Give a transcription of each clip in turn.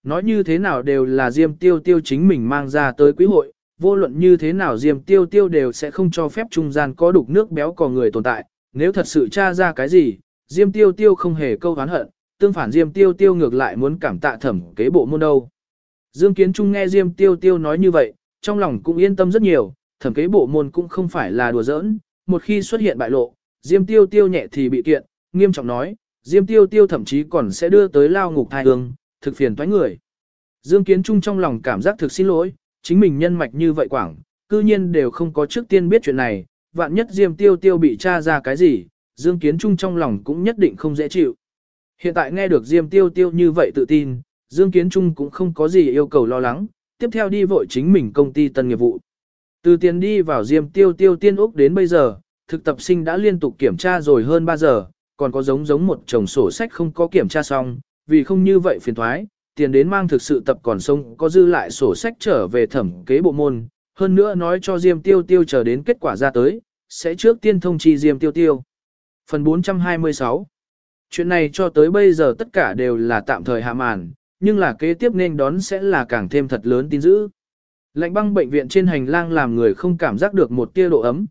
nói như thế nào đều là Diêm Tiêu Tiêu chính mình mang ra tới quý hội, vô luận như thế nào Diêm Tiêu Tiêu đều sẽ không cho phép trung gian có đục nước béo cò người tồn tại, nếu thật sự tra ra cái gì, Diêm Tiêu Tiêu không hề câu oán hận, tương phản Diêm Tiêu Tiêu ngược lại muốn cảm tạ thẩm kế bộ môn đâu. Dương Kiến Trung nghe Diêm Tiêu Tiêu nói như vậy, trong lòng cũng yên tâm rất nhiều, thẩm kế bộ môn cũng không phải là đùa giỡn, một khi xuất hiện bại lộ, Diêm Tiêu Tiêu nhẹ thì bị kiện, nghiêm trọng nói, Diêm Tiêu Tiêu thậm chí còn sẽ đưa tới lao ngục thai hương, thực phiền toái người. Dương Kiến Trung trong lòng cảm giác thực xin lỗi, chính mình nhân mạch như vậy quảng, cư nhiên đều không có trước tiên biết chuyện này, vạn nhất Diêm Tiêu Tiêu bị tra ra cái gì, Dương Kiến Trung trong lòng cũng nhất định không dễ chịu. Hiện tại nghe được Diêm Tiêu Tiêu như vậy tự tin, Dương Kiến Trung cũng không có gì yêu cầu lo lắng, tiếp theo đi vội chính mình công ty tân nghiệp vụ. Từ tiền đi vào Diêm Tiêu Tiêu tiên úc đến bây giờ, thực tập sinh đã liên tục kiểm tra rồi hơn 3 giờ, còn có giống một chồng sổ sách không có kiểm tra xong, vì không như vậy phiền thoái, tiền đến mang thực sự tập còn sống có dư lại sổ sách trở về thẩm kế bộ môn, hơn nữa nói cho Diêm Tiêu Tiêu chờ đến kết quả ra tới, sẽ trước tiên thông chi Diêm Tiêu Tiêu. Phần 426 Chuyện này cho tới bây giờ tất cả đều là tạm thời hạ màn, nhưng là kế tiếp nên đón sẽ là càng thêm thật lớn tin dữ. Lạnh băng bệnh viện trên hành lang làm người không cảm giác được một tia độ ấm,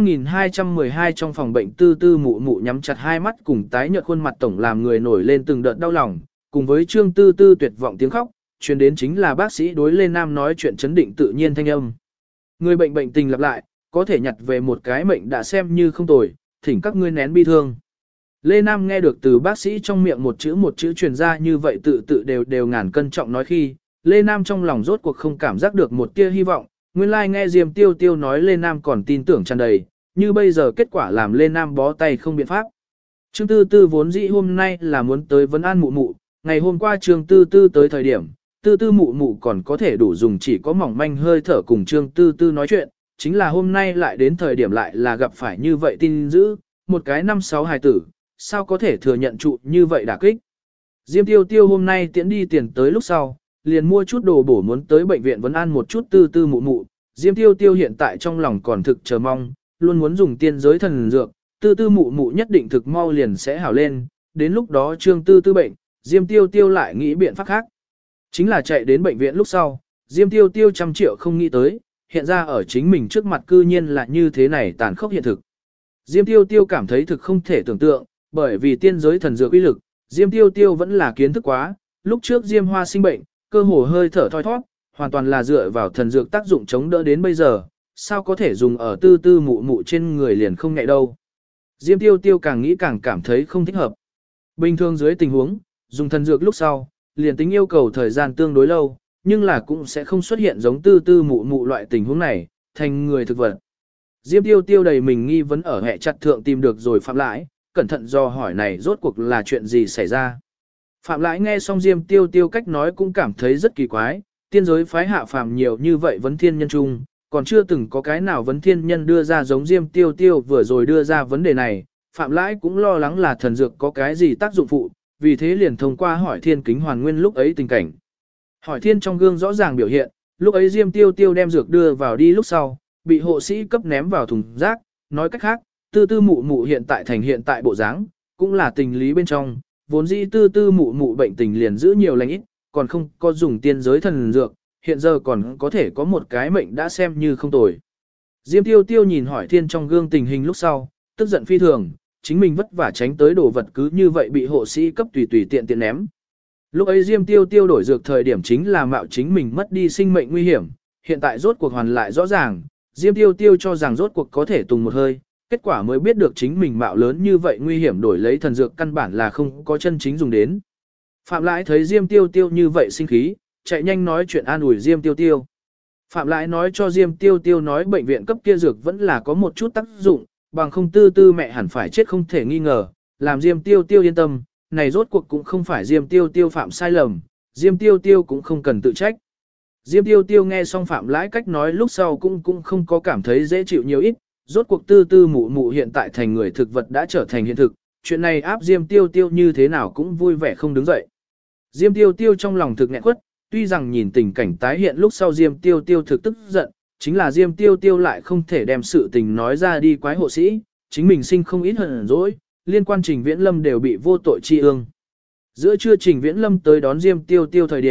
5212 trong phòng bệnh tư tư mụ mụ nhắm chặt hai mắt cùng tái nhợt khuôn mặt tổng làm người nổi lên từng đợt đau lòng, cùng với Trương Tư Tư tuyệt vọng tiếng khóc, truyền đến chính là bác sĩ đối Lê Nam nói chuyện chấn định tự nhiên thanh âm. Người bệnh bệnh tình lặp lại, có thể nhặt về một cái mệnh đã xem như không tồi, thỉnh các ngươi nén bi thương. Lê Nam nghe được từ bác sĩ trong miệng một chữ truyền ra như vậy tự đều ngàn cân trọng nói khi, Lê Nam trong lòng rốt cuộc không cảm giác được một tia hy vọng, nguyên lai nghe Diêm Tiêu Tiêu nói Lê Nam còn tin tưởng tràn đầy, như bây giờ kết quả làm Lê Nam bó tay không biện pháp. Trương Tư Tư vốn dĩ hôm nay là muốn tới vấn an mụ mụ, ngày hôm qua Trương Tư Tư tới thời điểm, Tư Tư mụ mụ còn có thể đủ dùng chỉ có mỏng manh hơi thở cùng Trương Tư Tư nói chuyện, chính là hôm nay lại đến thời điểm lại là gặp phải như vậy tin dữ, một cái 5-6 hài tử, sao có thể thừa nhận trụ như vậy đả kích. Diêm Tiêu Tiêu hôm nay tiễn đi tiền tới lúc sau, liền mua chút đồ bổ muốn tới bệnh viện vấn an một chút Tư Tư mụ mụ. Diêm Tiêu Tiêu hiện tại trong lòng còn thực chờ mong, luôn muốn dùng tiên giới thần dược, Tư Tư mụ mụ nhất định thực mau liền sẽ hảo lên, đến lúc đó Trương Tư Tư bệnh, Diêm Tiêu Tiêu lại nghĩ biện pháp khác. Chính là chạy đến bệnh viện lúc sau, Diêm Tiêu Tiêu trăm triệu không nghĩ tới, hiện ra ở chính mình trước mặt cư nhiên là như thế này tàn khốc hiện thực. Diêm Tiêu Tiêu cảm thấy thực không thể tưởng tượng, bởi vì tiên giới thần dược uy lực, Diêm Tiêu Tiêu vẫn là kiến thức quá, lúc trước Diêm Hoa sinh bệnh, cơ hồ hơi thở thoi thoát, hoàn toàn là dựa vào thần dược tác dụng chống đỡ đến bây giờ, sao có thể dùng ở tư tư mụ mụ trên người liền không ngại đâu. Diêm Tiêu Tiêu càng nghĩ càng cảm thấy không thích hợp. Bình thường dưới tình huống, dùng thần dược lúc sau, liền tính yêu cầu thời gian tương đối lâu, nhưng là cũng sẽ không xuất hiện giống tư tư mụ mụ loại tình huống này, thành người thực vật. Diêm Tiêu Tiêu đầy mình nghi vấn ở hệ chặt thượng tìm được rồi Phạm Lãi, cẩn thận do hỏi này rốt cuộc là chuyện gì xảy ra. Phạm Lãi nghe xong Diêm Tiêu Tiêu cách nói cũng cảm thấy rất kỳ quái, tiên giới phái hạ phàm nhiều như vậy vấn thiên nhân chung, còn chưa từng có cái nào vấn thiên nhân đưa ra giống Diêm Tiêu Tiêu vừa rồi đưa ra vấn đề này, Phạm Lãi cũng lo lắng là thần dược có cái gì tác dụng phụ, vì thế liền thông qua hỏi thiên kính hoàn nguyên lúc ấy tình cảnh. Hỏi thiên trong gương rõ ràng biểu hiện, lúc ấy Diêm Tiêu Tiêu đem dược đưa vào đi lúc sau, bị hộ sĩ cấp ném vào thùng rác, nói cách khác, tư tư mụ mụ hiện tại thành hiện tại bộ dáng, cũng là tình lý bên trong, vốn dĩ tư tư mụ mụ bệnh tình liền giữ nhiều lành ít, còn không có dùng tiên giới thần dược, hiện giờ còn có thể có một cái mệnh đã xem như không tồi. Diêm Tiêu Tiêu nhìn hỏi thiên trong gương tình hình lúc sau, tức giận phi thường, chính mình vất vả tránh tới đồ vật cứ như vậy bị hộ sĩ cấp tùy tiện ném. Lúc ấy Diêm Tiêu Tiêu đổi dược thời điểm chính là mạo chính mình mất đi sinh mệnh nguy hiểm, hiện tại rốt cuộc hoàn lại rõ ràng, Diêm Tiêu Tiêu cho rằng rốt cuộc có thể tùng một hơi, kết quả mới biết được chính mình mạo lớn như vậy nguy hiểm đổi lấy thần dược căn bản là không có chân chính dùng đến. Phạm Lãi thấy Diêm Tiêu Tiêu như vậy sinh khí, chạy nhanh nói chuyện an ủi Diêm Tiêu Tiêu. Phạm Lãi nói cho Diêm Tiêu Tiêu nói bệnh viện cấp kia dược vẫn là có một chút tác dụng, bằng không tư tư mẹ hẳn phải chết không thể nghi ngờ, làm Diêm Tiêu Tiêu yên tâm, này rốt cuộc cũng không phải Diêm Tiêu Tiêu phạm sai lầm, Diêm Tiêu Tiêu cũng không cần tự trách. Diêm Tiêu Tiêu nghe xong Phạm Lãi cách nói lúc sau cũng không có cảm thấy dễ chịu nhiều ít, rốt cuộc tư tư mụ mụ hiện tại thành người thực vật đã trở thành hiện thực, chuyện này áp Diêm Tiêu Tiêu như thế nào cũng vui vẻ không đứng dậy. Diêm Tiêu Tiêu trong lòng thực nghẹn quất, tuy rằng nhìn tình cảnh tái hiện lúc sau Diêm Tiêu Tiêu thực tức giận, chính là Diêm Tiêu Tiêu lại không thể đem sự tình nói ra đi quái hộ sĩ, chính mình sinh không ít hận dỗi, liên quan Trình Viễn Lâm đều bị vô tội tri ương. Giữa trưa Trình Viễn Lâm tới đón Diêm Tiêu Tiêu thời điểm,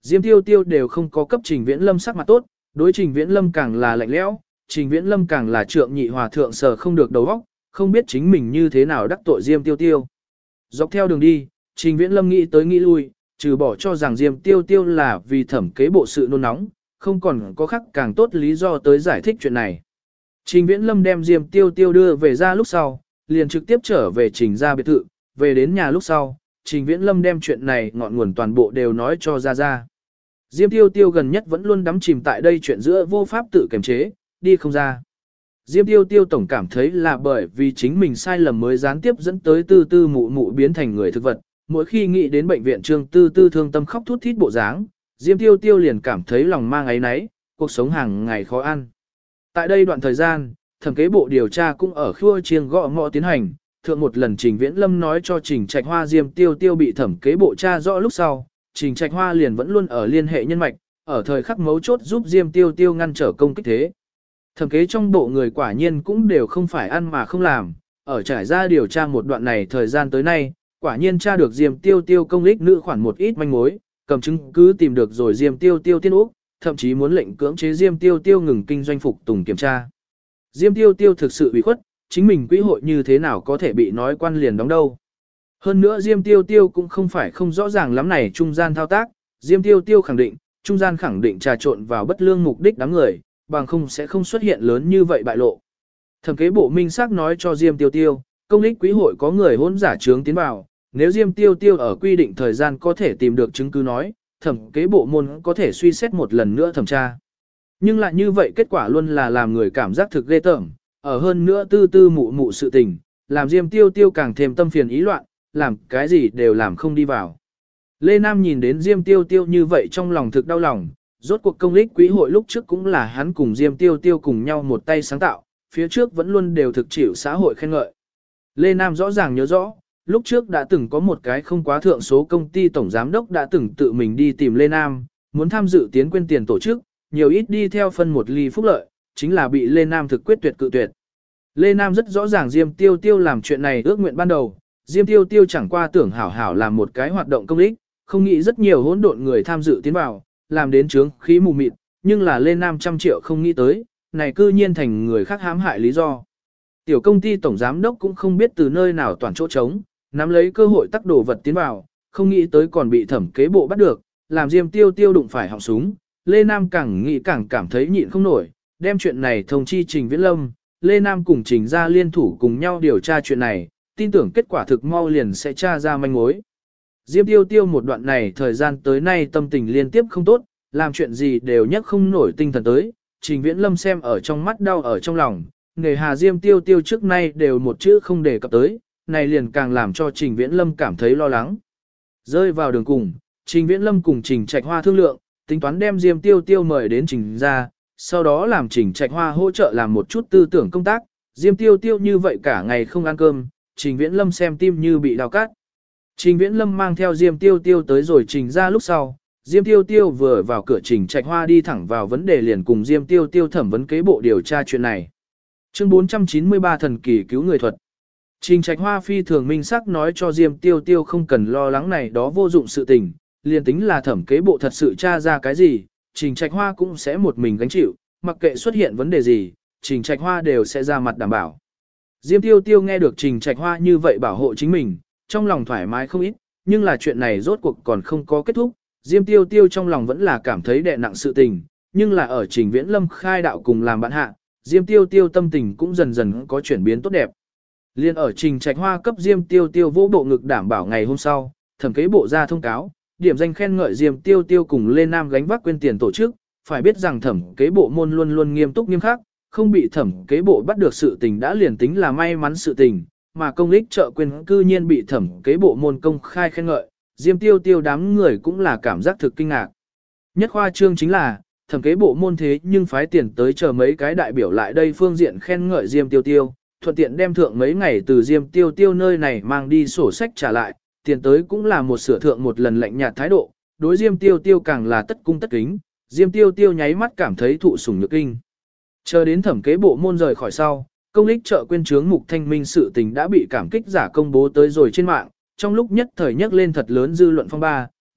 Diêm Tiêu Tiêu đều không có cấp Trình Viễn Lâm sắc mặt tốt, đối Trình Viễn Lâm càng là lạnh lẽo, Trình Viễn Lâm càng là trượng nhị hòa thượng sờ không được đầu óc, không biết chính mình như thế nào đắc tội Diêm Tiêu Tiêu. Dọc theo đường đi, Trình Viễn Lâm nghĩ tới nghĩ lui, trừ bỏ cho rằng Diêm Tiêu Tiêu là vì thẩm kế bộ sự nôn nóng, không còn có khác càng tốt lý do tới giải thích chuyện này. Trình Viễn Lâm đem Diêm Tiêu Tiêu đưa về ra lúc sau, liền trực tiếp trở về Trình gia biệt thự, về đến nhà lúc sau, Trình Viễn Lâm đem chuyện này ngọn nguồn toàn bộ đều nói cho ra. Diêm Tiêu Tiêu gần nhất vẫn luôn đắm chìm tại đây chuyện giữa vô pháp tự kiềm chế, đi không ra. Diêm Tiêu Tiêu tổng cảm thấy là bởi vì chính mình sai lầm mới gián tiếp dẫn tới tư tư mụ mụ biến thành người thực vật. Mỗi khi nghĩ đến bệnh viện Trương Tư Tư thương tâm khóc thút thít bộ dáng, Diêm Tiêu Tiêu liền cảm thấy lòng mang áy náy, cuộc sống hàng ngày khó ăn. Tại đây đoạn thời gian, thẩm kế bộ điều tra cũng ở khua chiêng gõ ngõ tiến hành. Thượng một lần Trình Viễn Lâm nói cho Trình Trạch Hoa Diêm Tiêu Tiêu bị thẩm kế bộ tra rõ lúc sau, Trình Trạch Hoa liền vẫn luôn ở liên hệ nhân mạch, ở thời khắc mấu chốt giúp Diêm Tiêu Tiêu ngăn trở công kích thế. Thẩm kế trong bộ người quả nhiên cũng đều không phải ăn mà không làm, ở trải ra điều tra một đoạn này thời gian tới nay, quả nhiên tra được Diêm Tiêu Tiêu công lích nữ khoản một ít manh mối, cầm chứng cứ tìm được rồi Diêm Tiêu Tiêu tiên úc, thậm chí muốn lệnh cưỡng chế Diêm Tiêu Tiêu ngừng kinh doanh phục tùng kiểm tra. Diêm Tiêu Tiêu thực sự ủy khuất, chính mình quỹ hội như thế nào có thể bị nói quan liền đóng đâu. Hơn nữa Diêm Tiêu Tiêu cũng không phải không rõ ràng lắm này trung gian thao tác, Diêm Tiêu Tiêu khẳng định, trung gian khẳng định trà trộn vào bất lương mục đích đám người, bằng không sẽ không xuất hiện lớn như vậy bại lộ. Thẩm kế bộ minh xác nói cho Diêm Tiêu Tiêu, công lích quý hội có người hỗn giả trướng tiến vào, nếu Diêm Tiêu Tiêu ở quy định thời gian có thể tìm được chứng cứ nói, thẩm kế bộ môn có thể suy xét một lần nữa thẩm tra. Nhưng lại như vậy kết quả luôn là làm người cảm giác thực ghê tởm, ở hơn nữa tư tư mụ mụ sự tình, làm Diêm Tiêu Tiêu càng thêm tâm phiền ý loạn, làm cái gì đều làm không đi vào. Lê Nam nhìn đến Diêm Tiêu Tiêu như vậy trong lòng thực đau lòng, rốt cuộc công lích quý hội lúc trước cũng là hắn cùng Diêm Tiêu Tiêu cùng nhau một tay sáng tạo, phía trước vẫn luôn đều thực chịu xã hội khen ngợi. Lê Nam rõ ràng nhớ rõ, lúc trước đã từng có một cái không quá thượng số công ty tổng giám đốc đã từng tự mình đi tìm Lê Nam, muốn tham dự tiến quyên tiền tổ chức, nhiều ít đi theo phân một ly phúc lợi, chính là bị Lê Nam thực quyết tuyệt cự tuyệt. Lê Nam rất rõ ràng Diêm Tiêu Tiêu làm chuyện này ước nguyện ban đầu, Diêm Tiêu Tiêu chẳng qua tưởng hảo hảo làm một cái hoạt động công ích, không nghĩ rất nhiều hỗn độn người tham dự tiến vào, làm đến chướng khí mù mịt, nhưng là Lê Nam trăm triệu không nghĩ tới, này cư nhiên thành người khác hãm hại lý do. Tiểu công ty tổng giám đốc cũng không biết từ nơi nào toàn chỗ trống, nắm lấy cơ hội tắc đồ vật tiến vào, không nghĩ tới còn bị thẩm kế bộ bắt được, làm Diêm Tiêu Tiêu đụng phải họng súng. Lê Nam càng nghĩ càng cảm thấy nhịn không nổi, đem chuyện này thông chi Trình Viễn Lâm, Lê Nam cùng Trình ra liên thủ cùng nhau điều tra chuyện này, tin tưởng kết quả thực mau liền sẽ tra ra manh mối. Diêm Tiêu Tiêu một đoạn này thời gian tới nay tâm tình liên tiếp không tốt, làm chuyện gì đều nhắc không nổi tinh thần tới, Trình Viễn Lâm xem ở trong mắt đau ở trong lòng, nghề hà Diêm Tiêu Tiêu trước nay đều một chữ không đề cập tới, này liền càng làm cho Trình Viễn Lâm cảm thấy lo lắng. Rơi vào đường cùng, Trình Viễn Lâm cùng Trình Trạch Hoa thương lượng, tính toán đem Diêm Tiêu Tiêu mời đến Trình ra, sau đó làm Trình Trạch Hoa hỗ trợ làm một chút tư tưởng công tác, Diêm Tiêu Tiêu như vậy cả ngày không ăn cơm, Trình Viễn Lâm xem tim như bị đào cắt. Trình Viễn Lâm mang theo Diêm Tiêu Tiêu tới rồi Trình ra lúc sau, Diêm Tiêu Tiêu vừa vào cửa Trình Trạch Hoa đi thẳng vào vấn đề liền cùng Diêm Tiêu Tiêu thẩm vấn kế bộ điều tra chuyện này. Chương 493 thần kỳ cứu người thuật. Trình Trạch Hoa phi thường minh xác nói cho Diêm Tiêu Tiêu không cần lo lắng này đó vô dụng sự tình, liền tính là thẩm kế bộ thật sự tra ra cái gì, Trình Trạch Hoa cũng sẽ một mình gánh chịu, mặc kệ xuất hiện vấn đề gì, Trình Trạch Hoa đều sẽ ra mặt đảm bảo. Diêm Tiêu Tiêu nghe được Trình Trạch Hoa như vậy bảo hộ chính mình, trong lòng thoải mái không ít, nhưng là chuyện này rốt cuộc còn không có kết thúc, Diêm Tiêu Tiêu trong lòng vẫn là cảm thấy đè nặng sự tình, nhưng là ở Trình Viễn Lâm khai đạo cùng làm bạn hạ, Diêm Tiêu Tiêu tâm tình cũng dần dần có chuyển biến tốt đẹp. Liên ở Trình Trạch Hoa cấp Diêm Tiêu Tiêu vỗ bộ ngực đảm bảo ngày hôm sau, thẩm kế bộ ra thông cáo, điểm danh khen ngợi Diêm Tiêu Tiêu cùng Lê Nam gánh vác quyên tiền tổ chức, phải biết rằng thẩm kế bộ môn luôn luôn nghiêm túc nghiêm khắc, không bị thẩm kế bộ bắt được sự tình đã liền tính là may mắn sự tình, mà công lích trợ quyên cư nhiên bị thẩm kế bộ môn công khai khen ngợi, Diêm Tiêu Tiêu đám người cũng là cảm giác thực kinh ngạc. Nhất khoa trương chính là, thẩm kế bộ môn thế nhưng phái tiền tới chờ mấy cái đại biểu lại đây phương diện khen ngợi Diêm Tiêu Tiêu, thuận tiện đem thượng mấy ngày từ Diêm Tiêu Tiêu nơi này mang đi sổ sách trả lại, tiền tới cũng là một sửa thượng một lần lạnh nhạt thái độ, đối Diêm Tiêu Tiêu càng là tất cung tất kính, Diêm Tiêu Tiêu nháy mắt cảm thấy thụ sủng nhược kinh. Chờ đến thẩm kế bộ môn rời khỏi sau, công lích trợ quyên chướng mục thanh minh sự tình đã bị cảm kích giả công bố tới rồi trên mạng, trong lúc nhất thời nhắc lên thật lớn dư luận phong ba,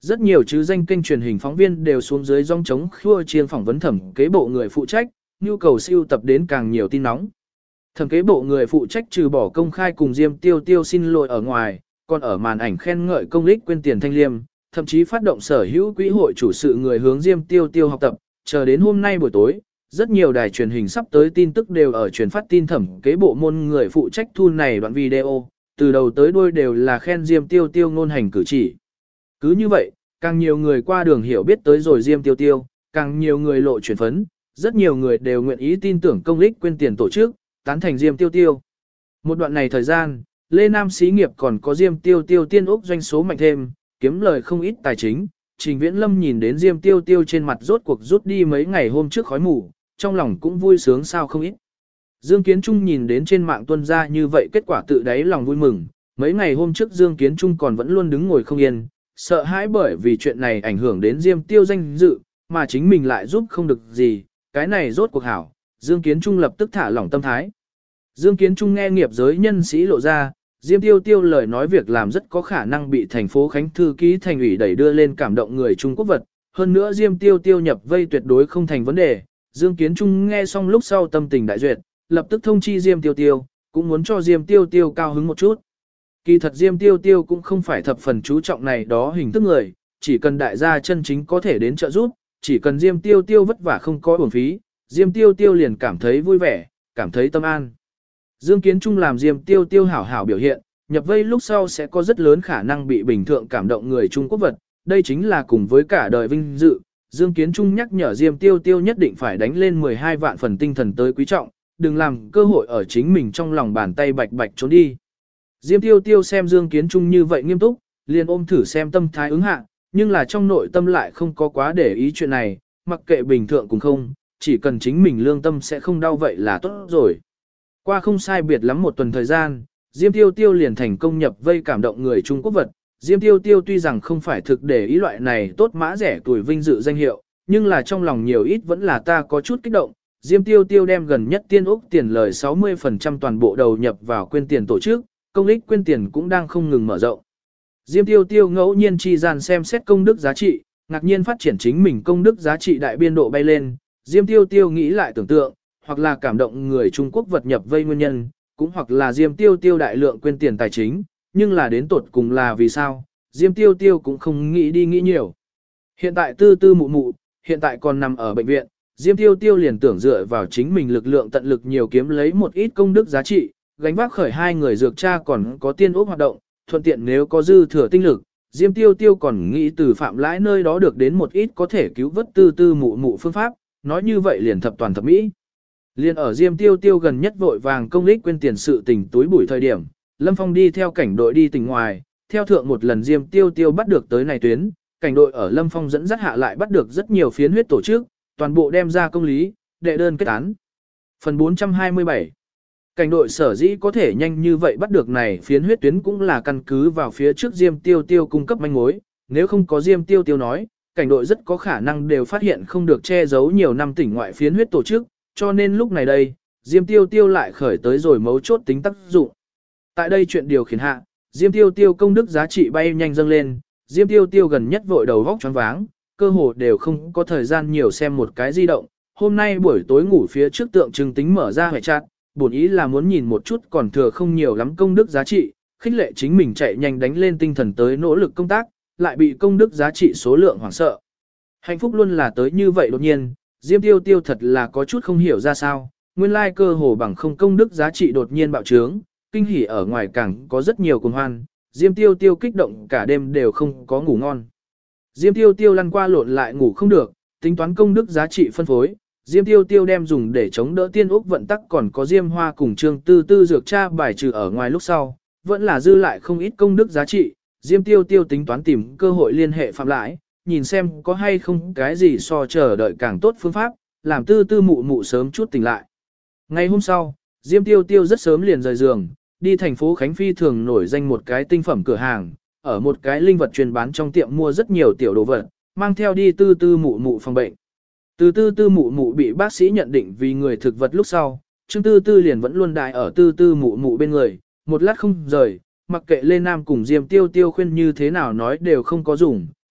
Rất nhiều chứ danh kênh truyền hình phóng viên đều xuống dưới dòng chống khua chiên phỏng vấn thẩm kế bộ người phụ trách, nhu cầu siêu tập đến càng nhiều tin nóng. Thẩm kế bộ người phụ trách trừ bỏ công khai cùng Diêm Tiêu Tiêu xin lỗi ở ngoài, còn ở màn ảnh khen ngợi công ích quên tiền thanh liêm, thậm chí phát động sở hữu quỹ hội chủ sự người hướng Diêm Tiêu Tiêu học tập, chờ đến hôm nay buổi tối, rất nhiều đài truyền hình sắp tới tin tức đều ở truyền phát tin thẩm kế bộ môn người phụ trách thu này đoạn video, từ đầu tới đuôi đều là khen Diêm Tiêu Tiêu ngôn hành cử chỉ. Cứ như vậy, càng nhiều người qua đường hiểu biết tới rồi Diêm Tiêu Tiêu, càng nhiều người lộ chuyển phấn, rất nhiều người đều nguyện ý tin tưởng công ích quên tiền tổ chức, tán thành Diêm Tiêu Tiêu. Một đoạn này thời gian, Lê Nam xí nghiệp còn có Diêm Tiêu Tiêu tiên úc doanh số mạnh thêm, kiếm lời không ít tài chính. Trình Viễn Lâm nhìn đến Diêm Tiêu Tiêu trên mặt rốt cuộc rút đi mấy ngày hôm trước khói mù, trong lòng cũng vui sướng sao không ít. Dương Kiến Trung nhìn đến trên mạng tuân ra như vậy kết quả tự đáy lòng vui mừng, mấy ngày hôm trước Dương Kiến Trung còn vẫn luôn đứng ngồi không yên, sợ hãi bởi vì chuyện này ảnh hưởng đến Diêm Tiêu danh dự, mà chính mình lại giúp không được gì, cái này rốt cuộc hảo, Dương Kiến Trung lập tức thả lỏng tâm thái. Dương Kiến Trung nghe nghiệp giới nhân sĩ lộ ra, Diêm Tiêu Tiêu lời nói việc làm rất có khả năng bị thành phố Khánh thư ký thành ủy đẩy đưa lên cảm động người Trung Quốc vật, hơn nữa Diêm Tiêu Tiêu nhập vây tuyệt đối không thành vấn đề. Dương Kiến Trung nghe xong lúc sau tâm tình đại duyệt, lập tức thông chi Diêm Tiêu Tiêu, cũng muốn cho Diêm Tiêu Tiêu cao hứng một chút. Kỳ thật Diêm Tiêu Tiêu cũng không phải thập phần chú trọng này đó hình thức người, chỉ cần đại gia chân chính có thể đến trợ giúp, chỉ cần Diêm Tiêu Tiêu vất vả không có uổng phí, Diêm Tiêu Tiêu liền cảm thấy vui vẻ, cảm thấy tâm an. Dương Kiến Trung làm Diêm Tiêu Tiêu hảo hảo biểu hiện, nhập vây lúc sau sẽ có rất lớn khả năng bị bình thượng cảm động người Trung Quốc vật, đây chính là cùng với cả đời vinh dự. Dương Kiến Trung nhắc nhở Diêm Tiêu Tiêu nhất định phải đánh lên 12 vạn phần tinh thần tới quý trọng, đừng làm cơ hội ở chính mình trong lòng bàn tay bạch bạch trốn đi. Diêm Tiêu Tiêu xem Dương Kiến Trung như vậy nghiêm túc, liền ôm thử xem tâm thái ứng hạ, nhưng là trong nội tâm lại không có quá để ý chuyện này, mặc kệ bình thượng cũng không, chỉ cần chính mình lương tâm sẽ không đau vậy là tốt rồi. Qua không sai biệt lắm một tuần thời gian, Diêm Tiêu Tiêu liền thành công nhập vây cảm động người Trung Quốc vật. Diêm Tiêu Tiêu tuy rằng không phải thực để ý loại này tốt mã rẻ tuổi vinh dự danh hiệu, nhưng là trong lòng nhiều ít vẫn là ta có chút kích động. Diêm Tiêu Tiêu đem gần nhất tiên úc tiền lời 60% toàn bộ đầu nhập vào quyên tiền tổ chức, công ích quyên tiền cũng đang không ngừng mở rộng. Diêm Tiêu Tiêu ngẫu nhiên chi gian xem xét công đức giá trị, ngạc nhiên phát triển chính mình công đức giá trị đại biên độ bay lên. Diêm Tiêu Tiêu nghĩ lại tưởng tượng, hoặc là cảm động người Trung Quốc vật nhập vây nguyên nhân, cũng hoặc là Diêm Tiêu Tiêu đại lượng quên tiền tài chính, nhưng là đến tột cùng là vì sao, Diêm Tiêu Tiêu cũng không nghĩ đi nghĩ nhiều. Hiện tại tư tư mụ mụ, hiện tại còn nằm ở bệnh viện, Diêm Tiêu Tiêu liền tưởng dựa vào chính mình lực lượng tận lực nhiều kiếm lấy một ít công đức giá trị, gánh vác khởi hai người dược cha còn có tiên ốc hoạt động, thuận tiện nếu có dư thừa tinh lực, Diêm Tiêu Tiêu còn nghĩ từ Phạm Lãi nơi đó được đến một ít có thể cứu vớt tư tư mụ mụ phương pháp, nói như vậy liền thập toàn thập mỹ. Liên ở Diêm Tiêu Tiêu gần nhất vội vàng công ích quên tiền sự tình túi bụi thời điểm, Lâm Phong đi theo cảnh đội đi tỉnh ngoài, theo thượng một lần Diêm Tiêu Tiêu bắt được tới này tuyến, cảnh đội ở Lâm Phong dẫn dắt hạ lại bắt được rất nhiều phiến huyết tổ chức, toàn bộ đem ra công lý, đệ đơn kết án. Phần 427 Cảnh đội sở dĩ có thể nhanh như vậy bắt được này phiến huyết tuyến cũng là căn cứ vào phía trước Diêm Tiêu Tiêu cung cấp manh mối, nếu không có Diêm Tiêu Tiêu nói, cảnh đội rất có khả năng đều phát hiện không được che giấu nhiều năm tỉnh ngoại phiến huyết tổ chức, cho nên lúc này đây, Diêm Tiêu Tiêu lại khởi tới rồi mấu chốt tính tác dụng. Tại đây chuyện điều khiển hạ, Diêm Tiêu Tiêu công đức giá trị bay nhanh dâng lên, Diêm Tiêu Tiêu gần nhất vội đầu vóc choáng váng, cơ hồ đều không có thời gian nhiều xem một cái di động. Hôm nay buổi tối ngủ phía trước tượng trưng tính mở ra hệ chat, bổn ý là muốn nhìn một chút còn thừa không nhiều lắm công đức giá trị, khích lệ chính mình chạy nhanh đánh lên tinh thần tới nỗ lực công tác, lại bị công đức giá trị số lượng hoảng sợ. Hạnh phúc luôn là tới như vậy đột nhiên, Diêm Tiêu Tiêu thật là có chút không hiểu ra sao, nguyên lai cơ hồ bằng không công đức giá trị đột nhiên bạo trướng, kinh hỉ ở ngoài càng có rất nhiều cuồng hoan, Diêm Tiêu Tiêu kích động cả đêm đều không có ngủ ngon. Diêm Tiêu Tiêu lăn qua lộn lại ngủ không được, tính toán công đức giá trị phân phối, Diêm Tiêu Tiêu đem dùng để chống đỡ tiên úc vận tắc còn có Diêm Hoa cùng Trương Tư Tư dược cha bài trừ ở ngoài lúc sau, vẫn là dư lại không ít công đức giá trị, Diêm Tiêu Tiêu tính toán tìm cơ hội liên hệ Phạm Lãi, nhìn xem có hay không cái gì so chờ đợi càng tốt phương pháp, làm Tư Tư mụ mụ sớm chút tỉnh lại. Ngày hôm sau, Diêm Tiêu Tiêu rất sớm liền rời giường, đi thành phố Khánh Phi thường nổi danh một cái tinh phẩm cửa hàng, ở một cái linh vật truyền bán trong tiệm mua rất nhiều tiểu đồ vật, mang theo đi Tư Tư mụ mụ phòng bệnh. Từ Tư Tư mụ mụ bị bác sĩ nhận định vì người thực vật lúc sau, Trương Tư Tư liền vẫn luôn đại ở Tư Tư mụ mụ bên người, một lát không rời, mặc kệ Lê Nam cùng Diêm Tiêu Tiêu khuyên như thế nào nói đều không có dùng,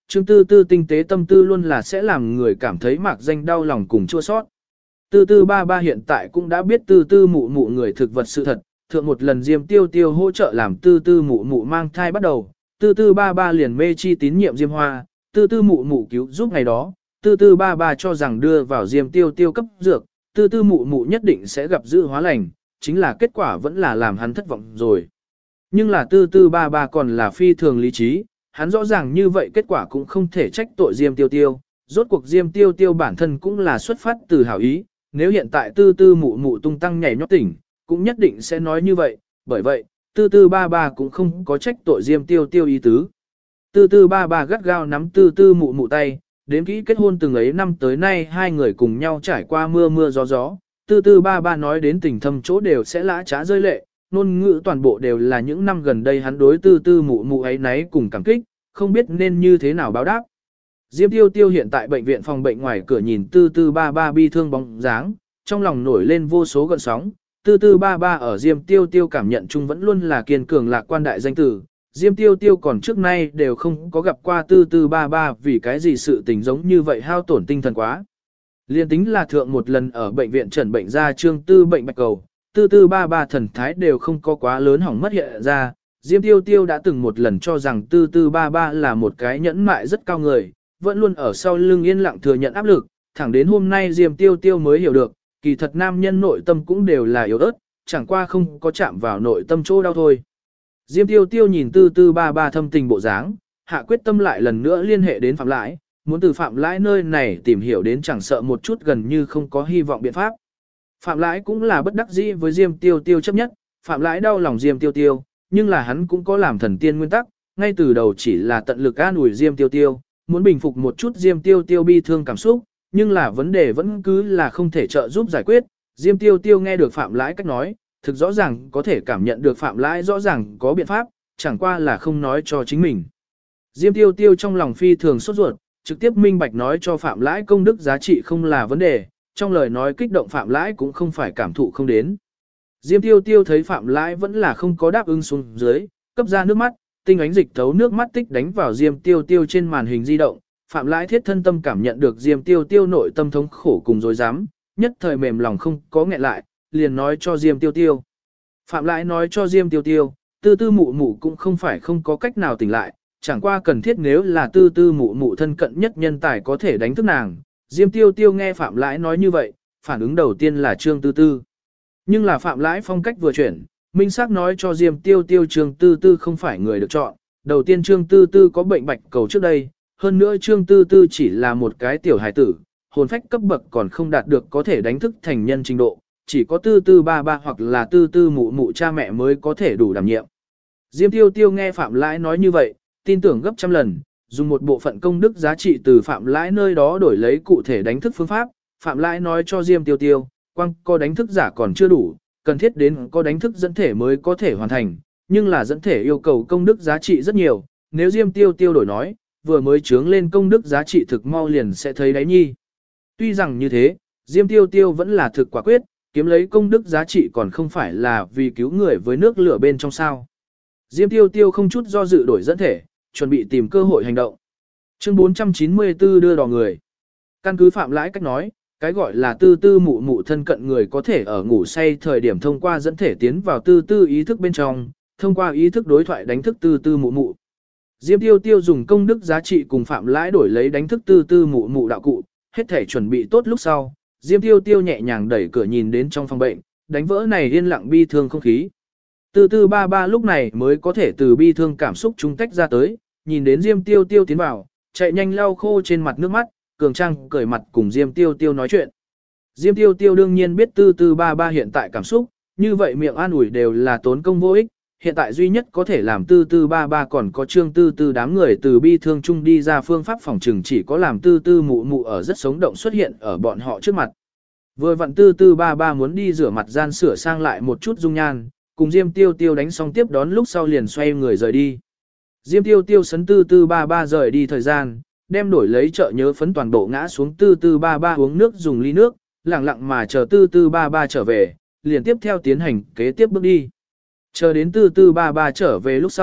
Trương Tư Tư tinh tế tâm tư luôn là sẽ làm người cảm thấy mạc danh đau lòng cùng chua sót. Tư Tư ba ba hiện tại cũng đã biết Tư Tư mụ mụ người thực vật sự thật, thượng một lần Diêm Tiêu Tiêu hỗ trợ làm Tư Tư mụ mụ mang thai bắt đầu, Tư Tư ba ba liền mê chi tín nhiệm Diêm Hoa, Tư Tư mụ mụ cứu giúp ngày đó, Tư Tư ba ba cho rằng đưa vào Diêm Tiêu Tiêu cấp dược, Tư Tư mụ mụ nhất định sẽ gặp dự hóa lành, chính là kết quả vẫn là làm hắn thất vọng rồi. Nhưng là Tư Tư ba ba còn là phi thường lý trí, hắn rõ ràng như vậy kết quả cũng không thể trách tội Diêm Tiêu Tiêu, rốt cuộc Diêm Tiêu Tiêu bản thân cũng là xuất phát từ hảo ý, nếu hiện tại Tư Tư mụ mụ tung tăng nhảy nhót tỉnh, cũng nhất định sẽ nói như vậy, bởi vậy, Tư Tư ba ba cũng không có trách tội Diêm Tiêu Tiêu ý tứ. Tư Tư ba ba gắt gao nắm Tư Tư mụ mụ tay, đến kỹ kết hôn từng ấy năm tới nay hai người cùng nhau trải qua mưa mưa gió gió, Tư Tư ba ba nói đến tình thâm chỗ đều sẽ lã trá rơi lệ, ngôn ngữ toàn bộ đều là những năm gần đây hắn đối Tư Tư mụ mụ ấy nấy cùng cảm kích, không biết nên như thế nào báo đáp. Diêm Tiêu Tiêu hiện tại bệnh viện phòng bệnh ngoài cửa nhìn Tư Tư ba ba bi thương bóng dáng, trong lòng nổi lên vô số gợn sóng. Tư Tư ba ba ở Diêm Tiêu Tiêu cảm nhận chung vẫn luôn là kiên cường lạc quan đại danh tử. Diêm Tiêu Tiêu còn trước nay đều không có gặp qua Tư Tư ba ba vì cái gì sự tình giống như vậy hao tổn tinh thần quá. Liên tính là thượng một lần ở bệnh viện trần bệnh ra Trương Tư bệnh bạch cầu, Tư Tư ba ba thần thái đều không có quá lớn hỏng mất hiện ra. Diêm Tiêu Tiêu đã từng một lần cho rằng Tư Tư ba ba là một cái nhẫn mại rất cao người, vẫn luôn ở sau lưng yên lặng thừa nhận áp lực, thẳng đến hôm nay Diêm Tiêu Tiêu mới hiểu được, kỳ thật nam nhân nội tâm cũng đều là yếu ớt, chẳng qua không có chạm vào nội tâm chỗ đau thôi. Diêm Tiêu Tiêu nhìn Tư Tư ba ba thâm tình bộ dáng, hạ quyết tâm lại lần nữa liên hệ đến Phạm Lãi, muốn từ Phạm Lãi nơi này tìm hiểu đến chẳng sợ một chút gần như không có hy vọng biện pháp. Phạm Lãi cũng là bất đắc dĩ với Diêm Tiêu Tiêu chấp nhất, Phạm Lãi đau lòng Diêm Tiêu Tiêu, nhưng là hắn cũng có làm thần tiên nguyên tắc, ngay từ đầu chỉ là tận lực an ủi Diêm Tiêu Tiêu, muốn bình phục một chút Diêm Tiêu Tiêu bi thương cảm xúc, nhưng là vấn đề vẫn cứ là không thể trợ giúp giải quyết. Diêm Tiêu Tiêu nghe được Phạm Lãi cách nói, thực rõ ràng có thể cảm nhận được Phạm Lãi rõ ràng có biện pháp, chẳng qua là không nói cho chính mình. Diêm Tiêu Tiêu trong lòng phi thường sốt ruột, trực tiếp minh bạch nói cho Phạm Lãi công đức giá trị không là vấn đề, trong lời nói kích động Phạm Lãi cũng không phải cảm thụ không đến. Diêm Tiêu Tiêu thấy Phạm Lãi vẫn là không có đáp ứng xuống dưới, cấp ra nước mắt, tinh ánh dịch thấu nước mắt tích đánh vào Diêm Tiêu Tiêu trên màn hình di động. Phạm Lãi thiết thân tâm cảm nhận được Diêm Tiêu Tiêu nội tâm thống khổ cùng dối dám, nhất thời mềm lòng không có nghẹn lại, liền nói cho Diêm Tiêu Tiêu. Phạm Lãi nói cho Diêm Tiêu Tiêu, Tư Tư mụ mụ cũng không phải không có cách nào tỉnh lại, chẳng qua cần thiết nếu là Tư Tư mụ mụ thân cận nhất nhân tài có thể đánh thức nàng. Diêm Tiêu Tiêu nghe Phạm Lãi nói như vậy, phản ứng đầu tiên là Trương Tư Tư. Nhưng là Phạm Lãi phong cách vừa chuyển, minh xác nói cho Diêm Tiêu Tiêu Trương Tư Tư không phải người được chọn. Đầu tiên Trương Tư Tư có bệnh bạch cầu trước đây, hơn nữa Trương Tư Tư chỉ là một cái tiểu hài tử, hồn phách cấp bậc còn không đạt được có thể đánh thức thành nhân trình độ, chỉ có Tư Tư ba ba hoặc là Tư Tư mụ mụ cha mẹ mới có thể đủ đảm nhiệm. Diêm Tiêu Tiêu nghe Phạm Lãi nói như vậy, tin tưởng gấp trăm lần, dùng một bộ phận công đức giá trị từ Phạm Lãi nơi đó đổi lấy cụ thể đánh thức phương pháp. Phạm Lãi nói cho Diêm Tiêu Tiêu, quang có đánh thức giả còn chưa đủ, cần thiết đến có đánh thức dẫn thể mới có thể hoàn thành, nhưng là dẫn thể yêu cầu công đức giá trị rất nhiều, nếu Diêm Tiêu Tiêu đổi nói, vừa mới trướng lên công đức giá trị thực mau liền sẽ thấy đáy nhi. Tuy rằng như thế, Diêm Tiêu Tiêu vẫn là thực quả quyết, kiếm lấy công đức giá trị còn không phải là vì cứu người với nước lửa bên trong sao. Diêm Tiêu Tiêu không chút do dự đổi dẫn thể, chuẩn bị tìm cơ hội hành động. Chương 494 đưa đò người. Căn cứ Phạm Lãi cách nói, cái gọi là Tư Tư mụ mụ thân cận người có thể ở ngủ say thời điểm thông qua dẫn thể tiến vào Tư Tư ý thức bên trong, thông qua ý thức đối thoại đánh thức Tư Tư mụ mụ. Diêm Tiêu Tiêu dùng công đức giá trị cùng Phạm Lãi đổi lấy đánh thức Tư Tư mụ mụ đạo cụ, hết thể chuẩn bị tốt lúc sau, Diêm Tiêu Tiêu nhẹ nhàng đẩy cửa nhìn đến trong phòng bệnh, đánh vỡ này yên lặng bi thương không khí. Tư Tư ba ba lúc này mới có thể từ bi thương cảm xúc trung tách ra tới, nhìn đến Diêm Tiêu Tiêu tiến vào, chạy nhanh lau khô trên mặt nước mắt, cường trang cởi mặt cùng Diêm Tiêu Tiêu nói chuyện. Diêm Tiêu Tiêu đương nhiên biết Tư Tư ba ba hiện tại cảm xúc, như vậy miệng an ủi đều là tốn công vô ích, hiện tại duy nhất có thể làm Tư Tư ba ba còn có Trương Tư Tư đám người từ bi thương chung đi ra phương pháp phòng trừng chỉ có làm Tư Tư mụ mụ ở rất sống động xuất hiện ở bọn họ trước mặt. Vừa vặn Tư Tư ba ba muốn đi rửa mặt gian sửa sang lại một chút dung nhan, cùng Diêm Tiêu Tiêu đánh xong tiếp đón lúc sau liền xoay người rời đi. Diêm Tiêu Tiêu sấn Tư Tư ba ba rời đi thời gian, đem đổi lấy chợ nhớ phấn toàn bộ ngã xuống Tư Tư ba ba uống nước dùng ly nước, lặng lặng mà chờ Tư Tư ba ba trở về, liền tiếp theo tiến hành kế tiếp bước đi. Chờ đến Tư Tư ba ba trở về lúc sau,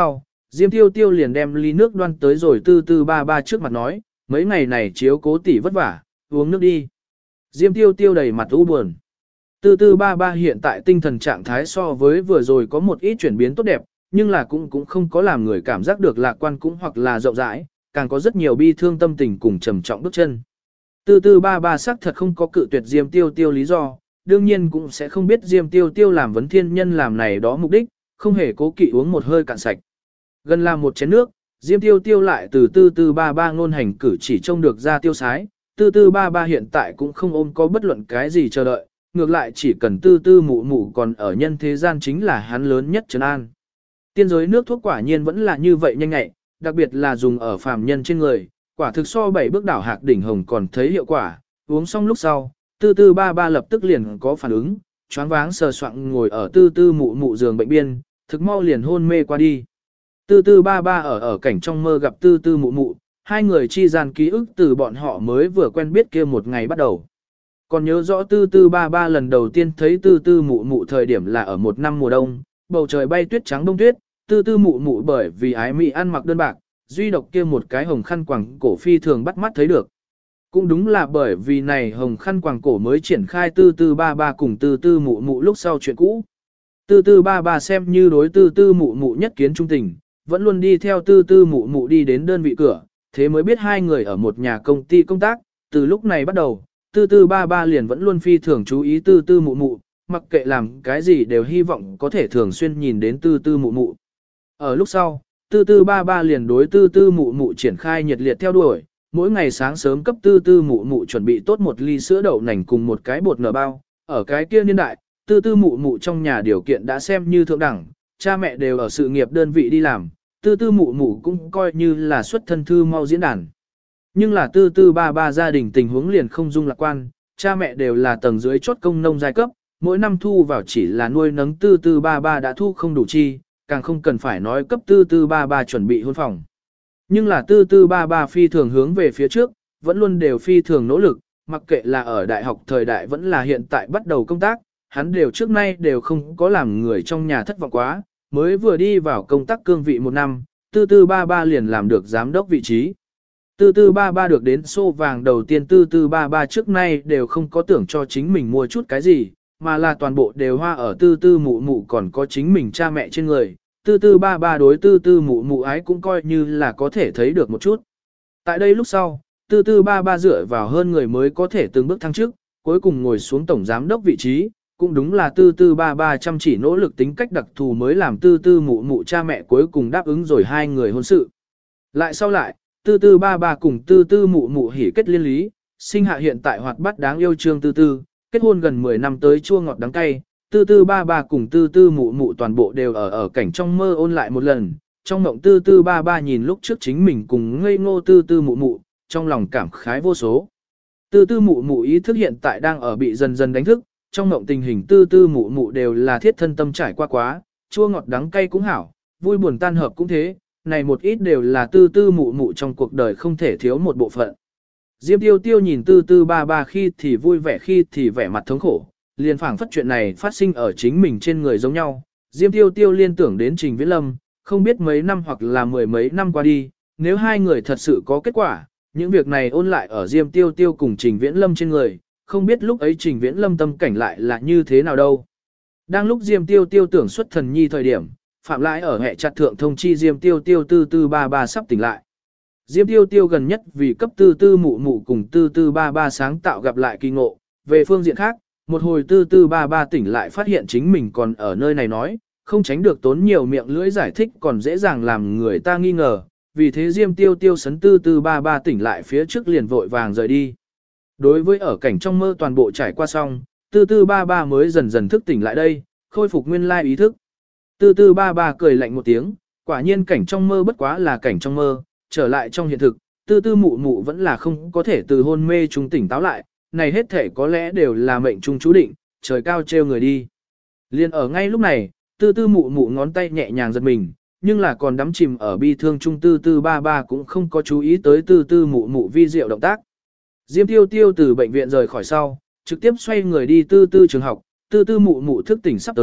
Diêm Tiêu Tiêu liền đem ly nước đoan tới rồi tư tư ba ba trước mặt nói, mấy ngày này chiếu cố tỷ vất vả, uống nước đi. Diêm Tiêu Tiêu đầy mặt u buồn. Tư tư ba ba hiện tại tinh thần trạng thái so với vừa rồi có một ít chuyển biến tốt đẹp, nhưng là cũng không có làm người cảm giác được lạc quan cũng hoặc là rộng rãi, càng có rất nhiều bi thương tâm tình cùng trầm trọng bước chân. Tư tư ba ba xác thật không có cự tuyệt Diêm Tiêu Tiêu lý do, đương nhiên cũng sẽ không biết Diêm Tiêu Tiêu làm vấn thiên nhân làm này đó mục đích, không hề cố kỵ uống một hơi cạn sạch. Gần làm một chén nước, Diêm Tiêu Tiêu lại từ tư tư ba ba ngôn hành cử chỉ trông được ra tiêu sái, tư tư ba ba hiện tại cũng không ôm có bất luận cái gì chờ đợi, ngược lại chỉ cần tư tư mụ mụ còn ở nhân thế gian chính là hắn lớn nhất trấn an. Tiên giới nước thuốc quả nhiên vẫn là như vậy nhanh nhẹ, đặc biệt là dùng ở phàm nhân trên người, quả thực so 7 bước đảo hạc đỉnh hồng còn thấy hiệu quả, uống xong lúc sau, tư tư ba ba lập tức liền có phản ứng, choáng váng sờ soạng ngồi ở tư tư mụ mụ giường bệnh biên, thực mau liền hôn mê qua đi. Tư tư ba ba ở cảnh trong mơ gặp tư tư mụ mụ, hai người chi gian ký ức từ bọn họ mới vừa quen biết kia một ngày bắt đầu. Còn nhớ rõ tư tư ba ba lần đầu tiên thấy tư tư mụ mụ thời điểm là ở một năm mùa đông, bầu trời bay tuyết trắng đông tuyết, tư tư mụ mụ bởi vì ái mị ăn mặc đơn bạc, duy độc kia một cái hồng khăn quàng cổ phi thường bắt mắt thấy được. Cũng đúng là bởi vì này hồng khăn quàng cổ mới triển khai tư tư ba ba cùng tư tư mụ mụ lúc sau chuyện cũ. Tư tư ba ba xem như đối tư tư mụ mụ nhất kiến trung tình, vẫn luôn đi theo tư tư mụ mụ đi đến đơn vị cửa, thế mới biết hai người ở một nhà công ty công tác, từ lúc này bắt đầu, tư tư ba ba liền vẫn luôn phi thường chú ý tư tư mụ mụ, mặc kệ làm cái gì đều hy vọng có thể thường xuyên nhìn đến tư tư mụ mụ. Ở lúc sau, tư tư ba ba liền đối tư tư mụ mụ triển khai nhiệt liệt theo đuổi, mỗi ngày sáng sớm cấp tư tư mụ mụ chuẩn bị tốt một ly sữa đậu nành cùng một cái bột nở bao, ở cái kia niên đại, tư tư mụ mụ trong nhà điều kiện đã xem như thượng đẳng, cha mẹ đều ở sự nghiệp đơn vị đi làm, tư tư mụ mụ cũng coi như là xuất thân thư mau diễn đàn. Nhưng là tư tư ba ba gia đình tình huống liền không dung lạc quan, cha mẹ đều là tầng dưới chốt công nông giai cấp, mỗi năm thu vào chỉ là nuôi nấng tư tư ba ba đã thu không đủ chi, càng không cần phải nói cấp tư tư ba ba chuẩn bị hôn phòng. Nhưng là tư tư ba ba phi thường hướng về phía trước, vẫn luôn đều phi thường nỗ lực, mặc kệ là ở đại học thời đại vẫn là hiện tại bắt đầu công tác, hắn đều trước nay đều không có làm người trong nhà thất vọng quá, mới vừa đi vào công tác cương vị một năm, tư tư ba ba liền làm được giám đốc vị trí. Tư tư ba ba được đến xô vàng đầu tiên tư tư ba ba trước nay đều không có tưởng cho chính mình mua chút cái gì, mà là toàn bộ đều hoa ở tư tư mụ mụ còn có chính mình cha mẹ trên người. Tư tư ba ba đối tư tư mụ mụ ái cũng coi như là có thể thấy được một chút. Tại đây lúc sau, tư tư ba ba dựa vào hơn người mới có thể từng bước thăng trước, cuối cùng ngồi xuống tổng giám đốc vị trí, cũng đúng là tư tư ba ba chăm chỉ nỗ lực tính cách đặc thù mới làm tư tư mụ mụ cha mẹ cuối cùng đáp ứng rồi hai người hôn sự. Lại sau lại, tư tư ba ba cùng tư tư mụ mụ hỉ kết liên lý, sinh hạ hiện tại hoạt bát đáng yêu trương tư tư, kết hôn gần 10 năm tới chua ngọt đắng cay, tư tư ba ba cùng tư tư mụ mụ toàn bộ đều ở cảnh trong mơ ôn lại một lần, trong mộng tư tư ba ba nhìn lúc trước chính mình cùng ngây ngô tư tư mụ mụ, trong lòng cảm khái vô số. Tư tư mụ mụ ý thức hiện tại đang ở bị dần dần đánh thức, trong mộng tình hình tư tư mụ mụ đều là thiết thân tâm trải qua quá, chua ngọt đắng cay cũng hảo, vui buồn tan hợp cũng thế, này một ít đều là tư tư mụ mụ trong cuộc đời không thể thiếu một bộ phận. Diêm tiêu tiêu nhìn tư tư ba ba khi thì vui vẻ khi thì vẻ mặt thống khổ, liền phảng phất chuyện này phát sinh ở chính mình trên người giống nhau. Diêm tiêu tiêu liên tưởng đến Trình Viễn Lâm, không biết mấy năm hoặc là mười mấy năm qua đi, nếu hai người thật sự có kết quả, những việc này ôn lại ở Diêm tiêu tiêu cùng Trình Viễn Lâm trên người, không biết lúc ấy Trình Viễn Lâm tâm cảnh lại là như thế nào đâu. Đang lúc Diêm tiêu tiêu tưởng xuất thần nhi thời điểm, Phạm Lãi ở hệ chặt thượng thông chi Diêm tiêu tiêu tư tư ba ba sắp tỉnh lại. Diêm tiêu tiêu gần nhất vì cấp tư tư mụ mụ cùng tư tư ba ba sáng tạo gặp lại kỳ ngộ, về phương diện khác, một hồi tư tư ba ba tỉnh lại phát hiện chính mình còn ở nơi này nói, không tránh được tốn nhiều miệng lưỡi giải thích còn dễ dàng làm người ta nghi ngờ, vì thế Diêm tiêu tiêu sấn tư tư ba ba tỉnh lại phía trước liền vội vàng rời đi. Đối với ở cảnh trong mơ toàn bộ trải qua xong, tư tư ba ba mới dần dần thức tỉnh lại đây, khôi phục nguyên lai ý thức. Tư tư ba ba cười lạnh một tiếng, quả nhiên cảnh trong mơ bất quá là cảnh trong mơ, trở lại trong hiện thực, tư tư mụ mụ vẫn là không có thể từ hôn mê trung tỉnh táo lại, này hết thể có lẽ đều là mệnh trung chú định, trời cao trêu người đi. Liên ở ngay lúc này, tư tư mụ mụ ngón tay nhẹ nhàng giật mình, nhưng là còn đắm chìm ở bi thương trung tư tư ba ba cũng không có chú ý tới tư tư mụ mụ vi diệu động tác. Diêm tiêu tiêu từ bệnh viện rời khỏi sau, trực tiếp xoay người đi tư tư trường học, tư tư mụ mụ thức tỉnh sắp tới,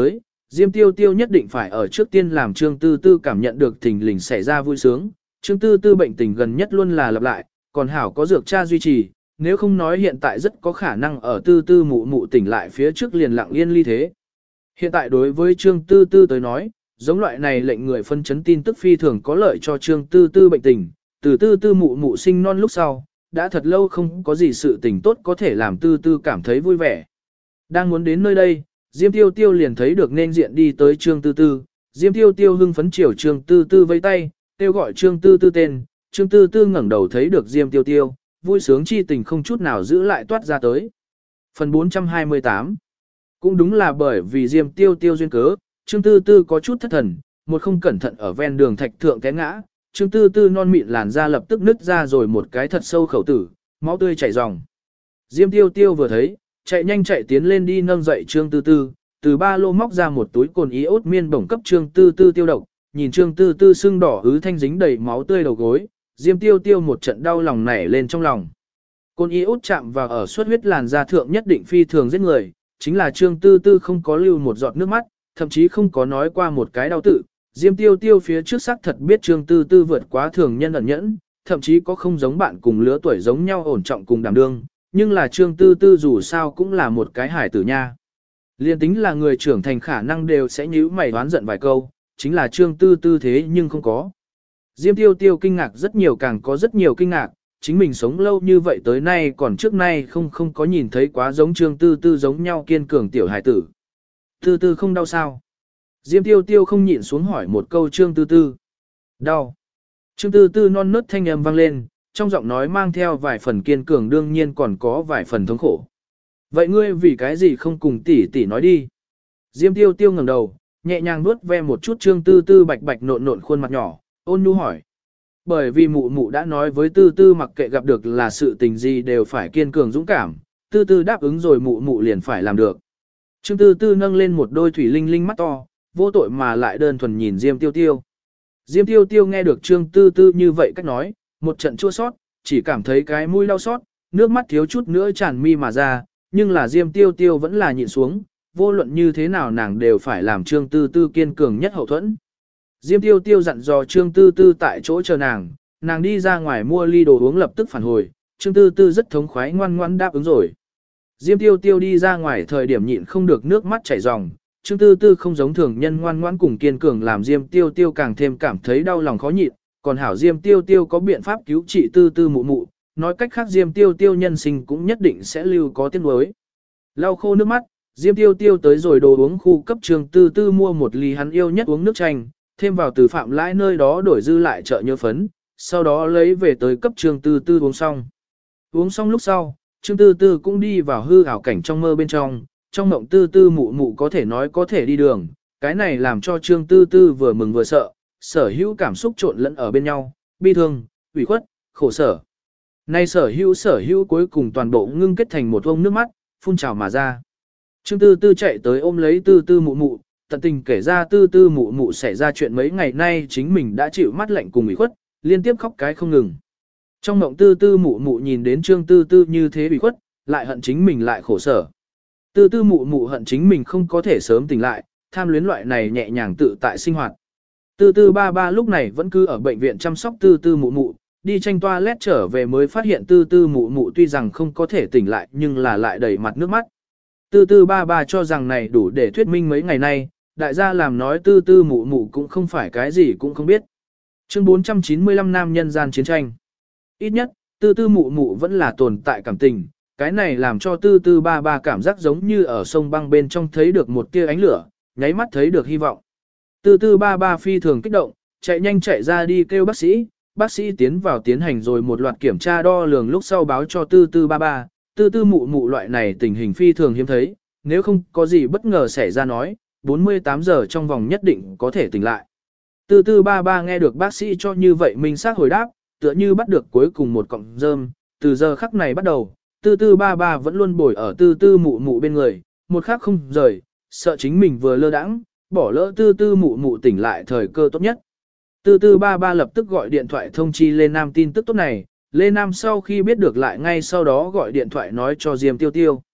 Diêm Tiêu Tiêu nhất định phải ở trước tiên làm Trương Tư Tư cảm nhận được thình lình xảy ra vui sướng. Trương Tư Tư bệnh tình gần nhất luôn là lặp lại, còn hảo có dược cha duy trì, nếu không nói hiện tại rất có khả năng ở Tư Tư mụ mụ tỉnh lại phía trước liền lặng yên ly thế. Hiện tại đối với Trương Tư Tư tới nói, giống loại này lệnh người phân chấn tin tức phi thường có lợi cho Trương Tư Tư bệnh tình, từ Tư Tư mụ mụ sinh non lúc sau, đã thật lâu không có gì sự tình tốt có thể làm Tư Tư cảm thấy vui vẻ. Đang muốn đến nơi đây, Diêm Tiêu Tiêu liền thấy được nên diện đi tới Trương Tư Tư, Diêm Tiêu Tiêu hưng phấn chiều Trương Tư Tư vẫy tay, kêu gọi Trương Tư Tư tên, Trương Tư Tư ngẩng đầu thấy được Diêm Tiêu Tiêu, vui sướng chi tình không chút nào giữ lại toát ra tới. Phần 428 cũng đúng là bởi vì Diêm Tiêu Tiêu duyên cớ, Trương Tư Tư có chút thất thần, một không cẩn thận ở ven đường thạch thượng té ngã, Trương Tư Tư non mịn làn da lập tức nứt ra rồi một cái thật sâu khẩu tử, máu tươi chảy ròng. Diêm Tiêu Tiêu vừa thấy, chạy nhanh chạy tiến lên đi nâng dậy Trương Tư Tư, từ ba lô móc ra một túi cồn iốt miên bổng cấp Trương Tư Tư tiêu độc, nhìn Trương Tư Tư sưng đỏ ứ thanh dính đầy máu tươi đầu gối, Diêm Tiêu Tiêu một trận đau lòng nảy lên trong lòng. Cồn iốt chạm vào ở suất huyết làn da thượng nhất định phi thường giết người, chính là Trương Tư Tư không có lưu một giọt nước mắt, thậm chí không có nói qua một cái đau tự. Diêm Tiêu Tiêu phía trước xác thật biết Trương Tư Tư vượt quá thường nhân ẩn nhẫn, thậm chí có không giống bạn cùng lứa tuổi giống nhau ổn trọng cùng đảm đương, nhưng là Trương Tư Tư dù sao cũng là một cái hải tử nha. Liên tính là người trưởng thành khả năng đều sẽ nhíu mày đoán giận vài câu, chính là Trương Tư Tư thế nhưng không có. Diêm Tiêu Tiêu kinh ngạc rất nhiều, càng có rất nhiều kinh ngạc, chính mình sống lâu như vậy tới nay còn trước nay không có nhìn thấy quá giống Trương Tư Tư giống nhau kiên cường tiểu hải tử. Tư Tư không đau sao? Diêm Tiêu Tiêu không nhịn xuống hỏi một câu Trương Tư Tư. Đau. Trương Tư Tư non nớt thanh âm vang lên, trong giọng nói mang theo vài phần kiên cường, đương nhiên còn có vài phần thống khổ. Vậy ngươi vì cái gì không cùng tỷ tỷ nói đi? Diêm Tiêu Tiêu ngẩng đầu, nhẹ nhàng nuốt ve một chút Trương Tư Tư bạch bạch nộn nộn khuôn mặt nhỏ, ôn nhu hỏi. Bởi vì mụ mụ đã nói với Tư Tư mặc kệ gặp được là sự tình gì đều phải kiên cường dũng cảm, Tư Tư đáp ứng rồi mụ mụ liền phải làm được. Trương Tư Tư nâng lên một đôi thủy linh linh mắt to, vô tội mà lại đơn thuần nhìn Diêm Tiêu Tiêu. Diêm Tiêu Tiêu nghe được Trương Tư Tư như vậy cách nói, một trận chua sót, chỉ cảm thấy cái mũi đau xót, nước mắt thiếu chút nữa tràn mi mà ra, nhưng là Diêm Tiêu Tiêu vẫn là nhịn xuống, vô luận như thế nào nàng đều phải làm Trương Tư Tư kiên cường nhất hậu thuẫn. Diêm Tiêu Tiêu dặn dò Trương Tư Tư tại chỗ chờ nàng đi ra ngoài mua ly đồ uống lập tức phản hồi, Trương Tư Tư rất thống khoái ngoan ngoãn đáp ứng rồi. Diêm Tiêu Tiêu đi ra ngoài thời điểm nhịn không được nước mắt chảy ròng, Trương Tư Tư không giống thường nhân ngoan ngoãn cùng kiên cường làm Diêm Tiêu Tiêu càng thêm cảm thấy đau lòng khó nhịn, còn hảo Diêm Tiêu Tiêu có biện pháp cứu trị Tư Tư mụ mụ, nói cách khác Diêm Tiêu Tiêu nhân sinh cũng nhất định sẽ lưu có tiếng nuối. Lau khô nước mắt, Diêm Tiêu Tiêu tới rồi đồ uống khu cấp Trương Tư Tư mua một ly hắn yêu nhất uống nước chanh, thêm vào từ Phạm Lãi nơi đó đổi dư lại chợ nhớ phấn, sau đó lấy về tới cấp Trương Tư Tư uống xong. Uống xong lúc sau, Trương Tư Tư cũng đi vào hư ảo cảnh trong mơ bên trong mộng Tư Tư mụ mụ có thể nói có thể đi đường, cái này làm cho Trương Tư Tư vừa mừng vừa sợ, sở hữu cảm xúc trộn lẫn ở bên nhau, bi thương, ủy khuất, khổ sở. Nay sở hữu cuối cùng toàn bộ ngưng kết thành một vông nước mắt, phun trào mà ra. Trương Tư Tư chạy tới ôm lấy Tư Tư mụ mụ, tận tình kể ra Tư Tư mụ mụ xảy ra chuyện mấy ngày nay chính mình đã chịu mắt lạnh cùng ủy khuất, liên tiếp khóc cái không ngừng. Trong mộng Tư Tư mụ mụ nhìn đến Trương Tư Tư như thế ủy khuất, lại hận chính mình lại khổ sở. Tư Tư mụ mụ hận chính mình không có thể sớm tỉnh lại, tham luyến loại này nhẹ nhàng tự tại sinh hoạt. Tư Tư ba ba lúc này vẫn cứ ở bệnh viện chăm sóc Tư Tư mụ mụ, đi tranh toilet trở về mới phát hiện Tư Tư mụ mụ tuy rằng không có thể tỉnh lại nhưng là lại đầy mặt nước mắt. Tư Tư ba ba cho rằng này đủ để thuyết minh mấy ngày nay, đại gia làm nói Tư Tư mụ mụ cũng không phải cái gì cũng không biết. Chương 495 nam nhân gian chiến tranh. Ít nhất, Tư Tư mụ mụ vẫn là tồn tại cảm tình, cái này làm cho Tư Tư ba ba cảm giác giống như ở sông băng bên trong thấy được một tia ánh lửa, nháy mắt thấy được hy vọng. Tư Tư ba ba phi thường kích động, chạy nhanh chạy ra đi kêu bác sĩ tiến vào tiến hành rồi một loạt kiểm tra đo lường lúc sau báo cho Tư Tư ba ba, Tư Tư mụ mụ loại này tình hình phi thường hiếm thấy, nếu không có gì bất ngờ xảy ra nói, 48 giờ trong vòng nhất định có thể tỉnh lại. Tư Tư ba ba nghe được bác sĩ cho như vậy minh xác hồi đáp, tựa như bắt được cuối cùng một cọng rơm, từ giờ khắc này bắt đầu, Tư Tư ba ba vẫn luôn bồi ở Tư Tư mụ mụ bên người, một khắc không rời, sợ chính mình vừa lơ đãng, bỏ lỡ Tư Tư mụ mụ tỉnh lại thời cơ tốt nhất. Tư Tư ba ba lập tức gọi điện thoại thông chi Lê Nam tin tức tốt này, Lê Nam sau khi biết được lại ngay sau đó gọi điện thoại nói cho Diêm Tiêu Tiêu.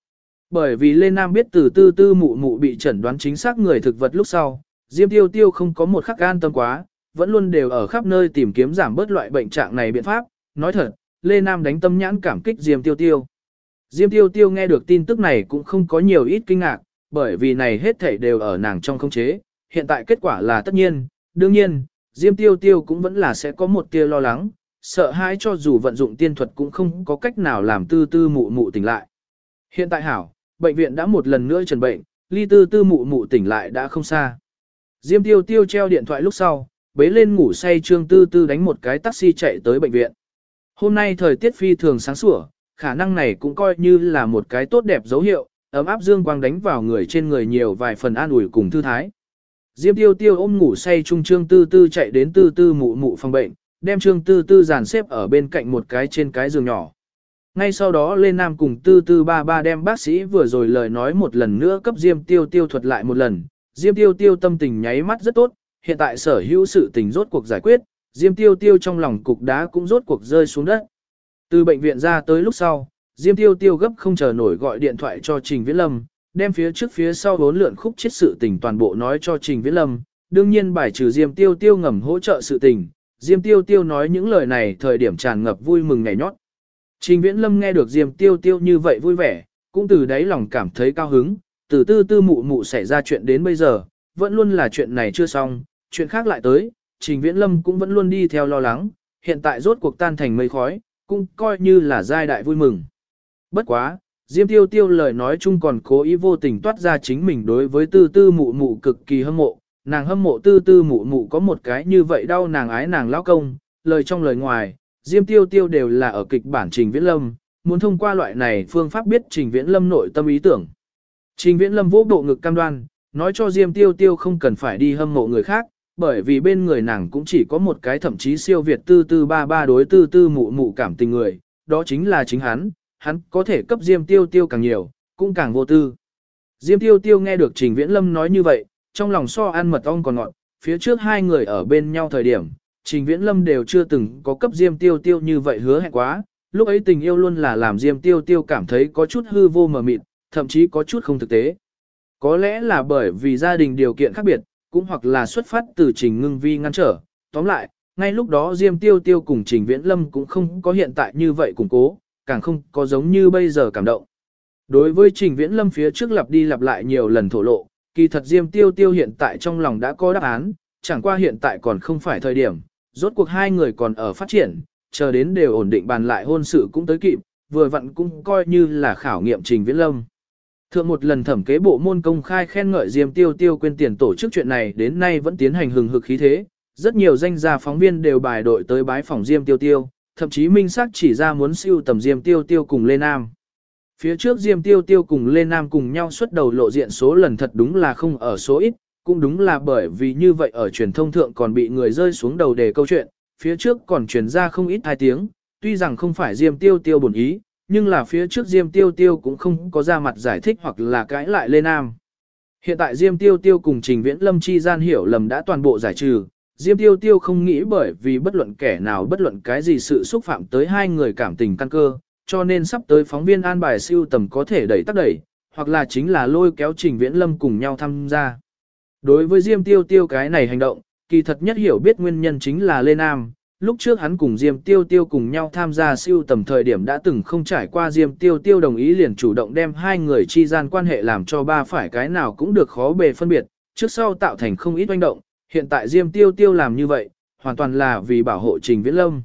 Bởi vì Lê Nam biết từ tư tư mụ mụ bị chẩn đoán chính xác người thực vật lúc sau, Diêm Tiêu Tiêu không có một khắc an tâm quá, vẫn luôn đều ở khắp nơi tìm kiếm giảm bớt loại bệnh trạng này biện pháp. Nói thật, Lê Nam đánh tâm nhãn cảm kích Diêm Tiêu Tiêu. Diêm Tiêu Tiêu nghe được tin tức này cũng không có nhiều ít kinh ngạc, bởi vì này hết thảy đều ở nàng trong khống chế, hiện tại kết quả là tất nhiên, đương nhiên, Diêm Tiêu Tiêu cũng vẫn là sẽ có một tia lo lắng, sợ hãi cho dù vận dụng tiên thuật cũng không có cách nào làm tư tư mụ mụ tỉnh lại. Hiện tại hảo, bệnh viện đã một lần nữa trần bệnh, ly tư tư mụ mụ tỉnh lại đã không xa. Diêm Tiêu Tiêu treo điện thoại lúc sau, bế lên ngủ say Trương Tư Tư đánh một cái taxi chạy tới bệnh viện. Hôm nay thời tiết phi thường sáng sủa, khả năng này cũng coi như là một cái tốt đẹp dấu hiệu, ấm áp dương quang đánh vào người trên người nhiều vài phần an ủi cùng thư thái. Diêm Tiêu Tiêu ôm ngủ say trung Trương Tư Tư chạy đến Tư Tư mụ mụ phòng bệnh, đem Trương Tư Tư dàn xếp ở bên cạnh một cái trên cái giường nhỏ. Ngay sau đó Lê Nam cùng Tư Tư ba ba đem bác sĩ vừa rồi lời nói một lần nữa cấp Diêm Tiêu Tiêu thuật lại một lần. Diêm Tiêu Tiêu tâm tình nháy mắt rất tốt, hiện tại sở hữu sự tình rốt cuộc giải quyết, Diêm Tiêu Tiêu trong lòng cục đá cũng rốt cuộc rơi xuống đất. Từ bệnh viện ra tới lúc sau, Diêm Tiêu Tiêu gấp không chờ nổi gọi điện thoại cho Trình Viễn Lâm, đem phía trước phía sau vốn lượn khúc chết sự tình toàn bộ nói cho Trình Viễn Lâm, đương nhiên bài trừ Diêm Tiêu Tiêu ngầm hỗ trợ sự tình. Diêm Tiêu Tiêu nói những lời này thời điểm tràn ngập vui mừng nhảy nhót. Trình Viễn Lâm nghe được Diêm Tiêu Tiêu như vậy vui vẻ, cũng từ đáy lòng cảm thấy cao hứng, từ tư tư mụ mụ xảy ra chuyện đến bây giờ, vẫn luôn là chuyện này chưa xong, chuyện khác lại tới, Trình Viễn Lâm cũng vẫn luôn đi theo lo lắng, hiện tại rốt cuộc tan thành mây khói, cũng coi như là giai đại vui mừng. Bất quá, Diêm Tiêu Tiêu lời nói chung còn cố ý vô tình toát ra chính mình đối với tư tư mụ mụ cực kỳ hâm mộ, nàng hâm mộ tư tư mụ mụ có một cái như vậy đau nàng ái nàng lão công, lời trong lời ngoài, Diêm Tiêu Tiêu đều là ở kịch bản Trình Viễn Lâm, muốn thông qua loại này phương pháp biết Trình Viễn Lâm nội tâm ý tưởng. Trình Viễn Lâm vỗ bộ ngực cam đoan, nói cho Diêm Tiêu Tiêu không cần phải đi hâm mộ người khác, bởi vì bên người nàng cũng chỉ có một cái thậm chí siêu việt tư tư ba ba đối tư tư mụ mụ cảm tình người, đó chính là chính hắn có thể cấp Diêm Tiêu Tiêu càng nhiều, cũng càng vô tư. Diêm Tiêu Tiêu nghe được Trình Viễn Lâm nói như vậy, trong lòng so ăn mật ong còn ngọt, phía trước hai người ở bên nhau thời điểm, Trình Viễn Lâm đều chưa từng có cấp Diêm Tiêu Tiêu như vậy hứa hẹn quá, lúc ấy tình yêu luôn là làm Diêm Tiêu Tiêu cảm thấy có chút hư vô mờ mịt, thậm chí có chút không thực tế. Có lẽ là bởi vì gia đình điều kiện khác biệt, cũng hoặc là xuất phát từ Trình Ngưng Vi ngăn trở, tóm lại, ngay lúc đó Diêm Tiêu Tiêu cùng Trình Viễn Lâm cũng không có hiện tại như vậy củng cố, càng không có giống như bây giờ cảm động. Đối với Trình Viễn Lâm phía trước lặp đi lặp lại nhiều lần thổ lộ, kỳ thật Diêm Tiêu Tiêu hiện tại trong lòng đã có đáp án, chẳng qua hiện tại còn không phải thời điểm, rốt cuộc hai người còn ở phát triển, chờ đến đều ổn định bàn lại hôn sự cũng tới kịp, vừa vặn cũng coi như là khảo nghiệm Trình Viễn Lâm. Thượng một lần thẩm kế bộ môn công khai khen ngợi Diêm Tiêu Tiêu quên tiền tổ chức chuyện này đến nay vẫn tiến hành hừng hực khí thế, rất nhiều danh gia phóng viên đều bài đội tới bái phỏng Diêm Tiêu Tiêu, thậm chí minh xác chỉ ra muốn siêu tầm Diêm Tiêu Tiêu cùng Lê Nam. Phía trước Diêm Tiêu Tiêu cùng Lê Nam cùng nhau xuất đầu lộ diện số lần thật đúng là không ở số ít, cũng đúng là bởi vì như vậy ở truyền thông thượng còn bị người rơi xuống đầu đề câu chuyện, phía trước còn truyền ra không ít hai tiếng, tuy rằng không phải Diêm Tiêu Tiêu bổn ý, nhưng là phía trước Diêm Tiêu Tiêu cũng không có ra mặt giải thích hoặc là cãi lại Lê Nam. Hiện tại Diêm Tiêu Tiêu cùng Trình Viễn Lâm chi gian hiểu lầm đã toàn bộ giải trừ, Diêm Tiêu Tiêu không nghĩ bởi vì bất luận kẻ nào bất luận cái gì sự xúc phạm tới hai người cảm tình căn cơ, cho nên sắp tới phóng viên an bài siêu tầm có thể đẩy tắc đẩy, hoặc là chính là lôi kéo Trình Viễn Lâm cùng nhau tham gia. Đối với Diêm Tiêu Tiêu cái này hành động, kỳ thật nhất hiểu biết nguyên nhân chính là Lê Nam. Lúc trước hắn cùng Diêm Tiêu Tiêu cùng nhau tham gia siêu tầm thời điểm đã từng không trải qua Diêm Tiêu Tiêu đồng ý liền chủ động đem hai người chi gian quan hệ làm cho ba phải cái nào cũng được khó bề phân biệt, trước sau tạo thành không ít oanh động. Hiện tại Diêm Tiêu Tiêu làm như vậy, hoàn toàn là vì bảo hộ Trình Viễn Lâm.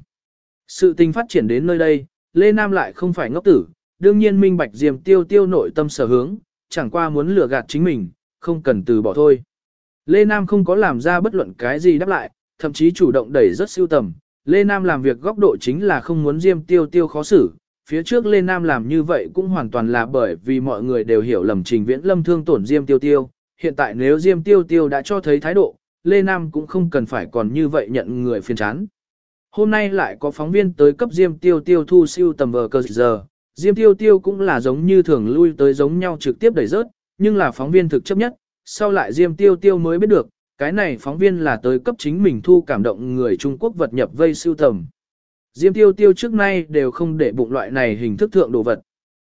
Sự tình phát triển đến nơi đây, Lê Nam lại không phải ngốc tử, đương nhiên minh bạch Diêm Tiêu Tiêu nội tâm sở hướng, chẳng qua muốn lừa gạt chính mình, không cần từ bỏ thôi. Lê Nam không có làm ra bất luận cái gì đáp lại, thậm chí chủ động đẩy rất siêu tầm. Lê Nam làm việc góc độ chính là không muốn Diêm Tiêu Tiêu khó xử. Phía trước Lê Nam làm như vậy cũng hoàn toàn là bởi vì mọi người đều hiểu lầm Trình Viễn Lâm thương tổn Diêm Tiêu Tiêu. Hiện tại nếu Diêm Tiêu Tiêu đã cho thấy thái độ, Lê Nam cũng không cần phải còn như vậy nhận người phiền chán. Hôm nay lại có phóng viên tới cấp Diêm Tiêu Tiêu thu siêu tầm vờ cờ giờ. Diêm Tiêu Tiêu cũng là giống như thường lui tới giống nhau trực tiếp đẩy rớt, nhưng là phóng viên thực chấp nhất. Sau lại Diêm Tiêu Tiêu mới biết được, cái này phóng viên là tới cấp chính mình thu cảm động người Trung Quốc vật nhập vây sưu tầm. Diêm Tiêu Tiêu trước nay đều không để bụng loại này hình thức thượng đồ vật.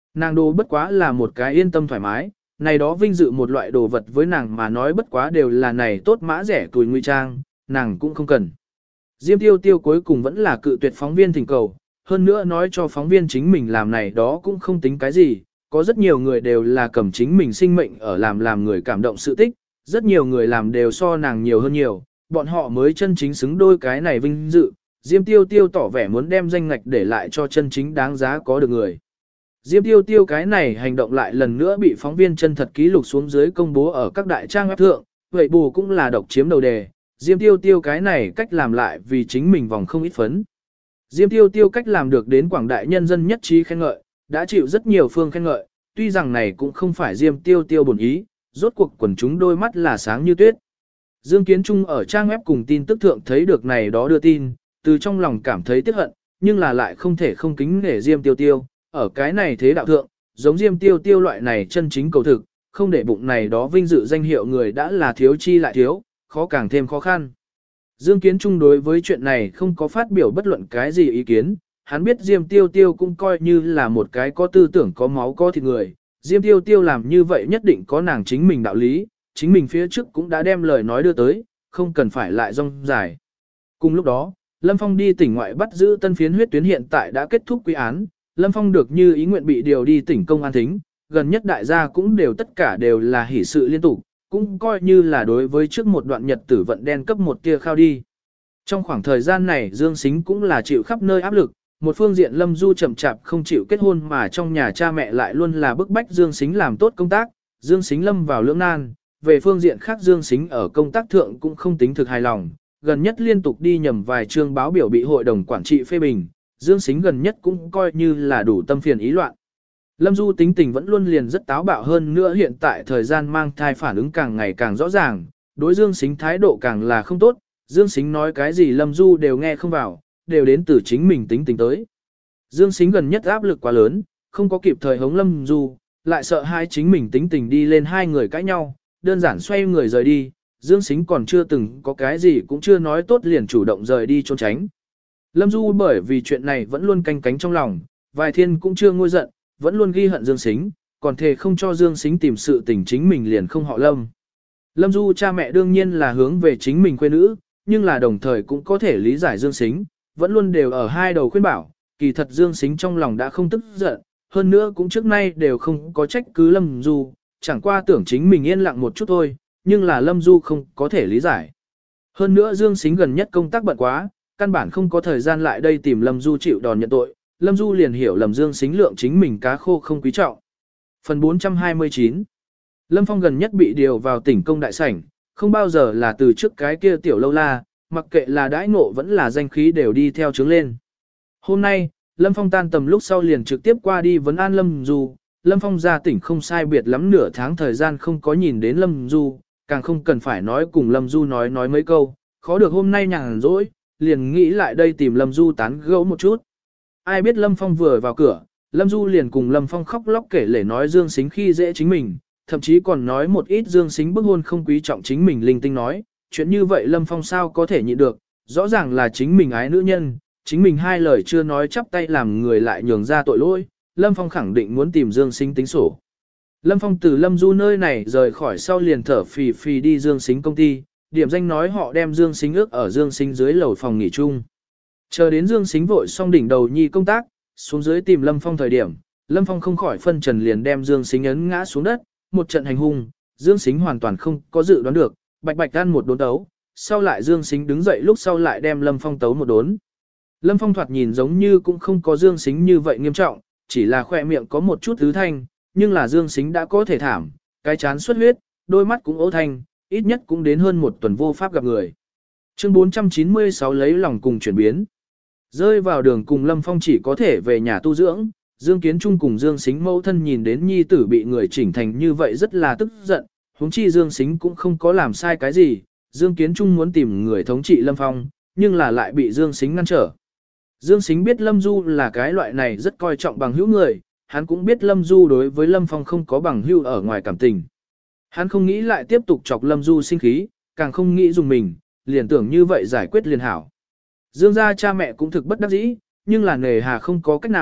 Nàng đồ bất quá là một cái yên tâm thoải mái, này đó vinh dự một loại đồ vật với nàng mà nói bất quá đều là này tốt mã rẻ tuổi nguy trang, nàng cũng không cần. Diêm Tiêu Tiêu cuối cùng vẫn là cự tuyệt phóng viên thỉnh cầu, hơn nữa nói cho phóng viên chính mình làm này đó cũng không tính cái gì, có rất nhiều người đều là cầm chính mình sinh mệnh ở làm người cảm động sự tích, rất nhiều người làm đều so nàng nhiều hơn nhiều, bọn họ mới chân chính xứng đôi cái này vinh dự. Diêm Tiêu Tiêu tỏ vẻ muốn đem danh ngạch để lại cho chân chính đáng giá có được người. Diêm Tiêu Tiêu cái này hành động lại lần nữa bị phóng viên chân thật ký lục xuống dưới công bố ở các đại trang web thượng, vậy bù cũng là độc chiếm đầu đề. Diêm Tiêu Tiêu cái này cách làm lại vì chính mình vòng không ít phấn. Diêm Tiêu Tiêu cách làm được đến quảng đại nhân dân nhất trí khen ngợi, đã chịu rất nhiều phương khen ngợi, tuy rằng này cũng không phải Diêm Tiêu Tiêu bổn ý, rốt cuộc quần chúng đôi mắt là sáng như tuyết. Dương Kiến Trung ở trang web cùng tin tức thượng thấy được này đó đưa tin, từ trong lòng cảm thấy tiếc hận, nhưng là lại không thể không kính nể Diêm Tiêu Tiêu, ở cái này thế đạo thượng, giống Diêm Tiêu Tiêu loại này chân chính cầu thực, không để bụng này đó vinh dự danh hiệu người đã là thiếu chi lại thiếu, khó càng thêm khó khăn. Dương Kiến Trung đối với chuyện này không có phát biểu bất luận cái gì ý kiến, hắn biết Diêm Tiêu Tiêu cũng coi như là một cái có tư tưởng có máu có thịt người, Diêm Tiêu Tiêu làm như vậy nhất định có nàng chính mình đạo lý, chính mình phía trước cũng đã đem lời nói đưa tới, không cần phải lại rong dài. Cùng lúc đó, Lâm Phong đi tỉnh ngoại bắt giữ tân phiến huyết tuyến hiện tại đã kết thúc quy án, Lâm Phong được như ý nguyện bị điều đi tỉnh công an thính, gần nhất đại gia cũng đều tất cả đều là hỷ sự liên tục, cũng coi như là đối với trước một đoạn nhật tử vận đen cấp một tia khao đi. Trong khoảng thời gian này Dương Sính cũng là chịu khắp nơi áp lực, một phương diện Lâm Du chậm chạp không chịu kết hôn mà trong nhà cha mẹ lại luôn là bức bách Dương Sính làm tốt công tác, Dương Sính lâm vào lưỡng nan, về phương diện khác Dương Sính ở công tác thượng cũng không tính thực hài lòng, gần nhất liên tục đi nhầm vài chương báo biểu bị hội đồng quản trị phê bình, Dương Sính gần nhất cũng coi như là đủ tâm phiền ý loạn. Lâm Du tính tình vẫn luôn liền rất táo bạo hơn nữa hiện tại thời gian mang thai phản ứng càng ngày càng rõ ràng, đối Dương Sính thái độ càng là không tốt, Dương Sính nói cái gì Lâm Du đều nghe không vào, đều đến từ chính mình tính tình tới. Dương Sính gần nhất áp lực quá lớn, không có kịp thời hống Lâm Du, lại sợ hai chính mình tính tình đi lên hai người cãi nhau, đơn giản xoay người rời đi, Dương Sính còn chưa từng có cái gì cũng chưa nói tốt liền chủ động rời đi trốn tránh. Lâm Du bởi vì chuyện này vẫn luôn canh cánh trong lòng, vài thiên cũng chưa ngôi giận, vẫn luôn ghi hận Dương Sính, còn thề không cho Dương Sính tìm sự tình chính mình liền không họ Lâm. Lâm Du cha mẹ đương nhiên là hướng về chính mình quê nữ, nhưng là đồng thời cũng có thể lý giải Dương Sính, vẫn luôn đều ở hai đầu khuyên bảo, kỳ thật Dương Sính trong lòng đã không tức giận, hơn nữa cũng trước nay đều không có trách cứ Lâm Du, chẳng qua tưởng chính mình yên lặng một chút thôi, nhưng là Lâm Du không có thể lý giải. Hơn nữa Dương Sính gần nhất công tác bận quá, căn bản không có thời gian lại đây tìm Lâm Du chịu đòn nhận tội, Lâm Du liền hiểu lầm Dương Sính lượng chính mình cá khô không quý trọng. Phần 429 Lâm Phong gần nhất bị điều vào tỉnh công đại sảnh, không bao giờ là từ trước cái kia tiểu lâu la, mặc kệ là đãi ngộ vẫn là danh khí đều đi theo trướng lên. Hôm nay, Lâm Phong tan tầm lúc sau liền trực tiếp qua đi vấn an Lâm Du, Lâm Phong ra tỉnh không sai biệt lắm nửa tháng thời gian không có nhìn đến Lâm Du, càng không cần phải nói cùng Lâm Du nói mấy câu, khó được hôm nay nhàn rỗi, liền nghĩ lại đây tìm Lâm Du tán gẫu một chút. Ai biết Lâm Phong vừa vào cửa, Lâm Du liền cùng Lâm Phong khóc lóc kể lể nói Dương Sính khi dễ chính mình, thậm chí còn nói một ít Dương Sính bức hôn không quý trọng chính mình linh tinh nói, chuyện như vậy Lâm Phong sao có thể nhịn được, rõ ràng là chính mình ái nữ nhân, chính mình hai lời chưa nói chắp tay làm người lại nhường ra tội lỗi, Lâm Phong khẳng định muốn tìm Dương Sính tính sổ. Lâm Phong từ Lâm Du nơi này rời khỏi sau liền thở phì phì đi Dương Sính công ty, điểm danh nói họ đem Dương Sính ước ở Dương Sính dưới lầu phòng nghỉ chung. Chờ đến Dương Sính vội xong đỉnh đầu nhi công tác, xuống dưới tìm Lâm Phong thời điểm, Lâm Phong không khỏi phân trần liền đem Dương Sính ấn ngã xuống đất, một trận hành hung, Dương Sính hoàn toàn không có dự đoán được, bạch bạch ăn một đốn tấu, sau lại Dương Sính đứng dậy lúc sau lại đem Lâm Phong tấu một đốn. Lâm Phong thoạt nhìn giống như cũng không có Dương Sính như vậy nghiêm trọng, chỉ là khoe miệng có một chút thứ thanh, nhưng là Dương Sính đã có thể thảm, cái chán xuất huyết, đôi mắt cũng ố thanh, ít nhất cũng đến hơn một tuần vô pháp gặp người. Chương 496 lấy lòng cùng chuyển biến. Rơi vào đường cùng Lâm Phong chỉ có thể về nhà tu dưỡng, Dương Kiến Trung cùng Dương Sính mẫu thân nhìn đến nhi tử bị người chỉnh thành như vậy rất là tức giận, huống chi Dương Sính cũng không có làm sai cái gì, Dương Kiến Trung muốn tìm người thống trị Lâm Phong, nhưng là lại bị Dương Sính ngăn trở. Dương Sính biết Lâm Du là cái loại này rất coi trọng bằng hữu người, hắn cũng biết Lâm Du đối với Lâm Phong không có bằng hữu ở ngoài cảm tình. Hắn không nghĩ lại tiếp tục chọc Lâm Du sinh khí, càng không nghĩ dùng mình, liền tưởng như vậy giải quyết liền hảo. Dương gia cha mẹ cũng thực bất đắc dĩ, nhưng là nề hà không có cách nào,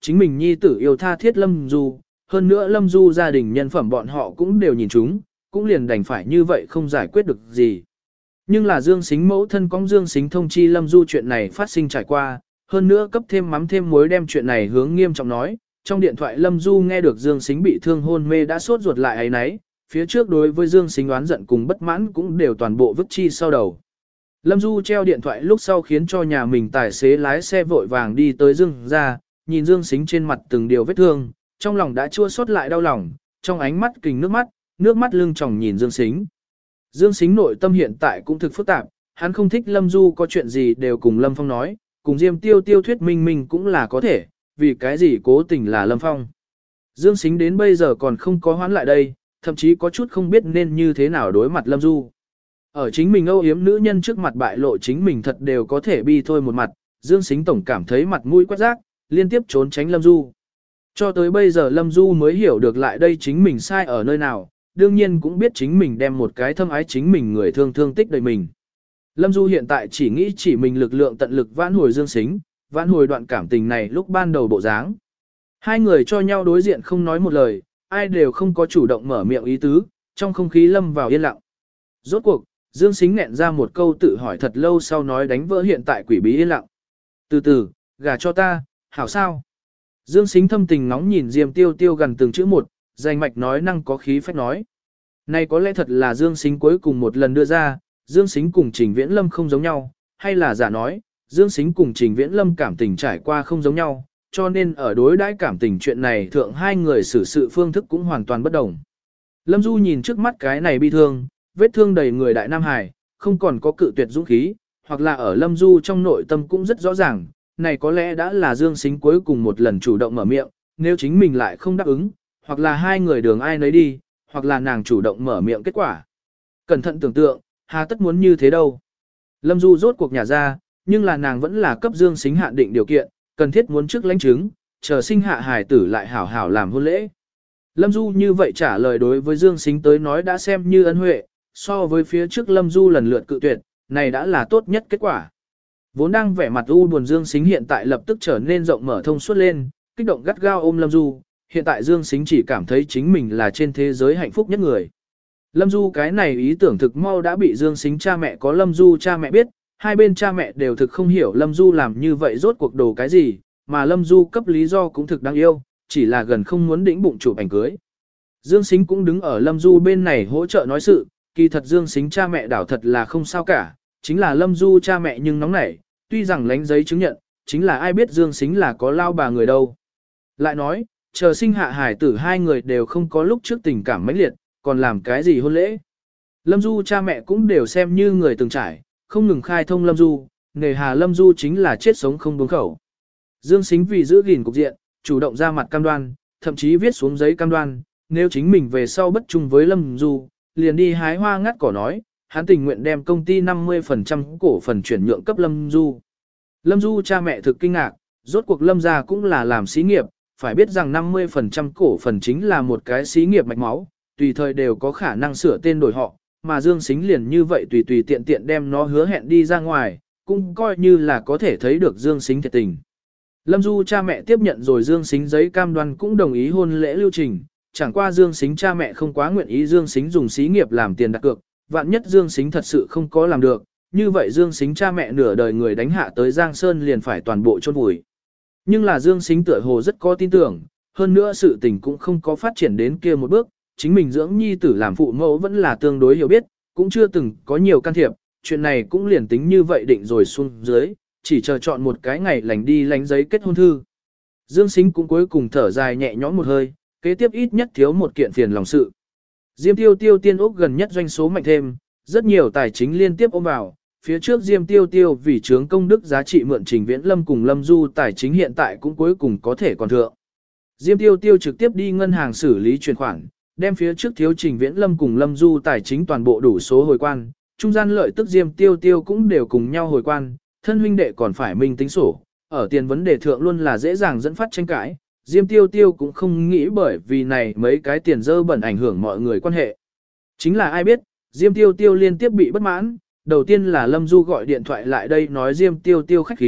chính mình nhi tử yêu tha thiết Lâm Du, hơn nữa Lâm Du gia đình nhân phẩm bọn họ cũng đều nhìn chúng, cũng liền đành phải như vậy không giải quyết được gì. Nhưng là Dương Sính mẫu thân cong Dương Sính thông chi Lâm Du chuyện này phát sinh trải qua, hơn nữa cấp thêm mắm thêm muối đem chuyện này hướng nghiêm trọng nói. Trong điện thoại Lâm Du nghe được Dương Sính bị thương hôn mê đã sốt ruột lại ấy nấy, phía trước đối với Dương Sính oán giận cùng bất mãn cũng đều toàn bộ vứt chi sau đầu. Lâm Du treo điện thoại lúc sau khiến cho nhà mình tài xế lái xe vội vàng đi tới Dương ra, nhìn Dương Sính trên mặt từng điều vết thương, trong lòng đã chua xót lại đau lòng, trong ánh mắt kình nước mắt lưng tròng nhìn Dương Sính. Dương Sính nội tâm hiện tại cũng thực phức tạp, hắn không thích Lâm Du có chuyện gì đều cùng Lâm Phong nói, cùng Diêm Tiêu Tiêu thuyết minh mình cũng là có thể, vì cái gì cố tình là Lâm Phong. Dương Sính đến bây giờ còn không có hoán lại đây, thậm chí có chút không biết nên như thế nào đối mặt Lâm Du. Ở chính mình âu yếm nữ nhân trước mặt bại lộ chính mình thật đều có thể bi thôi một mặt, Dương Sính tổng cảm thấy mặt mũi quét rác, liên tiếp trốn tránh Lâm Du. Cho tới bây giờ Lâm Du mới hiểu được lại đây chính mình sai ở nơi nào, đương nhiên cũng biết chính mình đem một cái thâm ái chính mình người thương tích đời mình. Lâm Du hiện tại chỉ nghĩ chỉ mình lực lượng tận lực vãn hồi Dương Sính, vãn hồi đoạn cảm tình này lúc ban đầu bộ dáng. Hai người cho nhau đối diện không nói một lời, ai đều không có chủ động mở miệng ý tứ, trong không khí lâm vào yên lặng. Rốt cuộc, Dương Sính nghẹn ra một câu tự hỏi thật lâu sau nói đánh vỡ hiện tại quỷ bí yên lặng. Từ từ, gả cho ta, hảo sao? Dương Sính thâm tình ngóng nhìn Diêm Tiêu Tiêu gần từng chữ một, danh mạch nói năng có khí phách nói. Này có lẽ thật là Dương Sính cuối cùng một lần đưa ra, Dương Sính cùng Trình Viễn Lâm không giống nhau, hay là giả nói, Dương Sính cùng Trình Viễn Lâm cảm tình trải qua không giống nhau, cho nên ở đối đãi cảm tình chuyện này thượng hai người xử sự phương thức cũng hoàn toàn bất đồng. Lâm Du nhìn trước mắt cái này bi thương, vết thương đầy người đại Nam Hải, không còn có cự tuyệt dũng khí, hoặc là ở Lâm Du trong nội tâm cũng rất rõ ràng, này có lẽ đã là Dương Sính cuối cùng một lần chủ động mở miệng, nếu chính mình lại không đáp ứng, hoặc là hai người đường ai nấy đi, hoặc là nàng chủ động mở miệng kết quả. Cẩn thận tưởng tượng, hà tất muốn như thế đâu. Lâm Du rốt cuộc nhả ra, nhưng là nàng vẫn là cấp Dương Sính hạn định điều kiện, cần thiết muốn trước lãnh chứng, chờ sinh hạ hài tử lại hảo hảo làm hôn lễ. Lâm Du như vậy trả lời đối với Dương Sính tới nói đã xem như ân huệ, so với phía trước Lâm Du lần lượt cự tuyệt, này đã là tốt nhất kết quả. Vốn đang vẻ mặt u buồn Dương Sính hiện tại lập tức trở nên rộng mở thông suốt lên, kích động gắt gao ôm Lâm Du, hiện tại Dương Sính chỉ cảm thấy chính mình là trên thế giới hạnh phúc nhất người. Lâm Du cái này ý tưởng thực mau đã bị Dương Sính cha mẹ có Lâm Du cha mẹ biết, hai bên cha mẹ đều thực không hiểu Lâm Du làm như vậy rốt cuộc đồ cái gì, mà Lâm Du cấp lý do cũng thực đáng yêu, chỉ là gần không muốn đĩnh bụng chụp ảnh cưới. Dương Sính cũng đứng ở Lâm Du bên này hỗ trợ nói sự, kỳ thật Dương Sính cha mẹ đảo thật là không sao cả, chính là Lâm Du cha mẹ nhưng nóng nảy, tuy rằng lánh giấy chứng nhận, chính là ai biết Dương Sính là có lao bà người đâu. Lại nói, chờ sinh hạ hải tử hai người đều không có lúc trước tình cảm mãnh liệt, còn làm cái gì hôn lễ. Lâm Du cha mẹ cũng đều xem như người từng trải, không ngừng khai thông Lâm Du, nề hà Lâm Du chính là chết sống không buông khẩu. Dương Sính vì giữ gìn cục diện, chủ động ra mặt cam đoan, thậm chí viết xuống giấy cam đoan, nếu chính mình về sau bất chung với Lâm Du, liền đi hái hoa ngắt cỏ nói, hắn tình nguyện đem công ty 50% cổ phần chuyển nhượng cấp Lâm Du. Lâm Du cha mẹ thực kinh ngạc, rốt cuộc Lâm gia cũng là làm xí nghiệp, phải biết rằng 50% cổ phần chính là một cái xí nghiệp mạch máu, tùy thời đều có khả năng sửa tên đổi họ, mà Dương Sính liền như vậy tùy tùy tiện tiện đem nó hứa hẹn đi ra ngoài, cũng coi như là có thể thấy được Dương Sính thiệt tình. Lâm Du cha mẹ tiếp nhận rồi Dương Sính giấy cam đoan cũng đồng ý hôn lễ lưu trình, chẳng qua Dương Sính cha mẹ không quá nguyện ý Dương Sính dùng xí nghiệp làm tiền đặt cược, vạn nhất Dương Sính thật sự không có làm được, như vậy Dương Sính cha mẹ nửa đời người đánh hạ tới Giang Sơn liền phải toàn bộ chôn vùi. Nhưng là Dương Sính tựa hồ rất có tin tưởng, hơn nữa sự tình cũng không có phát triển đến kia một bước, chính mình dưỡng nhi tử làm phụ mẫu vẫn là tương đối hiểu biết, cũng chưa từng có nhiều can thiệp, chuyện này cũng liền tính như vậy định rồi xuống dưới, chỉ chờ chọn một cái ngày lành đi lánh giấy kết hôn thư. Dương Sính cũng cuối cùng thở dài nhẹ nhõm một hơi, kế tiếp ít nhất thiếu một kiện phiền lòng sự. Diêm Tiêu Tiêu Tiên Úc gần nhất doanh số mạnh thêm, rất nhiều tài chính liên tiếp ôm vào, phía trước Diêm Tiêu Tiêu vì chướng công đức giá trị mượn Trình Viễn Lâm cùng Lâm Du tài chính hiện tại cũng cuối cùng có thể còn thượng. Diêm Tiêu Tiêu trực tiếp đi ngân hàng xử lý chuyển khoản, đem phía trước thiếu Trình Viễn Lâm cùng Lâm Du tài chính toàn bộ đủ số hồi quan, trung gian lợi tức Diêm Tiêu Tiêu cũng đều cùng nhau hồi quan, thân huynh đệ còn phải minh tính sổ, ở tiền vấn đề thượng luôn là dễ dàng dẫn phát tranh cãi, Diêm Tiêu Tiêu cũng không nghĩ bởi vì này mấy cái tiền dơ bẩn ảnh hưởng mọi người quan hệ. Chính là ai biết, Diêm Tiêu Tiêu liên tiếp bị bất mãn, đầu tiên là Lâm Du gọi điện thoại lại đây nói Diêm Tiêu Tiêu khách khí,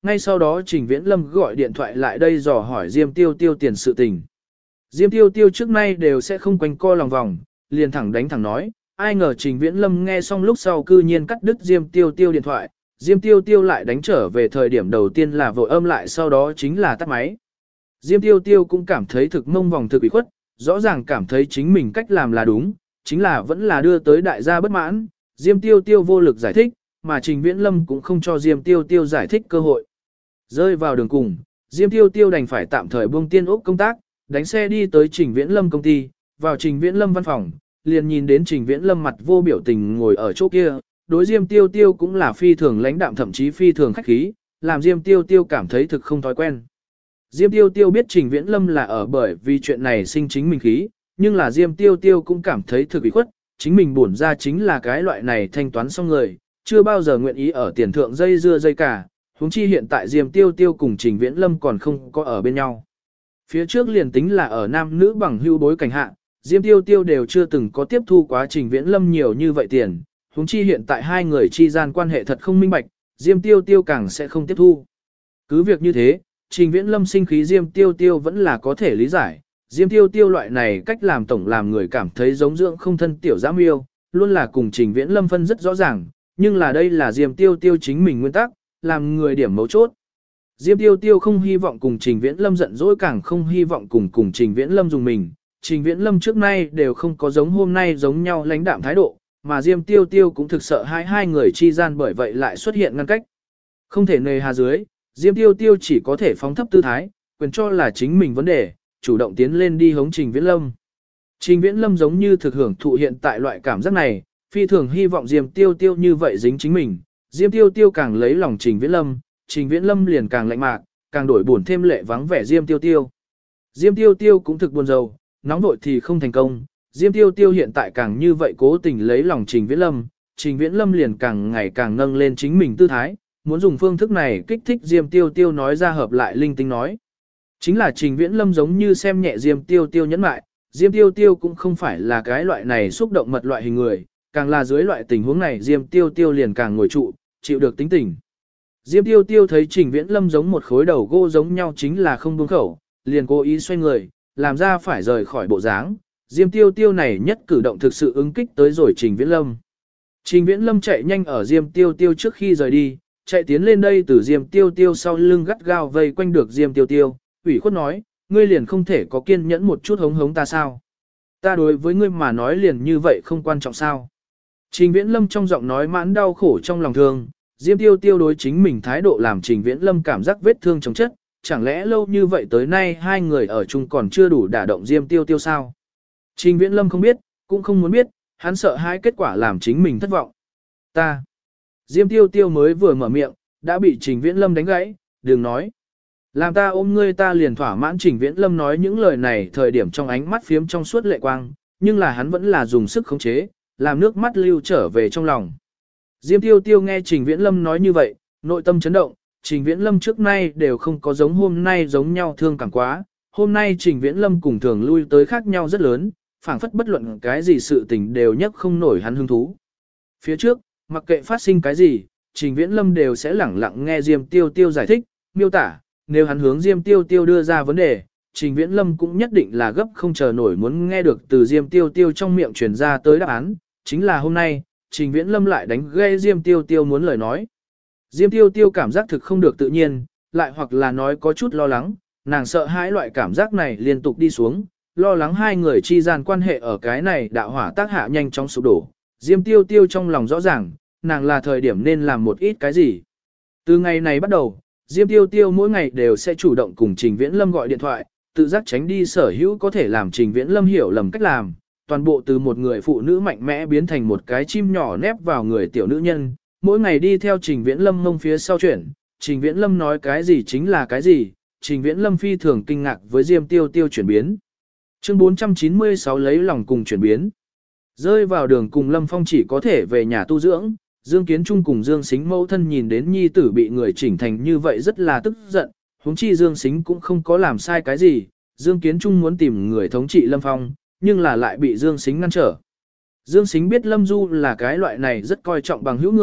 ngay sau đó Trình Viễn Lâm gọi điện thoại lại đây dò hỏi Diêm Tiêu Tiêu tiền sự tình. Diêm Tiêu Tiêu trước nay đều sẽ không quanh co lòng vòng, liền thẳng đánh thẳng nói, ai ngờ Trình Viễn Lâm nghe xong lúc sau cư nhiên cắt đứt Diêm Tiêu Tiêu điện thoại, Diêm Tiêu Tiêu lại đánh trở về thời điểm đầu tiên là vội âm lại sau đó chính là tắt máy. Diêm Tiêu Tiêu cũng cảm thấy thực mông vòng thực ủy khuất, rõ ràng cảm thấy chính mình cách làm là đúng, chính là vẫn là đưa tới đại gia bất mãn, Diêm Tiêu Tiêu vô lực giải thích, mà Trình Viễn Lâm cũng không cho Diêm Tiêu Tiêu giải thích cơ hội. Rơi vào đường cùng, Diêm Tiêu Tiêu đành phải tạm thời buông tiên ốc công tác, đánh xe đi tới Trình Viễn Lâm công ty, vào Trình Viễn Lâm văn phòng, liền nhìn đến Trình Viễn Lâm mặt vô biểu tình ngồi ở chỗ kia, đối Diêm Tiêu Tiêu cũng là phi thường lãnh đạm thậm chí phi thường khách khí, làm Diêm Tiêu Tiêu cảm thấy thực không thói quen. Diêm Tiêu Tiêu biết Trình Viễn Lâm là ở bởi vì chuyện này sinh chính mình khí, nhưng là Diêm Tiêu Tiêu cũng cảm thấy thực ủy khuất, chính mình bổn ra chính là cái loại này thanh toán xong người, chưa bao giờ nguyện ý ở tiền thượng dây dưa dây cả, huống chi hiện tại Diêm Tiêu Tiêu cùng Trình Viễn Lâm còn không có ở bên nhau. Phía trước liền tính là ở nam nữ bằng hữu bối cảnh hạ, Diêm Tiêu Tiêu đều chưa từng có tiếp thu quá Trình Viễn Lâm nhiều như vậy tiền, huống chi hiện tại hai người chi gian quan hệ thật không minh bạch, Diêm Tiêu Tiêu càng sẽ không tiếp thu. Cứ việc như thế, Trình Viễn Lâm sinh khí Diêm Tiêu Tiêu vẫn là có thể lý giải, Diêm Tiêu Tiêu loại này cách làm tổng làm người cảm thấy giống dưỡng không thân tiểu giã miêu, luôn là cùng Trình Viễn Lâm phân rất rõ ràng, nhưng là đây là Diêm Tiêu Tiêu chính mình nguyên tắc, làm người điểm mấu chốt. Diêm Tiêu Tiêu không hy vọng cùng Trình Viễn Lâm giận dỗi càng không hy vọng cùng Trình Viễn Lâm dùng mình. Trình Viễn Lâm trước nay đều không có giống hôm nay giống nhau lãnh đạm thái độ, mà Diêm Tiêu Tiêu cũng thực sợ hai người chi gian bởi vậy lại xuất hiện ngăn cách. Không thể nề hà dưới, Diêm Tiêu Tiêu chỉ có thể phóng thấp tư thái, quyền cho là chính mình vấn đề, chủ động tiến lên đi hống Trình Viễn Lâm. Trình Viễn Lâm giống như thực hưởng thụ hiện tại loại cảm giác này, phi thường hy vọng Diêm Tiêu Tiêu như vậy dính chính mình. Diêm Tiêu Tiêu càng lấy lòng Trình Viễn Lâm, Trình Viễn Lâm liền càng lạnh mạc, càng đổi buồn thêm lệ vắng vẻ Diêm Tiêu Tiêu. Diêm Tiêu Tiêu cũng thực buồn rầu, nóng vội thì không thành công. Diêm Tiêu Tiêu hiện tại càng như vậy cố tình lấy lòng Trình Viễn Lâm, Trình Viễn Lâm liền càng ngày càng nâng lên chính mình tư thái, muốn dùng phương thức này kích thích Diêm Tiêu Tiêu nói ra hợp lại linh tinh nói. Chính là Trình Viễn Lâm giống như xem nhẹ Diêm Tiêu Tiêu nhẫn mại, Diêm Tiêu Tiêu cũng không phải là cái loại này xúc động mật loại hình người, càng là dưới loại tình huống này Diêm Tiêu Tiêu liền càng ngồi trụ, chịu được tính tình. Diêm Tiêu Tiêu thấy Trình Viễn Lâm giống một khối đầu gỗ giống nhau chính là không buông khẩu, liền cố ý xoay người, làm ra phải rời khỏi bộ dáng. Diêm Tiêu Tiêu này nhất cử động thực sự ứng kích tới rồi Trình Viễn Lâm. Trình Viễn Lâm chạy nhanh ở Diêm Tiêu Tiêu trước khi rời đi, chạy tiến lên đây từ Diêm Tiêu Tiêu sau lưng gắt gao vây quanh được Diêm Tiêu Tiêu, ủy khuất nói, ngươi liền không thể có kiên nhẫn một chút hống hống ta sao? Ta đối với ngươi mà nói liền như vậy không quan trọng sao? Trình Viễn Lâm trong giọng nói mãn đau khổ trong lòng thương, Diêm Tiêu Tiêu đối chính mình thái độ làm Trình Viễn Lâm cảm giác vết thương chồng chất, chẳng lẽ lâu như vậy tới nay hai người ở chung còn chưa đủ đả động Diêm Tiêu Tiêu sao? Trình Viễn Lâm không biết, cũng không muốn biết, hắn sợ hai kết quả làm chính mình thất vọng. Ta. Diêm Tiêu Tiêu mới vừa mở miệng, đã bị Trình Viễn Lâm đánh gãy, đừng nói. Làm ta ôm ngươi ta liền thỏa mãn. Trình Viễn Lâm nói những lời này thời điểm trong ánh mắt phiếm trong suốt lệ quang, nhưng là hắn vẫn là dùng sức khống chế, làm nước mắt lưu trở về trong lòng. Diêm Tiêu Tiêu nghe Trình Viễn Lâm nói như vậy, nội tâm chấn động, Trình Viễn Lâm trước nay đều không có giống hôm nay giống nhau thương cảm quá, hôm nay Trình Viễn Lâm cùng thường lui tới khác nhau rất lớn, phảng phất bất luận cái gì sự tình đều nhất không nổi hắn hứng thú. Phía trước, mặc kệ phát sinh cái gì, Trình Viễn Lâm đều sẽ lẳng lặng nghe Diêm Tiêu Tiêu giải thích, miêu tả, nếu hắn hướng Diêm Tiêu Tiêu đưa ra vấn đề, Trình Viễn Lâm cũng nhất định là gấp không chờ nổi muốn nghe được từ Diêm Tiêu Tiêu trong miệng truyền ra tới đáp án, chính là hôm nay, Trình Viễn Lâm lại đánh gây Diêm Tiêu Tiêu muốn lời nói. Diêm Tiêu Tiêu cảm giác thực không được tự nhiên, lại hoặc là nói có chút lo lắng, nàng sợ hãi loại cảm giác này liên tục đi xuống, lo lắng hai người chi gian quan hệ ở cái này đạo hỏa tác hạ nhanh chóng sụp đổ. Diêm Tiêu Tiêu trong lòng rõ ràng, nàng là thời điểm nên làm một ít cái gì. Từ ngày này bắt đầu, Diêm Tiêu Tiêu mỗi ngày đều sẽ chủ động cùng Trình Viễn Lâm gọi điện thoại, tự giác tránh đi sở hữu có thể làm Trình Viễn Lâm hiểu lầm cách làm, toàn bộ từ một người phụ nữ mạnh mẽ biến thành một cái chim nhỏ nép vào người tiểu nữ nhân, mỗi ngày đi theo Trình Viễn Lâm mông phía sau chuyển, Trình Viễn Lâm nói cái gì chính là cái gì, Trình Viễn Lâm phi thường kinh ngạc với Diêm Tiêu Tiêu chuyển biến. Chương 496 lấy lòng cùng chuyển biến. Rơi vào đường cùng Lâm Phong chỉ có thể về nhà tu dưỡng, Dương Kiến Trung cùng Dương Sính mẫu thân nhìn đến nhi tử bị người chỉnh thành như vậy rất là tức giận, huống chi Dương Sính cũng không có làm sai cái gì, Dương Kiến Trung muốn tìm người thống trị Lâm Phong, nhưng là lại bị Dương Sính ngăn trở. Dương Sính biết Lâm Du là cái loại này rất coi trọng bằng hữu người,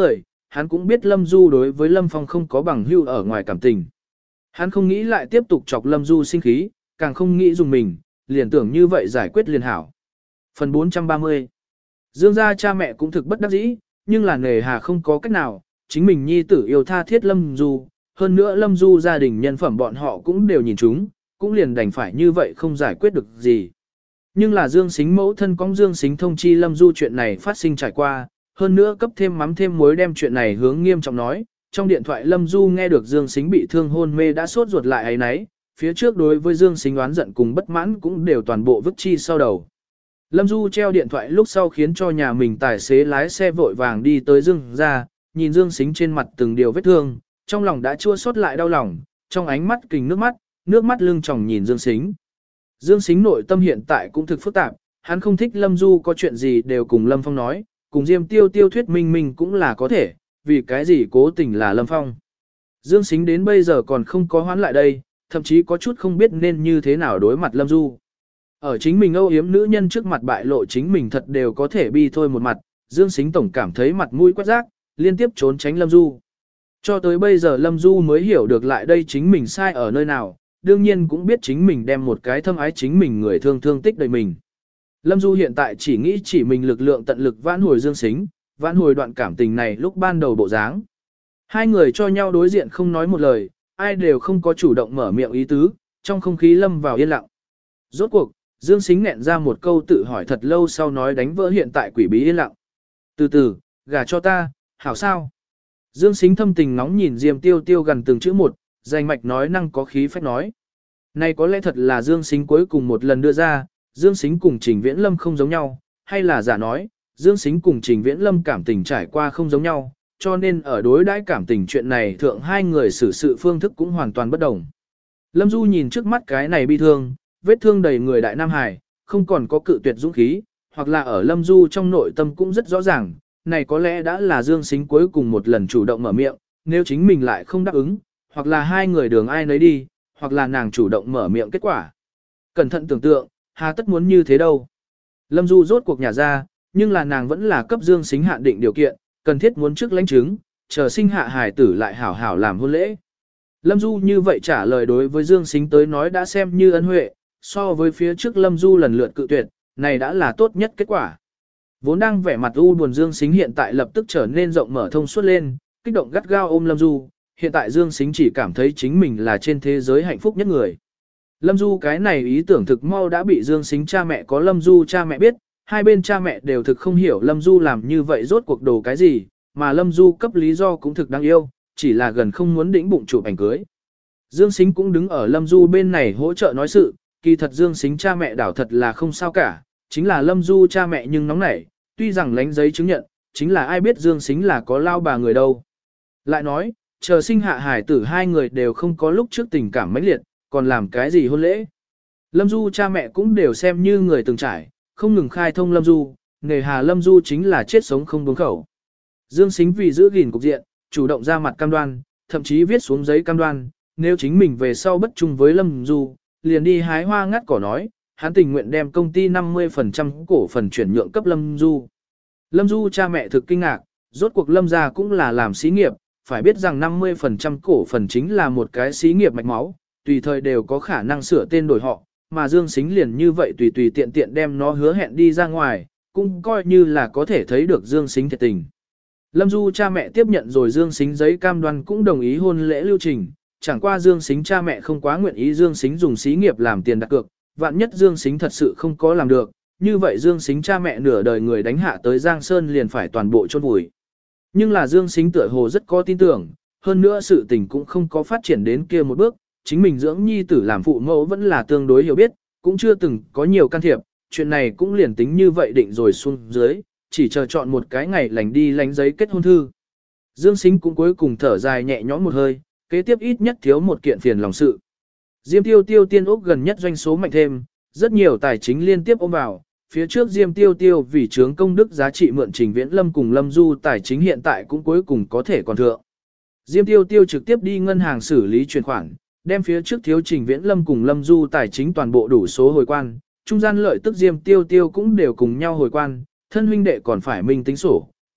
hắn cũng biết Lâm Du đối với Lâm Phong không có bằng hữu ở ngoài cảm tình. Hắn không nghĩ lại tiếp tục chọc Lâm Du sinh khí, càng không nghĩ dùng mình, liền tưởng như vậy giải quyết liền hảo. Phần 430 Dương gia cha mẹ cũng thực bất đắc dĩ, nhưng là nề hà không có cách nào, chính mình nhi tử yêu tha thiết Lâm Du, hơn nữa Lâm Du gia đình nhân phẩm bọn họ cũng đều nhìn chúng, cũng liền đành phải như vậy không giải quyết được gì. Nhưng là Dương Sính mẫu thân có Dương Sính thông chi Lâm Du chuyện này phát sinh trải qua, hơn nữa cấp thêm mắm thêm muối đem chuyện này hướng nghiêm trọng nói. Trong điện thoại Lâm Du nghe được Dương Sính bị thương hôn mê đã sốt ruột lại ấy nấy, phía trước đối với Dương Sính oán giận cùng bất mãn cũng đều toàn bộ vứt chi sau đầu. Lâm Du treo điện thoại lúc sau khiến cho nhà mình tài xế lái xe vội vàng đi tới Dương ra, nhìn Dương Sính trên mặt từng điều vết thương, trong lòng đã chua xót lại đau lòng, trong ánh mắt kình nước mắt lưng tròng nhìn Dương Sính. Dương Sính nội tâm hiện tại cũng thực phức tạp, hắn không thích Lâm Du có chuyện gì đều cùng Lâm Phong nói, cùng Diêm Tiêu Tiêu thuyết minh mình cũng là có thể, vì cái gì cố tình là Lâm Phong. Dương Sính đến bây giờ còn không có hoán lại đây, thậm chí có chút không biết nên như thế nào đối mặt Lâm Du. Ở chính mình âu yếm nữ nhân trước mặt bại lộ chính mình thật đều có thể bi thôi một mặt, Dương Sính tổng cảm thấy mặt mũi quát rác, liên tiếp trốn tránh Lâm Du. Cho tới bây giờ Lâm Du mới hiểu được lại đây chính mình sai ở nơi nào, đương nhiên cũng biết chính mình đem một cái thâm ái chính mình người thương tích đầy mình. Lâm Du hiện tại chỉ nghĩ chỉ mình lực lượng tận lực vãn hồi Dương Sính, vãn hồi đoạn cảm tình này lúc ban đầu bộ dáng. Hai người cho nhau đối diện không nói một lời, ai đều không có chủ động mở miệng ý tứ, trong không khí lâm vào yên lặng. Rốt cuộc, Dương Sính nghẹn ra một câu tự hỏi thật lâu sau nói đánh vỡ hiện tại quỷ bí yên lặng. Từ từ, gả cho ta, hảo sao? Dương Sính thâm tình nóng nhìn Diêm Tiêu Tiêu gần từng chữ một, danh mạch nói năng có khí phách nói. Này có lẽ thật là Dương Sính cuối cùng một lần đưa ra, Dương Sính cùng Trình Viễn Lâm không giống nhau, hay là giả nói, Dương Sính cùng Trình Viễn Lâm cảm tình trải qua không giống nhau, cho nên ở đối đãi cảm tình chuyện này thượng hai người xử sự phương thức cũng hoàn toàn bất đồng. Lâm Du nhìn trước mắt cái này bi thương, vết thương đầy người đại Nam Hải, không còn có cự tuyệt dũng khí, hoặc là ở Lâm Du trong nội tâm cũng rất rõ ràng, này có lẽ đã là Dương Sính cuối cùng một lần chủ động mở miệng, nếu chính mình lại không đáp ứng, hoặc là hai người đường ai nấy đi, hoặc là nàng chủ động mở miệng kết quả. Cẩn thận tưởng tượng, hà tất muốn như thế đâu. Lâm Du rốt cuộc nhà ra, nhưng là nàng vẫn là cấp Dương Sính hạn định điều kiện, cần thiết muốn trước lãnh chứng, chờ sinh hạ hài tử lại hảo hảo làm hôn lễ. Lâm Du như vậy trả lời đối với Dương Sính tới nói đã xem như ân huệ, so với phía trước Lâm Du lần lượt cự tuyệt, này đã là tốt nhất kết quả. Vốn đang vẻ mặt u buồn Dương Sính hiện tại lập tức trở nên rộng mở thông suốt lên, kích động gắt gao ôm Lâm Du, hiện tại Dương Sính chỉ cảm thấy chính mình là trên thế giới hạnh phúc nhất người. Lâm Du cái này ý tưởng thực mau đã bị Dương Sính cha mẹ có Lâm Du cha mẹ biết, hai bên cha mẹ đều thực không hiểu Lâm Du làm như vậy rốt cuộc đồ cái gì, mà Lâm Du cấp lý do cũng thực đáng yêu, chỉ là gần không muốn đĩnh bụng chụp ảnh cưới. Dương Sính cũng đứng ở Lâm Du bên này hỗ trợ nói sự, kỳ thật Dương Sính cha mẹ đảo thật là không sao cả, chính là Lâm Du cha mẹ nhưng nóng nảy, tuy rằng lánh giấy chứng nhận, chính là ai biết Dương Sính là có lao bà người đâu. Lại nói, chờ sinh hạ hải tử hai người đều không có lúc trước tình cảm mãnh liệt, còn làm cái gì hôn lễ. Lâm Du cha mẹ cũng đều xem như người từng trải, không ngừng khai thông Lâm Du, nề hà Lâm Du chính là chết sống không buông khẩu. Dương Sính vì giữ gìn cục diện, chủ động ra mặt cam đoan, thậm chí viết xuống giấy cam đoan, nếu chính mình về sau bất chung với Lâm Du, liền đi hái hoa ngắt cỏ nói, hắn tình nguyện đem công ty 50% cổ phần chuyển nhượng cấp Lâm Du. Lâm Du cha mẹ thực kinh ngạc, rốt cuộc Lâm gia cũng là làm xí nghiệp, phải biết rằng 50% cổ phần chính là một cái xí nghiệp mạch máu, tùy thời đều có khả năng sửa tên đổi họ, mà Dương Sính liền như vậy tùy tùy tiện tiện đem nó hứa hẹn đi ra ngoài, cũng coi như là có thể thấy được Dương Sính thiệt tình. Lâm Du cha mẹ tiếp nhận rồi Dương Sính giấy cam đoan cũng đồng ý hôn lễ lưu trình, chẳng qua Dương Sính cha mẹ không quá nguyện ý Dương Sính dùng xí nghiệp làm tiền đặt cược, vạn nhất Dương Sính thật sự không có làm được, như vậy Dương Sính cha mẹ nửa đời người đánh hạ tới Giang Sơn liền phải toàn bộ chôn vùi. Nhưng là Dương Sính tựa hồ rất có tin tưởng, hơn nữa sự tình cũng không có phát triển đến kia một bước, chính mình dưỡng nhi tử làm phụ mẫu vẫn là tương đối hiểu biết, cũng chưa từng có nhiều can thiệp, chuyện này cũng liền tính như vậy định rồi xuống dưới, chỉ chờ chọn một cái ngày lành đi lánh giấy kết hôn thư. Dương Sính cũng cuối cùng thở dài nhẹ nhõm một hơi, kế tiếp ít nhất thiếu một kiện phiền lòng sự. Diêm Tiêu Tiêu tiên ốc gần nhất doanh số mạnh thêm, rất nhiều tài chính liên tiếp ôm vào, phía trước Diêm Tiêu Tiêu vì chướng công đức giá trị mượn Trình Viễn Lâm cùng Lâm Du tài chính hiện tại cũng cuối cùng có thể còn thượng. Diêm Tiêu Tiêu trực tiếp đi ngân hàng xử lý chuyển khoản, đem phía trước thiếu Trình Viễn Lâm cùng Lâm Du tài chính toàn bộ đủ số hồi quan, trung gian lợi tức Diêm Tiêu Tiêu cũng đều cùng nhau hồi quan, thân huynh đệ còn phải minh tính sổ,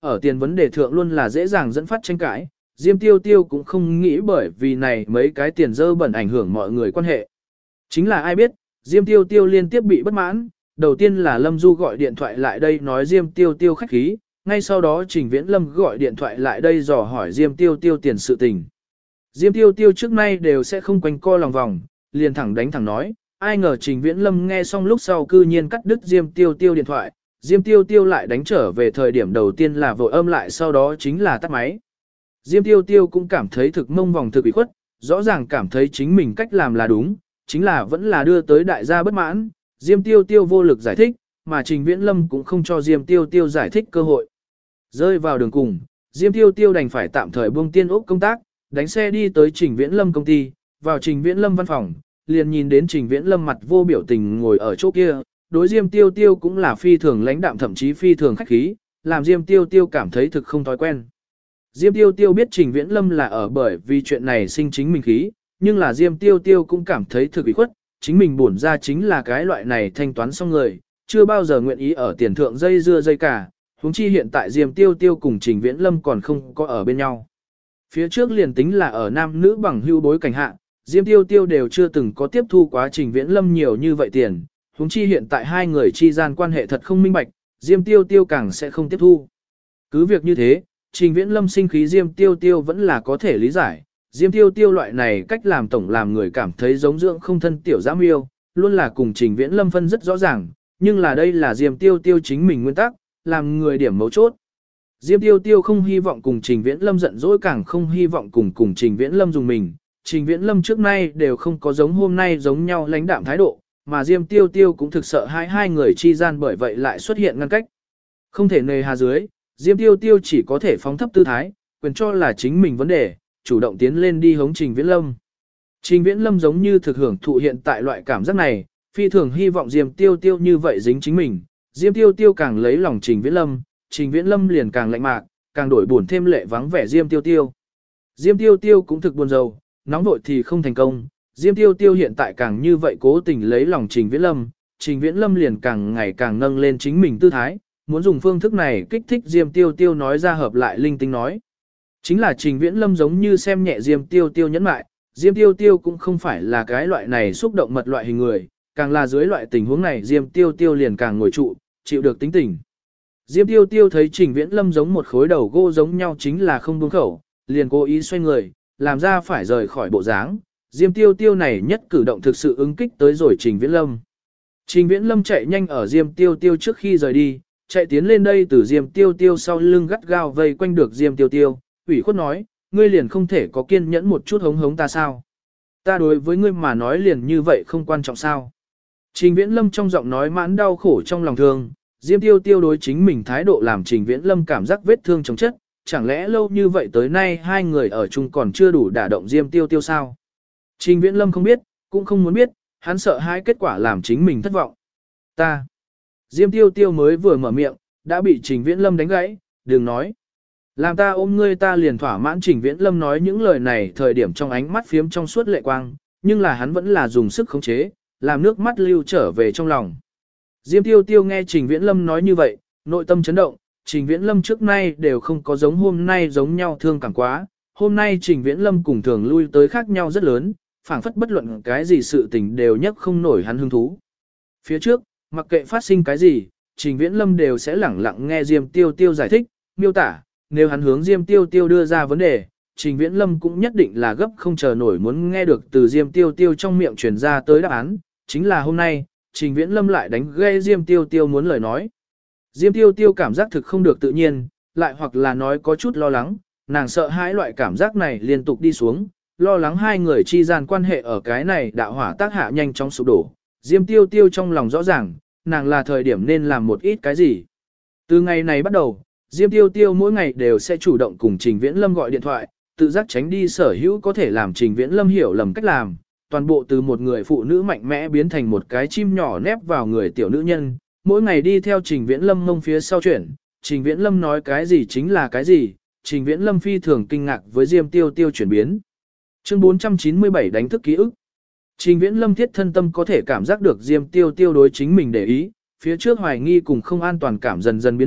ở tiền vấn đề thượng luôn là dễ dàng dẫn phát tranh cãi, Diêm Tiêu Tiêu cũng không nghĩ bởi vì này mấy cái tiền dơ bẩn ảnh hưởng mọi người quan hệ. Chính là ai biết, Diêm Tiêu Tiêu liên tiếp bị bất mãn, đầu tiên là Lâm Du gọi điện thoại lại đây nói Diêm Tiêu Tiêu khách khí, ngay sau đó Trình Viễn Lâm gọi điện thoại lại đây dò hỏi Diêm Tiêu Tiêu tiền sự tình. Diêm Tiêu Tiêu trước nay đều sẽ không quanh co lòng vòng, liền thẳng đánh thẳng nói, ai ngờ Trình Viễn Lâm nghe xong lúc sau cư nhiên cắt đứt Diêm Tiêu Tiêu điện thoại, Diêm Tiêu Tiêu lại đánh trở về thời điểm đầu tiên là vội âm lại sau đó chính là tắt máy. Diêm Tiêu Tiêu cũng cảm thấy thực mông vòng thực ủy khuất, rõ ràng cảm thấy chính mình cách làm là đúng, chính là vẫn là đưa tới đại gia bất mãn, Diêm Tiêu Tiêu vô lực giải thích, mà Trình Viễn Lâm cũng không cho Diêm Tiêu Tiêu giải thích cơ hội. Rơi vào đường cùng, Diêm Tiêu Tiêu đành phải tạm thời buông tiên ốc công tác, đánh xe đi tới Trình Viễn Lâm công ty, vào Trình Viễn Lâm văn phòng, liền nhìn đến Trình Viễn Lâm mặt vô biểu tình ngồi ở chỗ kia, đối Diêm Tiêu Tiêu cũng là phi thường lãnh đạm thậm chí phi thường khách khí, làm Diêm Tiêu Tiêu cảm thấy thực không thói quen. Diêm Tiêu Tiêu biết Trình Viễn Lâm là ở bởi vì chuyện này sinh chính mình khí, nhưng là Diêm Tiêu Tiêu cũng cảm thấy thực ủy khuất, chính mình bổn ra chính là cái loại này thanh toán xong người, chưa bao giờ nguyện ý ở tiền thượng dây dưa dây cả, huống chi hiện tại Diêm Tiêu Tiêu cùng Trình Viễn Lâm còn không có ở bên nhau. Phía trước liền tính là ở nam nữ bằng hữu bối cảnh hạ, Diêm Tiêu Tiêu đều chưa từng có tiếp thu quá Trình Viễn Lâm nhiều như vậy tiền, huống chi hiện tại hai người chi gian quan hệ thật không minh bạch, Diêm Tiêu Tiêu càng sẽ không tiếp thu. Cứ việc như thế, Trình Viễn Lâm sinh khí Diêm Tiêu Tiêu vẫn là có thể lý giải, Diêm Tiêu Tiêu loại này cách làm tổng làm người cảm thấy giống dưỡng không thân tiểu giã miêu, luôn là cùng Trình Viễn Lâm phân rất rõ ràng, nhưng là đây là Diêm Tiêu Tiêu chính mình nguyên tắc, làm người điểm mấu chốt. Diêm Tiêu Tiêu không hy vọng cùng Trình Viễn Lâm giận dỗi càng không hy vọng cùng Trình Viễn Lâm dùng mình, Trình Viễn Lâm trước nay đều không có giống hôm nay giống nhau lãnh đạm thái độ, mà Diêm Tiêu Tiêu cũng thực sợ hai người chi gian bởi vậy lại xuất hiện ngăn cách. Không thể nề hà dưới, Diêm Tiêu Tiêu chỉ có thể phóng thấp tư thái, quyền cho là chính mình vấn đề, chủ động tiến lên đi hống Trình Viễn Lâm. Trình Viễn Lâm giống như thực hưởng thụ hiện tại loại cảm giác này, phi thường hy vọng Diêm Tiêu Tiêu như vậy dính chính mình, Diêm Tiêu Tiêu càng lấy lòng Trình Viễn Lâm, Trình Viễn Lâm liền càng lạnh mạc, càng đổi buồn thêm lệ vắng vẻ Diêm Tiêu Tiêu. Diêm Tiêu Tiêu cũng thực buồn rầu, nóng vội thì không thành công, Diêm Tiêu Tiêu hiện tại càng như vậy cố tình lấy lòng Trình Viễn Lâm, Trình Viễn Lâm liền càng ngày càng nâng lên chính mình tư thái, muốn dùng phương thức này kích thích Diêm Tiêu Tiêu nói ra hợp lại linh tinh nói. Chính là Trình Viễn Lâm giống như xem nhẹ Diêm Tiêu Tiêu nhẫn mại, Diêm Tiêu Tiêu cũng không phải là cái loại này xúc động mật loại hình người, càng là dưới loại tình huống này Diêm Tiêu Tiêu liền càng ngồi trụ, chịu được tính tình. Diêm Tiêu Tiêu thấy Trình Viễn Lâm giống một khối đầu gỗ giống nhau chính là không buông khẩu, liền cố ý xoay người, làm ra phải rời khỏi bộ dáng. Diêm Tiêu Tiêu này nhất cử động thực sự ứng kích tới rồi Trình Viễn Lâm. Trình Viễn Lâm chạy nhanh ở Diêm Tiêu Tiêu trước khi rời đi, chạy tiến lên đây từ Diêm Tiêu Tiêu sau lưng gắt gao vây quanh được Diêm Tiêu Tiêu, ủy khuất nói, ngươi liền không thể có kiên nhẫn một chút hống hống ta sao? Ta đối với ngươi mà nói liền như vậy không quan trọng sao? Trình Viễn Lâm trong giọng nói mãn đau khổ trong lòng thương, Diêm Tiêu Tiêu đối chính mình thái độ làm Trình Viễn Lâm cảm giác vết thương chồng chất, chẳng lẽ lâu như vậy tới nay hai người ở chung còn chưa đủ đả động Diêm Tiêu Tiêu sao? Trình Viễn Lâm không biết, cũng không muốn biết, hắn sợ hai kết quả làm chính mình thất vọng. Ta. Diêm Tiêu Tiêu mới vừa mở miệng, đã bị Trình Viễn Lâm đánh gãy, đừng nói. Làm ta ôm ngươi ta liền thỏa mãn. Trình Viễn Lâm nói những lời này thời điểm trong ánh mắt phiếm trong suốt lệ quang, nhưng là hắn vẫn là dùng sức khống chế, làm nước mắt lưu trở về trong lòng. Diêm Tiêu Tiêu nghe Trình Viễn Lâm nói như vậy, nội tâm chấn động, Trình Viễn Lâm trước nay đều không có giống hôm nay giống nhau thương cảm quá, hôm nay Trình Viễn Lâm cùng thường lui tới khác nhau rất lớn, phảng phất bất luận cái gì sự tình đều nhất không nổi hắn hứng thú. Phía trước, mặc kệ phát sinh cái gì, Trình Viễn Lâm đều sẽ lẳng lặng nghe Diêm Tiêu Tiêu giải thích, miêu tả, nếu hắn hướng Diêm Tiêu Tiêu đưa ra vấn đề, Trình Viễn Lâm cũng nhất định là gấp không chờ nổi muốn nghe được từ Diêm Tiêu Tiêu trong miệng truyền ra tới đáp án, chính là hôm nay, Trình Viễn Lâm lại đánh gây Diêm Tiêu Tiêu muốn lời nói. Diêm Tiêu Tiêu cảm giác thực không được tự nhiên, lại hoặc là nói có chút lo lắng, nàng sợ hãi loại cảm giác này liên tục đi xuống, lo lắng hai người chi gian quan hệ ở cái này đạo hỏa tác hạ nhanh chóng sụp đổ. Diêm Tiêu Tiêu trong lòng rõ ràng, nàng là thời điểm nên làm một ít cái gì. Từ ngày này bắt đầu, Diêm Tiêu Tiêu mỗi ngày đều sẽ chủ động cùng Trình Viễn Lâm gọi điện thoại, tự giác tránh đi sở hữu có thể làm Trình Viễn Lâm hiểu lầm cách làm, toàn bộ từ một người phụ nữ mạnh mẽ biến thành một cái chim nhỏ nép vào người tiểu nữ nhân, mỗi ngày đi theo Trình Viễn Lâm mông phía sau chuyển, Trình Viễn Lâm nói cái gì chính là cái gì, Trình Viễn Lâm phi thường kinh ngạc với Diêm Tiêu Tiêu chuyển biến. Chương 497 đánh thức ký ức. Trình Viễn Lâm thiết thân tâm có thể cảm giác được Diêm Tiêu Tiêu đối chính mình để ý, phía trước hoài nghi cùng không an toàn cảm dần dần biến mất,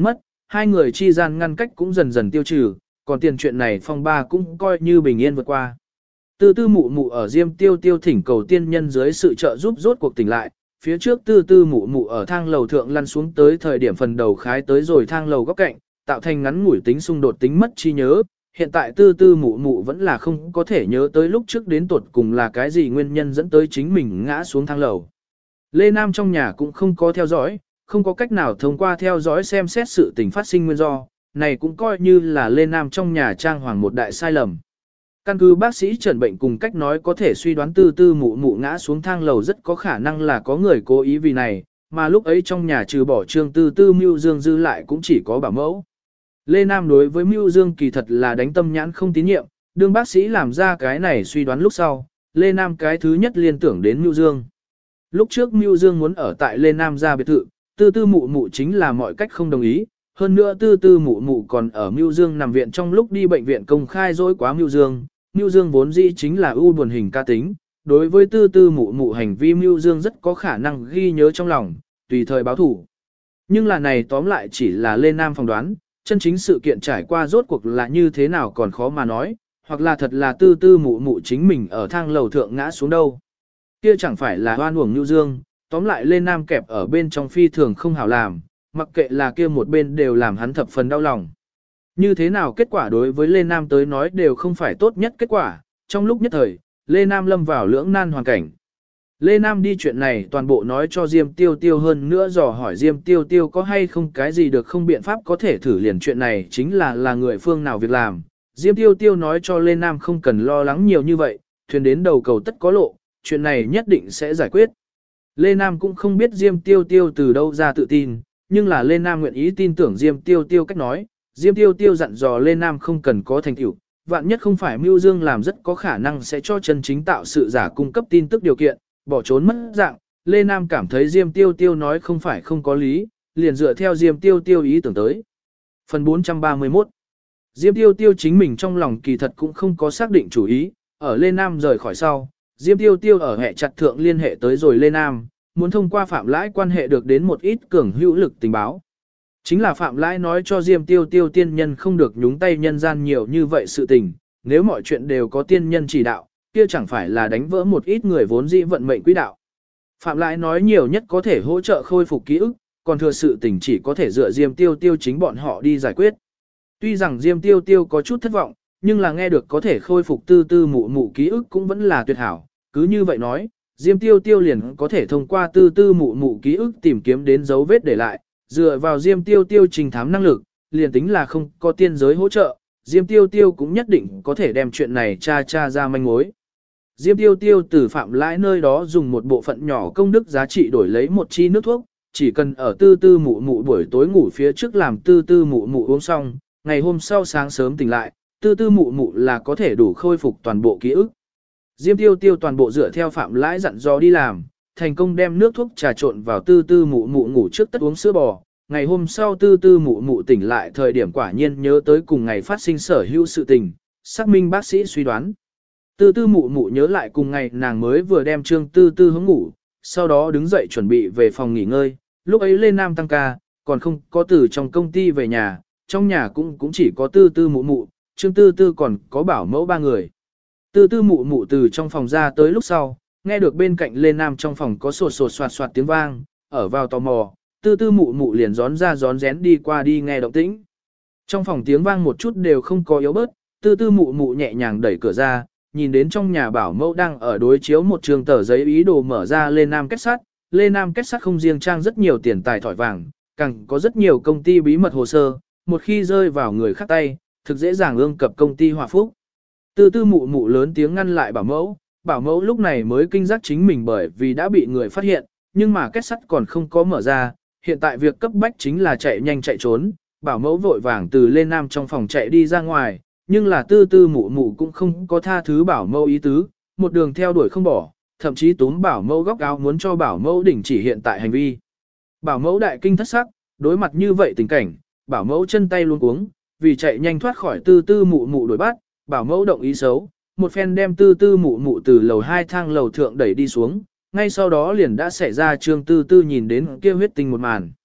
hai người chi gian ngăn cách cũng dần dần tiêu trừ, còn tiền chuyện này phong ba cũng coi như bình yên vượt qua. Tư tư mụ mụ ở Diêm Tiêu Tiêu thỉnh cầu tiên nhân dưới sự trợ giúp rốt cuộc tỉnh lại, phía trước tư tư mụ mụ ở thang lầu thượng lăn xuống tới thời điểm phần đầu khái tới rồi thang lầu góc cạnh, tạo thành ngắn ngủi tính xung đột tính mất trí nhớ. Hiện tại tư tư mụ mụ vẫn là không có thể nhớ tới lúc trước đến tuột cùng là cái gì nguyên nhân dẫn tới chính mình ngã xuống thang lầu. Lê Nam trong nhà cũng không có theo dõi, không có cách nào thông qua theo dõi xem xét sự tình phát sinh nguyên do, này cũng coi như là Lê Nam trong nhà trang hoàng một đại sai lầm. Căn cứ bác sĩ chẩn bệnh cùng cách nói có thể suy đoán tư tư mụ mụ ngã xuống thang lầu rất có khả năng là có người cố ý vì này, mà lúc ấy trong nhà trừ bỏ Trương Tư Tư Mưu Dương dư lại cũng chỉ có bảo mẫu. Lê Nam đối với Mưu Dương kỳ thật là đánh tâm nhãn không tín nhiệm, đương bác sĩ làm ra cái này suy đoán lúc sau, Lê Nam cái thứ nhất liên tưởng đến Mưu Dương. Lúc trước Mưu Dương muốn ở tại Lê Nam gia biệt thự, tư tư mụ mụ chính là mọi cách không đồng ý, hơn nữa tư tư mụ mụ còn ở Mưu Dương nằm viện trong lúc đi bệnh viện công khai dối quá Mưu Dương. Mưu Dương vốn dĩ chính là ưu buồn hình ca tính, đối với tư tư mụ mụ hành vi Mưu Dương rất có khả năng ghi nhớ trong lòng, tùy thời báo thủ. Nhưng là này tóm lại chỉ là Lê Nam phỏng đoán, chân chính sự kiện trải qua rốt cuộc là như thế nào còn khó mà nói, hoặc là thật là tư tư mụ mụ chính mình ở thang lầu thượng ngã xuống đâu. Kia chẳng phải là oan uổng Mưu Dương, tóm lại Lê Nam kẹp ở bên trong phi thường không hảo làm, mặc kệ là kia một bên đều làm hắn thập phần đau lòng. Như thế nào kết quả đối với Lê Nam tới nói đều không phải tốt nhất kết quả, trong lúc nhất thời, Lê Nam lâm vào lưỡng nan hoàn cảnh. Lê Nam đi chuyện này toàn bộ nói cho Diêm Tiêu Tiêu hơn nữa dò hỏi Diêm Tiêu Tiêu có hay không cái gì được không biện pháp có thể thử liền chuyện này chính là người phương nào việc làm. Diêm Tiêu Tiêu nói cho Lê Nam không cần lo lắng nhiều như vậy, thuyền đến đầu cầu tất có lộ, chuyện này nhất định sẽ giải quyết. Lê Nam cũng không biết Diêm Tiêu Tiêu từ đâu ra tự tin, nhưng là Lê Nam nguyện ý tin tưởng Diêm Tiêu Tiêu cách nói. Diêm Tiêu Tiêu dặn dò Lê Nam không cần có thành tựu, vạn nhất không phải Mưu Dương làm rất có khả năng sẽ cho chân chính tạo sự giả cung cấp tin tức điều kiện, bỏ trốn mất dạng. Lê Nam cảm thấy Diêm Tiêu Tiêu nói không phải không có lý, liền dựa theo Diêm Tiêu Tiêu ý tưởng tới. Phần 431 Diêm Tiêu Tiêu chính mình trong lòng kỳ thật cũng không có xác định chủ ý, ở Lê Nam rời khỏi sau, Diêm Tiêu Tiêu ở hệ chặt thượng liên hệ tới rồi Lê Nam, muốn thông qua Phạm Lãi quan hệ được đến một ít cường hữu lực tình báo. Chính là Phạm Lãi nói cho Diêm Tiêu Tiêu tiên nhân không được nhúng tay nhân gian nhiều như vậy sự tình, nếu mọi chuyện đều có tiên nhân chỉ đạo, kia chẳng phải là đánh vỡ một ít người vốn dĩ vận mệnh quỹ đạo. Phạm Lãi nói nhiều nhất có thể hỗ trợ khôi phục ký ức, còn thừa sự tình chỉ có thể dựa Diêm Tiêu Tiêu chính bọn họ đi giải quyết. Tuy rằng Diêm Tiêu Tiêu có chút thất vọng, nhưng là nghe được có thể khôi phục tư tư mụ mụ ký ức cũng vẫn là tuyệt hảo, cứ như vậy nói, Diêm Tiêu Tiêu liền có thể thông qua tư tư mụ mụ ký ức tìm kiếm đến dấu vết để lại, dựa vào Diêm Tiêu Tiêu trình thám năng lực, liền tính là không có tiên giới hỗ trợ, Diêm Tiêu Tiêu cũng nhất định có thể đem chuyện này tra ra manh mối. Diêm Tiêu Tiêu từ Phạm Lãi nơi đó dùng một bộ phận nhỏ công đức giá trị đổi lấy một chi nước thuốc, chỉ cần ở tư tư mụ mụ buổi tối ngủ phía trước làm tư tư mụ mụ uống xong, ngày hôm sau sáng sớm tỉnh lại, tư tư mụ mụ là có thể đủ khôi phục toàn bộ ký ức. Diêm Tiêu Tiêu toàn bộ dựa theo Phạm Lãi dặn dò đi làm, thành công đem nước thuốc trà trộn vào tư tư mụ mụ ngủ trước tất uống sữa bò. Ngày hôm sau tư tư mụ mụ tỉnh lại thời điểm quả nhiên nhớ tới cùng ngày phát sinh sở hữu sự tình, xác minh bác sĩ suy đoán. Tư tư mụ mụ nhớ lại cùng ngày nàng mới vừa đem Trương Tư Tư hướng ngủ, sau đó đứng dậy chuẩn bị về phòng nghỉ ngơi, lúc ấy lên Nam tăng ca, còn không có từ trong công ty về nhà, trong nhà cũng chỉ có Tư tư mụ mụ, Trương Tư Tư còn có bảo mẫu 3 người. Tư tư mụ mụ từ trong phòng ra tới lúc sau, nghe được bên cạnh Lê Nam trong phòng có sột sột soạt soạt tiếng vang, ở vào tò mò, tư tư mụ mụ liền rón ra rón rén đi qua đi nghe động tĩnh. Trong phòng tiếng vang một chút đều không có yếu bớt, tư tư mụ mụ nhẹ nhàng đẩy cửa ra, nhìn đến trong nhà bảo mẫu đang ở đối chiếu một trường tờ giấy ý đồ mở ra Lê Nam kết sắt. Lê Nam kết sắt không riêng trang rất nhiều tiền tài thỏi vàng, càng có rất nhiều công ty bí mật hồ sơ, một khi rơi vào người khác tay, thực dễ dàng ương cập công ty Hòa Phúc. Tư tư mụ mụ lớn tiếng ngăn lại bảo mẫu lúc này mới kinh giác chính mình bởi vì đã bị người phát hiện, nhưng mà kết sắt còn không có mở ra, hiện tại việc cấp bách chính là chạy nhanh chạy trốn, bảo mẫu vội vàng từ Lê Nam trong phòng chạy đi ra ngoài, nhưng là tư tư mụ mụ cũng không có tha thứ bảo mẫu ý tứ, một đường theo đuổi không bỏ, thậm chí túm bảo mẫu góc áo muốn cho bảo mẫu đình chỉ hiện tại hành vi. Bảo mẫu đại kinh thất sắc, đối mặt như vậy tình cảnh, bảo mẫu chân tay luống cuống, vì chạy nhanh thoát khỏi tư tư mụ mụ đuổi bắt, bảo mẫu động ý xấu, một phen đem tư tư mụ mụ từ lầu 2 thang lầu thượng đẩy đi xuống, ngay sau đó liền đã xảy ra Trương Tư Tư nhìn đến kia huyết tinh một màn.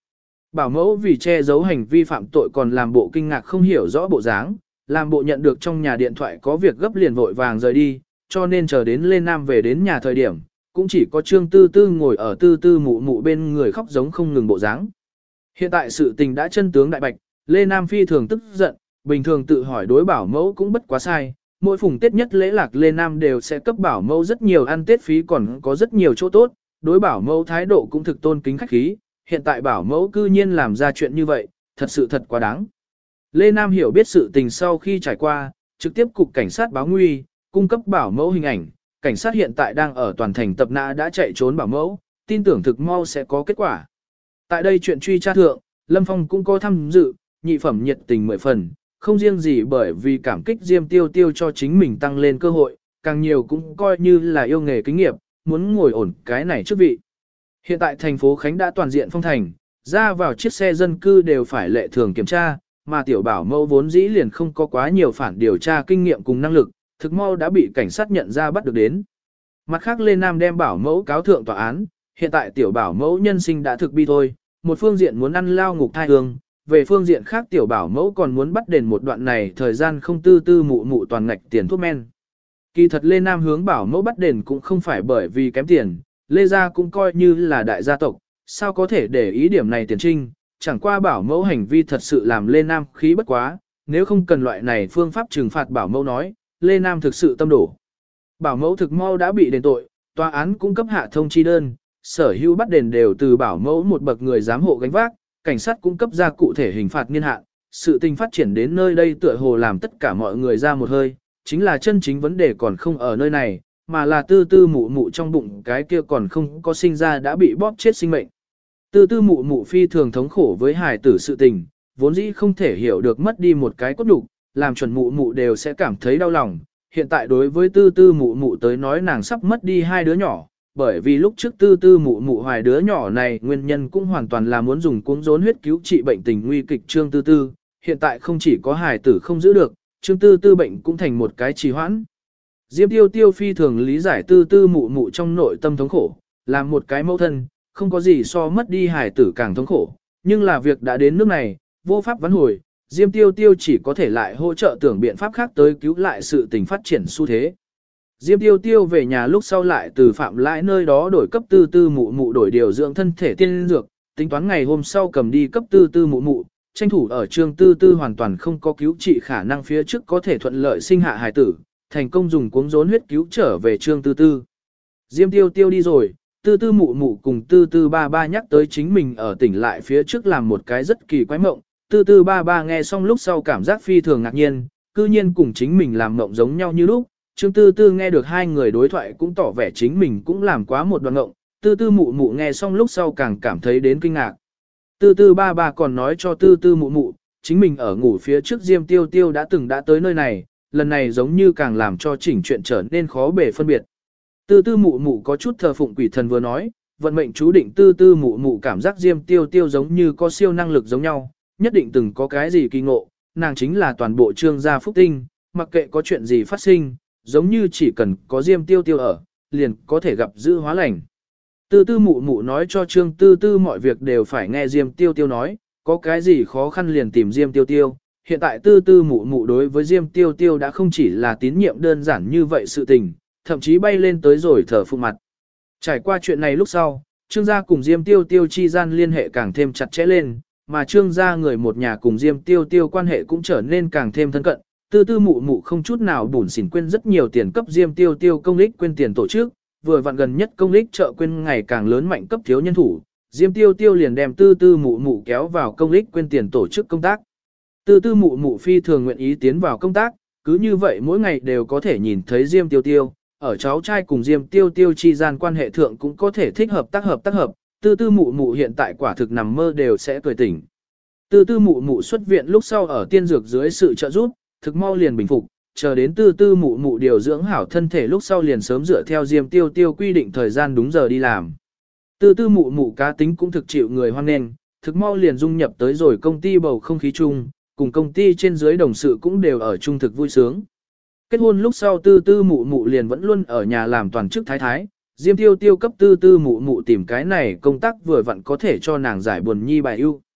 Bảo mẫu vì che giấu hành vi phạm tội còn làm bộ kinh ngạc không hiểu rõ bộ dáng, làm bộ nhận được trong nhà điện thoại có việc gấp liền vội vàng rời đi, cho nên chờ đến Lê Nam về đến nhà thời điểm, cũng chỉ có Trương Tư Tư ngồi ở Tư Tư mụ mụ bên người khóc giống không ngừng bộ dáng. Hiện tại sự tình đã chân tướng đại bạch, Lê Nam phi thường tức giận, bình thường tự hỏi đối bảo mẫu cũng bất quá sai, mỗi phùng Tết nhất lễ lạc Lê Nam đều sẽ cấp bảo mẫu rất nhiều ăn Tết phí còn có rất nhiều chỗ tốt, đối bảo mẫu thái độ cũng thực tôn kính khách khí, hiện tại bảo mẫu cư nhiên làm ra chuyện như vậy, thật sự thật quá đáng. Lê Nam hiểu biết sự tình sau khi trải qua, trực tiếp cục cảnh sát báo nguy, cung cấp bảo mẫu hình ảnh, cảnh sát hiện tại đang ở toàn thành tập nã đã chạy trốn bảo mẫu, tin tưởng thực mau sẽ có kết quả. Tại đây chuyện truy tra thượng, Lâm Phong cũng có tham dự, nhị phẩm nhiệt tình 10 phần, không riêng gì bởi vì cảm kích Diêm Tiêu Tiêu cho chính mình tăng lên cơ hội, càng nhiều cũng coi như là yêu nghề kinh nghiệp, muốn ngồi ổn cái này chức vị. Hiện tại thành phố Khánh đã toàn diện phong thành, ra vào chiếc xe dân cư đều phải lệ thường kiểm tra, mà tiểu bảo mẫu vốn dĩ liền không có quá nhiều phản điều tra kinh nghiệm cùng năng lực, thực mau đã bị cảnh sát nhận ra bắt được đến. Mặt khác Lê Nam đem bảo mẫu cáo thượng tòa án, hiện tại tiểu bảo mẫu nhân sinh đã thực bi thôi, một phương diện muốn ăn lao ngục thai hương, về phương diện khác tiểu bảo mẫu còn muốn bắt đền một đoạn này thời gian không tư tư mụ mụ toàn ngạch tiền thuốc men. Kỳ thật Lê Nam hướng bảo mẫu bắt đền cũng không phải bởi vì kém tiền, Lê Gia cũng coi như là đại gia tộc, sao có thể để ý điểm này tiền trinh, chẳng qua bảo mẫu hành vi thật sự làm Lê Nam khí bất quá, nếu không cần loại này phương pháp trừng phạt bảo mẫu nói, Lê Nam thực sự tâm đổ. Bảo mẫu thực mau đã bị đền tội, tòa án cung cấp hạ thông chi đơn, sở hữu bắt đền đều từ bảo mẫu một bậc người giám hộ gánh vác, cảnh sát cung cấp ra cụ thể hình phạt niên hạn, sự tình phát triển đến nơi đây tựa hồ làm tất cả mọi người ra một hơi, chính là chân chính vấn đề còn không ở nơi này, mà là tư tư mụ mụ trong bụng cái kia còn không có sinh ra đã bị bóp chết sinh mệnh. Tư tư mụ mụ phi thường thống khổ với hài tử sự tình, vốn dĩ không thể hiểu được mất đi một cái cốt đục, làm chuẩn mụ mụ đều sẽ cảm thấy đau lòng. Hiện tại đối với tư tư mụ mụ tới nói nàng sắp mất đi hai đứa nhỏ, bởi vì lúc trước tư tư mụ mụ hoài đứa nhỏ này nguyên nhân cũng hoàn toàn là muốn dùng cuống rốn huyết cứu trị bệnh tình nguy kịch Trương Tư Tư, hiện tại không chỉ có hài tử không giữ được, Trương Tư Tư bệnh cũng thành một cái trì hoãn. Diêm Tiêu Tiêu phi thường lý giải tư tư mụ mụ trong nội tâm thống khổ, làm một cái mẫu thân, không có gì so mất đi hài tử càng thống khổ, nhưng là việc đã đến nước này, vô pháp vãn hồi, Diêm Tiêu Tiêu chỉ có thể lại hỗ trợ tưởng biện pháp khác tới cứu lại sự tình phát triển xu thế. Diêm Tiêu Tiêu về nhà lúc sau lại từ Phạm Lãi nơi đó đổi cấp tư tư mụ mụ đổi điều dưỡng thân thể tiên dược, tính toán ngày hôm sau cầm đi cấp tư tư mụ mụ, tranh thủ ở Trương Tư Tư hoàn toàn không có cứu trị khả năng phía trước có thể thuận lợi sinh hạ hài tử, thành công dùng cuống rốn huyết cứu trở về Trương Tư Tư. Diêm Tiêu Tiêu đi rồi, Tư Tư mụ mụ cùng Tư Tư ba ba nhắc tới chính mình ở tỉnh lại phía trước làm một cái rất kỳ quái mộng, Tư Tư ba ba nghe xong lúc sau cảm giác phi thường ngạc nhiên, cư nhiên cùng chính mình làm mộng giống nhau như lúc. Trương Tư Tư nghe được hai người đối thoại cũng tỏ vẻ chính mình cũng làm quá một đoạn mộng, Tư Tư mụ mụ nghe xong lúc sau càng cảm thấy đến kinh ngạc. Tư Tư ba ba còn nói cho Tư Tư mụ mụ, chính mình ở ngủ phía trước Diêm Tiêu Tiêu đã từng đã tới nơi này, lần này giống như càng làm cho chỉnh chuyện trở nên khó bề phân biệt. Tư Tư mụ mụ có chút thờ phụng quỷ thần vừa nói, vận mệnh chú định Tư Tư mụ mụ cảm giác Diêm Tiêu Tiêu giống như có siêu năng lực giống nhau, nhất định từng có cái gì kỳ ngộ, nàng chính là toàn bộ Trương gia phúc tinh, mặc kệ có chuyện gì phát sinh, giống như chỉ cần có Diêm Tiêu Tiêu ở, liền có thể gặp dữ hóa lành. Tư Tư mụ mụ nói cho Trương Tư Tư mọi việc đều phải nghe Diêm Tiêu Tiêu nói, có cái gì khó khăn liền tìm Diêm Tiêu Tiêu. Hiện tại Tư Tư mụ mụ đối với Diêm Tiêu Tiêu đã không chỉ là tín nhiệm đơn giản như vậy sự tình, thậm chí bay lên tới rồi thở phụng mặt. Trải qua chuyện này lúc sau, Trương gia cùng Diêm Tiêu Tiêu chi gian liên hệ càng thêm chặt chẽ lên, mà Trương gia người một nhà cùng Diêm Tiêu Tiêu quan hệ cũng trở nên càng thêm thân cận. Tư Tư mụ mụ không chút nào bủn xỉn quên rất nhiều tiền cấp Diêm Tiêu Tiêu công ích quên tiền tổ chức, vừa vặn gần nhất công ích trợ quên ngày càng lớn mạnh cấp thiếu nhân thủ, Diêm Tiêu Tiêu liền đem Tư Tư mụ mụ kéo vào công ích quên tiền tổ chức công tác. Tư Tư mụ mụ phi thường nguyện ý tiến vào công tác, cứ như vậy mỗi ngày đều có thể nhìn thấy Diêm Tiêu Tiêu, ở cháu trai cùng Diêm Tiêu Tiêu chi gian quan hệ thượng cũng có thể thích hợp tác hợp. Tư Tư mụ mụ hiện tại quả thực nằm mơ đều sẽ cười tỉnh. Tư Tư mụ mụ xuất viện lúc sau ở tiên dược dưới sự trợ giúp, thực mau liền bình phục, chờ đến Tư Tư mụ mụ điều dưỡng hảo thân thể lúc sau liền sớm dựa theo Diêm Tiêu Tiêu quy định thời gian đúng giờ đi làm. Tư Tư mụ mụ cá tính cũng thực chịu người hoan nghênh, thực mau liền dung nhập tới rồi công ty bầu không khí chung, cùng công ty trên dưới đồng sự cũng đều ở chung thực vui sướng. Kết hôn lúc sau Tư Tư mụ mụ liền vẫn luôn ở nhà làm toàn chức thái thái, Diêm Tiêu Tiêu cấp Tư Tư mụ mụ tìm cái này công tác vừa vặn có thể cho nàng giải buồn nhi bài ưu.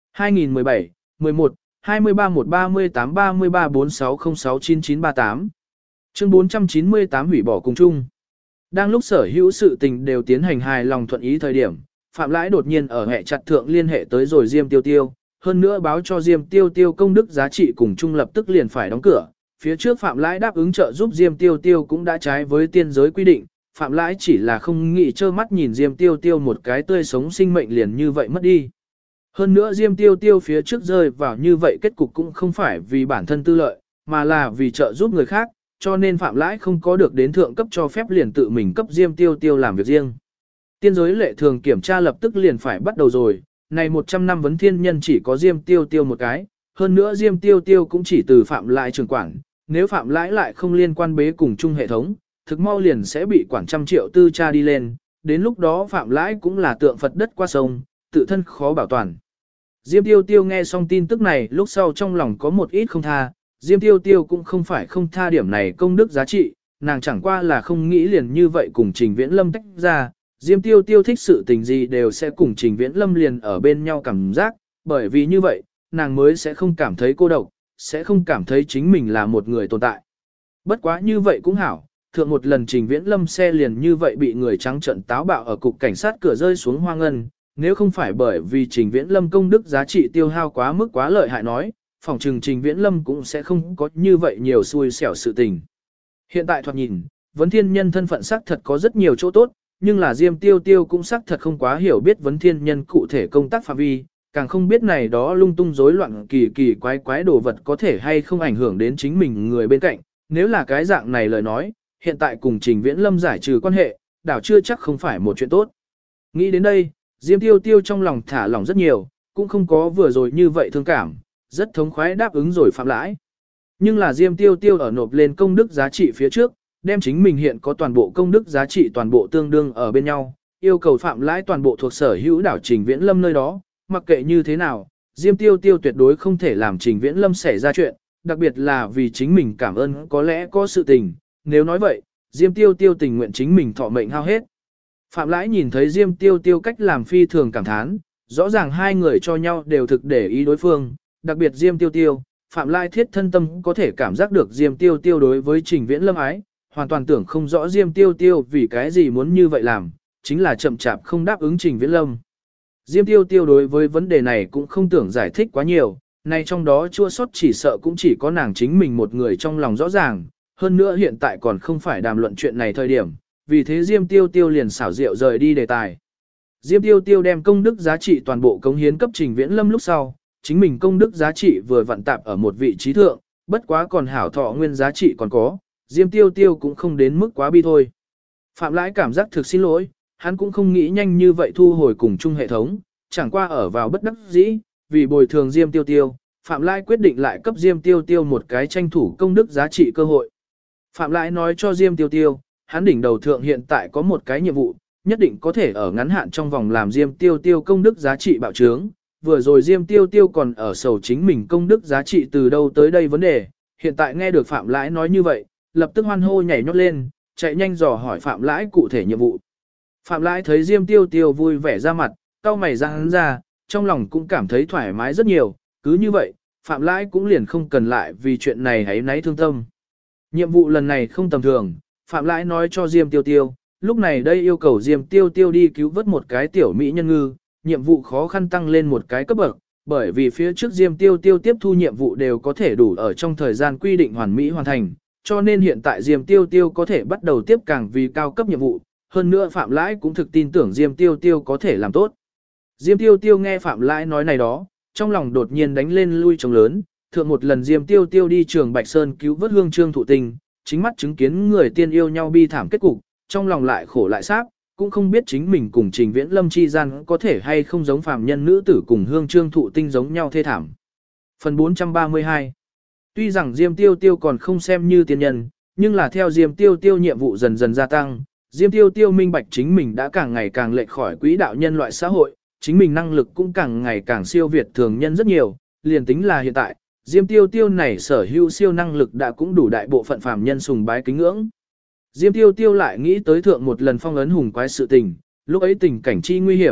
2017, 11, 23 138 33 4606 9938. Chương 498 hủy bỏ cùng chung. Đang lúc sở hữu sự tình đều tiến hành hài lòng thuận ý thời điểm, Phạm Lãi đột nhiên ở hệ chặt thượng liên hệ tới rồi Diêm Tiêu Tiêu, hơn nữa báo cho Diêm Tiêu Tiêu công đức giá trị cùng chung lập tức liền phải đóng cửa. Phía trước Phạm Lãi đáp ứng trợ giúp Diêm Tiêu Tiêu cũng đã trái với tiên giới quy định, Phạm Lãi chỉ là không nghĩ trơ mắt nhìn Diêm Tiêu Tiêu một cái tươi sống sinh mệnh liền như vậy mất đi. Hơn nữa Diêm Tiêu Tiêu phía trước rơi vào như vậy kết cục cũng không phải vì bản thân tư lợi, mà là vì trợ giúp người khác, cho nên Phạm Lãi không có được đến thượng cấp cho phép liền tự mình cấp Diêm Tiêu Tiêu làm việc riêng. Tiên giới lệ thường kiểm tra lập tức liền phải bắt đầu rồi, này 100 năm vấn thiên nhân chỉ có Diêm Tiêu Tiêu một cái, hơn nữa Diêm Tiêu Tiêu cũng chỉ từ Phạm Lãi trưởng quản, nếu Phạm Lãi lại không liên quan bế cùng chung hệ thống, thực mau liền sẽ bị quản trăm triệu tư tra đi lên, đến lúc đó Phạm Lãi cũng là tượng Phật đất qua sông, tự thân khó bảo toàn. Diêm Tiêu Tiêu nghe xong tin tức này lúc sau trong lòng có một ít không tha, Diêm Tiêu Tiêu cũng không phải không tha điểm này công đức giá trị, nàng chẳng qua là không nghĩ liền như vậy cùng Trình Viễn Lâm tách ra, Diêm Tiêu Tiêu thích sự tình gì đều sẽ cùng Trình Viễn Lâm liền ở bên nhau cảm giác, bởi vì như vậy, nàng mới sẽ không cảm thấy cô độc, sẽ không cảm thấy chính mình là một người tồn tại. Bất quá như vậy cũng hảo, thượng một lần Trình Viễn Lâm xe liền như vậy bị người trắng trợn táo bạo ở cục cảnh sát cửa rơi xuống hoang ngân, nếu không phải bởi vì Trình Viễn Lâm công đức giá trị tiêu hao quá mức quá lợi hại nói, phòng trừng Trình Viễn Lâm cũng sẽ không có như vậy nhiều xui xẻo sự tình. Hiện tại thoạt nhìn, vấn thiên nhân thân phận xác thật có rất nhiều chỗ tốt, nhưng là Diêm Tiêu Tiêu cũng xác thật không quá hiểu biết vấn thiên nhân cụ thể công tác phạm vi, càng không biết này đó lung tung rối loạn kỳ kỳ quái quái đồ vật có thể hay không ảnh hưởng đến chính mình người bên cạnh, nếu là cái dạng này lời nói, hiện tại cùng Trình Viễn Lâm giải trừ quan hệ, đảo chưa chắc không phải một chuyện tốt. Nghĩ đến đây, Diêm Tiêu Tiêu trong lòng thả lỏng rất nhiều, cũng không có vừa rồi như vậy thương cảm, rất thống khoái đáp ứng rồi Phạm Lãi. Nhưng là Diêm Tiêu Tiêu ở nộp lên công đức giá trị phía trước, đem chính mình hiện có toàn bộ công đức giá trị toàn bộ tương đương ở bên nhau, yêu cầu Phạm Lãi toàn bộ thuộc sở hữu đảo Trình Viễn Lâm nơi đó, mặc kệ như thế nào, Diêm Tiêu Tiêu tuyệt đối không thể làm Trình Viễn Lâm xảy ra chuyện, đặc biệt là vì chính mình cảm ơn có lẽ có sự tình, nếu nói vậy, Diêm Tiêu Tiêu tình nguyện chính mình thọ mệnh hao hết. Phạm Lãi nhìn thấy Diêm Tiêu Tiêu cách làm phi thường cảm thán, rõ ràng hai người cho nhau đều thực để ý đối phương, đặc biệt Diêm Tiêu Tiêu, Phạm Lãi thiết thân tâm có thể cảm giác được Diêm Tiêu Tiêu đối với Trình Viễn Lâm ái, hoàn toàn tưởng không rõ Diêm Tiêu Tiêu vì cái gì muốn như vậy làm, chính là chậm chạp không đáp ứng Trình Viễn Lâm. Diêm Tiêu Tiêu đối với vấn đề này cũng không tưởng giải thích quá nhiều, nay trong đó chua sót chỉ sợ cũng chỉ có nàng chính mình một người trong lòng rõ ràng, hơn nữa hiện tại còn không phải đàm luận chuyện này thời điểm, vì thế Diêm Tiêu Tiêu liền xảo diệu rời đi đề tài. Diêm Tiêu Tiêu đem công đức giá trị toàn bộ cống hiến cấp Trình Viễn Lâm lúc sau, chính mình công đức giá trị vừa vặn tạp ở một vị trí thượng, bất quá còn hảo thọ nguyên giá trị còn có, Diêm Tiêu Tiêu cũng không đến mức quá bi thôi. Phạm Lãi cảm giác thực xin lỗi, hắn cũng không nghĩ nhanh như vậy thu hồi cùng chung hệ thống, chẳng qua ở vào bất đắc dĩ, vì bồi thường Diêm Tiêu Tiêu, Phạm Lãi quyết định lại cấp Diêm Tiêu Tiêu một cái tranh thủ công đức giá trị cơ hội. Phạm Lãi nói cho Diêm Tiêu Tiêu, hắn đỉnh đầu thượng hiện tại có một cái nhiệm vụ, nhất định có thể ở ngắn hạn trong vòng làm Diêm Tiêu Tiêu công đức giá trị bạo trướng. Vừa rồi Diêm Tiêu Tiêu còn ở sầu chính mình công đức giá trị từ đâu tới đây vấn đề, hiện tại nghe được Phạm Lãi nói như vậy, lập tức hoan hô nhảy nhót lên, chạy nhanh dò hỏi Phạm Lãi cụ thể nhiệm vụ. Phạm Lãi thấy Diêm Tiêu Tiêu vui vẻ ra mặt, cau mày ra hắn ra, trong lòng cũng cảm thấy thoải mái rất nhiều, cứ như vậy, Phạm Lãi cũng liền không cần lại vì chuyện này hãy náy thương tâm. Nhiệm vụ lần này không tầm thường, Phạm Lãi nói cho Diêm Tiêu Tiêu, lúc này đây yêu cầu Diêm Tiêu Tiêu đi cứu vớt một cái tiểu mỹ nhân ngư, nhiệm vụ khó khăn tăng lên một cái cấp bậc, bởi vì phía trước Diêm Tiêu Tiêu tiếp thu nhiệm vụ đều có thể đủ ở trong thời gian quy định hoàn mỹ hoàn thành, cho nên hiện tại Diêm Tiêu Tiêu có thể bắt đầu tiếp càng vì cao cấp nhiệm vụ, hơn nữa Phạm Lãi cũng thực tin tưởng Diêm Tiêu Tiêu có thể làm tốt. Diêm Tiêu Tiêu nghe Phạm Lãi nói này đó, trong lòng đột nhiên đánh lên lui trống lớn, thượng một lần Diêm Tiêu Tiêu đi trường Bạch Sơn cứu vớt Hương Trương thụ tình, chính mắt chứng kiến người tiên yêu nhau bi thảm kết cục, trong lòng lại khổ lại sáp, cũng không biết chính mình cùng Trình Viễn Lâm chi gian có thể hay không giống phàm nhân nữ tử cùng Hương Trương thụ tinh giống nhau thê thảm. Phần 432. Tuy rằng Diêm Tiêu Tiêu còn không xem như tiên nhân, nhưng là theo Diêm Tiêu Tiêu nhiệm vụ dần dần gia tăng, Diêm Tiêu Tiêu minh bạch chính mình đã càng ngày càng lệch khỏi quỹ đạo nhân loại xã hội, chính mình năng lực cũng càng ngày càng siêu việt thường nhân rất nhiều, liền tính là hiện tại, Diêm Tiêu Tiêu này sở hữu siêu năng lực đã cũng đủ đại bộ phận phàm nhân sùng bái kính ngưỡng. Diêm Tiêu Tiêu lại nghĩ tới thượng một lần phong ấn hùng quái sự tình, lúc ấy tình cảnh chi nguy hiểm,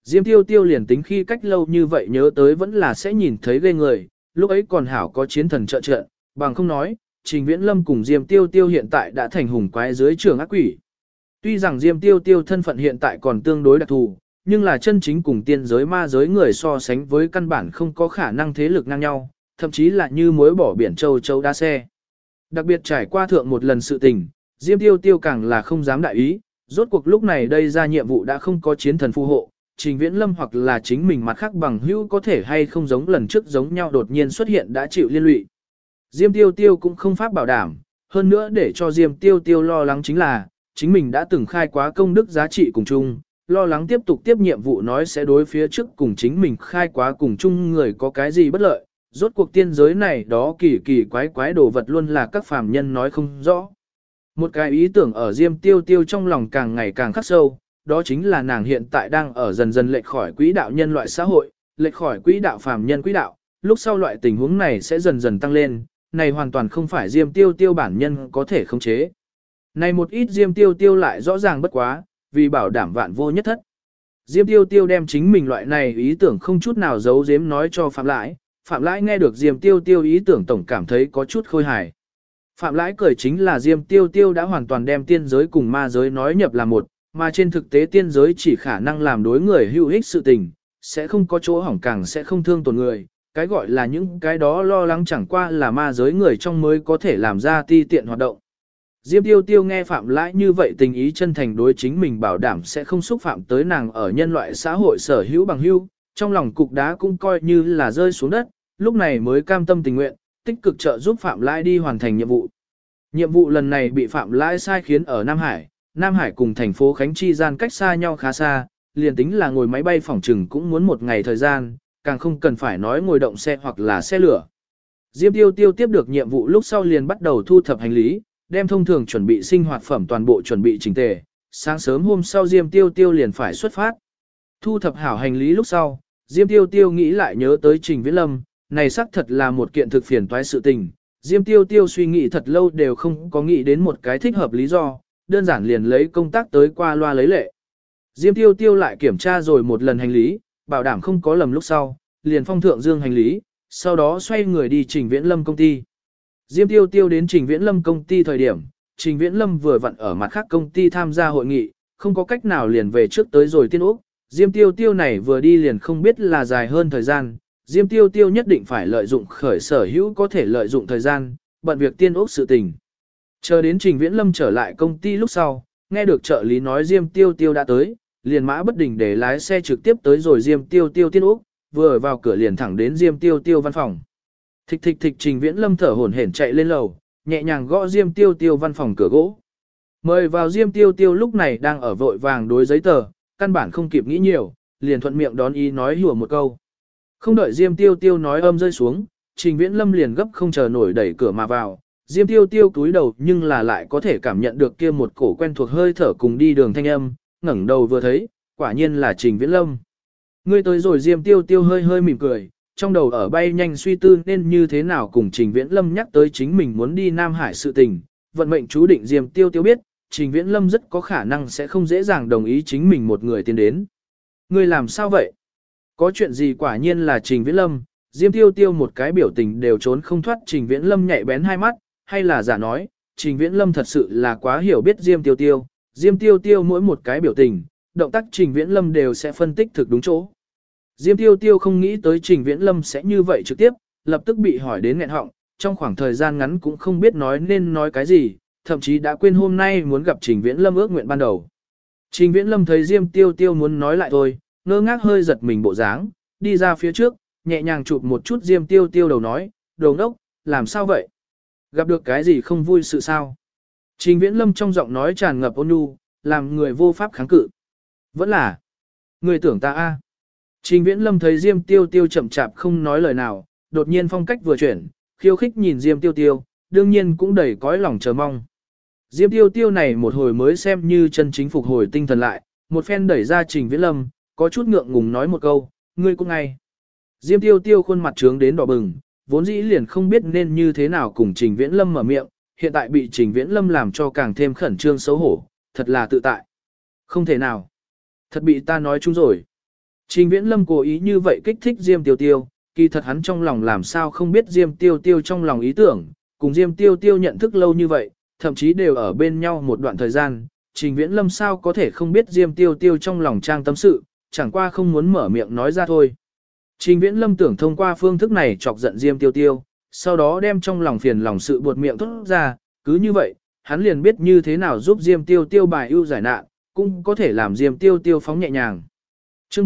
Diêm Tiêu Tiêu liền tính khi cách lâu như vậy nhớ tới vẫn là sẽ nhìn thấy ghê người, lúc ấy còn hảo có chiến thần trợ trận, bằng không nói, Trình Viễn Lâm cùng Diêm Tiêu Tiêu hiện tại đã thành hùng quái dưới trường ác quỷ. Tuy rằng Diêm Tiêu Tiêu thân phận hiện tại còn tương đối đặc thù, nhưng là chân chính cùng tiên giới ma giới người so sánh với căn bản không có khả năng thế lực ngang nhau, thậm chí là như muối bỏ biển châu châu đa xe. Đặc biệt trải qua thượng một lần sự tình, Diêm Tiêu Tiêu càng là không dám đại ý, rốt cuộc lúc này đây ra nhiệm vụ đã không có chiến thần phù hộ, Trình Viễn Lâm hoặc là chính mình mặt khác bằng hữu có thể hay không giống lần trước giống nhau đột nhiên xuất hiện đã chịu liên lụy. Diêm Tiêu Tiêu cũng không pháp bảo đảm, hơn nữa để cho Diêm Tiêu Tiêu lo lắng chính là, chính mình đã từng khai quá công đức giá trị cùng chung, lo lắng tiếp tục tiếp nhiệm vụ nói sẽ đối phía trước cùng chính mình khai quá cùng chung người có cái gì bất lợi, rốt cuộc tiên giới này đó kỳ kỳ quái quái đồ vật luôn là các phàm nhân nói không rõ. Một cái ý tưởng ở Diêm Tiêu Tiêu trong lòng càng ngày càng khắc sâu, đó chính là nàng hiện tại đang ở dần dần lệch khỏi quỹ đạo nhân loại xã hội, lệch khỏi quỹ đạo phàm nhân quỹ đạo, lúc sau loại tình huống này sẽ dần dần tăng lên, này hoàn toàn không phải Diêm Tiêu Tiêu bản nhân có thể khống chế. Này một ít Diêm Tiêu Tiêu lại rõ ràng bất quá, vì bảo đảm vạn vô nhất thất. Diêm Tiêu Tiêu đem chính mình loại này ý tưởng không chút nào giấu giếm nói cho Phạm Lãi, Phạm Lãi nghe được Diêm Tiêu Tiêu ý tưởng tổng cảm thấy có chút khôi hài. Phạm Lãi cười chính là Diêm Tiêu Tiêu đã hoàn toàn đem tiên giới cùng ma giới nói nhập là một, mà trên thực tế tiên giới chỉ khả năng làm đối người hữu ích sự tình, sẽ không có chỗ hỏng càng sẽ không thương tổn người, cái gọi là những cái đó lo lắng chẳng qua là ma giới người trong mới có thể làm ra ti tiện hoạt động. Diêm Tiêu Tiêu nghe Phạm Lãi như vậy tình ý chân thành đối chính mình bảo đảm sẽ không xúc phạm tới nàng ở nhân loại xã hội sở hữu bằng hữu, trong lòng cục đá cũng coi như là rơi xuống đất, lúc này mới cam tâm tình nguyện, tích cực trợ giúp Phạm Lãi đi hoàn thành nhiệm vụ. Nhiệm vụ lần này bị Phạm Lãi sai khiến ở Nam Hải, Nam Hải cùng thành phố Khánh Chi gian cách xa nhau khá xa, liền tính là ngồi máy bay phỏng trừng cũng muốn một ngày thời gian, càng không cần phải nói ngồi động xe hoặc là xe lửa. Diêm Tiêu Tiêu tiếp được nhiệm vụ lúc sau liền bắt đầu thu thập hành lý, đem thông thường chuẩn bị sinh hoạt phẩm toàn bộ chuẩn bị chỉnh tề. Sáng sớm hôm sau Diêm Tiêu Tiêu liền phải xuất phát. Thu thập hảo hành lý lúc sau, Diêm Tiêu Tiêu nghĩ lại nhớ tới Trình Viễn Lâm, này xác thật là một kiện thực phiền toái sự tình. Diêm Tiêu Tiêu suy nghĩ thật lâu đều không có nghĩ đến một cái thích hợp lý do, đơn giản liền lấy công tác tới qua loa lấy lệ. Diêm Tiêu Tiêu lại kiểm tra rồi một lần hành lý, bảo đảm không có lầm lúc sau, liền phong thượng dương hành lý, sau đó xoay người đi Trình Viễn Lâm công ty. Diêm Tiêu Tiêu đến Trình Viễn Lâm công ty thời điểm, Trình Viễn Lâm vừa vặn ở mặt khác công ty tham gia hội nghị, không có cách nào liền về trước tới rồi Tiên Úc. Diêm Tiêu Tiêu này vừa đi liền không biết là dài hơn thời gian, Diêm Tiêu Tiêu nhất định phải lợi dụng khởi sở hữu có thể lợi dụng thời gian, bận việc Tiên Úc sự tình. Chờ đến Trình Viễn Lâm trở lại công ty lúc sau, nghe được trợ lý nói Diêm Tiêu Tiêu đã tới, liền mã bất đình để lái xe trực tiếp tới rồi Diêm Tiêu Tiêu Tiên Úc, vừa ở vào cửa liền thẳng đến Diêm Tiêu Tiêu văn phòng. Thịch thịch thịch Trình Viễn Lâm thở hổn hển chạy lên lầu, nhẹ nhàng gõ Diêm Tiêu Tiêu văn phòng cửa gỗ. Mời vào Diêm Tiêu Tiêu lúc này đang ở vội vàng đối giấy tờ, căn bản không kịp nghĩ nhiều, liền thuận miệng đón ý nói hùa một câu. Không đợi Diêm Tiêu Tiêu nói âm rơi xuống, Trình Viễn Lâm liền gấp không chờ nổi đẩy cửa mà vào. Diêm Tiêu Tiêu cúi đầu nhưng là lại có thể cảm nhận được kia một cổ quen thuộc hơi thở cùng đi đường thanh âm, ngẩng đầu vừa thấy, quả nhiên là Trình Viễn Lâm. Ngươi tới rồi Diêm Tiêu Tiêu hơi hơi mỉm cười, trong đầu ở bay nhanh suy tư nên như thế nào cùng Trình Viễn Lâm nhắc tới chính mình muốn đi Nam Hải sự tình, vận mệnh chú định Diêm Tiêu Tiêu biết, Trình Viễn Lâm rất có khả năng sẽ không dễ dàng đồng ý chính mình một người tiến đến. Ngươi làm sao vậy? Có chuyện gì quả nhiên là Trình Viễn Lâm, Diêm Tiêu Tiêu một cái biểu tình đều trốn không thoát Trình Viễn Lâm nhạy bén hai mắt, hay là giả nói, Trình Viễn Lâm thật sự là quá hiểu biết Diêm Tiêu Tiêu, Diêm Tiêu Tiêu mỗi một cái biểu tình, động tác Trình Viễn Lâm đều sẽ phân tích thực đúng chỗ. Diêm Tiêu Tiêu không nghĩ tới Trình Viễn Lâm sẽ như vậy trực tiếp, lập tức bị hỏi đến nghẹn họng, trong khoảng thời gian ngắn cũng không biết nói nên nói cái gì, thậm chí đã quên hôm nay muốn gặp Trình Viễn Lâm ước nguyện ban đầu. Trình Viễn Lâm thấy Diêm Tiêu Tiêu muốn nói lại thôi, ngơ ngác hơi giật mình bộ dáng, đi ra phía trước, nhẹ nhàng chụp một chút Diêm Tiêu Tiêu đầu nói, đồ ngốc, làm sao vậy? Gặp được cái gì không vui sự sao? Trình Viễn Lâm trong giọng nói tràn ngập ôn nhu, làm người vô pháp kháng cự. Vẫn là, người tưởng ta a. Trình Viễn Lâm thấy Diêm Tiêu Tiêu chậm chạp không nói lời nào, đột nhiên phong cách vừa chuyển, khiêu khích nhìn Diêm Tiêu Tiêu, đương nhiên cũng đầy cõi lòng chờ mong. Diêm Tiêu Tiêu này một hồi mới xem như chân chính phục hồi tinh thần lại, một phen đẩy ra Trình Viễn Lâm, có chút ngượng ngùng nói một câu, ngươi cũng ngay. Diêm Tiêu Tiêu khuôn mặt trướng đến đỏ bừng, vốn dĩ liền không biết nên như thế nào cùng Trình Viễn Lâm mở miệng, hiện tại bị Trình Viễn Lâm làm cho càng thêm khẩn trương xấu hổ, thật là tự tại. Không thể nào. Thật bị ta nói chung rồi. Trình Viễn Lâm cố ý như vậy kích thích Diêm Tiêu Tiêu, kỳ thật hắn trong lòng làm sao không biết Diêm Tiêu Tiêu trong lòng ý tưởng, cùng Diêm Tiêu Tiêu nhận thức lâu như vậy, thậm chí đều ở bên nhau một đoạn thời gian, Trình Viễn Lâm sao có thể không biết Diêm Tiêu Tiêu trong lòng trang tâm sự, chẳng qua không muốn mở miệng nói ra thôi. Trình Viễn Lâm tưởng thông qua phương thức này chọc giận Diêm Tiêu Tiêu, sau đó đem trong lòng phiền lòng sự buột miệng thốt ra, cứ như vậy, hắn liền biết như thế nào giúp Diêm Tiêu Tiêu bài ưu giải nạn, cũng có thể làm Diêm Tiêu Tiêu phóng nhẹ nhàng. Chương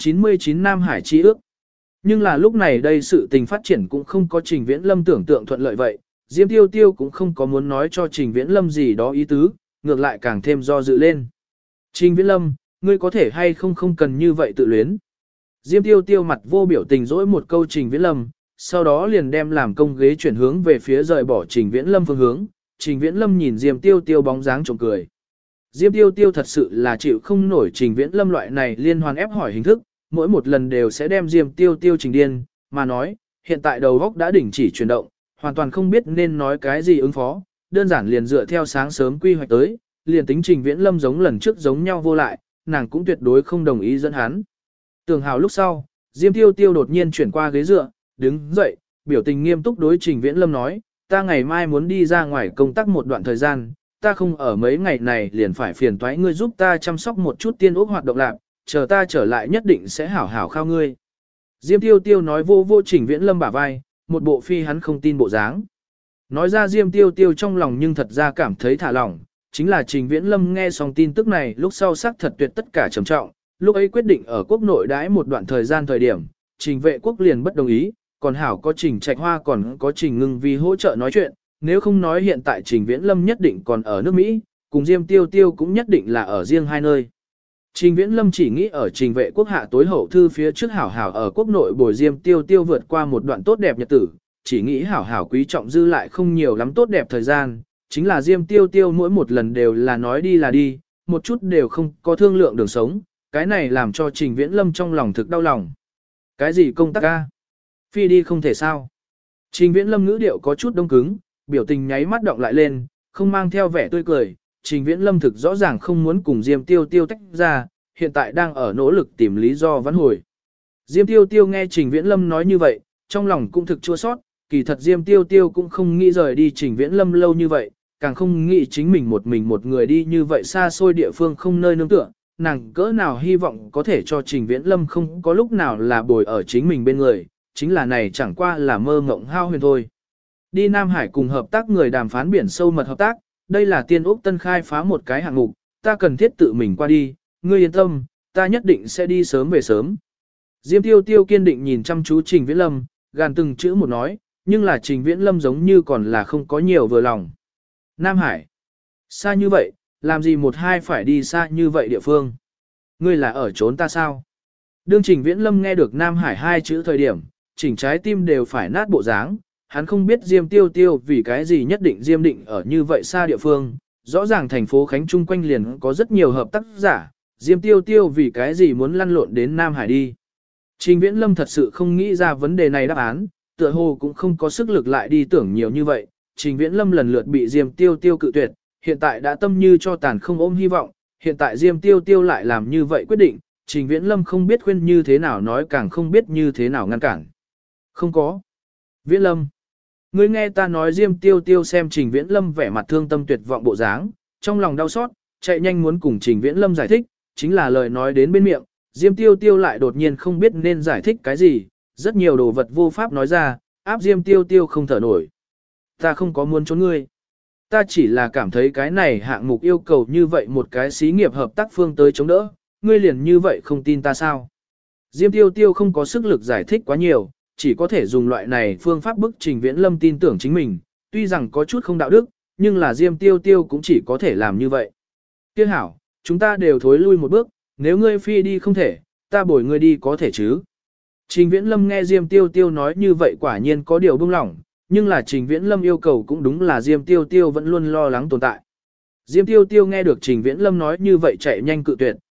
499 Nam Hải Chi ước. Nhưng là lúc này đây sự tình phát triển cũng không có Trình Viễn Lâm tưởng tượng thuận lợi vậy, Diêm Tiêu Tiêu cũng không có muốn nói cho Trình Viễn Lâm gì đó ý tứ, ngược lại càng thêm do dự lên. Trình Viễn Lâm, ngươi có thể hay không cần như vậy tự luyến. Diêm Tiêu Tiêu mặt vô biểu tình dỗi một câu Trình Viễn Lâm, sau đó liền đem làm công ghế chuyển hướng về phía rời bỏ Trình Viễn Lâm phương hướng. Trình Viễn Lâm nhìn Diêm Tiêu Tiêu bóng dáng trộm cười. Diêm Tiêu Tiêu thật sự là chịu không nổi Trình Viễn Lâm loại này liên hoàn ép hỏi hình thức, mỗi một lần đều sẽ đem Diêm Tiêu Tiêu trình điên, mà nói, hiện tại đầu óc đã đình chỉ chuyển động, hoàn toàn không biết nên nói cái gì ứng phó, đơn giản liền dựa theo sáng sớm quy hoạch tới, liền tính Trình Viễn Lâm giống lần trước giống nhau vô lại, nàng cũng tuyệt đối không đồng ý dẫn hắn. Tưởng hào lúc sau, Diêm Tiêu Tiêu đột nhiên chuyển qua ghế dựa, đứng dậy, biểu tình nghiêm túc đối Trình Viễn Lâm nói, ta ngày mai muốn đi ra ngoài công tác một đoạn thời gian, ta không ở mấy ngày này liền phải phiền toái ngươi giúp ta chăm sóc một chút tiên ốc hoạt động lạc, chờ ta trở lại nhất định sẽ hảo hảo khao ngươi. Diêm Tiêu Tiêu nói vô vô Trình Viễn Lâm bả vai, một bộ phi hắn không tin bộ dáng. Nói ra Diêm Tiêu Tiêu trong lòng nhưng thật ra cảm thấy thả lỏng, chính là Trình Viễn Lâm nghe xong tin tức này lúc sau xác thật tuyệt tất cả trầm trọng, lúc ấy quyết định ở quốc nội đãi một đoạn thời gian thời điểm, Trình Vệ Quốc liền bất đồng ý, còn hảo có Trình Trạch Hoa còn có Trình Ngưng vì hỗ trợ nói chuyện, nếu không nói hiện tại Trình Viễn Lâm nhất định còn ở nước Mỹ, cùng Diêm Tiêu Tiêu cũng nhất định là ở riêng hai nơi. Trình Viễn Lâm chỉ nghĩ ở Trình Vệ Quốc hạ tối hậu thư phía trước hảo hảo ở quốc nội bồi Diêm Tiêu Tiêu vượt qua một đoạn tốt đẹp nhật tử, chỉ nghĩ hảo hảo quý trọng dư lại không nhiều lắm tốt đẹp thời gian, chính là Diêm Tiêu Tiêu mỗi một lần đều là nói đi là đi, một chút đều không có thương lượng đường sống, cái này làm cho Trình Viễn Lâm trong lòng thực đau lòng. Cái gì công tác ca? Phi đi không thể sao? Trình Viễn Lâm ngữ điệu có chút đông cứng, biểu tình nháy mắt động lại lên, không mang theo vẻ tươi cười. Trình Viễn Lâm thực rõ ràng không muốn cùng Diêm Tiêu Tiêu tách ra, hiện tại đang ở nỗ lực tìm lý do vãn hồi. Diêm Tiêu Tiêu nghe Trình Viễn Lâm nói như vậy, trong lòng cũng thực chua sót, kỳ thật Diêm Tiêu Tiêu cũng không nghĩ rời đi Trình Viễn Lâm lâu như vậy, càng không nghĩ chính mình một người đi như vậy xa xôi địa phương không nơi nương tựa, nàng cỡ nào hy vọng có thể cho Trình Viễn Lâm không có lúc nào là bồi ở chính mình bên người, chính là này chẳng qua là mơ mộng hao huyền thôi. Đi Nam Hải cùng hợp tác người đàm phán biển sâu mật hợp tác, đây là Tiên Úc Tân khai phá một cái hạng mục, ta cần thiết tự mình qua đi, ngươi yên tâm, ta nhất định sẽ đi sớm về sớm. Diêm Tiêu Tiêu kiên định nhìn chăm chú Trình Viễn Lâm, gàn từng chữ một nói, nhưng là Trình Viễn Lâm giống như còn là không có nhiều vừa lòng. Nam Hải, xa như vậy, làm gì một hai phải đi xa như vậy địa phương? Ngươi là ở trốn ta sao? Đương Trình Viễn Lâm nghe được Nam Hải hai chữ thời điểm, chỉnh trái tim đều phải nát bộ dáng, hắn không biết Diêm Tiêu Tiêu vì cái gì nhất định Diêm định ở như vậy xa địa phương, rõ ràng thành phố Khánh chung quanh liền có rất nhiều hợp tác giả, Diêm Tiêu Tiêu vì cái gì muốn lăn lộn đến Nam Hải đi. Trình Viễn Lâm thật sự không nghĩ ra vấn đề này đáp án, tựa hồ cũng không có sức lực lại đi tưởng nhiều như vậy, Trình Viễn Lâm lần lượt bị Diêm Tiêu Tiêu cự tuyệt, hiện tại đã tâm như cho tàn không ôm hy vọng, hiện tại Diêm Tiêu Tiêu lại làm như vậy quyết định, Trình Viễn Lâm không biết khuyên như thế nào nói càng không biết như thế nào ngăn cản. Không có. Viễn Lâm. Ngươi nghe ta nói Diêm Tiêu Tiêu xem Trình Viễn Lâm vẻ mặt thương tâm tuyệt vọng bộ dáng, trong lòng đau xót, chạy nhanh muốn cùng Trình Viễn Lâm giải thích, chính là lời nói đến bên miệng, Diêm Tiêu Tiêu lại đột nhiên không biết nên giải thích cái gì, rất nhiều đồ vật vô pháp nói ra, áp Diêm Tiêu Tiêu không thở nổi. Ta không có muốn trốn ngươi. Ta chỉ là cảm thấy cái này hạng mục yêu cầu như vậy một cái xí nghiệp hợp tác phương tới chống đỡ, ngươi liền như vậy không tin ta sao? Diêm Tiêu Tiêu không có sức lực giải thích quá nhiều, chỉ có thể dùng loại này phương pháp bức Trình Viễn Lâm tin tưởng chính mình, tuy rằng có chút không đạo đức, nhưng là Diêm Tiêu Tiêu cũng chỉ có thể làm như vậy. Tiếc hảo, chúng ta đều thối lui một bước, nếu ngươi phi đi không thể, ta bồi ngươi đi có thể chứ. Trình Viễn Lâm nghe Diêm Tiêu Tiêu nói như vậy quả nhiên có điều buông lỏng, nhưng là Trình Viễn Lâm yêu cầu cũng đúng là Diêm Tiêu Tiêu vẫn luôn lo lắng tồn tại. Diêm Tiêu Tiêu nghe được Trình Viễn Lâm nói như vậy chạy nhanh cự tuyệt,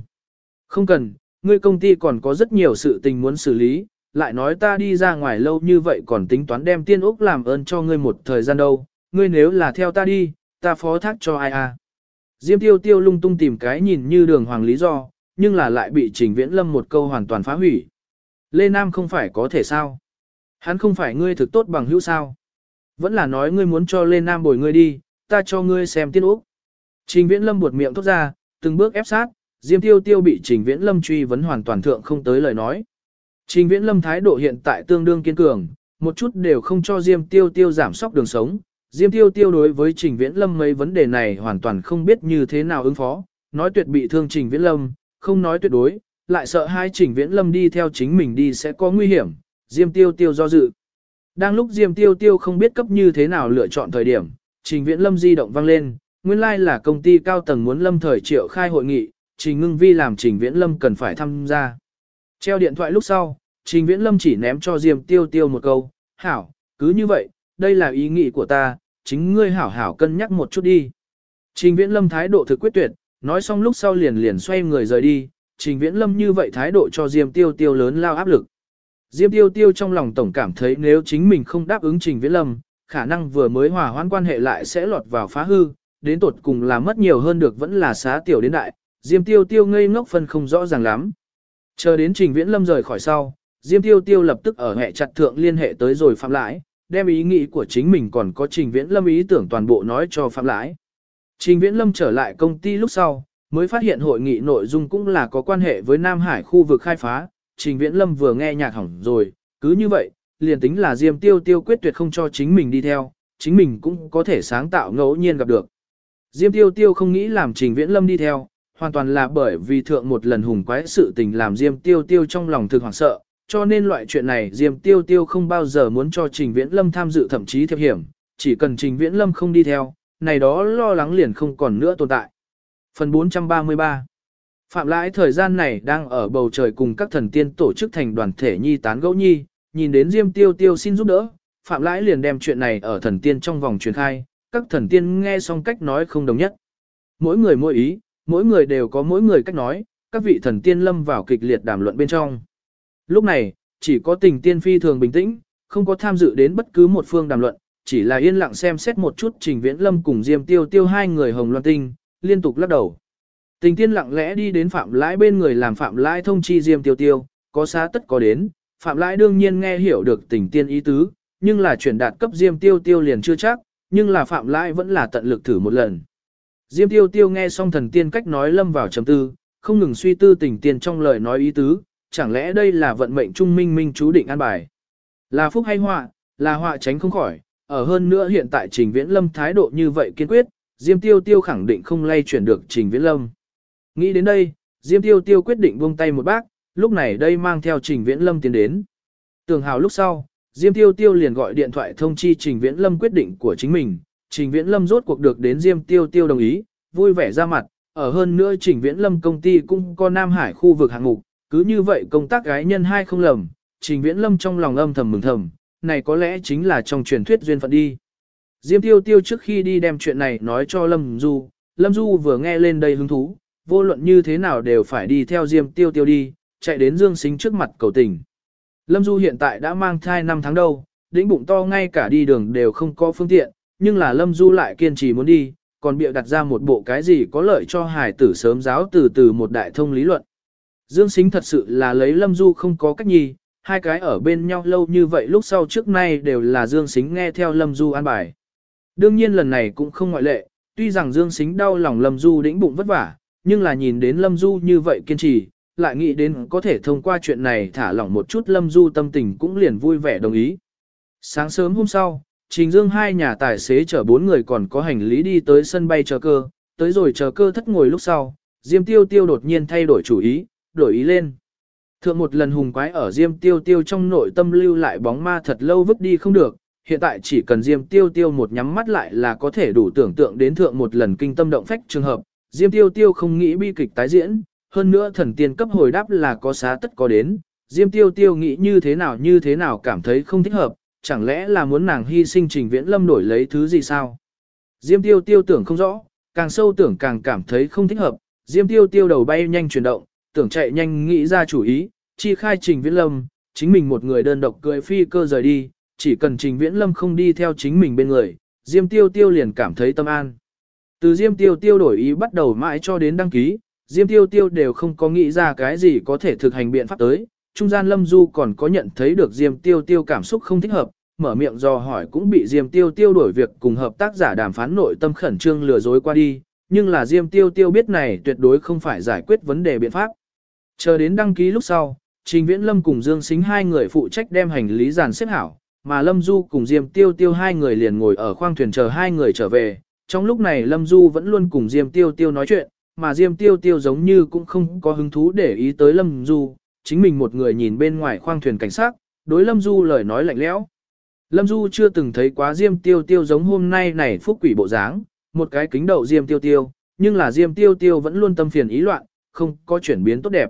không cần, ngươi công ty còn có rất nhiều sự tình muốn xử lý, lại nói ta đi ra ngoài lâu như vậy còn tính toán đem Tiên Úc làm ơn cho ngươi một thời gian đâu, ngươi nếu là theo ta đi, ta phó thác cho ai à. Diêm Tiêu Tiêu lung tung tìm cái nhìn như đường hoàng lý do, nhưng là lại bị Trình Viễn Lâm một câu hoàn toàn phá hủy. Lê Nam không phải có thể sao? Hắn không phải ngươi thực tốt bằng hữu sao? Vẫn là nói ngươi muốn cho Lê Nam bồi ngươi đi, ta cho ngươi xem tiên úc. Trình Viễn Lâm buột miệng thốt ra, từng bước ép sát, Diêm Tiêu Tiêu bị Trình Viễn Lâm truy vấn hoàn toàn thượng không tới lời nói. Trình Viễn Lâm thái độ hiện tại tương đương kiên cường, một chút đều không cho Diêm Tiêu Tiêu giảm sóc đường sống. Diêm Tiêu Tiêu đối với Trình Viễn Lâm mấy vấn đề này hoàn toàn không biết như thế nào ứng phó, nói tuyệt bị thương Trình Viễn Lâm, không nói tuyệt đối, lại sợ hai Trình Viễn Lâm đi theo chính mình đi sẽ có nguy hiểm, Diêm Tiêu Tiêu do dự. Đang lúc Diêm Tiêu Tiêu không biết cấp như thế nào lựa chọn thời điểm, Trình Viễn Lâm di động vang lên, nguyên lai like là công ty cao tầng muốn Lâm Thời Triệu khai hội nghị, Trình Ngưng Vi làm Trình Viễn Lâm cần phải tham gia. Treo điện thoại lúc sau, Trình Viễn Lâm chỉ ném cho Diêm Tiêu Tiêu một câu, hảo, cứ như vậy, đây là ý nghĩ của ta, chính ngươi hảo hảo cân nhắc một chút đi. Trình Viễn Lâm thái độ thực quyết tuyệt, nói xong lúc sau liền xoay người rời đi, Trình Viễn Lâm như vậy thái độ cho Diêm Tiêu Tiêu lớn lao áp lực. Diêm Tiêu Tiêu trong lòng tổng cảm thấy nếu chính mình không đáp ứng Trình Viễn Lâm, khả năng vừa mới hòa hoãn quan hệ lại sẽ lọt vào phá hư, đến tột cùng là mất nhiều hơn được vẫn là xá tiểu đến đại, Diêm Tiêu Tiêu ngây ngốc phân không rõ ràng lắm. Chờ đến Trình Viễn Lâm rời khỏi sau, Diêm Tiêu Tiêu lập tức ở hệ chặt thượng liên hệ tới rồi Phạm Lãi, đem ý nghĩ của chính mình còn có Trình Viễn Lâm ý tưởng toàn bộ nói cho Phạm Lãi. Trình Viễn Lâm trở lại công ty lúc sau, mới phát hiện hội nghị nội dung cũng là có quan hệ với Nam Hải khu vực khai phá, Trình Viễn Lâm vừa nghe nhạc hỏng rồi, cứ như vậy, liền tính là Diêm Tiêu Tiêu quyết tuyệt không cho chính mình đi theo, chính mình cũng có thể sáng tạo ngẫu nhiên gặp được. Diêm Tiêu Tiêu không nghĩ làm Trình Viễn Lâm đi theo, hoàn toàn là bởi vì thượng một lần hùng quái sự tình làm Diêm Tiêu Tiêu trong lòng thực hoảng sợ, cho nên loại chuyện này Diêm Tiêu Tiêu không bao giờ muốn cho Trình Viễn Lâm tham dự thậm chí thiệp hiểm, chỉ cần Trình Viễn Lâm không đi theo, này đó lo lắng liền không còn nữa tồn tại. Phần 433 Phạm Lãi thời gian này đang ở bầu trời cùng các thần tiên tổ chức thành đoàn thể nhi tán gẫu nhi, nhìn đến Diêm Tiêu Tiêu xin giúp đỡ, Phạm Lãi liền đem chuyện này ở thần tiên trong vòng truyền khai, các thần tiên nghe xong cách nói không đồng nhất. Mỗi người mỗi ý, mỗi người đều có mỗi người cách nói, các vị thần tiên lâm vào kịch liệt đàm luận bên trong. Lúc này, chỉ có Tình Tiên phi thường bình tĩnh, không có tham dự đến bất cứ một phương đàm luận, chỉ là yên lặng xem xét một chút Trình Viễn Lâm cùng Diêm Tiêu Tiêu hai người hồng loan tinh, liên tục lắc đầu. Tình Tiên lặng lẽ đi đến Phạm Lãi bên người làm Phạm Lãi thông chi Diêm Tiêu Tiêu, có xá tất có đến, Phạm Lãi đương nhiên nghe hiểu được Tình Tiên ý tứ, nhưng là chuyển đạt cấp Diêm Tiêu Tiêu liền chưa chắc, nhưng là Phạm Lãi vẫn là tận lực thử một lần. Diêm Tiêu Tiêu nghe xong thần tiên cách nói lâm vào trầm tư, không ngừng suy tư Tình Tiên trong lời nói ý tứ, chẳng lẽ đây là vận mệnh trung minh minh chú định an bài. Là phúc hay họa, là họa tránh không khỏi, ở hơn nữa hiện tại Trình Viễn Lâm thái độ như vậy kiên quyết, Diêm Tiêu Tiêu khẳng định không lay chuyển được Trình Viễn Lâm. Nghĩ đến đây, Diêm Tiêu Tiêu quyết định buông tay một bác, lúc này đây mang theo Trình Viễn Lâm tiến đến. Tưởng hào lúc sau, Diêm Tiêu Tiêu liền gọi điện thoại thông chi Trình Viễn Lâm quyết định của chính mình, Trình Viễn Lâm rốt cuộc được đến Diêm Tiêu Tiêu đồng ý, vui vẻ ra mặt, ở hơn nữa Trình Viễn Lâm công ty cũng có Nam Hải khu vực hạng mục, cứ như vậy công tác gái nhân hai không lầm, Trình Viễn Lâm trong lòng âm thầm mừng thầm, này có lẽ chính là trong truyền thuyết duyên phận đi. Diêm Tiêu Tiêu trước khi đi đem chuyện này nói cho Lâm Du vừa nghe lên đây hứng thú, vô luận như thế nào đều phải đi theo Diêm Tiêu Tiêu đi, chạy đến Dương Sính trước mặt cầu tình. Lâm Du hiện tại đã mang thai 5 tháng đâu, đĩnh bụng to ngay cả đi đường đều không có phương tiện, nhưng là Lâm Du lại kiên trì muốn đi, còn bịa đặt ra một bộ cái gì có lợi cho hài tử sớm giáo từ một đại thông lý luận. Dương Sính thật sự là lấy Lâm Du không có cách nhi, hai cái ở bên nhau lâu như vậy lúc sau trước nay đều là Dương Sính nghe theo Lâm Du an bài. Đương nhiên lần này cũng không ngoại lệ, tuy rằng Dương Sính đau lòng Lâm Du đĩnh bụng vất vả, nhưng là nhìn đến Lâm Du như vậy kiên trì, lại nghĩ đến có thể thông qua chuyện này thả lỏng một chút Lâm Du tâm tình cũng liền vui vẻ đồng ý. Sáng sớm hôm sau, Trình Dương hai nhà tài xế chở 4 người còn có hành lý đi tới sân bay chờ cơ, tới rồi chờ cơ thất ngồi lúc sau, Diêm Tiêu Tiêu đột nhiên thay đổi chủ ý, đổi ý lên. Thượng một lần hùng quái ở Diêm Tiêu Tiêu trong nội tâm lưu lại bóng ma thật lâu vứt đi không được, hiện tại chỉ cần Diêm Tiêu Tiêu một nhắm mắt lại là có thể đủ tưởng tượng đến thượng một lần kinh tâm động phách trường hợp, Diêm Tiêu Tiêu không nghĩ bi kịch tái diễn, hơn nữa thần tiên cấp hồi đáp là có xá tất có đến, Diêm Tiêu Tiêu nghĩ như thế nào cảm thấy không thích hợp, chẳng lẽ là muốn nàng hy sinh Trình Viễn Lâm đổi lấy thứ gì sao? Diêm Tiêu Tiêu tưởng không rõ, càng sâu tưởng càng cảm thấy không thích hợp, Diêm Tiêu Tiêu đầu bay nhanh chuyển động, tưởng chạy nhanh nghĩ ra chủ ý, chi khai Trình Viễn Lâm, chính mình một người đơn độc cưỡi phi cơ rời đi, chỉ cần Trình Viễn Lâm không đi theo chính mình bên người, Diêm Tiêu Tiêu liền cảm thấy tâm an. Từ Diêm Tiêu Tiêu đổi ý bắt đầu mãi cho đến đăng ký, Diêm Tiêu Tiêu đều không có nghĩ ra cái gì có thể thực hành biện pháp tới. Trung gian Lâm Du còn có nhận thấy được Diêm Tiêu Tiêu cảm xúc không thích hợp, mở miệng dò hỏi cũng bị Diêm Tiêu Tiêu đổi việc cùng hợp tác giả đàm phán nội tâm khẩn trương lừa dối qua đi, nhưng là Diêm Tiêu Tiêu biết này tuyệt đối không phải giải quyết vấn đề biện pháp. Chờ đến đăng ký lúc sau, Trình Viễn Lâm cùng Dương Sính hai người phụ trách đem hành lý dàn xếp hảo, mà Lâm Du cùng Diêm Tiêu Tiêu hai người liền ngồi ở khoang thuyền chờ hai người trở về. Trong lúc này Lâm Du vẫn luôn cùng Diêm Tiêu Tiêu nói chuyện, mà Diêm Tiêu Tiêu giống như cũng không có hứng thú để ý tới Lâm Du, chính mình một người nhìn bên ngoài khoang thuyền cảnh sát, đối Lâm Du lời nói lạnh lẽo. Lâm Du chưa từng thấy quá Diêm Tiêu Tiêu giống hôm nay này phúc quỷ bộ dáng, một cái kính đậu Diêm Tiêu Tiêu, nhưng là Diêm Tiêu Tiêu vẫn luôn tâm phiền ý loạn, không có chuyển biến tốt đẹp.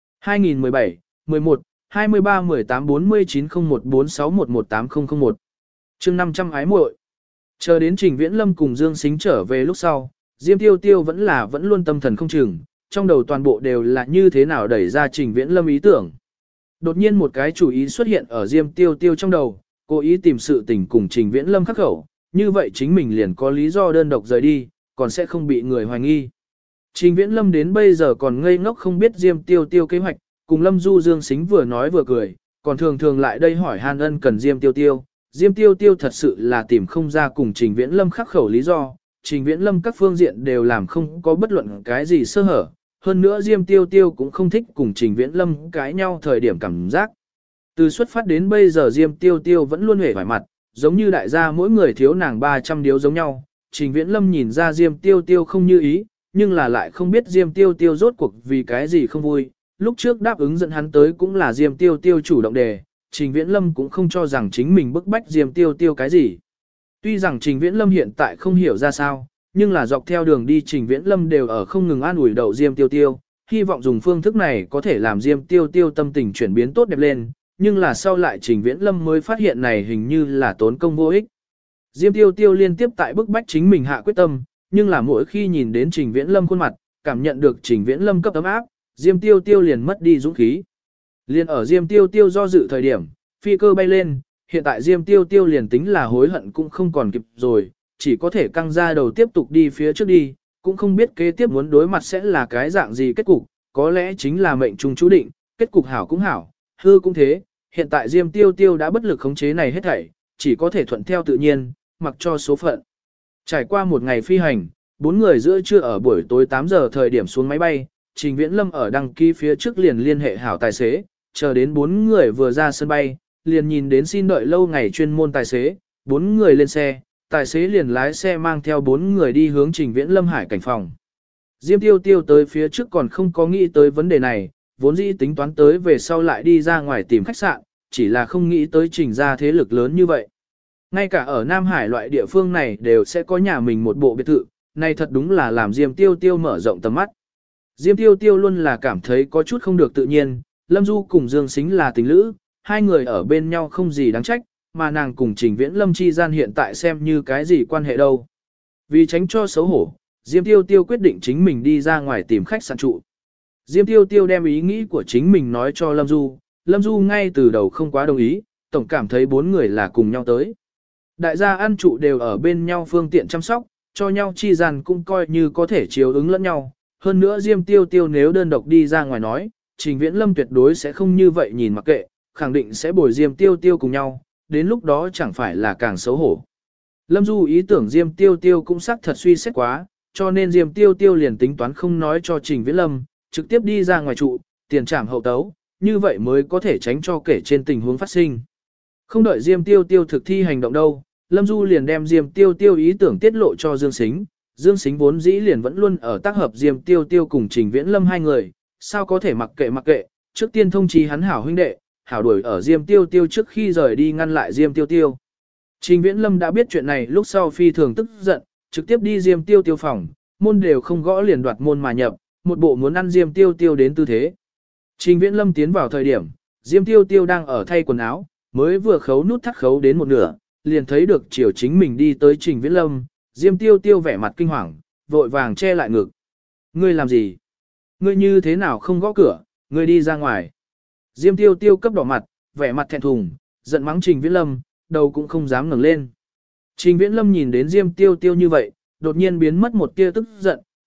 2017, 11, 23, 18, 49, 01, 46, 118001 chương 500 ái muội. Chờ đến Trình Viễn Lâm cùng Dương Sính trở về lúc sau, Diêm Tiêu Tiêu vẫn luôn tâm thần không chừng, trong đầu toàn bộ đều là như thế nào đẩy ra Trình Viễn Lâm ý tưởng. Đột nhiên một cái chủ ý xuất hiện ở Diêm Tiêu Tiêu trong đầu, cố ý tìm sự tình cùng Trình Viễn Lâm khắc khẩu, như vậy chính mình liền có lý do đơn độc rời đi, còn sẽ không bị người hoài nghi. Trình Viễn Lâm đến bây giờ còn ngây ngốc không biết Diêm Tiêu Tiêu kế hoạch, cùng Lâm Du Dương Sính vừa nói vừa cười, còn thường thường lại đây hỏi han ân cần Diêm Tiêu Tiêu. Diêm Tiêu Tiêu thật sự là tìm không ra cùng Trình Viễn Lâm khắc khẩu lý do, Trình Viễn Lâm các phương diện đều làm không có bất luận cái gì sơ hở, hơn nữa Diêm Tiêu Tiêu cũng không thích cùng Trình Viễn Lâm cãi nhau thời điểm cảm giác. Từ xuất phát đến bây giờ Diêm Tiêu Tiêu vẫn luôn hề vải mặt, giống như đại gia mỗi người thiếu nàng 300 điếu giống nhau. Trình Viễn Lâm nhìn ra Diêm Tiêu Tiêu không như ý, nhưng là lại không biết Diêm Tiêu Tiêu rốt cuộc vì cái gì không vui. Lúc trước đáp ứng dẫn hắn tới cũng là Diêm Tiêu Tiêu chủ động đề, Trình Viễn Lâm cũng không cho rằng chính mình bức bách Diêm Tiêu Tiêu cái gì. Tuy rằng Trình Viễn Lâm hiện tại không hiểu ra sao, nhưng là dọc theo đường đi Trình Viễn Lâm đều ở không ngừng an ủi đậu Diêm Tiêu Tiêu, hy vọng dùng phương thức này có thể làm Diêm Tiêu Tiêu tâm tình chuyển biến tốt đẹp lên, nhưng là sau lại Trình Viễn Lâm mới phát hiện này hình như là tốn công vô ích. Diêm Tiêu Tiêu liên tiếp tại bức bách chính mình hạ quyết tâm, nhưng là mỗi khi nhìn đến Trình Viễn Lâm khuôn mặt, cảm nhận được Trình Viễn Lâm cấp ấm áp, Diêm Tiêu Tiêu liền mất đi dũng khí. Liên ở Diêm Tiêu Tiêu do dự thời điểm, phi cơ bay lên, hiện tại Diêm Tiêu Tiêu liền tính là hối hận cũng không còn kịp rồi, chỉ có thể căng ra đầu tiếp tục đi phía trước đi, cũng không biết kế tiếp muốn đối mặt sẽ là cái dạng gì kết cục, có lẽ chính là mệnh trung chú định, kết cục hảo cũng hảo, hư cũng thế, hiện tại Diêm Tiêu Tiêu đã bất lực khống chế này hết thảy, chỉ có thể thuận theo tự nhiên, mặc cho số phận. Trải qua một ngày phi hành, bốn người giữa trưa ở buổi tối 8 giờ thời điểm xuống máy bay, Trình Viễn Lâm ở đăng ký phía trước liền liên hệ hảo tài xế, chờ đến bốn người vừa ra sân bay, liền nhìn đến xin đợi lâu ngày chuyên môn tài xế, bốn người lên xe, tài xế liền lái xe mang theo bốn người đi hướng Trình Viễn Lâm hải cảnh phòng. Diêm Tiêu Tiêu tới phía trước còn không có nghĩ tới vấn đề này, vốn dĩ tính toán tới về sau lại đi ra ngoài tìm khách sạn, chỉ là không nghĩ tới Trình ra thế lực lớn như vậy. Ngay cả ở Nam Hải loại địa phương này đều sẽ có nhà mình một bộ biệt thự, này thật đúng là làm Diêm Tiêu Tiêu mở rộng tầm mắt. Diêm Tiêu Tiêu luôn là cảm thấy có chút không được tự nhiên, Lâm Du cùng Dương Sính là tình lữ, hai người ở bên nhau không gì đáng trách, mà nàng cùng Trình Viễn Lâm chi gian hiện tại xem như cái gì quan hệ đâu. Vì tránh cho xấu hổ, Diêm Tiêu Tiêu quyết định chính mình đi ra ngoài tìm khách sạn trụ. Diêm Tiêu Tiêu đem ý nghĩ của chính mình nói cho Lâm Du, Lâm Du ngay từ đầu không quá đồng ý, tổng cảm thấy bốn người là cùng nhau tới. Đại gia ăn trụ đều ở bên nhau phương tiện chăm sóc, cho nhau chi gian cũng coi như có thể chiếu ứng lẫn nhau. Hơn nữa Diêm Tiêu Tiêu nếu đơn độc đi ra ngoài nói, Trình Viễn Lâm tuyệt đối sẽ không như vậy nhìn mặc kệ, khẳng định sẽ bồi Diêm Tiêu Tiêu cùng nhau, đến lúc đó chẳng phải là càng xấu hổ. Lâm Du ý tưởng Diêm Tiêu Tiêu cũng xác thật suy xét quá, cho nên Diêm Tiêu Tiêu liền tính toán không nói cho Trình Viễn Lâm, trực tiếp đi ra ngoài trụ, tiền trảm hậu tấu, như vậy mới có thể tránh cho kể trên tình huống phát sinh. Không đợi Diêm Tiêu Tiêu thực thi hành động đâu, Lâm Du liền đem Diêm Tiêu Tiêu ý tưởng tiết lộ cho Dương Sính. Dương Sính vốn dĩ liền vẫn luôn ở tác hợp Diêm Tiêu Tiêu cùng Trình Viễn Lâm hai người, sao có thể mặc kệ, trước tiên thông chí hắn hảo huynh đệ, hảo đuổi ở Diêm Tiêu Tiêu trước khi rời đi ngăn lại Diêm Tiêu Tiêu. Trình Viễn Lâm đã biết chuyện này lúc sau phi thường tức giận, trực tiếp đi Diêm Tiêu Tiêu phòng, môn đều không gõ liền đoạt môn mà nhập, một bộ muốn ăn Diêm Tiêu Tiêu đến tư thế. Trình Viễn Lâm tiến vào thời điểm, Diêm Tiêu Tiêu đang ở thay quần áo, mới vừa khấu nút thắt khấu đến một nửa, liền thấy được chiều chính mình đi tới Trình Viễn Lâm, Diêm Tiêu Tiêu vẻ mặt kinh hoàng, vội vàng che lại ngực. Ngươi làm gì? Ngươi như thế nào không gõ cửa, ngươi đi ra ngoài. Diêm Tiêu Tiêu cấp đỏ mặt, vẻ mặt thẹn thùng, giận mắng Trình Viễn Lâm, đầu cũng không dám ngẩng lên. Trình Viễn Lâm nhìn đến Diêm Tiêu Tiêu như vậy, đột nhiên biến mất một tia tức giận,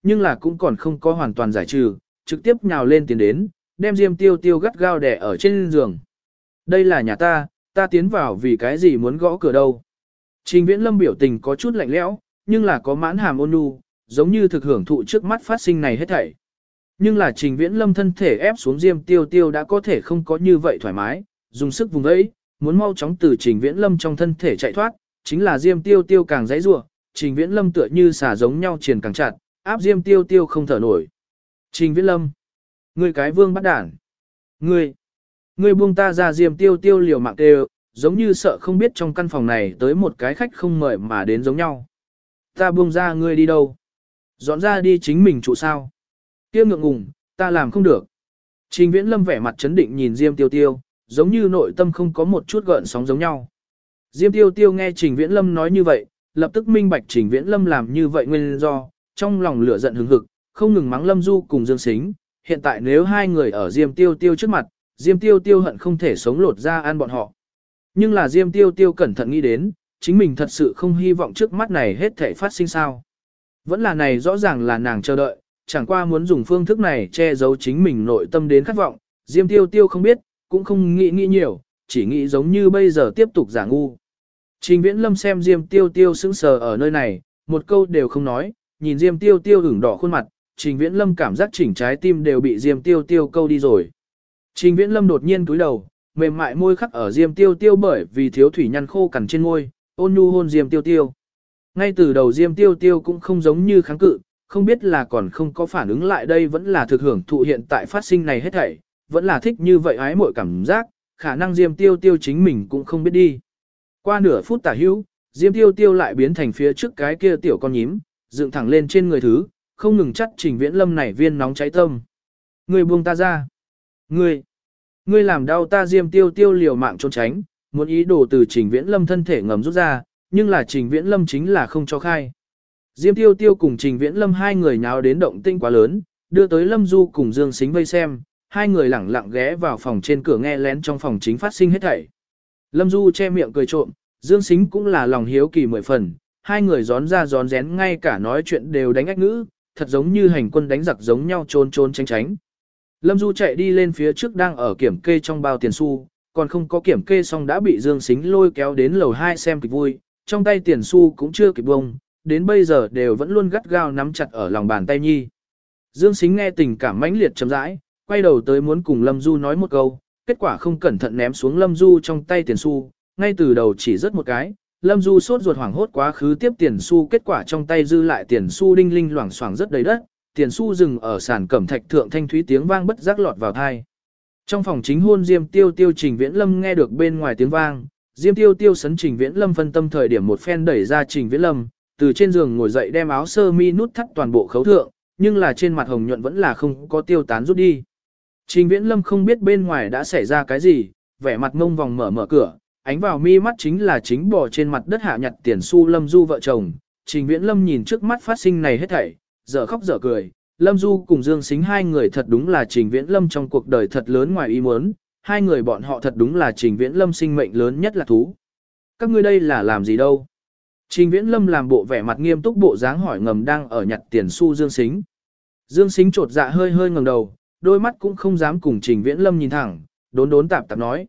nhưng là cũng còn không có hoàn toàn giải trừ, trực tiếp nhào lên tiến đến, đem Diêm Tiêu Tiêu gắt gao đè ở trên giường. Đây là nhà ta tiến vào vì cái gì muốn gõ cửa đâu. Trình Viễn Lâm biểu tình có chút lạnh lẽo, nhưng là có mãn hàm ôn nhu, giống như thực hưởng thụ trước mắt phát sinh này hết thảy. Nhưng là Trình Viễn Lâm thân thể ép xuống Diêm Tiêu Tiêu đã có thể không có như vậy thoải mái, dùng sức vùng ấy, muốn mau chóng từ Trình Viễn Lâm trong thân thể chạy thoát, chính là Diêm Tiêu Tiêu càng giãy giụa, Trình Viễn Lâm tựa như xả giống nhau triền càng chặt, áp Diêm Tiêu Tiêu không thở nổi. Trình Viễn Lâm, ngươi cái vương bắt đản, ngươi buông ta ra. Diêm Tiêu Tiêu liều mạng kêu, giống như sợ không biết trong căn phòng này tới một cái khách không mời mà đến giống nhau. Ta buông ra ngươi đi đâu? Dọn ra đi chính mình trụ sao? Kia ngượng ngùng, ta làm không được. Trình Viễn Lâm vẻ mặt chấn định nhìn Diêm Tiêu Tiêu, giống như nội tâm không có một chút gợn sóng giống nhau. Diêm Tiêu Tiêu nghe Trình Viễn Lâm nói như vậy, lập tức minh bạch Trình Viễn Lâm làm như vậy nguyên do, trong lòng lửa giận hừng hực, không ngừng mắng Lâm Du cùng Dương Sính. Hiện tại nếu hai người ở Diêm Tiêu Tiêu trước mặt, Diêm Tiêu Tiêu hận không thể sống lột ra ăn bọn họ. Nhưng là Diêm Tiêu Tiêu cẩn thận nghĩ đến, chính mình thật sự không hy vọng trước mắt này hết thể phát sinh sao. Vẫn là này rõ ràng là nàng chờ đợi, chẳng qua muốn dùng phương thức này che giấu chính mình nội tâm đến khát vọng. Diêm Tiêu Tiêu không biết, cũng không nghĩ nhiều, chỉ nghĩ giống như bây giờ tiếp tục giả ngu. Trình Viễn Lâm xem Diêm Tiêu Tiêu sững sờ ở nơi này, một câu đều không nói, nhìn Diêm Tiêu Tiêu ửng đỏ khuôn mặt, Trình Viễn Lâm cảm giác chỉnh trái tim đều bị Diêm Tiêu Tiêu câu đi rồi. Trình Viễn Lâm đột nhiên cúi đầu, mềm mại môi khắc ở Diêm Tiêu Tiêu bởi vì thiếu thủy nhăn khô cằn trên môi, ôn nhu hôn Diêm Tiêu Tiêu. Ngay từ đầu Diêm Tiêu Tiêu cũng không giống như kháng cự, không biết là còn không có phản ứng lại đây vẫn là thực hưởng thụ hiện tại phát sinh này hết thảy, vẫn là thích như vậy ái muội cảm giác, khả năng Diêm Tiêu Tiêu chính mình cũng không biết đi. Qua nửa phút tả hữu, Diêm Tiêu Tiêu lại biến thành phía trước cái kia tiểu con nhím, dựng thẳng lên trên người thứ, không ngừng chắt Trình Viễn Lâm này viên nóng cháy tâm. Ngươi buông ta ra. Ngươi làm đau ta. Diêm Tiêu Tiêu liều mạng trốn tránh, muốn ý đồ từ Trình Viễn Lâm thân thể ngầm rút ra, nhưng là Trình Viễn Lâm chính là không cho khai. Diêm Tiêu Tiêu cùng Trình Viễn Lâm hai người nháo đến động tinh quá lớn, đưa tới Lâm Du cùng Dương Sính vây xem, hai người lẳng lặng ghé vào phòng trên cửa nghe lén trong phòng chính phát sinh hết thảy. Lâm Du che miệng cười trộm, Dương Sính cũng là lòng hiếu kỳ mười phần, hai người gión ra gión rén ngay cả nói chuyện đều đánh ách ngữ, thật giống như hành quân đánh giặc giống nhau trốn trốn tránh tránh. Lâm Du chạy đi lên phía trước đang ở kiểm kê trong bao tiền xu, còn không có kiểm kê xong đã bị Dương Sính lôi kéo đến lầu 2 xem kịch vui, trong tay tiền xu cũng chưa kịp bông, đến bây giờ đều vẫn luôn gắt gao nắm chặt ở lòng bàn tay nhi. Dương Sính nghe tình cảm mãnh liệt chậm rãi, quay đầu tới muốn cùng Lâm Du nói một câu, kết quả không cẩn thận ném xuống Lâm Du trong tay tiền xu, ngay từ đầu chỉ rớt một cái, Lâm Du sốt ruột hoảng hốt quá khứ tiếp tiền xu, kết quả trong tay dư lại tiền xu đinh linh loảng xoảng rất đầy đất, tiền xu dừng ở sàn cẩm thạch thượng thanh thúy tiếng vang bất giác lọt vào tai. Trong phòng chính hôn Diêm Tiêu Tiêu Trình Viễn Lâm nghe được bên ngoài tiếng vang, Diêm Tiêu Tiêu sấn Trình Viễn Lâm phân tâm thời điểm một phen đẩy ra Trình Viễn Lâm, từ trên giường ngồi dậy đem áo sơ mi nút thắt toàn bộ khấu thượng, nhưng là trên mặt hồng nhuận vẫn là không có tiêu tán rút đi. Trình Viễn Lâm không biết bên ngoài đã xảy ra cái gì, vẻ mặt ngông vòng mở cửa, ánh vào mi mắt chính là chính bò trên mặt đất hạ nhặt tiền xu Lâm Du vợ chồng. Trình Viễn Lâm nhìn trước mắt phát sinh này hết thảy, dở khóc dở cười. Lâm Du cùng Dương Sính hai người thật đúng là Trình Viễn Lâm trong cuộc đời thật lớn ngoài ý muốn, hai người bọn họ thật đúng là Trình Viễn Lâm sinh mệnh lớn nhất là thú. Các ngươi đây là làm gì đâu? Trình Viễn Lâm làm bộ vẻ mặt nghiêm túc bộ dáng hỏi ngầm đang ở nhặt tiền xu Dương Sính. Dương Sính trột dạ hơi hơi ngẩng đầu, đôi mắt cũng không dám cùng Trình Viễn Lâm nhìn thẳng, đốn tạp tạp nói,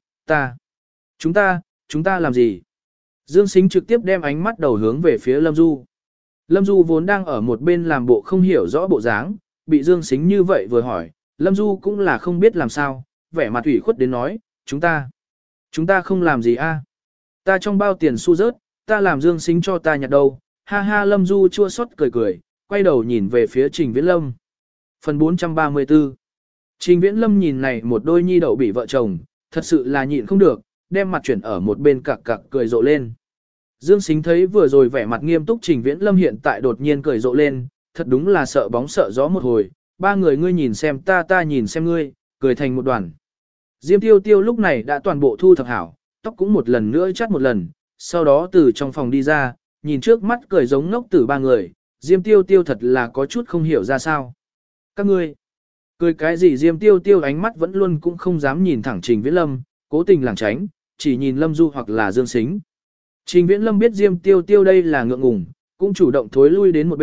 chúng ta làm gì? Dương Sính trực tiếp đem ánh mắt đầu hướng về phía Lâm Du. Lâm Du vốn đang ở một bên làm bộ không hiểu rõ bộ dáng, bị Dương Sính như vậy vừa hỏi, Lâm Du cũng là không biết làm sao, vẻ mặt ủy khuất đến nói, chúng ta không làm gì a? Ta trong bao tiền xu rớt, ta làm Dương Sính cho ta nhặt đâu, ha ha. Lâm Du chua xót cười, quay đầu nhìn về phía Trình Viễn Lâm. Phần 434. Trình Viễn Lâm nhìn này một đôi nhi đậu bị vợ chồng, thật sự là nhịn không được, đem mặt chuyển ở một bên cặc cười rộ lên. Dương Sính thấy vừa rồi vẻ mặt nghiêm túc Trình Viễn Lâm hiện tại đột nhiên cười rộ lên, thật đúng là sợ bóng sợ gió một hồi, ba người ngươi nhìn xem ta nhìn xem ngươi, cười thành một đoàn. Diêm Tiêu Tiêu lúc này đã toàn bộ thu thập hảo, tóc cũng một lần nữa chắt một lần, sau đó từ trong phòng đi ra, nhìn trước mắt cười giống ngốc tử ba người, Diêm Tiêu Tiêu thật là có chút không hiểu ra sao. Các ngươi, cười cái gì? Diêm Tiêu Tiêu ánh mắt vẫn luôn cũng không dám nhìn thẳng Trình Viễn Lâm, cố tình lảng tránh, chỉ nhìn Lâm Du hoặc là Dương Sính. Trình Viễn Lâm biết Diêm Tiêu Tiêu đây là ngượng ngùng, cũng chủ động thối lui đến một bên,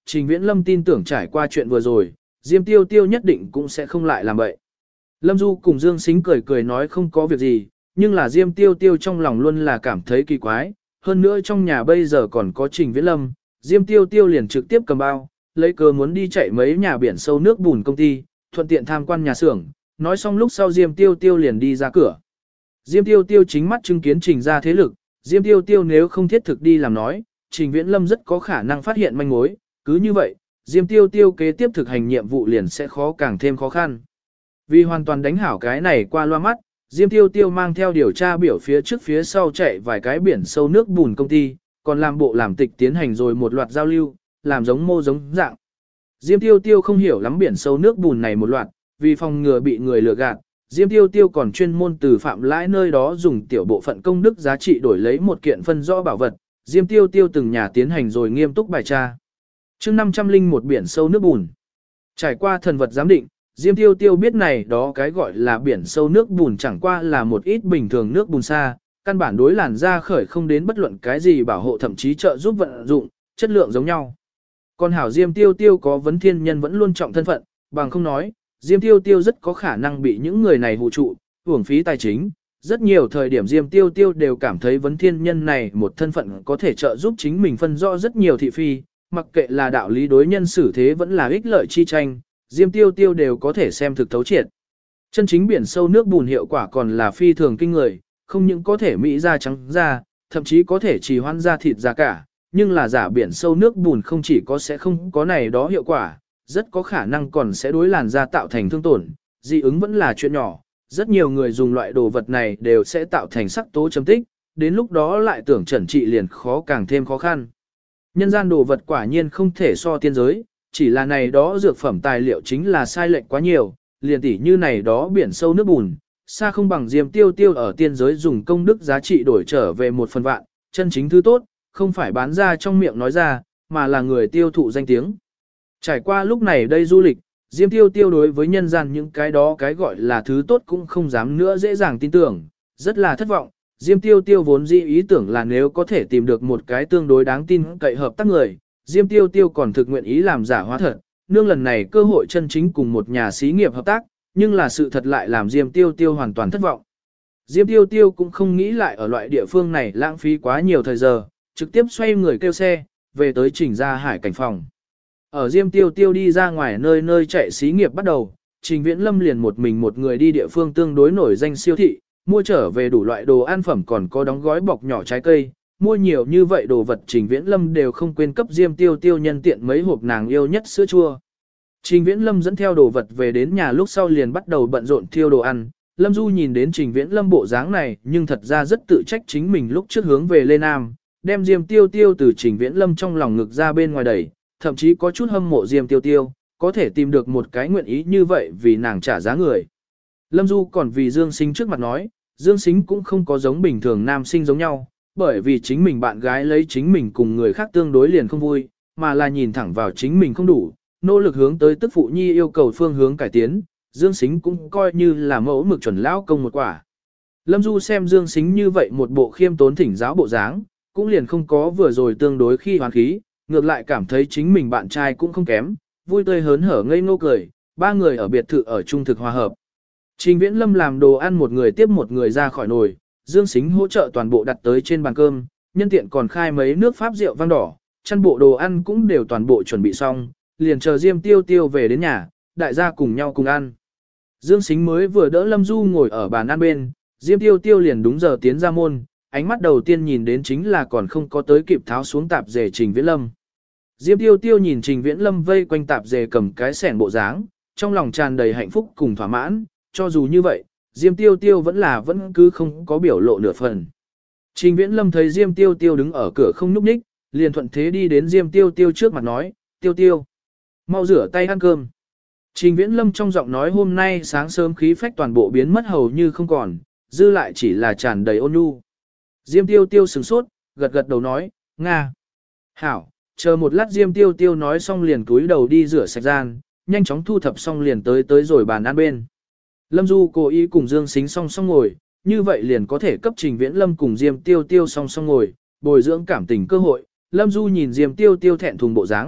Trình Viễn Lâm tin tưởng trải qua chuyện vừa rồi, Diêm Tiêu Tiêu nhất định cũng sẽ không lại làm vậy. Lâm Du cùng Dương Sính cười cười nói không có việc gì, nhưng là Diêm Tiêu Tiêu trong lòng luôn là cảm thấy kỳ quái, hơn nữa trong nhà bây giờ còn có Trình Viễn Lâm, Diêm Tiêu Tiêu liền trực tiếp cầm bao, lấy cớ muốn đi chạy mấy nhà biển sâu nước bùn công ty, thuận tiện tham quan nhà xưởng, nói xong lúc sau Diêm Tiêu Tiêu liền đi ra cửa. Diêm Tiêu Tiêu chính mắt chứng kiến Trình ra thế lực, Diêm Tiêu Tiêu nếu không thiết thực đi làm nói, Trình Viễn Lâm rất có khả năng phát hiện manh mối, cứ như vậy, Diêm Tiêu Tiêu kế tiếp thực hành nhiệm vụ liền sẽ càng thêm khó khăn. Vì hoàn toàn đánh hảo cái này qua loa mắt, Diêm Tiêu Tiêu mang theo điều tra biểu phía trước phía sau chạy vài cái biển sâu nước bùn công ty, còn làm bộ làm tịch tiến hành rồi một loạt giao lưu, làm giống mô giống dạng. Diêm Tiêu Tiêu không hiểu lắm biển sâu nước bùn này một loạt, vì phòng ngừa bị người lừa gạt, Diêm Tiêu Tiêu còn chuyên môn từ Phạm Lãi nơi đó dùng tiểu bộ phận công đức giá trị đổi lấy một kiện phân rõ bảo vật, Diêm Tiêu Tiêu từng nhà tiến hành rồi nghiêm túc bài tra. Chương 501 biển sâu nước bùn. Trải qua thần vật giám định, Diêm Tiêu Tiêu biết này đó cái gọi là biển sâu nước bùn chẳng qua là một ít bình thường nước bùn xa, căn bản đối làn da khởi không đến bất luận cái gì bảo hộ thậm chí trợ giúp vận dụng, chất lượng giống nhau. Còn hảo Diêm Tiêu Tiêu có vấn thiên nhân vẫn luôn trọng thân phận, bằng không nói, Diêm Tiêu Tiêu rất có khả năng bị những người này hù trụ, uổng phí tài chính. Rất nhiều thời điểm Diêm Tiêu Tiêu đều cảm thấy vấn thiên nhân này một thân phận có thể trợ giúp chính mình phân rõ rất nhiều thị phi, mặc kệ là đạo lý đối nhân xử thế vẫn là ích lợi chi tranh, Diêm Tiêu Tiêu đều có thể xem thực thấu triệt. Chân chính biển sâu nước bùn hiệu quả còn là phi thường kinh người, không những có thể mỹ da trắng da, thậm chí có thể trì hoãn da thịt da cả, nhưng là giả biển sâu nước bùn không chỉ có sẽ không có này đó hiệu quả, rất có khả năng còn sẽ đối làn da tạo thành thương tổn, dị ứng vẫn là chuyện nhỏ, rất nhiều người dùng loại đồ vật này đều sẽ tạo thành sắc tố chấm tích, đến lúc đó lại tưởng chẩn trị liền càng thêm khó khăn. Nhân gian đồ vật quả nhiên không thể so tiên giới, chỉ là này đó dược phẩm tài liệu chính là sai lệch quá nhiều, liền tỉ như này đó biển sâu nước bùn, xa không bằng Diêm Tiêu Tiêu ở tiên giới dùng công đức giá trị đổi trở về 1/1000, chân chính thứ tốt, không phải bán ra trong miệng nói ra, mà là người tiêu thụ danh tiếng. Trải qua lúc này đây du lịch, Diêm Tiêu Tiêu đối với nhân gian những cái đó cái gọi là thứ tốt cũng không dám nữa dễ dàng tin tưởng, rất là thất vọng. Diêm Tiêu Tiêu vốn dĩ ý tưởng là nếu có thể tìm được một cái tương đối đáng tin cậy hợp tác người, Diêm Tiêu Tiêu còn thực nguyện ý làm giả hóa thật, nương lần này cơ hội chân chính cùng một nhà xí nghiệp hợp tác, nhưng là sự thật lại làm Diêm Tiêu Tiêu hoàn toàn thất vọng. Diêm Tiêu Tiêu cũng không nghĩ lại ở loại địa phương này lãng phí quá nhiều thời giờ, trực tiếp xoay người kêu xe, về tới Trình Gia Hải cảnh phòng. Ở Diêm Tiêu Tiêu đi ra ngoài nơi nơi chạy xí nghiệp bắt đầu, Trình Viễn Lâm liền một mình một người đi địa phương tương đối nổi danh siêu thị, mua trở về đủ loại đồ ăn phẩm còn có đóng gói bọc nhỏ trái cây, mua nhiều như vậy đồ vật Trình Viễn Lâm đều không quên cấp Diêm Tiêu Tiêu nhân tiện mấy hộp nàng yêu nhất sữa chua. Trình Viễn Lâm dẫn theo đồ vật về đến nhà lúc sau liền bắt đầu bận rộn thiêu đồ ăn. Lâm Du nhìn đến Trình Viễn Lâm bộ dáng này nhưng thật ra rất tự trách chính mình lúc trước hướng về Lê Nam, đem Diêm Tiêu Tiêu từ Trình Viễn Lâm trong lòng ngực ra bên ngoài đẩy, thậm chí có chút hâm mộ Diêm Tiêu Tiêu, có thể tìm được một cái nguyện ý như vậy vì nàng trả giá người. Lâm Du còn vì Dương Sính trước mặt nói, Dương Sính cũng không có giống bình thường nam sinh giống nhau, bởi vì chính mình bạn gái lấy chính mình cùng người khác tương đối liền không vui, mà là nhìn thẳng vào chính mình không đủ, nỗ lực hướng tới tức phụ nhi yêu cầu phương hướng cải tiến, Dương Sính cũng coi như là mẫu mực chuẩn lão công một quả. Lâm Du xem Dương Sính như vậy một bộ khiêm tốn thỉnh giáo bộ dáng, cũng liền không có vừa rồi tương đối khi hoán khí, ngược lại cảm thấy chính mình bạn trai cũng không kém, vui tươi hớn hở ngây ngô cười, ba người ở biệt thự ở trung thực hòa hợp. Trình Viễn Lâm làm đồ ăn một người tiếp một người ra khỏi nồi, Dương Sính hỗ trợ toàn bộ đặt tới trên bàn cơm, nhân tiện còn khai mấy nước pháp rượu vang đỏ, chăn bộ đồ ăn cũng đều toàn bộ chuẩn bị xong, liền chờ Diêm Tiêu Tiêu về đến nhà, đại gia cùng nhau cùng ăn. Dương Sính mới vừa đỡ Lâm Du ngồi ở bàn ăn bên, Diêm Tiêu Tiêu liền đúng giờ tiến ra môn, ánh mắt đầu tiên nhìn đến chính là còn không có tới kịp tháo xuống tạp dề Trình Viễn Lâm. Diêm Tiêu Tiêu nhìn Trình Viễn Lâm vây quanh tạp dề cầm cái sẻn bộ dáng, trong lòng tràn đầy hạnh phúc cùng thỏa mãn, cho dù như vậy, Diêm Tiêu Tiêu vẫn cứ không có biểu lộ nửa phần. Trình Viễn Lâm thấy Diêm Tiêu Tiêu đứng ở cửa không nhúc nhích, liền thuận thế đi đến Diêm Tiêu Tiêu trước mặt nói, Tiêu Tiêu, mau rửa tay ăn cơm. Trình Viễn Lâm trong giọng nói hôm nay sáng sớm khí phách toàn bộ biến mất hầu như không còn, dư lại chỉ là tràn đầy ôn nhu. Diêm Tiêu Tiêu sửng sốt, gật gật đầu nói, Nga. Hảo, chờ một lát Diêm Tiêu Tiêu nói xong liền cúi đầu đi rửa sạch gian, nhanh chóng thu thập xong liền tới rồi bàn ăn bên. Lâm Du cố ý cùng Dương Sính song song ngồi, như vậy liền có thể cấp Trình Viễn Lâm cùng Diêm Tiêu Tiêu song song ngồi, bồi dưỡng cảm tình cơ hội. Lâm Du nhìn Diêm Tiêu Tiêu thẹn thùng bộ dáng,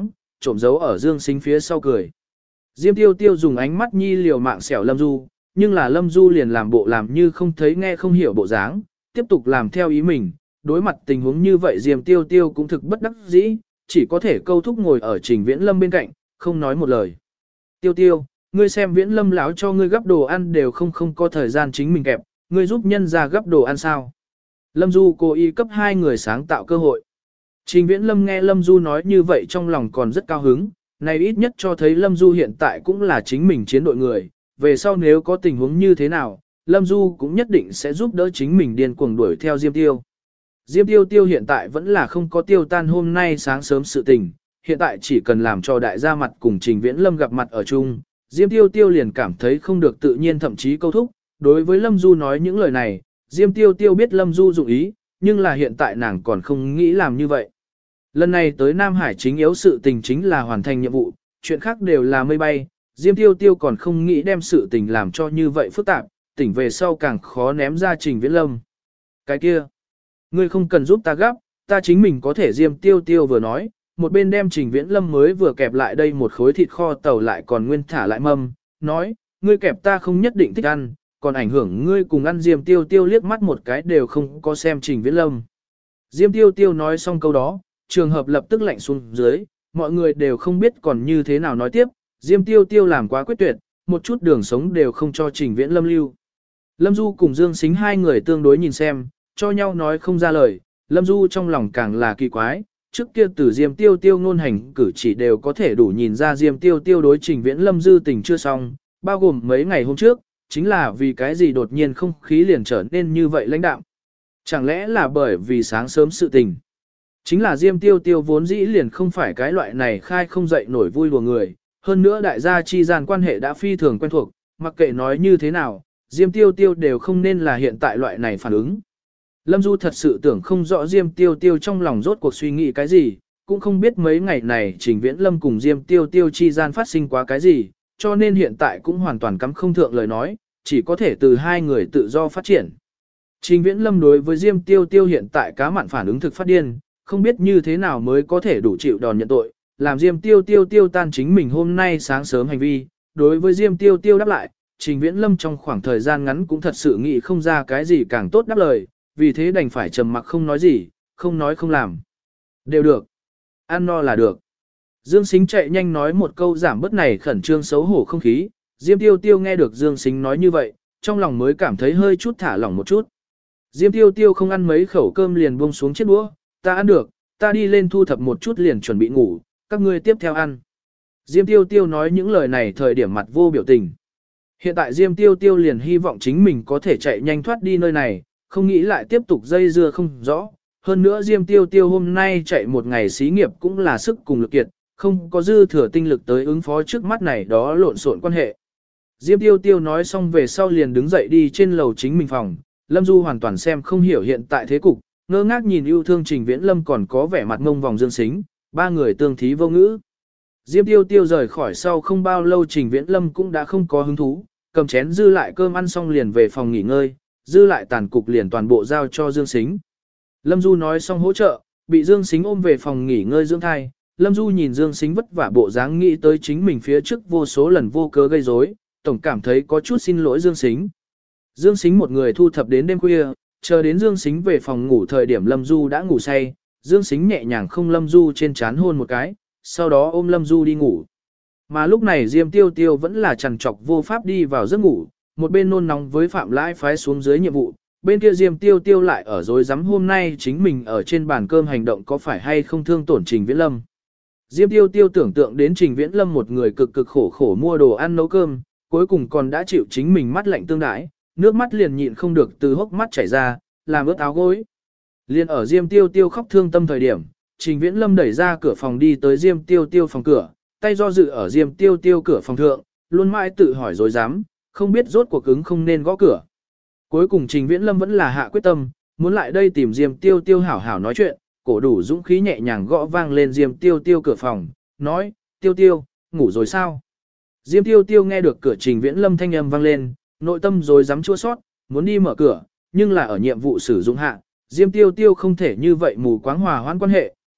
trộm giấu ở Dương Sính phía sau cười. Diêm Tiêu Tiêu dùng ánh mắt nhi liều mạng xẻo Lâm Du, nhưng là Lâm Du liền làm bộ làm như không thấy nghe không hiểu bộ dáng, tiếp tục làm theo ý mình. Đối mặt tình huống như vậy Diêm Tiêu Tiêu cũng thực bất đắc dĩ, chỉ có thể câu thúc ngồi ở Trình Viễn Lâm bên cạnh, không nói một lời. Tiêu Tiêu, ngươi xem Viễn Lâm lão cho ngươi gấp đồ ăn đều không có thời gian chính mình kẹp, ngươi giúp nhân ra gấp đồ ăn sao? Lâm Du cố ý cấp hai người sáng tạo cơ hội. Trình Viễn Lâm nghe Lâm Du nói như vậy trong lòng còn rất cao hứng, này ít nhất cho thấy Lâm Du hiện tại cũng là chính mình chiến đội người, về sau nếu có tình huống như thế nào, Lâm Du cũng nhất định sẽ giúp đỡ chính mình điên cuồng đuổi theo Diêm Tiêu. Diêm Tiêu Tiêu hiện tại vẫn là không có tiêu tan hôm nay sáng sớm sự tình, hiện tại chỉ cần làm cho đại gia mặt cùng Trình Viễn Lâm gặp mặt ở chung, Diêm Tiêu Tiêu liền cảm thấy không được tự nhiên thậm chí câu thúc, đối với Lâm Du nói những lời này, Diêm Tiêu Tiêu biết Lâm Du dụng ý, nhưng là hiện tại nàng còn không nghĩ làm như vậy. Lần này tới Nam Hải chính yếu sự tình chính là hoàn thành nhiệm vụ, chuyện khác đều là mây bay, Diêm Tiêu Tiêu còn không nghĩ đem sự tình làm cho như vậy phức tạp, tỉnh về sau càng khó ném ra Trình Viễn Lâm. Cái kia, ngươi không cần giúp ta gấp, ta chính mình có thể. Diêm Tiêu Tiêu vừa nói, một bên đem Trình Viễn Lâm mới vừa kẹp lại đây một khối thịt kho tàu lại còn nguyên thả lại mâm, nói, ngươi kẹp ta không nhất định thích ăn, còn ảnh hưởng ngươi cùng ăn. Diêm Tiêu Tiêu liếc mắt một cái đều không có xem Trình Viễn Lâm. Diêm Tiêu Tiêu nói xong câu đó, trường hợp lập tức lạnh xuống dưới, mọi người đều không biết còn như thế nào nói tiếp, Diêm Tiêu Tiêu làm quá quyết tuyệt, một chút đường sống đều không cho Trình Viễn Lâm lưu. Lâm Du cùng Dương Sính hai người tương đối nhìn xem, cho nhau nói không ra lời, Lâm Du trong lòng càng là kỳ quái, trước kia từ Diêm Tiêu Tiêu ngôn hành cử chỉ đều có thể đủ nhìn ra Diêm Tiêu Tiêu đối Trình Viễn Lâm dư tình chưa xong, bao gồm mấy ngày hôm trước, chính là vì cái gì đột nhiên không khí liền trở nên như vậy lãnh đạm. Chẳng lẽ là bởi vì sáng sớm sự tình. Chính là Diêm Tiêu Tiêu vốn dĩ liền không phải cái loại này khai không dậy nổi vui đùa người, hơn nữa đại gia chi gian quan hệ đã phi thường quen thuộc, mặc kệ nói như thế nào, Diêm Tiêu Tiêu đều không nên là hiện tại loại này phản ứng. Lâm Du thật sự tưởng không rõ Diêm Tiêu Tiêu trong lòng rốt cuộc suy nghĩ cái gì, cũng không biết mấy ngày này Trình Viễn Lâm cùng Diêm Tiêu Tiêu chi gian phát sinh quá cái gì, cho nên hiện tại cũng hoàn toàn cắm không thượng lời nói, chỉ có thể từ hai người tự do phát triển. Trình Viễn Lâm đối với Diêm Tiêu Tiêu hiện tại cá mặn phản ứng thực phát điên, không biết như thế nào mới có thể đủ chịu đòn nhận tội, làm Diêm Tiêu Tiêu tiêu tan chính mình hôm nay sáng sớm hành vi. Đối với Diêm Tiêu Tiêu đáp lại, Trình Viễn Lâm trong khoảng thời gian ngắn cũng thật sự nghĩ không ra cái gì càng tốt đáp lời, vì thế đành phải trầm mặc không nói gì, không nói không làm. Đều được. Ăn no là được. Dương Sính chạy nhanh nói một câu giảm bớt này khẩn trương xấu hổ không khí, Diêm Tiêu Tiêu nghe được Dương Sính nói như vậy, trong lòng mới cảm thấy hơi chút thả lỏng một chút. Diêm Tiêu Tiêu không ăn mấy khẩu cơm liền buông xuống chiếc đũa, ta ăn được, ta đi lên thu thập một chút liền chuẩn bị ngủ, các ngươi tiếp theo ăn. Diêm Tiêu Tiêu nói những lời này thời điểm mặt vô biểu tình. Hiện tại Diêm Tiêu Tiêu liền hy vọng chính mình có thể chạy nhanh thoát đi nơi này, không nghĩ lại tiếp tục dây dưa không rõ. Hơn nữa Diêm Tiêu Tiêu hôm nay chạy một ngày xí nghiệp cũng là sức cùng lực kiệt, không có dư thừa tinh lực tới ứng phó trước mắt này đó lộn xộn quan hệ. Diêm Tiêu Tiêu nói xong về sau liền đứng dậy đi trên lầu chính mình phòng, Lâm Du hoàn toàn xem không hiểu hiện tại thế cục, ngơ ngác nhìn yêu thương Trình Viễn Lâm còn có vẻ mặt ngông vòng Dương Sính, ba người tương thí vô ngữ. Diêm Tiêu Tiêu rời khỏi sau không bao lâu Trình Viễn Lâm cũng đã không có hứng thú, cầm chén dư lại cơm ăn xong liền về phòng nghỉ ngơi, dư lại tàn cục liền toàn bộ giao cho Dương Sính. Lâm Du nói xong hỗ trợ, bị Dương Sính ôm về phòng nghỉ ngơi dưỡng thai. Lâm Du nhìn Dương Sính vất vả bộ dáng nghĩ tới chính mình phía trước vô số lần vô cớ gây rối, tổng cảm thấy có chút xin lỗi Dương Sính. Dương Sính một người thu thập đến đêm khuya, chờ đến Dương Sính về phòng ngủ thời điểm Lâm Du đã ngủ say, Dương Sính nhẹ nhàng không Lâm Du trên trán hôn một cái, sau đó ôm Lâm Du đi ngủ. Mà lúc này Diêm Tiêu Tiêu vẫn là trằn trọc vô pháp đi vào giấc ngủ, một bên nôn nóng với Phạm Lãi phái xuống dưới nhiệm vụ, bên kia Diêm Tiêu Tiêu lại ở dối rắm hôm nay chính mình ở trên bàn cơm hành động có phải hay không thương tổn Trình Viễn Lâm. Diêm Tiêu Tiêu tưởng tượng đến Trình Viễn Lâm một người cực cực khổ khổ mua đồ ăn nấu cơm, cuối cùng còn đã chịu chính mình mắt lạnh tương đãi, nước mắt liền nhịn không được từ hốc mắt chảy ra, làm ướt áo gối. Liên ở Diêm Tiêu Tiêu khóc thương tâm thời điểm, Trình Viễn Lâm đẩy ra cửa phòng đi tới Diêm Tiêu Tiêu phòng cửa, tay do dự ở Diêm Tiêu Tiêu cửa phòng thượng, luôn mãi tự hỏi dối dám, không biết rốt cuộc ứng không nên gõ cửa. Cuối cùng Trình Viễn Lâm vẫn là hạ quyết tâm, muốn lại đây tìm Diêm Tiêu Tiêu hảo hảo nói chuyện, cổ đủ dũng khí nhẹ nhàng gõ vang lên Diêm Tiêu Tiêu cửa phòng, nói, Tiêu Tiêu, ngủ rồi sao? Diêm Tiêu Tiêu nghe được cửa Trình Viễn Lâm thanh âm vang lên, nội tâm rồi dám chua sót, muốn đi mở cửa, nhưng là ở nhiệm vụ sử dụng hạ, Diêm Tiêu Tiêu không thể như vậy mù quáng hòa hoãn quan hệ,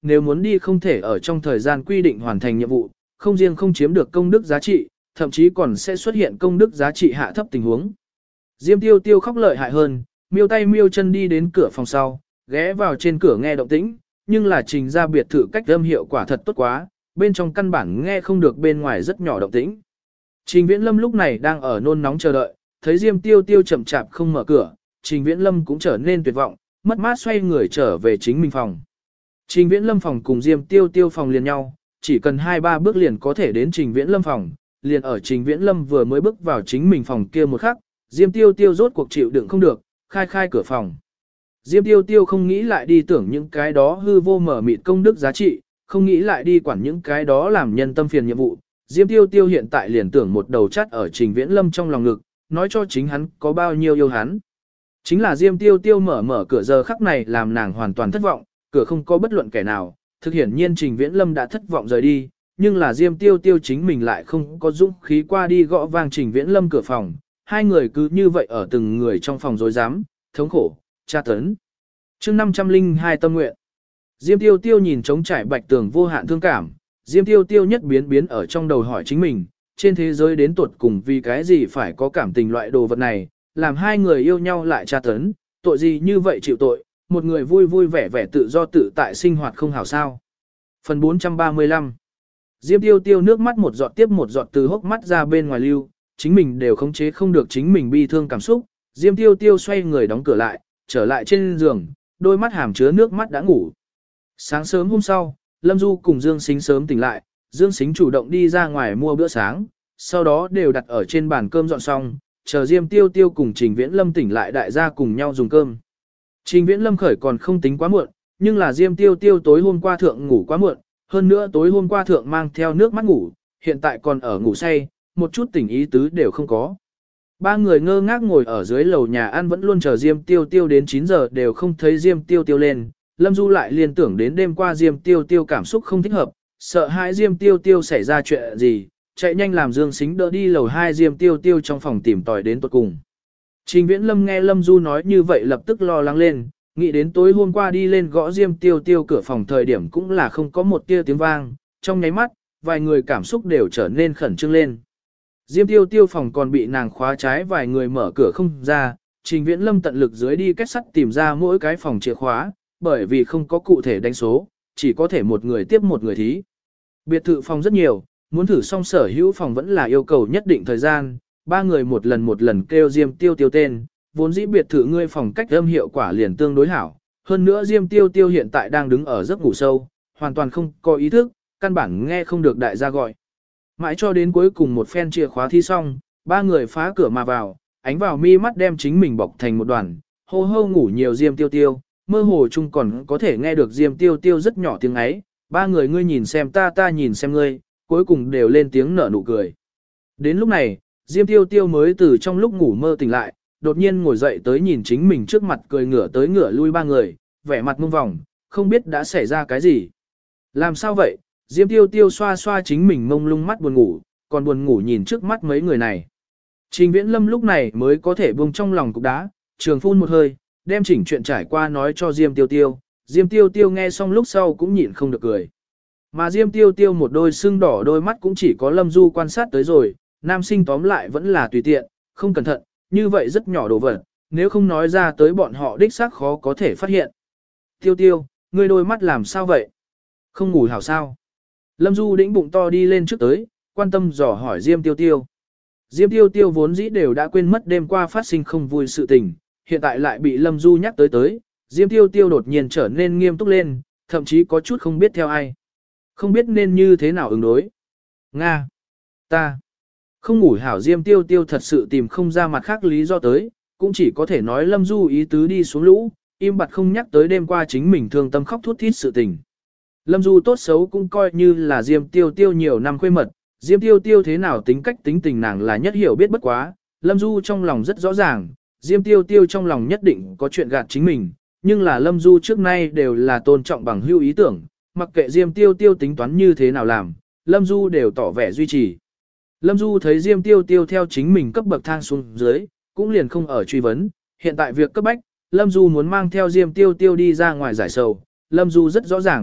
nếu muốn đi không thể ở trong thời gian quy định hoàn thành nhiệm vụ, không riêng không chiếm được công đức giá trị, thậm chí còn sẽ xuất hiện công đức giá trị hạ thấp tình huống. Diêm Tiêu Tiêu khóc lợi hại hơn, miêu tay miêu chân đi đến cửa phòng sau, ghé vào trên cửa nghe động tĩnh, nhưng là trình ra biệt thự cách âm hiệu quả thật tốt quá, bên trong căn bản nghe không được bên ngoài rất nhỏ động tĩnh. Trình Viễn Lâm lúc này đang ở nôn nóng chờ đợi, thấy Diêm Tiêu Tiêu chậm chạp không mở cửa, Trình Viễn Lâm cũng trở nên tuyệt vọng, mất mát xoay người trở về chính mình phòng. Trình Viễn Lâm phòng cùng Diêm Tiêu Tiêu phòng liền nhau, chỉ cần 2-3 bước liền có thể đến Trình Viễn Lâm phòng, liền ở Trình Viễn Lâm vừa mới bước vào chính mình phòng kia một khắc, Diêm Tiêu Tiêu rốt cuộc chịu đựng không được, khai cửa phòng. Diêm Tiêu Tiêu không nghĩ lại đi tưởng những cái đó hư vô mở mịt công đức giá trị, không nghĩ lại đi quản những cái đó làm nhân tâm phiền nhiệm vụ. Diêm Tiêu Tiêu hiện tại liền tưởng một đầu chắt ở Trình Viễn Lâm trong lòng ngực, nói cho chính hắn có bao nhiêu yêu hắn. Chính là Diêm Tiêu Tiêu mở cửa giờ khắc này làm nàng hoàn toàn thất vọng, cửa không có bất luận kẻ nào, thực hiển nhiên Trình Viễn Lâm đã thất vọng rời đi, nhưng là Diêm Tiêu Tiêu chính mình lại không có dũng khí qua đi gõ vang Trình Viễn Lâm cửa phòng, hai người cứ như vậy ở từng người trong phòng rối rắm, thống khổ, tra tấn. Chương 502 tâm nguyện. Diêm Tiêu Tiêu nhìn trống trải bạch tường vô hạn thương cảm, Diêm Tiêu Tiêu nhất biến ở trong đầu hỏi chính mình, trên thế giới đến tuột cùng vì cái gì phải có cảm tình loại đồ vật này, làm hai người yêu nhau lại tra tấn, tội gì như vậy chịu tội, một người vui vui vẻ vẻ tự do tự tại sinh hoạt không hảo sao. Phần 435. Diêm Tiêu Tiêu nước mắt một giọt tiếp một giọt từ hốc mắt ra bên ngoài lưu, chính mình đều khống chế không được chính mình bi thương cảm xúc, Diêm Tiêu Tiêu xoay người đóng cửa lại, trở lại trên giường, đôi mắt hàm chứa nước mắt đã ngủ. Sáng sớm hôm sau, Lâm Du cùng Dương Sính sớm tỉnh lại, Dương Sính chủ động đi ra ngoài mua bữa sáng, sau đó đều đặt ở trên bàn cơm dọn xong, chờ Diêm Tiêu Tiêu cùng Trình Viễn Lâm tỉnh lại đại gia cùng nhau dùng cơm. Trình Viễn Lâm khởi còn không tính quá muộn, nhưng là Diêm Tiêu Tiêu tối hôm qua thượng ngủ quá muộn, hơn nữa tối hôm qua thượng mang theo nước mắt ngủ, hiện tại còn ở ngủ say, một chút tỉnh ý tứ đều không có. Ba người ngơ ngác ngồi ở dưới lầu nhà ăn vẫn luôn chờ Diêm Tiêu Tiêu đến 9 giờ đều không thấy Diêm Tiêu Tiêu lên. Lâm Du lại liên tưởng đến đêm qua Diêm Tiêu Tiêu cảm xúc không thích hợp, sợ hãi Diêm Tiêu Tiêu xảy ra chuyện gì, chạy nhanh làm Dương Sính đỡ đi lầu 2 Diêm Tiêu Tiêu trong phòng tìm tòi đến tuột cùng. Trình Viễn Lâm nghe Lâm Du nói như vậy lập tức lo lắng lên, nghĩ đến tối hôm qua đi lên gõ Diêm Tiêu Tiêu cửa phòng thời điểm cũng là không có một tia tiếng vang, trong nháy mắt, vài người cảm xúc đều trở nên khẩn trương lên. Diêm Tiêu Tiêu phòng còn bị nàng khóa trái vài người mở cửa không ra, Trình Viễn Lâm tận lực dưới đi kết sắt tìm ra mỗi cái phòng chìa khóa, bởi vì không có cụ thể đánh số, chỉ có thể một người tiếp một người thí. Biệt thự phòng rất nhiều, muốn thử xong sở hữu phòng vẫn là yêu cầu nhất định thời gian, ba người một lần kêu Diêm Tiêu Tiêu tên, vốn dĩ biệt thự ngươi phòng cách âm hiệu quả liền tương đối hảo, hơn nữa Diêm Tiêu Tiêu hiện tại đang đứng ở giấc ngủ sâu, hoàn toàn không có ý thức, căn bản nghe không được đại gia gọi. Mãi cho đến cuối cùng một phen chìa khóa thi xong, ba người phá cửa mà vào, ánh vào mi mắt đem chính mình bọc thành một đoàn, hô hô ngủ nhiều Diêm Tiêu Tiêu, mơ hồ chung còn có thể nghe được Diêm Tiêu Tiêu rất nhỏ tiếng ấy, ba người ngươi nhìn xem ta nhìn xem ngươi, cuối cùng đều lên tiếng nở nụ cười. Đến lúc này, Diêm Tiêu Tiêu mới từ trong lúc ngủ mơ tỉnh lại, đột nhiên ngồi dậy tới nhìn chính mình trước mặt cười ngửa tới ngửa lui ba người, vẻ mặt mông vòng, không biết đã xảy ra cái gì. Làm sao vậy? Diêm Tiêu Tiêu xoa xoa chính mình mông lung mắt buồn ngủ, còn buồn ngủ nhìn trước mắt mấy người này. Trình Viễn Lâm lúc này mới có thể buông trong lòng cục đá, trường phun một hơi, đem chỉnh chuyện trải qua nói cho Diêm Tiêu Tiêu. Diêm Tiêu Tiêu nghe xong lúc sau cũng nhịn không được cười. Mà Diêm Tiêu Tiêu một đôi sưng đỏ đôi mắt cũng chỉ có Lâm Du quan sát tới rồi, nam sinh tóm lại vẫn là tùy tiện, không cẩn thận, như vậy rất nhỏ đồ vật, nếu không nói ra tới bọn họ đích xác khó có thể phát hiện. Tiêu Tiêu, ngươi đôi mắt làm sao vậy? Không ngủ hảo sao? Lâm Du đĩnh bụng to đi lên trước tới, quan tâm dò hỏi Diêm Tiêu Tiêu. Diêm Tiêu Tiêu vốn dĩ đều đã quên mất đêm qua phát sinh không vui sự tình, hiện tại lại bị Lâm Du nhắc tới. Diêm Tiêu Tiêu đột nhiên trở nên nghiêm túc lên, thậm chí có chút không biết theo ai. Không biết nên như thế nào ứng đối. Nga! Ta! Không ngủ hảo Diêm Tiêu Tiêu thật sự tìm không ra mặt khác lý do tới, cũng chỉ có thể nói Lâm Du ý tứ đi xuống lũ, im bặt không nhắc tới đêm qua chính mình thương tâm khóc thút thít sự tình. Lâm Du tốt xấu cũng coi như là Diêm Tiêu Tiêu nhiều năm khuê mật, Diêm Tiêu Tiêu thế nào tính cách tính tình nàng là nhất hiểu biết bất quá, Lâm Du trong lòng rất rõ ràng, Diêm Tiêu Tiêu trong lòng nhất định có chuyện gạt chính mình, nhưng là Lâm Du trước nay đều là tôn trọng bằng hữu ý tưởng, mặc kệ Diêm Tiêu Tiêu tính toán như thế nào làm, Lâm Du đều tỏ vẻ duy trì. Lâm Du thấy Diêm Tiêu Tiêu theo chính mình cấp bậc thang xuống dưới, cũng liền không ở truy vấn, hiện tại việc cấp bách, Lâm Du muốn mang theo Diêm Tiêu Tiêu đi ra ngoài giải sầu, Lâm Du rất rõ ràng,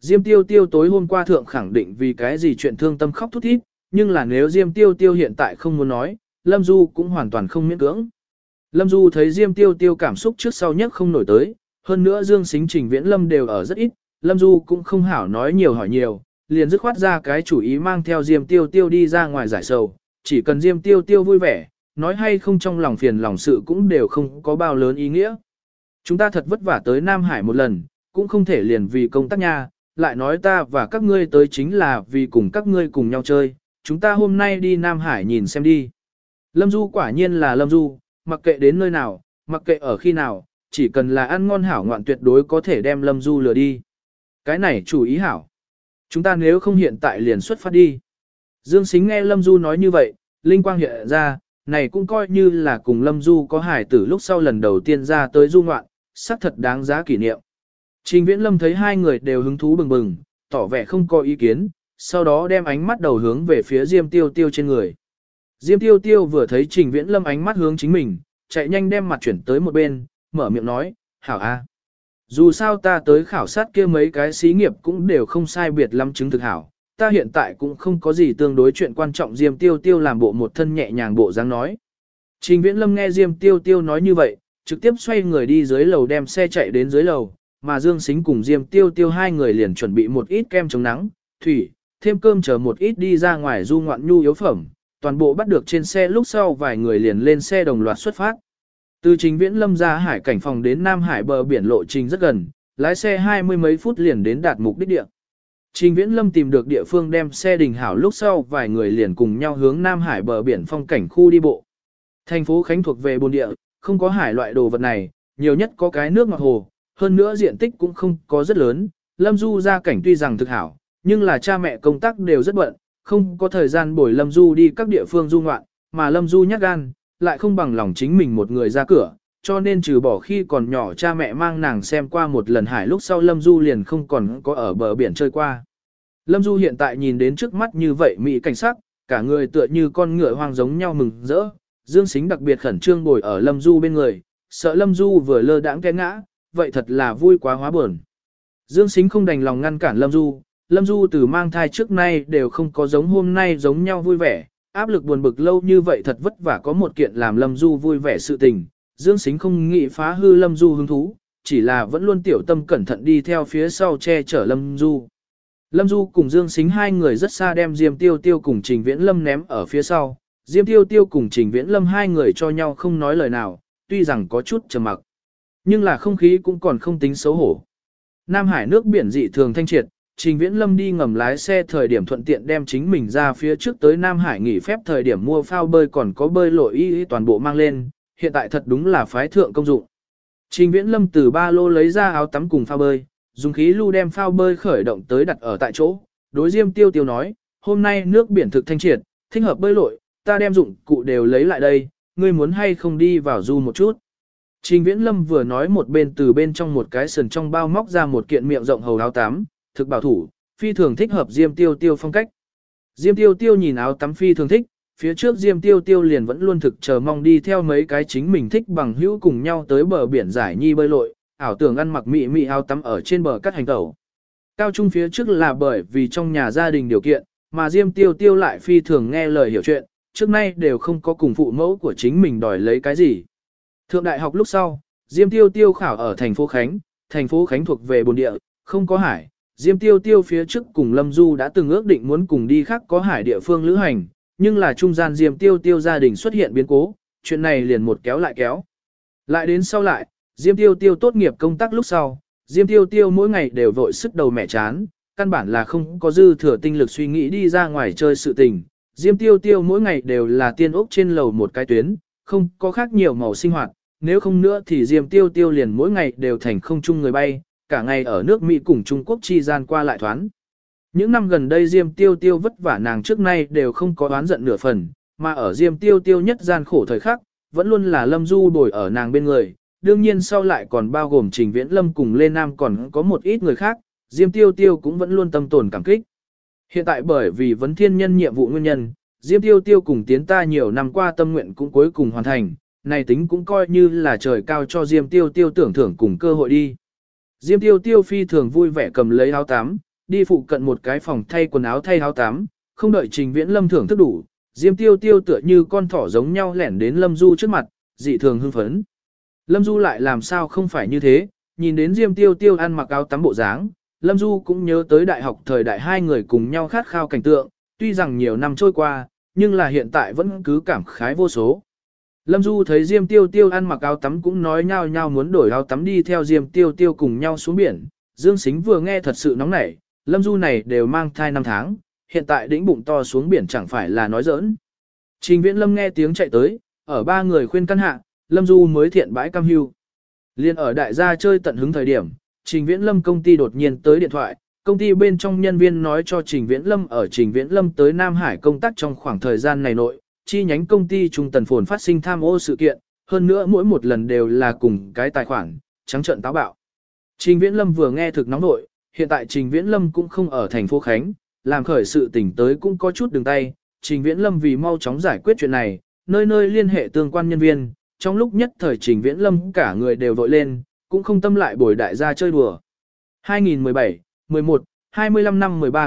Diêm Tiêu Tiêu tối hôm qua thượng khẳng định vì cái gì chuyện thương tâm khóc thút thít, nhưng là nếu Diêm Tiêu Tiêu hiện tại không muốn nói, Lâm Du cũng hoàn toàn không miễn cưỡng. Lâm Du thấy Diêm Tiêu Tiêu cảm xúc trước sau nhất không nổi tới, hơn nữa Dương Sính Trình Viễn Lâm đều ở rất ít, Lâm Du cũng không hảo nói nhiều hỏi nhiều, liền dứt khoát ra cái chủ ý mang theo Diêm Tiêu Tiêu đi ra ngoài giải sầu, chỉ cần Diêm Tiêu Tiêu vui vẻ, nói hay không trong lòng phiền lòng sự cũng đều không có bao lớn ý nghĩa. Chúng ta thật vất vả tới Nam Hải một lần, cũng không thể liền vì công tác nha, lại nói ta và các ngươi tới chính là vì cùng các ngươi cùng nhau chơi, chúng ta hôm nay đi Nam Hải nhìn xem đi. Lâm Du quả nhiên là Lâm Du, mặc kệ đến nơi nào, mặc kệ ở khi nào, chỉ cần là ăn ngon hảo ngoạn tuyệt đối có thể đem Lâm Du lừa đi. Cái này chủ ý hảo. Chúng ta nếu không hiện tại liền xuất phát đi. Dương Sính nghe Lâm Du nói như vậy, linh quang hiện ra, này cũng coi như là cùng Lâm Du có hải tử lúc sau lần đầu tiên ra tới du ngoạn, sắc thật đáng giá kỷ niệm. Trình Viễn Lâm thấy hai người đều hứng thú bừng bừng, tỏ vẻ không có ý kiến, sau đó đem ánh mắt đầu hướng về phía Diêm Tiêu Tiêu trên người. Diêm Tiêu Tiêu vừa thấy Trình Viễn Lâm ánh mắt hướng chính mình, chạy nhanh đem mặt chuyển tới một bên, mở miệng nói, hảo a. Dù sao ta tới khảo sát kia mấy cái xí nghiệp cũng đều không sai biệt lắm chứng thực hảo, ta hiện tại cũng không có gì tương đối chuyện quan trọng. Diêm Tiêu Tiêu làm bộ một thân nhẹ nhàng bộ dáng nói. Trình Viễn Lâm nghe Diêm Tiêu Tiêu nói như vậy, trực tiếp xoay người đi dưới lầu đem xe chạy đến dưới lầu, mà Dương Sính cùng Diêm Tiêu Tiêu hai người liền chuẩn bị một ít kem chống nắng, thủy, thêm cơm chờ một ít đi ra ngoài du ngoạn nhu yếu phẩm, toàn bộ bắt được trên xe lúc sau vài người liền lên xe đồng loạt xuất phát. Từ Trình Viễn Lâm ra hải cảnh phòng đến Nam Hải bờ biển lộ trình rất gần, lái xe 20 mấy phút liền đến đạt mục đích địa. Trình Viễn Lâm tìm được địa phương đem xe đình hảo lúc sau vài người liền cùng nhau hướng Nam Hải bờ biển phong cảnh khu đi bộ. Thành phố Khánh thuộc về bồn địa, không có hải loại đồ vật này, nhiều nhất có cái nước ngọt hồ, hơn nữa diện tích cũng không có rất lớn. Lâm Du ra cảnh tuy rằng thực hảo, nhưng là cha mẹ công tác đều rất bận, không có thời gian bồi Lâm Du đi các địa phương du ngoạn, mà Lâm Du nhát gan, lại không bằng lòng chính mình một người ra cửa, cho nên trừ bỏ khi còn nhỏ cha mẹ mang nàng xem qua một lần hải lúc sau Lâm Du liền không còn có ở bờ biển chơi qua. Lâm Du hiện tại nhìn đến trước mắt như vậy mỹ cảnh sắc, cả người tựa như con ngựa hoang giống nhau mừng rỡ. Dương Sính đặc biệt khẩn trương bồi ở Lâm Du bên người, sợ Lâm Du vừa lơ đãng té ngã, vậy thật là vui quá hóa buồn. Dương Sính không đành lòng ngăn cản Lâm Du từ mang thai trước nay đều không có giống hôm nay giống nhau vui vẻ, áp lực buồn bực lâu như vậy thật vất vả có một kiện làm Lâm Du vui vẻ sự tình. Dương Sính không nghĩ phá hư Lâm Du hứng thú, chỉ là vẫn luôn tiểu tâm cẩn thận đi theo phía sau che chở Lâm Du. Lâm Du cùng Dương Sính hai người rất xa đem Diêm Tiêu Tiêu cùng Trình Viễn Lâm ném ở phía sau. Diêm Tiêu Tiêu cùng Trình Viễn Lâm hai người cho nhau không nói lời nào, tuy rằng có chút trầm mặc, nhưng là không khí cũng còn không tính xấu hổ. Nam Hải nước biển dị thường thanh triệt, Trình Viễn Lâm đi ngầm lái xe thời điểm thuận tiện đem chính mình ra phía trước tới Nam Hải nghỉ phép thời điểm mua phao bơi còn có bơi lội y toàn bộ mang lên, hiện tại thật đúng là phái thượng công dụng. Trình Viễn Lâm từ ba lô lấy ra áo tắm cùng phao bơi, dùng khí lưu đem phao bơi khởi động tới đặt ở tại chỗ, đối Diêm Tiêu Tiêu nói, hôm nay nước biển thực thanh triệt, thích hợp bơi lội, ta đem dụng cụ đều lấy lại đây, ngươi muốn hay không đi vào du một chút. Trình Viễn Lâm vừa nói một bên từ bên trong một cái sườn trong bao móc ra một kiện miệng rộng hầu áo tắm, thực bảo thủ, phi thường thích hợp Diêm Tiêu Tiêu phong cách. Diêm Tiêu Tiêu nhìn áo tắm phi thường thích, phía trước Diêm Tiêu Tiêu liền vẫn luôn thực chờ mong đi theo mấy cái chính mình thích bằng hữu cùng nhau tới bờ biển giải nhi bơi lội, ảo tưởng ăn mặc mị mị áo tắm ở trên bờ cắt hành tẩu. Cao trung phía trước là bởi vì trong nhà gia đình điều kiện, mà Diêm Tiêu Tiêu lại phi thường nghe lời hiểu chuyện, trước nay đều không có cùng phụ mẫu của chính mình đòi lấy cái gì. Thượng đại học lúc sau, Diêm Tiêu Tiêu khảo ở thành phố Khánh thuộc về bồn địa, không có hải. Diêm Tiêu Tiêu phía trước cùng Lâm Du đã từng ước định muốn cùng đi khác có hải địa phương lữ hành, nhưng là trung gian Diêm Tiêu Tiêu gia đình xuất hiện biến cố, chuyện này liền một kéo lại kéo. Lại đến sau lại, Diêm Tiêu Tiêu tốt nghiệp công tác lúc sau, Diêm Tiêu Tiêu mỗi ngày đều vội sức đầu mẹ chán, căn bản là không có dư thừa tinh lực suy nghĩ đi ra ngoài chơi sự tình. Diêm Tiêu Tiêu mỗi ngày đều là tiên ốc trên lầu một cái tuyến, không có khác nhiều màu sinh hoạt, nếu không nữa thì Diêm Tiêu Tiêu liền mỗi ngày đều thành không chung người bay, cả ngày ở nước Mỹ cùng Trung Quốc chi gian qua lại thoán. Những năm gần đây Diêm Tiêu Tiêu vất vả nàng trước nay đều không có oán giận nửa phần, mà ở Diêm Tiêu Tiêu nhất gian khổ thời khắc, vẫn luôn là Lâm Du bồi ở nàng bên người, đương nhiên sau lại còn bao gồm Trình Viễn Lâm cùng Lê Nam còn có một ít người khác, Diêm Tiêu Tiêu cũng vẫn luôn tâm tồn cảm kích. Hiện tại bởi vì vấn thiên nhân nhiệm vụ nguyên nhân, Diêm Tiêu Tiêu cùng tiến ta nhiều năm qua tâm nguyện cũng cuối cùng hoàn thành, này tính cũng coi như là trời cao cho Diêm Tiêu Tiêu tưởng thưởng cùng cơ hội đi. Diêm Tiêu Tiêu phi thường vui vẻ cầm lấy áo tắm, đi phụ cận một cái phòng thay quần áo thay áo tắm, không đợi Trình Viễn Lâm thưởng thức đủ, Diêm Tiêu Tiêu tựa như con thỏ giống nhau lẻn đến Lâm Du trước mặt, dị thường hưng phấn. Lâm Du lại làm sao không phải như thế, nhìn đến Diêm Tiêu Tiêu ăn mặc áo tắm bộ dáng, Lâm Du cũng nhớ tới đại học thời đại hai người cùng nhau khát khao cảnh tượng, tuy rằng nhiều năm trôi qua, nhưng là hiện tại vẫn cứ cảm khái vô số. Lâm Du thấy Diêm Tiêu Tiêu ăn mặc áo tắm cũng nói nhao nhao muốn đổi áo tắm đi theo Diêm Tiêu Tiêu cùng nhau xuống biển. Dương Sính vừa nghe thật sự nóng nảy, Lâm Du này đều mang thai 5 tháng, hiện tại đĩnh bụng to xuống biển chẳng phải là nói giỡn. Trình Viễn Lâm nghe tiếng chạy tới, ở ba người khuyên căn hạ, Lâm Du mới thiện bãi cam hưu. Liên ở đại gia chơi tận hứng thời điểm, Trình Viễn Lâm công ty đột nhiên tới điện thoại, công ty bên trong nhân viên nói cho Trình Viễn Lâm ở Trình Viễn Lâm tới Nam Hải công tác trong khoảng thời gian này nội, chi nhánh công ty Trung Tần Phồn phát sinh tham ô sự kiện, hơn nữa mỗi một lần đều là cùng cái tài khoản, trắng trợn táo bạo. Trình Viễn Lâm vừa nghe thực nóng nội, hiện tại Trình Viễn Lâm cũng không ở thành phố Khánh, làm khởi sự tỉnh tới cũng có chút đường tay, Trình Viễn Lâm vì mau chóng giải quyết chuyện này, nơi nơi liên hệ tương quan nhân viên, trong lúc nhất thời Trình Viễn Lâm cả người đều vội lên, cũng không tâm lại bồi đại gia chơi đùa. 2017, 11, 25 năm 13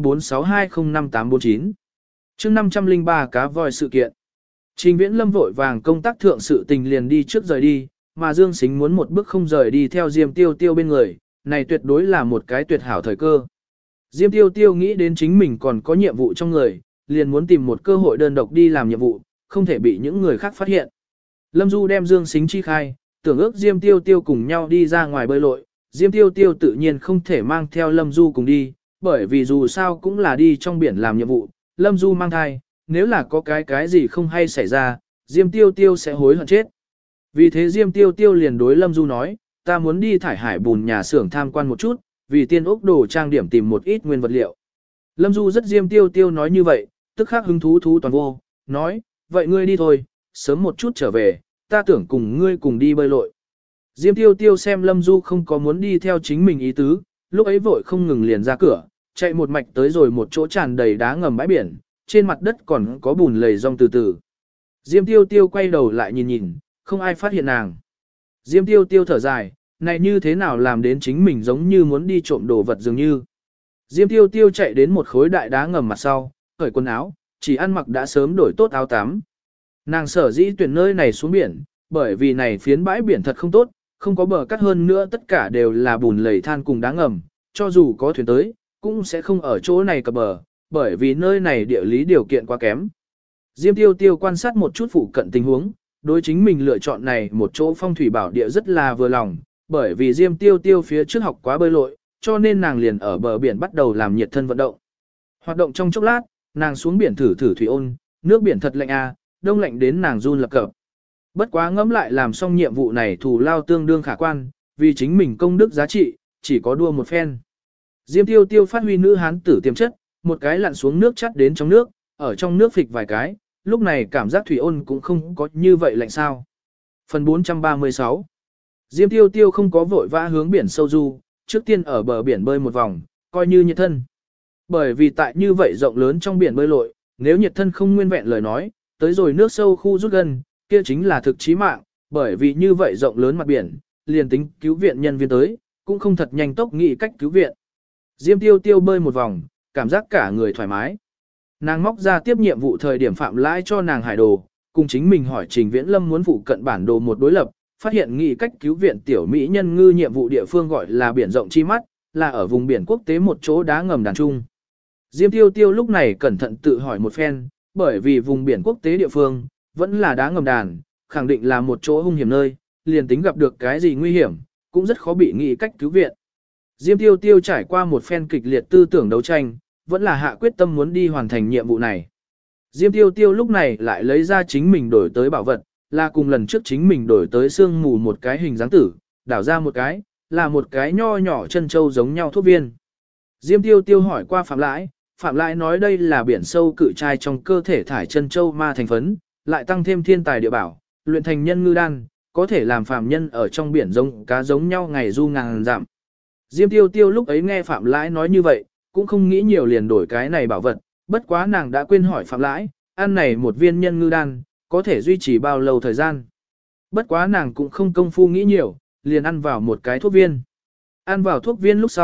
0246205849 chương 503 cá voi sự kiện. Trình Viễn Lâm vội vàng công tác thượng sự tình liền đi trước rời đi, mà Dương Sính muốn một bước không rời đi theo Diêm Tiêu Tiêu bên người, này tuyệt đối là một cái tuyệt hảo thời cơ. Diêm Tiêu Tiêu nghĩ đến chính mình còn có nhiệm vụ trong người, liền muốn tìm một cơ hội đơn độc đi làm nhiệm vụ, không thể bị những người khác phát hiện. Lâm Du đem Dương Sính chi khai, tưởng ước Diêm Tiêu Tiêu cùng nhau đi ra ngoài bơi lội, Diêm Tiêu Tiêu tự nhiên không thể mang theo Lâm Du cùng đi, bởi vì dù sao cũng là đi trong biển làm nhiệm vụ, Lâm Du mang thai, nếu là có cái gì không hay xảy ra, Diêm Tiêu Tiêu sẽ hối hận chết. Vì thế Diêm Tiêu Tiêu liền đối Lâm Du nói, ta muốn đi thải hải bùn nhà xưởng tham quan một chút, vì tiên ốc đồ trang điểm tìm một ít nguyên vật liệu. Lâm Du rất Diêm Tiêu Tiêu nói như vậy, tức khắc hứng thú toàn vô, nói, vậy ngươi đi thôi, sớm một chút trở về, ta tưởng cùng ngươi cùng đi bơi lội. Diêm Tiêu Tiêu xem Lâm Du không có muốn đi theo chính mình ý tứ, lúc ấy vội không ngừng liền ra cửa, chạy một mạch tới rồi một chỗ tràn đầy đá ngầm bãi biển, trên mặt đất còn có bùn lầy rong từ từ. Diêm Tiêu Tiêu quay đầu lại nhìn nhìn, không ai phát hiện nàng. Diêm Tiêu Tiêu thở dài, này như thế nào làm đến chính mình giống như muốn đi trộm đồ vật dường như. Diêm Tiêu Tiêu chạy đến một khối đại đá ngầm mặt sau, cởi quần áo, chỉ ăn mặc đã sớm đổi tốt áo tắm. Nàng sở dĩ tuyển nơi này xuống biển, bởi vì này phiến bãi biển thật không tốt, không có bờ cắt hơn nữa tất cả đều là bùn lầy than cùng đá ngầm, cho dù có thuyền tới, cũng sẽ không ở chỗ này cập bờ, bởi vì nơi này địa lý điều kiện quá kém. Diêm Tiêu Tiêu quan sát một chút phụ cận tình huống, đối chính mình lựa chọn này một chỗ phong thủy bảo địa rất là vừa lòng, bởi vì Diêm Tiêu Tiêu phía trước học quá bơi lội, cho nên nàng liền ở bờ biển bắt đầu làm nhiệt thân vận động. Hoạt động trong chốc lát, nàng xuống biển thử thủy ôn, nước biển thật lạnh a, đông lạnh đến nàng run lập cập. Bất quá ngẫm lại làm xong nhiệm vụ này thù lao tương đương khả quan, vì chính mình công đức giá trị, chỉ có đua một phen. Diêm Tiêu Tiêu phát huy nữ hán tử tiềm chất, một cái lặn xuống nước chắt đến trong nước, ở trong nước phịch vài cái, lúc này cảm giác thủy ôn cũng không có như vậy lạnh sao. Phần 436 Diêm Tiêu Tiêu không có vội vã hướng biển sâu du, trước tiên ở bờ biển bơi một vòng, coi như nhiệt thân. Bởi vì tại như vậy rộng lớn trong biển bơi lội, nếu nhiệt thân không nguyên vẹn lời nói, tới rồi nước sâu khu rút gần, kia chính là thực chí mạng, bởi vì như vậy rộng lớn mặt biển, liền tính cứu viện nhân viên tới, cũng không thật nhanh tốc nghĩ cách cứu viện. Diêm Tiêu Tiêu bơi một vòng, cảm giác cả người thoải mái. Nàng móc ra tiếp nhiệm vụ thời điểm phạm lãi cho nàng hải đồ, cùng chính mình hỏi Trình Viễn Lâm muốn phụ cận bản đồ một đối lập, phát hiện nghĩ cách cứu viện tiểu mỹ nhân ngư nhiệm vụ địa phương gọi là biển rộng chi mắt, là ở vùng biển quốc tế một chỗ đá ngầm đàn trung. Diêm Tiêu Tiêu lúc này cẩn thận tự hỏi một phen, bởi vì vùng biển quốc tế địa phương, vẫn là đá ngầm đàn, khẳng định là một chỗ hung hiểm nơi, liền tính gặp được cái gì nguy hiểm, cũng rất khó bị nghĩ cách cứu viện. Diêm Tiêu Tiêu trải qua một phen kịch liệt tư tưởng đấu tranh, vẫn là hạ quyết tâm muốn đi hoàn thành nhiệm vụ này. Diêm Tiêu Tiêu lúc này lại lấy ra chính mình đổi tới bảo vật, là cùng lần trước chính mình đổi tới xương mù một cái hình dáng tử, đảo ra một cái, là một cái nho nhỏ chân châu giống nhau thuốc viên. Diêm Tiêu Tiêu hỏi qua Phạm Lãi nói đây là biển sâu cự trai trong cơ thể thải chân châu ma thành phấn, lại tăng thêm thiên tài địa bảo, luyện thành nhân ngư đan, có thể làm phàm nhân ở trong biển giống cá giống nhau ngày du ngàn dặm. Diêm Tiêu Tiêu lúc ấy nghe Phạm Lãi nói như vậy, cũng không nghĩ nhiều liền đổi cái này bảo vật, bất quá nàng đã quên hỏi Phạm Lãi, ăn này một viên nhân ngư đan, có thể duy trì bao lâu thời gian. Bất quá nàng cũng không công phu nghĩ nhiều, liền ăn vào một cái thuốc viên. Ăn vào thuốc viên lúc sau,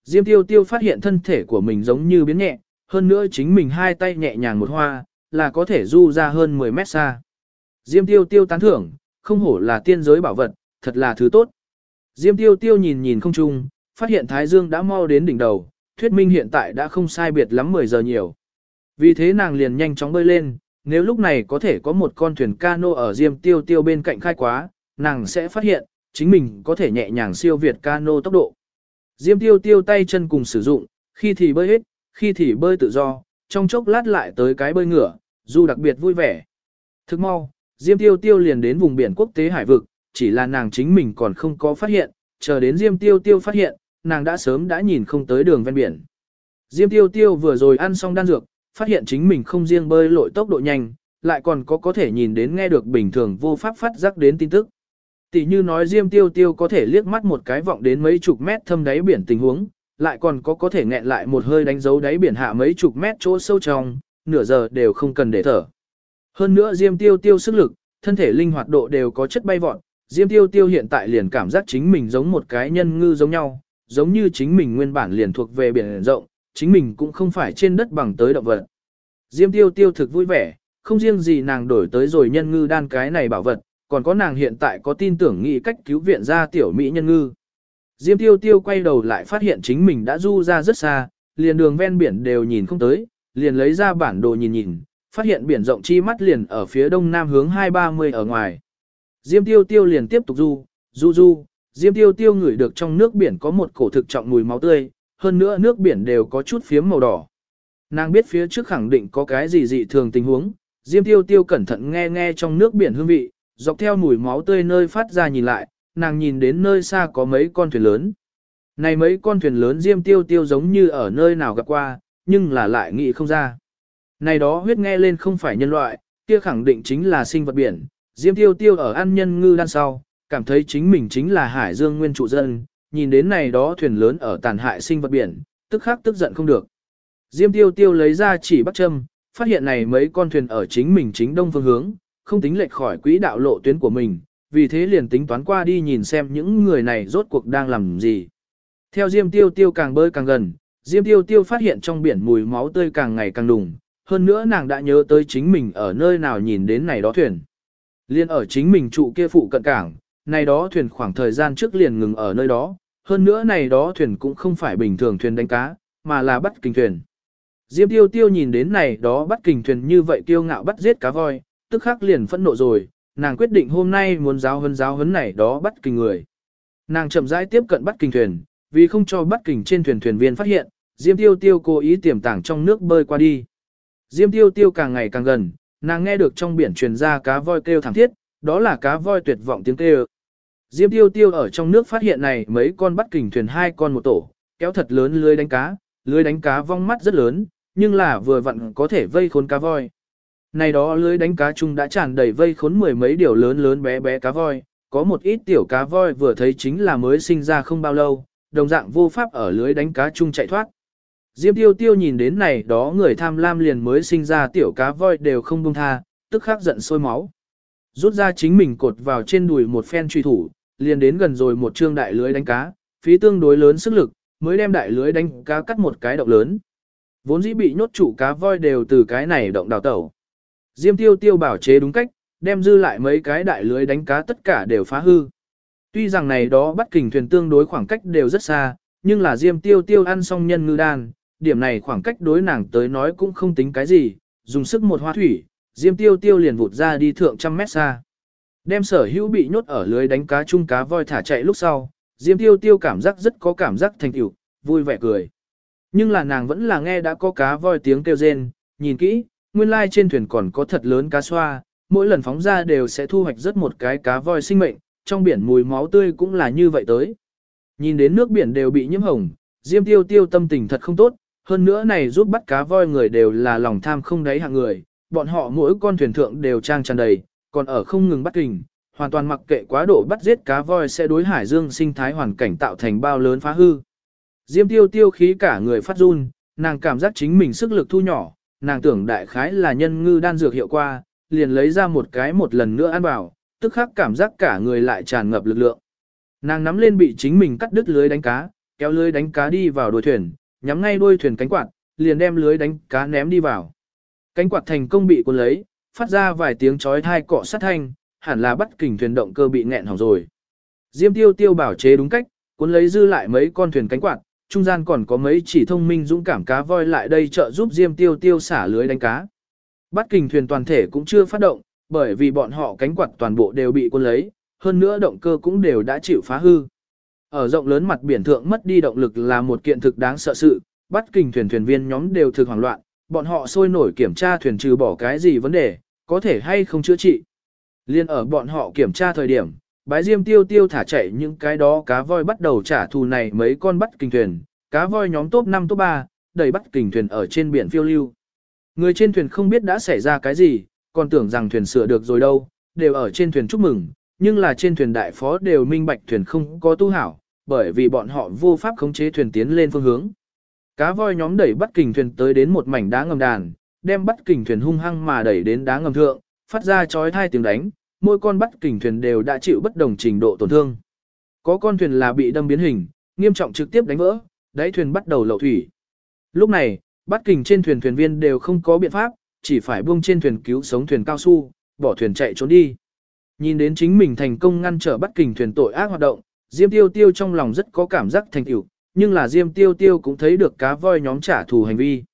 Diêm Tiêu Tiêu phát hiện thân thể của mình giống như biến nhẹ, hơn nữa chính mình hai tay nhẹ nhàng một hoa, là có thể du ra hơn 10 mét xa. Diêm Tiêu Tiêu tán thưởng, không hổ là tiên giới bảo vật, thật là thứ tốt. Diêm Tiêu Tiêu nhìn nhìn không trung, phát hiện Thái Dương đã mau đến đỉnh đầu, thuyết minh hiện tại đã không sai biệt lắm 10 giờ nhiều. Vì thế nàng liền nhanh chóng bơi lên, nếu lúc này có thể có một con thuyền cano ở Diêm Tiêu Tiêu bên cạnh khai quá, nàng sẽ phát hiện, chính mình có thể nhẹ nhàng siêu việt cano tốc độ. Diêm Tiêu Tiêu tay chân cùng sử dụng, khi thì bơi hết, khi thì bơi tự do, trong chốc lát lại tới cái bơi ngửa, du đặc biệt vui vẻ. Thức mau, Diêm Tiêu Tiêu liền đến vùng biển quốc tế hải vực, chỉ là nàng chính mình còn không có phát hiện, chờ đến Diêm Tiêu Tiêu phát hiện, nàng đã sớm đã nhìn không tới đường ven biển. Diêm Tiêu Tiêu vừa rồi ăn xong đan dược, phát hiện chính mình không riêng bơi lội tốc độ nhanh, lại còn có thể nhìn đến nghe được bình thường vô pháp phát giác đến tin tức. Tỷ như nói Diêm Tiêu Tiêu có thể liếc mắt một cái vọng đến mấy chục mét thâm đáy biển tình huống, lại còn có thể nghẹn lại một hơi đánh dấu đáy biển hạ mấy chục mét chỗ sâu trong, nửa giờ đều không cần để thở. Hơn nữa Diêm Tiêu Tiêu sức lực, thân thể linh hoạt độ đều có chất bay vọt, Diêm Tiêu Tiêu hiện tại liền cảm giác chính mình giống một cái nhân ngư giống nhau, giống như chính mình nguyên bản liền thuộc về biển rộng, chính mình cũng không phải trên đất bằng tới động vật. Diêm Tiêu Tiêu thực vui vẻ, không riêng gì nàng đổi tới rồi nhân ngư đan cái này bảo vật, còn có nàng hiện tại có tin tưởng nghĩ cách cứu viện ra tiểu mỹ nhân ngư. Diêm Tiêu Tiêu quay đầu lại phát hiện chính mình đã du ra rất xa, liền đường ven biển đều nhìn không tới, liền lấy ra bản đồ nhìn nhìn, phát hiện biển rộng chi mắt liền ở phía đông nam hướng 230 ở ngoài. Diêm Tiêu Tiêu liền tiếp tục du, Diêm Tiêu Tiêu ngửi được trong nước biển có một cổ thực trọng mùi máu tươi, hơn nữa nước biển đều có chút phiếm màu đỏ. Nàng biết phía trước khẳng định có cái gì dị thường tình huống, Diêm Tiêu Tiêu cẩn thận nghe nghe trong nước biển hương vị, dọc theo mùi máu tươi nơi phát ra nhìn lại, nàng nhìn đến nơi xa có mấy con thuyền lớn. Này mấy con thuyền lớn Diêm Tiêu Tiêu giống như ở nơi nào gặp qua, nhưng là lại nghĩ không ra. Này đó huyết nghe lên không phải nhân loại, kia khẳng định chính là sinh vật biển. Diêm Tiêu Tiêu ở ăn nhân ngư đan sau, cảm thấy chính mình chính là hải dương nguyên trụ dân, nhìn đến này đó thuyền lớn ở tàn hại sinh vật biển, tức khắc tức giận không được. Diêm Tiêu Tiêu lấy ra chỉ bắc châm, phát hiện này mấy con thuyền ở chính mình chính đông phương hướng, không tính lệch khỏi quỹ đạo lộ tuyến của mình, vì thế liền tính toán qua đi nhìn xem những người này rốt cuộc đang làm gì. Theo Diêm Tiêu Tiêu càng bơi càng gần, Diêm Tiêu Tiêu phát hiện trong biển mùi máu tươi càng ngày càng đùng, hơn nữa nàng đã nhớ tới chính mình ở nơi nào nhìn đến này đó thuyền. Liên ở chính mình trụ kia phụ cận cảng, này đó thuyền khoảng thời gian trước liền ngừng ở nơi đó, hơn nữa này đó thuyền cũng không phải bình thường thuyền đánh cá, mà là bắt kình thuyền. Diêm Tiêu Tiêu nhìn đến này đó bắt kình thuyền như vậy kiêu ngạo bắt giết cá voi, tức khắc liền phẫn nộ rồi, nàng quyết định hôm nay muốn giáo huấn này đó bắt kình người. Nàng chậm rãi tiếp cận bắt kình thuyền, vì không cho bắt kình trên thuyền thuyền viên phát hiện, Diêm Tiêu Tiêu cố ý tiềm tàng trong nước bơi qua đi. Diêm Tiêu Tiêu càng ngày càng gần, nàng nghe được trong biển truyền ra cá voi kêu thảm thiết, đó là cá voi tuyệt vọng tiếng kêu. Diêm Tiêu Tiêu ở trong nước phát hiện này mấy con bắt kình thuyền hai con một tổ, kéo thật lớn lưới đánh cá vong mắt rất lớn, nhưng là vừa vặn có thể vây khốn cá voi. Này đó lưới đánh cá chung đã tràn đầy vây khốn mười mấy điều lớn lớn bé bé cá voi, có một ít tiểu cá voi vừa thấy chính là mới sinh ra không bao lâu, đồng dạng vô pháp ở lưới đánh cá chung chạy thoát. Diêm Tiêu Tiêu nhìn đến này đó người tham lam liền mới sinh ra tiểu cá voi đều không buông tha, tức khắc giận sôi máu. Rút ra chính mình cột vào trên đùi một phen truy thủ, liền đến gần rồi một trương đại lưới đánh cá, phí tương đối lớn sức lực, mới đem đại lưới đánh cá cắt một cái động lớn. Vốn dĩ bị nhốt trụ cá voi đều từ cái này động đào tẩu. Diêm Tiêu Tiêu bảo chế đúng cách, đem dư lại mấy cái đại lưới đánh cá tất cả đều phá hư. Tuy rằng này đó bắt kình thuyền tương đối khoảng cách đều rất xa, nhưng là Diêm Tiêu Tiêu ăn xong nhân ngư đan, điểm này khoảng cách đối nàng tới nói cũng không tính cái gì, dùng sức một hoa thủy, Diêm Tiêu Tiêu liền vụt ra đi thượng trăm mét xa. Đem sở hữu bị nhốt ở lưới đánh cá chung cá voi thả chạy lúc sau, Diêm Tiêu Tiêu cảm giác rất có cảm giác thành tựu, vui vẻ cười. Nhưng là nàng vẫn là nghe đã có cá voi tiếng kêu rên, nhìn kỹ, nguyên lai trên thuyền còn có thật lớn cá xoa, mỗi lần phóng ra đều sẽ thu hoạch rất một cái cá voi sinh mệnh, trong biển mùi máu tươi cũng là như vậy tới. Nhìn đến nước biển đều bị nhiễm hồng, Diêm Tiêu Tiêu tâm tình thật không tốt, hơn nữa này giúp bắt cá voi người đều là lòng tham không đáy hạng người, bọn họ mỗi con thuyền thượng đều trang tràn đầy, còn ở không ngừng bắt kình, hoàn toàn mặc kệ quá độ bắt giết cá voi sẽ đối hải dương sinh thái hoàn cảnh tạo thành bao lớn phá hư. Diêm Tiêu Tiêu khí cả người phát run, nàng cảm giác chính mình sức lực thu nhỏ, nàng tưởng đại khái là nhân ngư đan dược hiệu quả, liền lấy ra một cái một lần nữa ăn vào, tức khắc cảm giác cả người lại tràn ngập lực lượng. Nàng nắm lên bị chính mình cắt đứt lưới đánh cá, kéo lưới đánh cá đi vào đuôi thuyền, nhắm ngay đuôi thuyền cánh quạt, liền đem lưới đánh cá ném đi vào. Cánh quạt thành công bị cuốn lấy, phát ra vài tiếng chói tai cọ sát thanh, hẳn là bắt kình thuyền động cơ bị nghẹn hỏng rồi. Diêm Tiêu Tiêu bảo chế đúng cách, cuốn lấy dư lại mấy con thuyền cánh quạt, trung gian còn có mấy chỉ thông minh dũng cảm cá voi lại đây trợ giúp Diêm Tiêu Tiêu xả lưới đánh cá. Bắt kình thuyền toàn thể cũng chưa phát động, bởi vì bọn họ cánh quạt toàn bộ đều bị cuốn lấy, hơn nữa động cơ cũng đều đã chịu phá hư. Ở rộng lớn mặt biển thượng mất đi động lực là một kiện thực đáng sợ sự, bắt kình thuyền thuyền viên nhóm đều thực hoảng loạn, bọn họ sôi nổi kiểm tra thuyền trừ bỏ cái gì vấn đề, có thể hay không chữa trị. Liên ở bọn họ kiểm tra thời điểm, bái Diêm Tiêu Tiêu thả chạy những cái đó cá voi bắt đầu trả thù này mấy con bắt kình thuyền, cá voi nhóm top 5 top 3, đẩy bắt kình thuyền ở trên biển phiêu lưu. Người trên thuyền không biết đã xảy ra cái gì, còn tưởng rằng thuyền sửa được rồi đâu, đều ở trên thuyền chúc mừng, nhưng là trên thuyền đại phó đều minh bạch thuyền không có tu hảo, bởi vì bọn họ vô pháp khống chế thuyền tiến lên phương hướng. Cá voi nhóm đẩy bắt kình thuyền tới đến một mảnh đá ngầm đàn, đem bắt kình thuyền hung hăng mà đẩy đến đá ngầm thượng, phát ra chói tai tiếng đánh, mỗi con bắt kình thuyền đều đã chịu bất đồng trình độ tổn thương. Có con thuyền là bị đâm biến hình, nghiêm trọng trực tiếp đánh vỡ, đáy thuyền bắt đầu lậu thủy. Lúc này, bắt kình trên thuyền thuyền viên đều không có biện pháp, chỉ phải buông trên thuyền cứu sống thuyền cao su, bỏ thuyền chạy trốn đi. Nhìn đến chính mình thành công ngăn trở bắt kình thuyền tội ác hoạt động, Diêm Tiêu Tiêu trong lòng rất có cảm giác thành tựu, nhưng là Diêm Tiêu Tiêu cũng thấy được cá voi nhóm trả thù hành vi.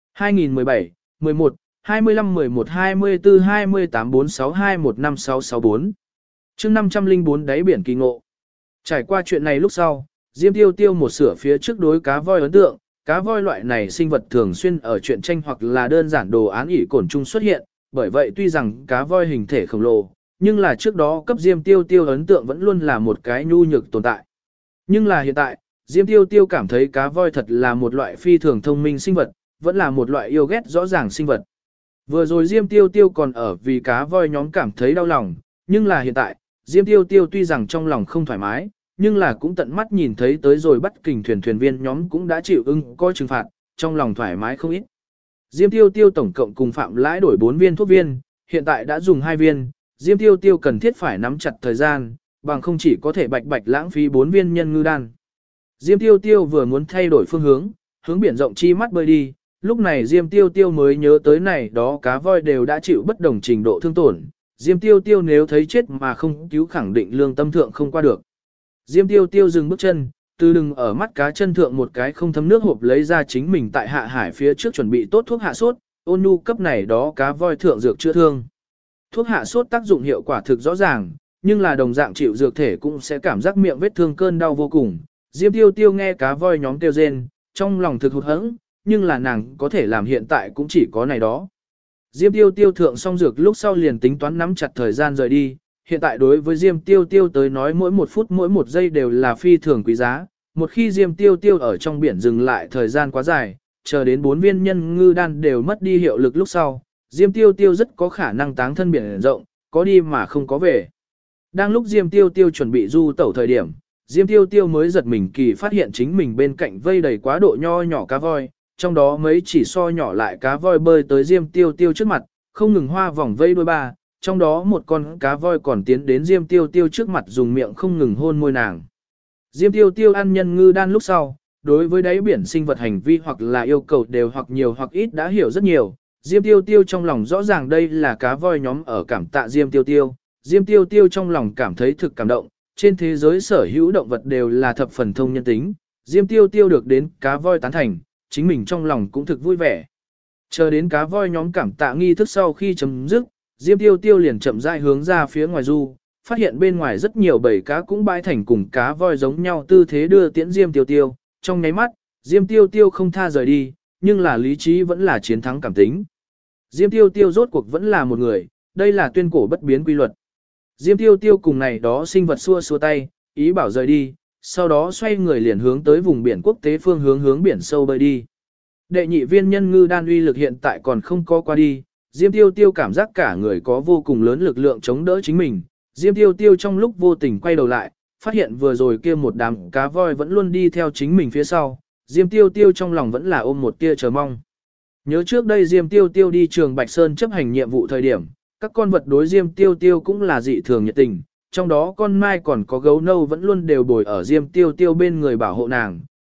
2017, 11, 25, 11, 24, 28, 46, 21, 56, 64. Chương 504 đáy biển kỳ ngộ. Trải qua chuyện này lúc sau, Diêm Tiêu Tiêu một sửa phía trước đối cá voi ấn tượng, cá voi loại này sinh vật thường xuyên ở truyện tranh hoặc là đơn giản đồ án ỷ cổn chung xuất hiện, bởi vậy tuy rằng cá voi hình thể khổng lồ, nhưng là trước đó cấp Diêm Tiêu Tiêu ấn tượng vẫn luôn là một cái nhu nhược tồn tại. Nhưng là hiện tại, Diêm Tiêu Tiêu cảm thấy cá voi thật là một loại phi thường thông minh sinh vật, vẫn là một loại yêu ghét rõ ràng sinh vật. Vừa rồi Diêm Tiêu Tiêu còn ở vì cá voi nhóm cảm thấy đau lòng, nhưng là hiện tại, Diêm Tiêu Tiêu tuy rằng trong lòng không thoải mái, nhưng là cũng tận mắt nhìn thấy tới rồi bắt kình thuyền thuyền viên nhóm cũng đã chịu coi trừng phạt, trong lòng thoải mái không ít. Diêm Tiêu Tiêu tổng cộng cùng Phạm Lãi đổi 4 viên thuốc viên, hiện tại đã dùng 2 viên, Diêm Tiêu Tiêu cần thiết phải nắm chặt thời gian, bằng không chỉ có thể bạch bạch lãng phí 4 viên nhân ngư đan. Diêm Tiêu Tiêu vừa muốn thay đổi phương hướng, hướng biển rộng chi mắt bơi đi, lúc này Diêm Tiêu Tiêu mới nhớ tới này đó cá voi đều đã chịu bất đồng trình độ thương tổn. Diêm Tiêu Tiêu nếu thấy chết mà không cứu khẳng định lương tâm thượng không qua được. Diêm Tiêu Tiêu dừng bước chân, từ đừng ở mắt cá chân thượng một cái không thấm nước hộp lấy ra chính mình tại hạ hải phía trước chuẩn bị tốt thuốc hạ sốt, ôn nhu cấp này đó cá voi thượng dược chữa thương. Thuốc hạ sốt tác dụng hiệu quả thực rõ ràng, nhưng là đồng dạng chịu dược thể cũng sẽ cảm giác miệng vết thương cơn đau vô cùng. Diêm Tiêu Tiêu nghe cá voi nhóm kêu rên, trong lòng thực hụt hẫng, nhưng là nàng có thể làm hiện tại cũng chỉ có này đó. Diêm Tiêu Tiêu thượng xong dược lúc sau liền tính toán nắm chặt thời gian rời đi, hiện tại đối với Diêm Tiêu Tiêu tới nói mỗi một phút mỗi một giây đều là phi thường quý giá, một khi Diêm Tiêu Tiêu ở trong biển dừng lại thời gian quá dài, chờ đến 4 viên nhân ngư đan đều mất đi hiệu lực lúc sau, Diêm Tiêu Tiêu rất có khả năng táng thân biển rộng, có đi mà không có về. Đang lúc Diêm Tiêu Tiêu chuẩn bị du tẩu thời điểm, Diêm Tiêu Tiêu mới giật mình kỳ phát hiện chính mình bên cạnh vây đầy quá độ nho nhỏ cá voi, trong đó mấy chỉ so nhỏ lại cá voi bơi tới Diêm Tiêu Tiêu trước mặt, không ngừng hoa vòng vây đôi ba, trong đó một con cá voi còn tiến đến Diêm Tiêu Tiêu trước mặt dùng miệng không ngừng hôn môi nàng. Diêm Tiêu Tiêu ăn nhân ngư đan lúc sau, đối với đáy biển sinh vật hành vi hoặc là yêu cầu đều hoặc nhiều hoặc ít đã hiểu rất nhiều. Diêm Tiêu Tiêu trong lòng rõ ràng đây là cá voi nhóm ở cảm tạ Diêm Tiêu Tiêu. Diêm Tiêu Tiêu trong lòng cảm thấy thực cảm động, trên thế giới sở hữu động vật đều là thập phần thông nhân tính. Diêm Tiêu Tiêu được đến cá voi tán thành, chính mình trong lòng cũng thực vui vẻ. Chờ đến cá voi nhóm cảm tạ nghi thức sau khi chấm dứt, Diêm Tiêu Tiêu liền chậm rãi hướng ra phía ngoài du, phát hiện bên ngoài rất nhiều bầy cá cũng bãi thành cùng cá voi giống nhau tư thế đưa tiễn Diêm Tiêu Tiêu. Trong nháy mắt, Diêm Tiêu Tiêu không tha rời đi, nhưng là lý trí vẫn là chiến thắng cảm tính. Diêm Tiêu Tiêu rốt cuộc vẫn là một người, đây là tuyên cổ bất biến quy luật. Diêm Tiêu Tiêu cùng này đó sinh vật xua xua tay, ý bảo rời đi, sau đó xoay người liền hướng tới vùng biển quốc tế phương hướng biển sâu bơi đi. Đệ nhị viên nhân ngư đan uy lực hiện tại còn không có qua đi, Diêm Tiêu Tiêu cảm giác cả người có vô cùng lớn lực lượng chống đỡ chính mình. Diêm Tiêu Tiêu trong lúc vô tình quay đầu lại, phát hiện vừa rồi kia một đám cá voi vẫn luôn đi theo chính mình phía sau. Diêm Tiêu Tiêu trong lòng vẫn là ôm một tia chờ mong. Nhớ trước đây Diêm Tiêu Tiêu đi trường Bạch Sơn chấp hành nhiệm vụ thời điểm, các con vật đối Diêm Tiêu Tiêu cũng là dị thường nhiệt tình, trong đó con mai còn có gấu nâu vẫn luôn đều bồi ở Diêm Tiêu Tiêu bên người bảo hộ nàng,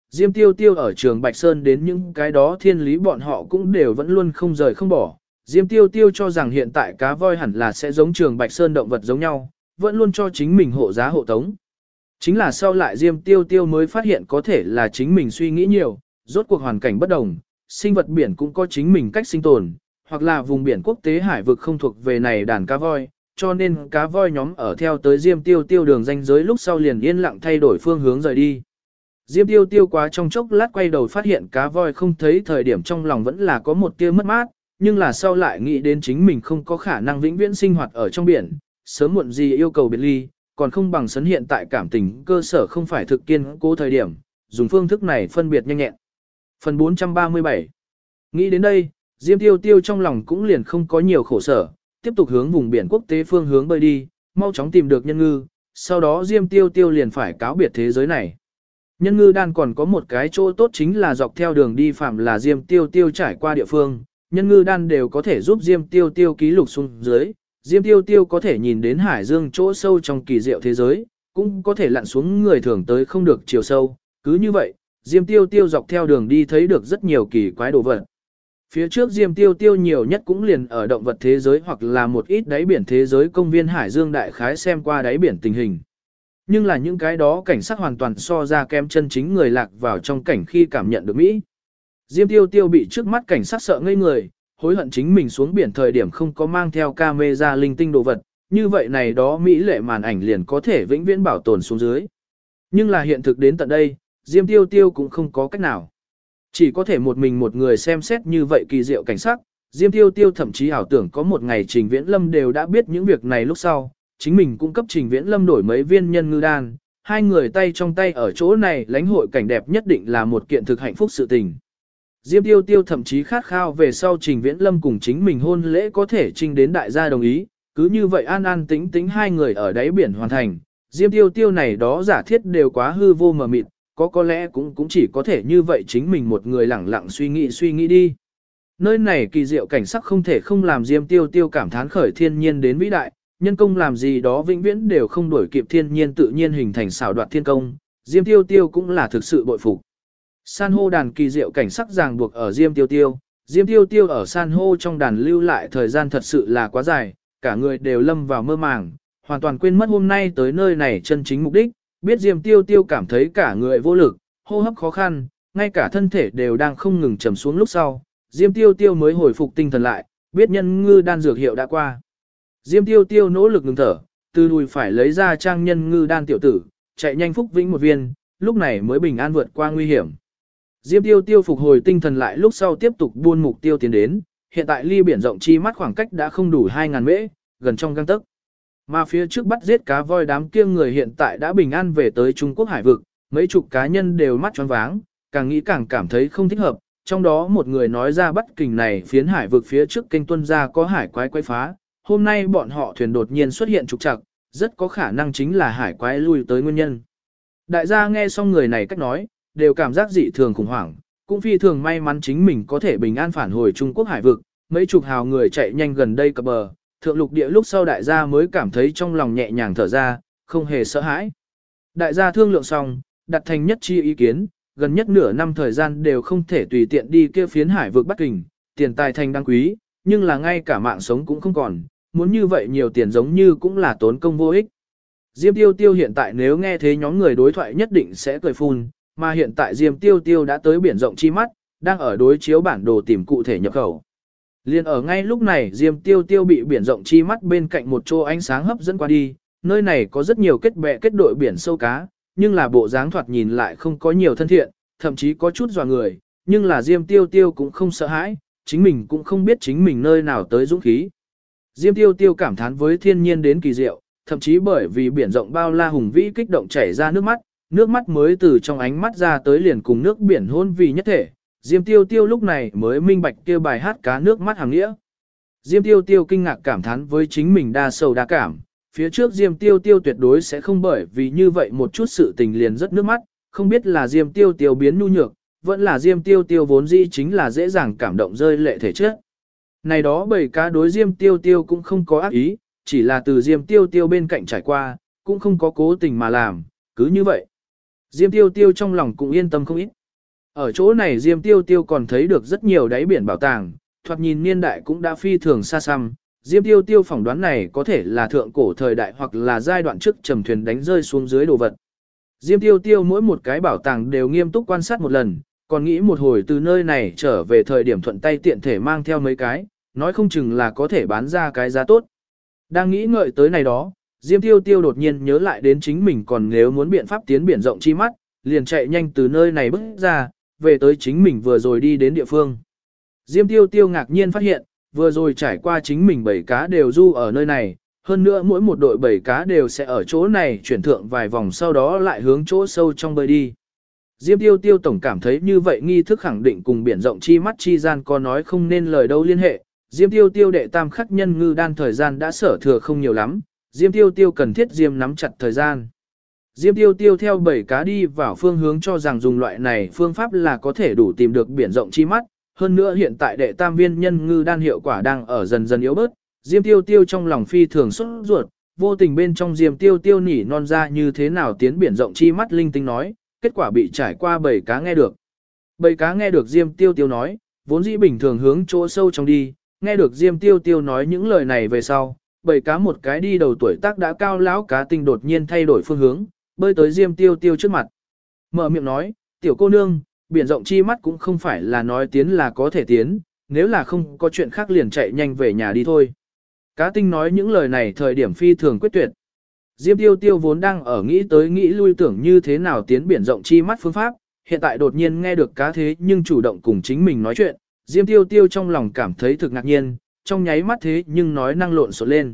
Diêm Tiêu Tiêu ở trường Bạch Sơn đến những cái đó thiên lý bọn họ cũng đều vẫn luôn không rời không bỏ. Diêm Tiêu Tiêu cho rằng hiện tại cá voi hẳn là sẽ giống trường Bạch Sơn động vật giống nhau, vẫn luôn cho chính mình hộ giá hộ tống. Chính là sau lại Diêm Tiêu Tiêu mới phát hiện có thể là chính mình suy nghĩ nhiều, rốt cuộc hoàn cảnh bất đồng, sinh vật biển cũng có chính mình cách sinh tồn, hoặc là vùng biển quốc tế hải vực không thuộc về này đàn cá voi, cho nên cá voi nhóm ở theo tới Diêm Tiêu Tiêu đường ranh giới lúc sau liền yên lặng thay đổi phương hướng rời đi. Diêm Tiêu Tiêu quá trong chốc lát quay đầu phát hiện cá voi không thấy, thời điểm trong lòng vẫn là có một tia mất mát, nhưng là sau lại nghĩ đến chính mình không có khả năng vĩnh viễn sinh hoạt ở trong biển, sớm muộn gì yêu cầu biệt ly, còn không bằng sấn hiện tại cảm tình cơ sở không phải thực kiên cố thời điểm, dùng phương thức này phân biệt nhanh nhẹn. Phần 437. Nghĩ đến đây, Diêm Tiêu Tiêu trong lòng cũng liền không có nhiều khổ sở, tiếp tục hướng vùng biển quốc tế phương hướng bơi đi, mau chóng tìm được nhân ngư, sau đó Diêm Tiêu Tiêu liền phải cáo biệt thế giới này. Nhân ngư đan còn có một cái chỗ tốt chính là dọc theo đường đi phạm là Diêm Tiêu Tiêu trải qua địa phương, nhân ngư đan đều có thể giúp Diêm Tiêu Tiêu ký lục xuống dưới. Diêm Tiêu Tiêu có thể nhìn đến hải dương chỗ sâu trong kỳ diệu thế giới, cũng có thể lặn xuống người thường tới không được chiều sâu. Cứ như vậy, Diêm Tiêu Tiêu dọc theo đường đi thấy được rất nhiều kỳ quái đồ vật. Phía trước Diêm Tiêu Tiêu nhiều nhất cũng liền ở động vật thế giới hoặc là một ít đáy biển thế giới công viên hải dương đại khái xem qua đáy biển tình hình. Nhưng là những cái đó cảnh sắc hoàn toàn so ra kém chân chính người lạc vào trong cảnh khi cảm nhận được Mỹ. Diêm Tiêu Tiêu bị trước mắt cảnh sắc sợ ngây người, hối hận chính mình xuống biển thời điểm không có mang theo camera linh tinh đồ vật, như vậy này đó Mỹ lệ màn ảnh liền có thể vĩnh viễn bảo tồn xuống dưới. Nhưng là hiện thực đến tận đây, Diêm Tiêu Tiêu cũng không có cách nào. Chỉ có thể một mình một người xem xét như vậy kỳ diệu cảnh sắc, Diêm Tiêu Tiêu thậm chí ảo tưởng có một ngày Trình Viễn Lâm đều đã biết những việc này lúc sau, chính mình cũng cấp Trình Viễn Lâm đổi mấy viên nhân ngư đan, hai người tay trong tay ở chỗ này lãnh hội cảnh đẹp nhất định là một kiện thực hạnh phúc sự tình. Diêm Tiêu Tiêu thậm chí khát khao về sau Trình Viễn Lâm cùng chính mình hôn lễ có thể trình đến đại gia đồng ý, cứ như vậy an an tĩnh tĩnh hai người ở đáy biển hoàn thành. Diêm Tiêu Tiêu này đó giả thiết đều quá hư vô mờ mịt, có lẽ cũng chỉ có thể như vậy chính mình một người lẳng lặng suy nghĩ đi. Nơi này kỳ diệu cảnh sắc không thể không làm Diêm Tiêu Tiêu cảm thán khởi thiên nhiên đến vĩ đại, nhân công làm gì đó vĩnh viễn đều không đuổi kịp thiên nhiên tự nhiên hình thành xảo đoạt thiên công, Diêm Tiêu Tiêu cũng là thực sự bội phục. San hô đàn kỳ diệu cảnh sắc ràng buộc ở Diêm Tiêu Tiêu, Diêm Tiêu Tiêu ở san hô trong đàn lưu lại thời gian thật sự là quá dài, cả người đều lâm vào mơ màng, hoàn toàn quên mất hôm nay tới nơi này chân chính mục đích, biết Diêm Tiêu Tiêu cảm thấy cả người vô lực, hô hấp khó khăn, ngay cả thân thể đều đang không ngừng trầm xuống lúc sau, Diêm Tiêu Tiêu mới hồi phục tinh thần lại, biết nhân ngư đan dược hiệu đã qua. Diêm Tiêu Tiêu nỗ lực ngừng thở, từ đùi phải lấy ra trang nhân ngư đan tiểu tử, chạy nhanh phúc vĩnh một viên, lúc này mới bình an vượt qua nguy hiểm. Diêm Tiêu Tiêu phục hồi tinh thần lại lúc sau tiếp tục buôn mục tiêu tiến đến, hiện tại ly biển rộng chi mắt khoảng cách đã không đủ 2.000 mễ, gần trong gang tấc. Mà phía trước bắt giết cá voi đám kia người hiện tại đã bình an về tới Trung Quốc hải vực, mấy chục cá nhân đều mắt tròn váng, càng nghĩ càng cảm thấy không thích hợp, trong đó một người nói ra bắt kình này phiến hải vực phía trước kênh tuân ra có hải quái quấy phá, hôm nay bọn họ thuyền đột nhiên xuất hiện trục trặc, rất có khả năng chính là hải quái lui tới nguyên nhân. Đại gia nghe xong người này cách nói, đều cảm giác dị thường khủng hoảng, cũng phi thường may mắn chính mình có thể bình an phản hồi Trung Quốc hải vực, mấy chục hào người chạy nhanh gần đây cập bờ, thượng lục địa lúc sau đại gia mới cảm thấy trong lòng nhẹ nhàng thở ra, không hề sợ hãi. Đại gia thương lượng xong, đặt thành nhất chi ý kiến, gần nhất nửa năm thời gian đều không thể tùy tiện đi kia phiến hải vực Bắc Kình, tiền tài thành đáng quý, nhưng là ngay cả mạng sống cũng không còn, muốn như vậy nhiều tiền giống như cũng là tốn công vô ích. Diêm Tiêu Tiêu hiện tại nếu nghe thế nhóm người đối thoại nhất định sẽ cười phun, mà hiện tại Diêm Tiêu Tiêu đã tới biển rộng chi mắt, đang ở đối chiếu bản đồ tìm cụ thể nhập khẩu. Liên ở ngay lúc này Diêm Tiêu Tiêu bị biển rộng chi mắt bên cạnh một chỗ ánh sáng hấp dẫn qua đi, nơi này có rất nhiều kết bè kết đội biển sâu cá, nhưng là bộ dáng thoạt nhìn lại không có nhiều thân thiện, thậm chí có chút dọa người, nhưng là Diêm Tiêu Tiêu cũng không sợ hãi, chính mình cũng không biết chính mình nơi nào tới dũng khí. Diêm Tiêu Tiêu cảm thán với thiên nhiên đến kỳ diệu, thậm chí bởi vì biển rộng bao la hùng vĩ kích động chảy ra nước mắt mới từ trong ánh mắt ra tới liền cùng nước biển hôn vì nhất thể. Diêm Tiêu Tiêu lúc này mới minh bạch kia bài hát cá nước mắt hàng nghĩa. Diêm Tiêu Tiêu kinh ngạc cảm thán với chính mình đa sầu đa cảm, phía trước Diêm Tiêu Tiêu tuyệt đối sẽ không bởi vì như vậy một chút sự tình liền rất nước mắt, không biết là Diêm Tiêu Tiêu biến nhu nhược, vẫn là Diêm Tiêu Tiêu vốn dĩ chính là dễ dàng cảm động rơi lệ thể chất. Này đó bầy cá đối Diêm Tiêu Tiêu cũng không có ác ý, chỉ là từ Diêm Tiêu Tiêu bên cạnh trải qua, cũng không có cố tình mà làm, cứ như vậy. Diêm Tiêu Tiêu trong lòng cũng yên tâm không ít. Ở chỗ này Diêm Tiêu Tiêu còn thấy được rất nhiều đáy biển bảo tàng, thoạt nhìn niên đại cũng đã phi thường xa xăm. Diêm Tiêu Tiêu phỏng đoán này có thể là thượng cổ thời đại hoặc là giai đoạn trước trầm thuyền đánh rơi xuống dưới đồ vật. Diêm Tiêu Tiêu mỗi một cái bảo tàng đều nghiêm túc quan sát một lần, còn nghĩ một hồi từ nơi này trở về thời điểm thuận tay tiện thể mang theo mấy cái, nói không chừng là có thể bán ra cái giá tốt. Đang nghĩ ngợi tới này đó, Diêm Tiêu Tiêu đột nhiên nhớ lại đến chính mình còn nếu muốn biện pháp tiến biển rộng chi mắt, liền chạy nhanh từ nơi này bước ra, về tới chính mình vừa rồi đi đến địa phương. Diêm Tiêu Tiêu ngạc nhiên phát hiện, vừa rồi trải qua chính mình bảy cá đều du ở nơi này, hơn nữa mỗi một đội bảy cá đều sẽ ở chỗ này chuyển thượng vài vòng sau đó lại hướng chỗ sâu trong bơi đi. Diêm Tiêu Tiêu tổng cảm thấy như vậy nghi thức khẳng định cùng biển rộng chi mắt chi gian có nói không nên lời đâu liên hệ. Diêm Tiêu Tiêu đệ tam khắc nhân ngư đan thời gian đã sở thừa không nhiều lắm, Diêm Tiêu Tiêu cần thiết Diêm nắm chặt thời gian. Diêm Tiêu Tiêu theo bảy cá đi vào phương hướng cho rằng dùng loại này phương pháp là có thể đủ tìm được biển rộng chi mắt, hơn nữa hiện tại đệ tam viên nhân ngư đan hiệu quả đang ở dần dần yếu bớt, Diêm Tiêu Tiêu trong lòng phi thường sốt ruột, vô tình bên trong Diêm Tiêu Tiêu nỉ non ra như thế nào tiến biển rộng chi mắt linh tinh nói, kết quả bị trải qua bảy cá nghe được. Bảy cá nghe được Diêm Tiêu Tiêu nói, vốn dĩ bình thường hướng chỗ sâu trong đi, nghe được Diêm Tiêu Tiêu nói những lời này về sau, bảy cá một cái đi đầu tuổi tác đã cao lão cá tinh đột nhiên thay đổi phương hướng, bơi tới Diêm Tiêu Tiêu trước mặt. Mở miệng nói, tiểu cô nương, biển rộng chi mắt cũng không phải là nói tiến là có thể tiến, nếu là không có chuyện khác liền chạy nhanh về nhà đi thôi. Cá tinh nói những lời này thời điểm phi thường quyết tuyệt. Diêm Tiêu Tiêu vốn đang ở nghĩ tới nghĩ lui tưởng như thế nào tiến biển rộng chi mắt phương pháp, hiện tại đột nhiên nghe được cá thế nhưng chủ động cùng chính mình nói chuyện, Diêm Tiêu Tiêu trong lòng cảm thấy thực ngạc nhiên, trong nháy mắt thế nhưng nói năng lộn xộn lên.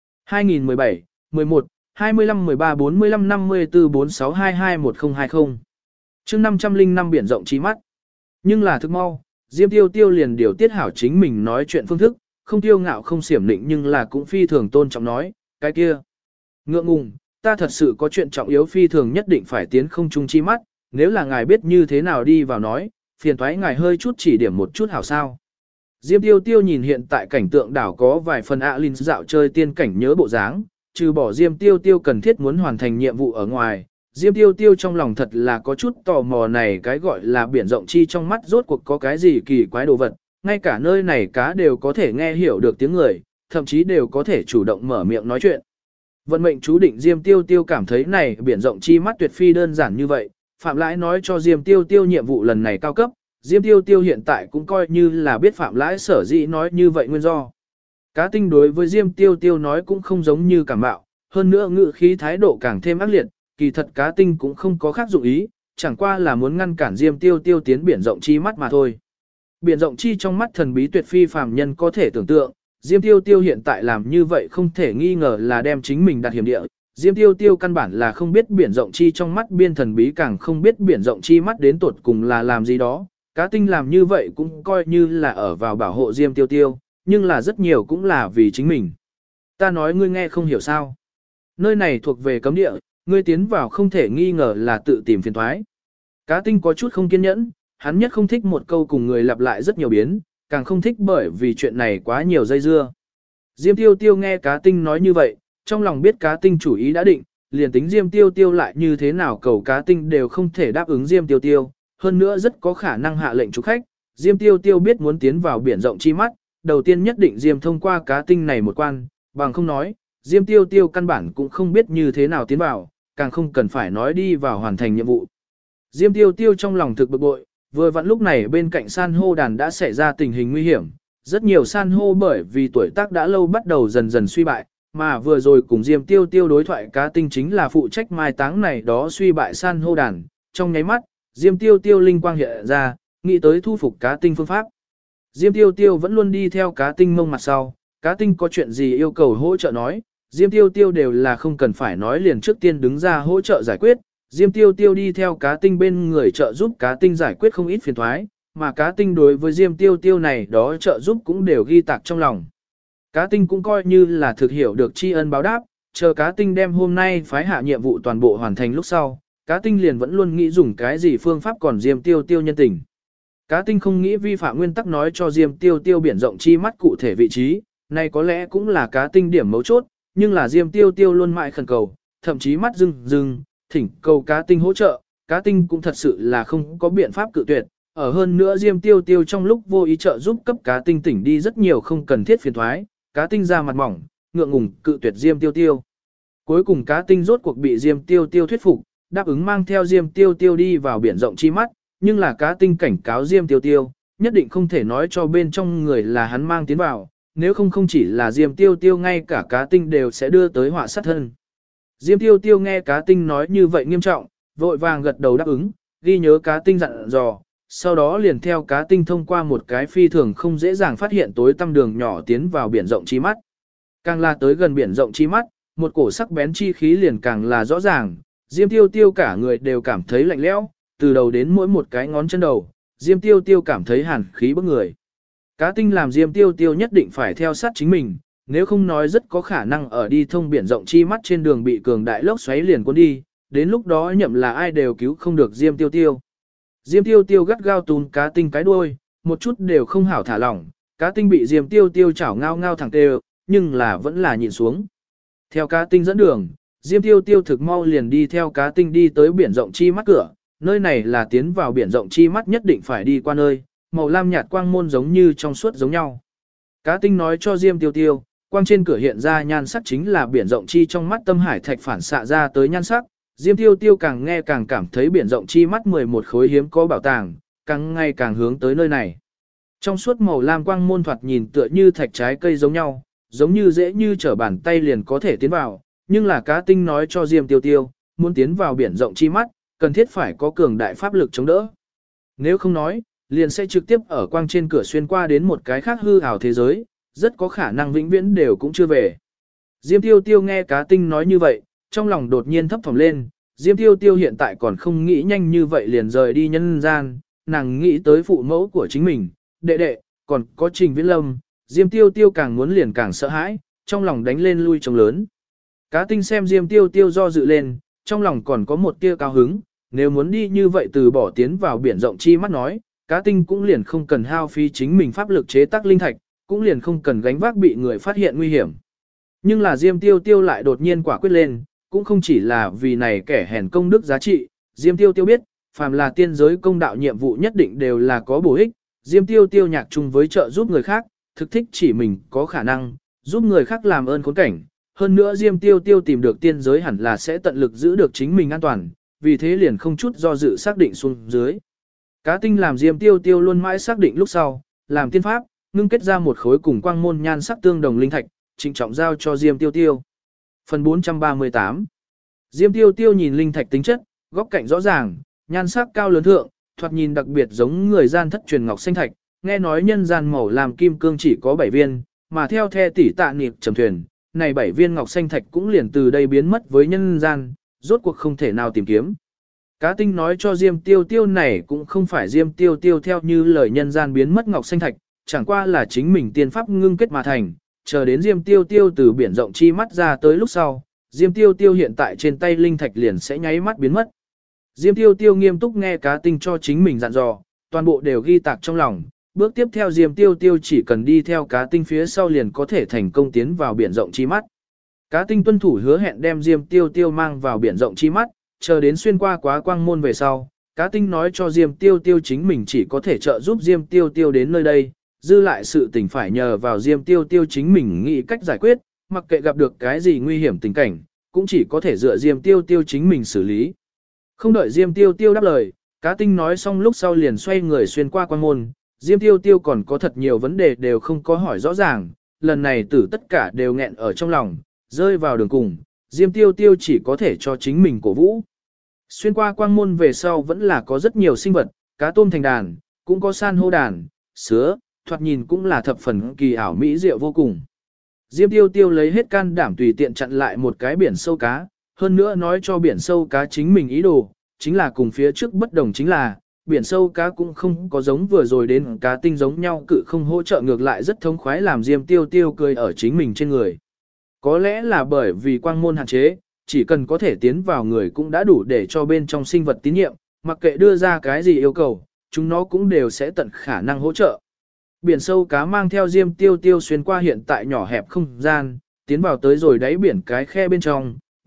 2017, 11, 25, 13, 45, 54, 46, 22, 1020. Chương 505 biển rộng chi mắt. Nhưng là thực mau, Diêm Tiêu Tiêu liền điều tiết hảo chính mình nói chuyện phương thức, không tiêu ngạo không xiểm định nhưng là cũng phi thường tôn trọng nói, cái kia. Ngượng ngùng, ta thật sự có chuyện trọng yếu phi thường nhất định phải tiến không trung chi mắt, nếu là ngài biết như thế nào đi vào nói, phiền thoái ngài hơi chút chỉ điểm một chút hảo sao. Diêm Tiêu Tiêu nhìn hiện tại cảnh tượng đảo có vài phần linh dạo chơi tiên cảnh nhớ bộ dáng, trừ bỏ Diêm Tiêu Tiêu cần thiết muốn hoàn thành nhiệm vụ ở ngoài, Diêm Tiêu Tiêu trong lòng thật là có chút tò mò này cái gọi là biển rộng chi trong mắt rốt cuộc có cái gì kỳ quái đồ vật, ngay cả nơi này cá đều có thể nghe hiểu được tiếng người, thậm chí đều có thể chủ động mở miệng nói chuyện. Vận mệnh chú định Diêm Tiêu Tiêu cảm thấy này biển rộng chi mắt tuyệt phi đơn giản như vậy, Phạm Lãi nói cho Diêm Tiêu Tiêu nhiệm vụ lần này cao cấp, Diêm Tiêu Tiêu hiện tại cũng coi như là biết Phạm Lãi sở dĩ nói như vậy nguyên do. Cá tinh đối với Diêm Tiêu Tiêu nói cũng không giống như cảm bạo, hơn nữa ngữ khí thái độ càng thêm ác liệt, kỳ thật cá tinh cũng không có khác dụng ý, chẳng qua là muốn ngăn cản Diêm Tiêu Tiêu tiến biển rộng chi mắt mà thôi. Biển rộng chi trong mắt thần bí tuyệt phi phàm nhân có thể tưởng tượng, Diêm Tiêu Tiêu hiện tại làm như vậy không thể nghi ngờ là đem chính mình đặt hiểm địa. Diêm Tiêu Tiêu căn bản là không biết biển rộng chi trong mắt biên thần bí càng không biết biển rộng chi mắt đến tuột cùng là làm gì đó. Cá tinh làm như vậy cũng coi như là ở vào bảo hộ Diêm Tiêu Tiêu, nhưng là rất nhiều cũng là vì chính mình. Ta nói ngươi nghe không hiểu sao. Nơi này thuộc về cấm địa, ngươi tiến vào không thể nghi ngờ là tự tìm phiền toái. Cá tinh có chút không kiên nhẫn, hắn nhất không thích một câu cùng người lặp lại rất nhiều biến, càng không thích bởi vì chuyện này quá nhiều dây dưa. Diêm Tiêu Tiêu nghe cá tinh nói như vậy, trong lòng biết cá tinh chủ ý đã định, liền tính Diêm Tiêu Tiêu lại như thế nào cầu cá tinh đều không thể đáp ứng Diêm Tiêu Tiêu, hơn nữa rất có khả năng hạ lệnh chủ khách. Diêm Tiêu Tiêu biết muốn tiến vào biển rộng chi mắt, đầu tiên nhất định Diêm thông qua cá tinh này một quan, bằng không nói, Diêm Tiêu Tiêu căn bản cũng không biết như thế nào tiến vào, càng không cần phải nói đi vào hoàn thành nhiệm vụ. Diêm Tiêu Tiêu trong lòng thực bực bội, vừa vặn lúc này bên cạnh san hô đàn đã xảy ra tình hình nguy hiểm, rất nhiều san hô bởi vì tuổi tác đã lâu bắt đầu dần dần suy bại, mà vừa rồi cùng Diêm Tiêu Tiêu đối thoại cá tinh chính là phụ trách mai táng này đó suy bại san hô đàn, trong nháy mắt, Diêm Tiêu Tiêu linh quang hiện ra, nghĩ tới thu phục cá tinh phương pháp. Diêm Tiêu Tiêu vẫn luôn đi theo cá tinh mông mặt sau, cá tinh có chuyện gì yêu cầu hỗ trợ nói, Diêm Tiêu Tiêu đều là không cần phải nói liền trước tiên đứng ra hỗ trợ giải quyết. Diêm Tiêu Tiêu đi theo cá tinh bên người trợ giúp cá tinh giải quyết không ít phiền toái, mà cá tinh đối với Diêm Tiêu Tiêu này đó trợ giúp cũng đều ghi tạc trong lòng. Cá tinh cũng coi như là thực hiểu được tri ân báo đáp, chờ cá tinh đem hôm nay phái hạ nhiệm vụ toàn bộ hoàn thành lúc sau, cá tinh liền vẫn luôn nghĩ dùng cái gì phương pháp còn Diêm Tiêu Tiêu nhân tình. Cá tinh không nghĩ vi phạm nguyên tắc nói cho Diêm Tiêu Tiêu biển rộng chi mắt cụ thể vị trí, này có lẽ cũng là cá tinh điểm mấu chốt, nhưng là Diêm Tiêu Tiêu luôn mãi khẩn cầu, thậm chí mắt rưng rưng, thỉnh cầu cá tinh hỗ trợ, cá tinh cũng thật sự là không có biện pháp cự tuyệt, ở hơn nữa Diêm Tiêu Tiêu trong lúc vô ý trợ giúp cấp cá tinh tỉnh đi rất nhiều không cần thiết phiền thoái, cá tinh ra mặt mỏng, ngượng ngùng cự tuyệt Diêm Tiêu Tiêu. Cuối cùng cá tinh rốt cuộc bị Diêm Tiêu Tiêu thuyết phục, đáp ứng mang theo Diêm Tiêu Tiêu đi vào biển rộng chi mắt, nhưng là cá tinh cảnh cáo Diêm Tiêu Tiêu, nhất định không thể nói cho bên trong người là hắn mang tiến vào, nếu không không chỉ là Diêm Tiêu Tiêu ngay cả cá tinh đều sẽ đưa tới họa sát thân. Diêm Tiêu Tiêu nghe cá tinh nói như vậy nghiêm trọng, vội vàng gật đầu đáp ứng, ghi nhớ cá tinh dặn dò, sau đó liền theo cá tinh thông qua một cái phi thường không dễ dàng phát hiện tối tăm đường nhỏ tiến vào biển rộng chi mắt. Càng là tới gần biển rộng chi mắt, một cổ sắc bén chi khí liền càng là rõ ràng, Diêm Tiêu Tiêu cả người đều cảm thấy lạnh lẽo, từ đầu đến mỗi một cái ngón chân đầu, Diêm Tiêu Tiêu cảm thấy hàn khí bức người. Cá tinh làm Diêm Tiêu Tiêu nhất định phải theo sát chính mình, nếu không nói rất có khả năng ở đi thông biển rộng chi mắt trên đường bị cường đại lốc xoáy liền cuốn đi, đến lúc đó nhậm là ai đều cứu không được Diêm Tiêu Tiêu. Diêm Tiêu Tiêu gắt gao túm cá tinh cái đuôi, một chút đều không hảo thả lỏng, cá tinh bị Diêm Tiêu Tiêu chảo ngao ngao thẳng tê, nhưng là vẫn là nhịn xuống. Theo cá tinh dẫn đường, Diêm Tiêu Tiêu thực mau liền đi theo cá tinh đi tới biển rộng chi mắt cửa, nơi này là tiến vào biển rộng chi mắt nhất định phải đi qua nơi, màu lam nhạt quang môn giống như trong suốt giống nhau. Cá tinh nói cho Diêm Tiêu Tiêu, quang trên cửa hiện ra nhan sắc chính là biển rộng chi trong mắt tâm hải thạch phản xạ ra tới nhan sắc. Diêm Tiêu Tiêu càng nghe càng cảm thấy biển rộng chi mắt 11 khối hiếm có bảo tàng, càng ngày càng hướng tới nơi này. Trong suốt màu lam quang môn thoạt nhìn tựa như thạch trái cây giống nhau, giống như dễ như trở bàn tay liền có thể tiến vào, nhưng là cá tinh nói cho Diêm Tiêu Tiêu, muốn tiến vào biển rộng chi mắt, cần thiết phải có cường đại pháp lực chống đỡ. Nếu không nói, liền sẽ trực tiếp ở quang trên cửa xuyên qua đến một cái khác hư ảo thế giới, rất có khả năng vĩnh viễn đều cũng chưa về. Diêm Tiêu Tiêu nghe cá tinh nói như vậy, trong lòng đột nhiên thấp thỏm lên, Diêm Tiêu Tiêu hiện tại còn không nghĩ nhanh như vậy liền rời đi nhân gian, nàng nghĩ tới phụ mẫu của chính mình, đệ đệ, còn có Trình Viễn Lâm, Diêm Tiêu Tiêu càng muốn liền càng sợ hãi, trong lòng đánh lên lui trống lớn. Cá tinh xem Diêm Tiêu Tiêu do dự lên, trong lòng còn có một tia cao hứng, nếu muốn đi như vậy từ bỏ tiến vào biển rộng chi mắt nói, cá tinh cũng liền không cần hao phí chính mình pháp lực chế tác linh thạch, cũng liền không cần gánh vác bị người phát hiện nguy hiểm. Nhưng là Diêm Tiêu Tiêu lại đột nhiên quả quyết lên, cũng không chỉ là vì này kẻ hèn công đức giá trị, Diêm Tiêu Tiêu biết, phàm là tiên giới công đạo nhiệm vụ nhất định đều là có bổ ích, Diêm Tiêu Tiêu nhạc chung với trợ giúp người khác, thực thích chỉ mình có khả năng, giúp người khác làm ơn khốn cảnh. Hơn nữa Diêm Tiêu Tiêu tìm được tiên giới hẳn là sẽ tận lực giữ được chính mình an toàn, vì thế liền không chút do dự xác định xuống dưới. Cá tinh làm Diêm Tiêu Tiêu luôn mãi xác định lúc sau, làm tiên pháp, ngưng kết ra một khối cùng quang môn nhan sắc tương đồng linh thạch, trịnh trọng giao cho Diêm Tiêu Tiêu. Phần 438 Diêm Tiêu Tiêu nhìn linh thạch tính chất, góc cạnh rõ ràng, nhan sắc cao lớn thượng, thoạt nhìn đặc biệt giống người gian thất truyền ngọc xanh thạch, nghe nói nhân gian màu làm kim cương chỉ có 7 viên, mà theo the tỷ tạ niệm trầm thuyền, này 7 viên ngọc xanh thạch cũng liền từ đây biến mất với nhân gian, rốt cuộc không thể nào tìm kiếm. Cá tinh nói cho Diêm Tiêu Tiêu này cũng không phải Diêm Tiêu Tiêu theo như lời nhân gian biến mất ngọc xanh thạch, chẳng qua là chính mình tiên pháp ngưng kết mà thành, chờ đến Diêm Tiêu Tiêu từ biển rộng chi mắt ra tới lúc sau, Diêm Tiêu Tiêu hiện tại trên tay linh thạch liền sẽ nháy mắt biến mất. Diêm Tiêu Tiêu nghiêm túc nghe cá tinh cho chính mình dặn dò, toàn bộ đều ghi tạc trong lòng, bước tiếp theo Diêm Tiêu Tiêu chỉ cần đi theo cá tinh phía sau liền có thể thành công tiến vào biển rộng chi mắt. Cá tinh tuân thủ hứa hẹn đem Diêm Tiêu Tiêu mang vào biển rộng chi mắt, chờ đến xuyên qua quá quang môn về sau, cá tinh nói cho Diêm Tiêu Tiêu chính mình chỉ có thể trợ giúp Diêm Tiêu Tiêu đến nơi đây, dư lại sự tình phải nhờ vào Diêm Tiêu Tiêu chính mình nghĩ cách giải quyết, mặc kệ gặp được cái gì nguy hiểm tình cảnh, cũng chỉ có thể dựa Diêm Tiêu Tiêu chính mình xử lý. Không đợi Diêm Tiêu Tiêu đáp lời, cá tinh nói xong lúc sau liền xoay người xuyên qua quang môn, Diêm Tiêu Tiêu còn có thật nhiều vấn đề đều không có hỏi rõ ràng, lần này tử tất cả đều nghẹn ở trong lòng, rơi vào đường cùng, Diêm Tiêu Tiêu chỉ có thể cho chính mình cổ vũ. Xuyên qua quang môn về sau vẫn là có rất nhiều sinh vật, cá tôm thành đàn, cũng có san hô đàn, sứa, thoạt nhìn cũng là thập phần kỳ ảo mỹ diệu vô cùng. Diêm Tiêu Tiêu lấy hết can đảm tùy tiện chặn lại một cái biển sâu cá, hơn nữa nói cho biển sâu cá chính mình ý đồ, chính là cùng phía trước bất đồng chính là, biển sâu cá cũng không có giống vừa rồi đến cá tinh giống nhau cự không hỗ trợ ngược lại rất thống khoái làm Diêm Tiêu Tiêu cười ở chính mình trên người. Có lẽ là bởi vì quang môn hạn chế, chỉ cần có thể tiến vào người cũng đã đủ để cho bên trong sinh vật tín nhiệm, mặc kệ đưa ra cái gì yêu cầu, chúng nó cũng đều sẽ tận khả năng hỗ trợ. Biển sâu cá mang theo Diêm Tiêu Tiêu xuyên qua hiện tại nhỏ hẹp không gian, tiến vào tới rồi đáy biển cái khe bên trong,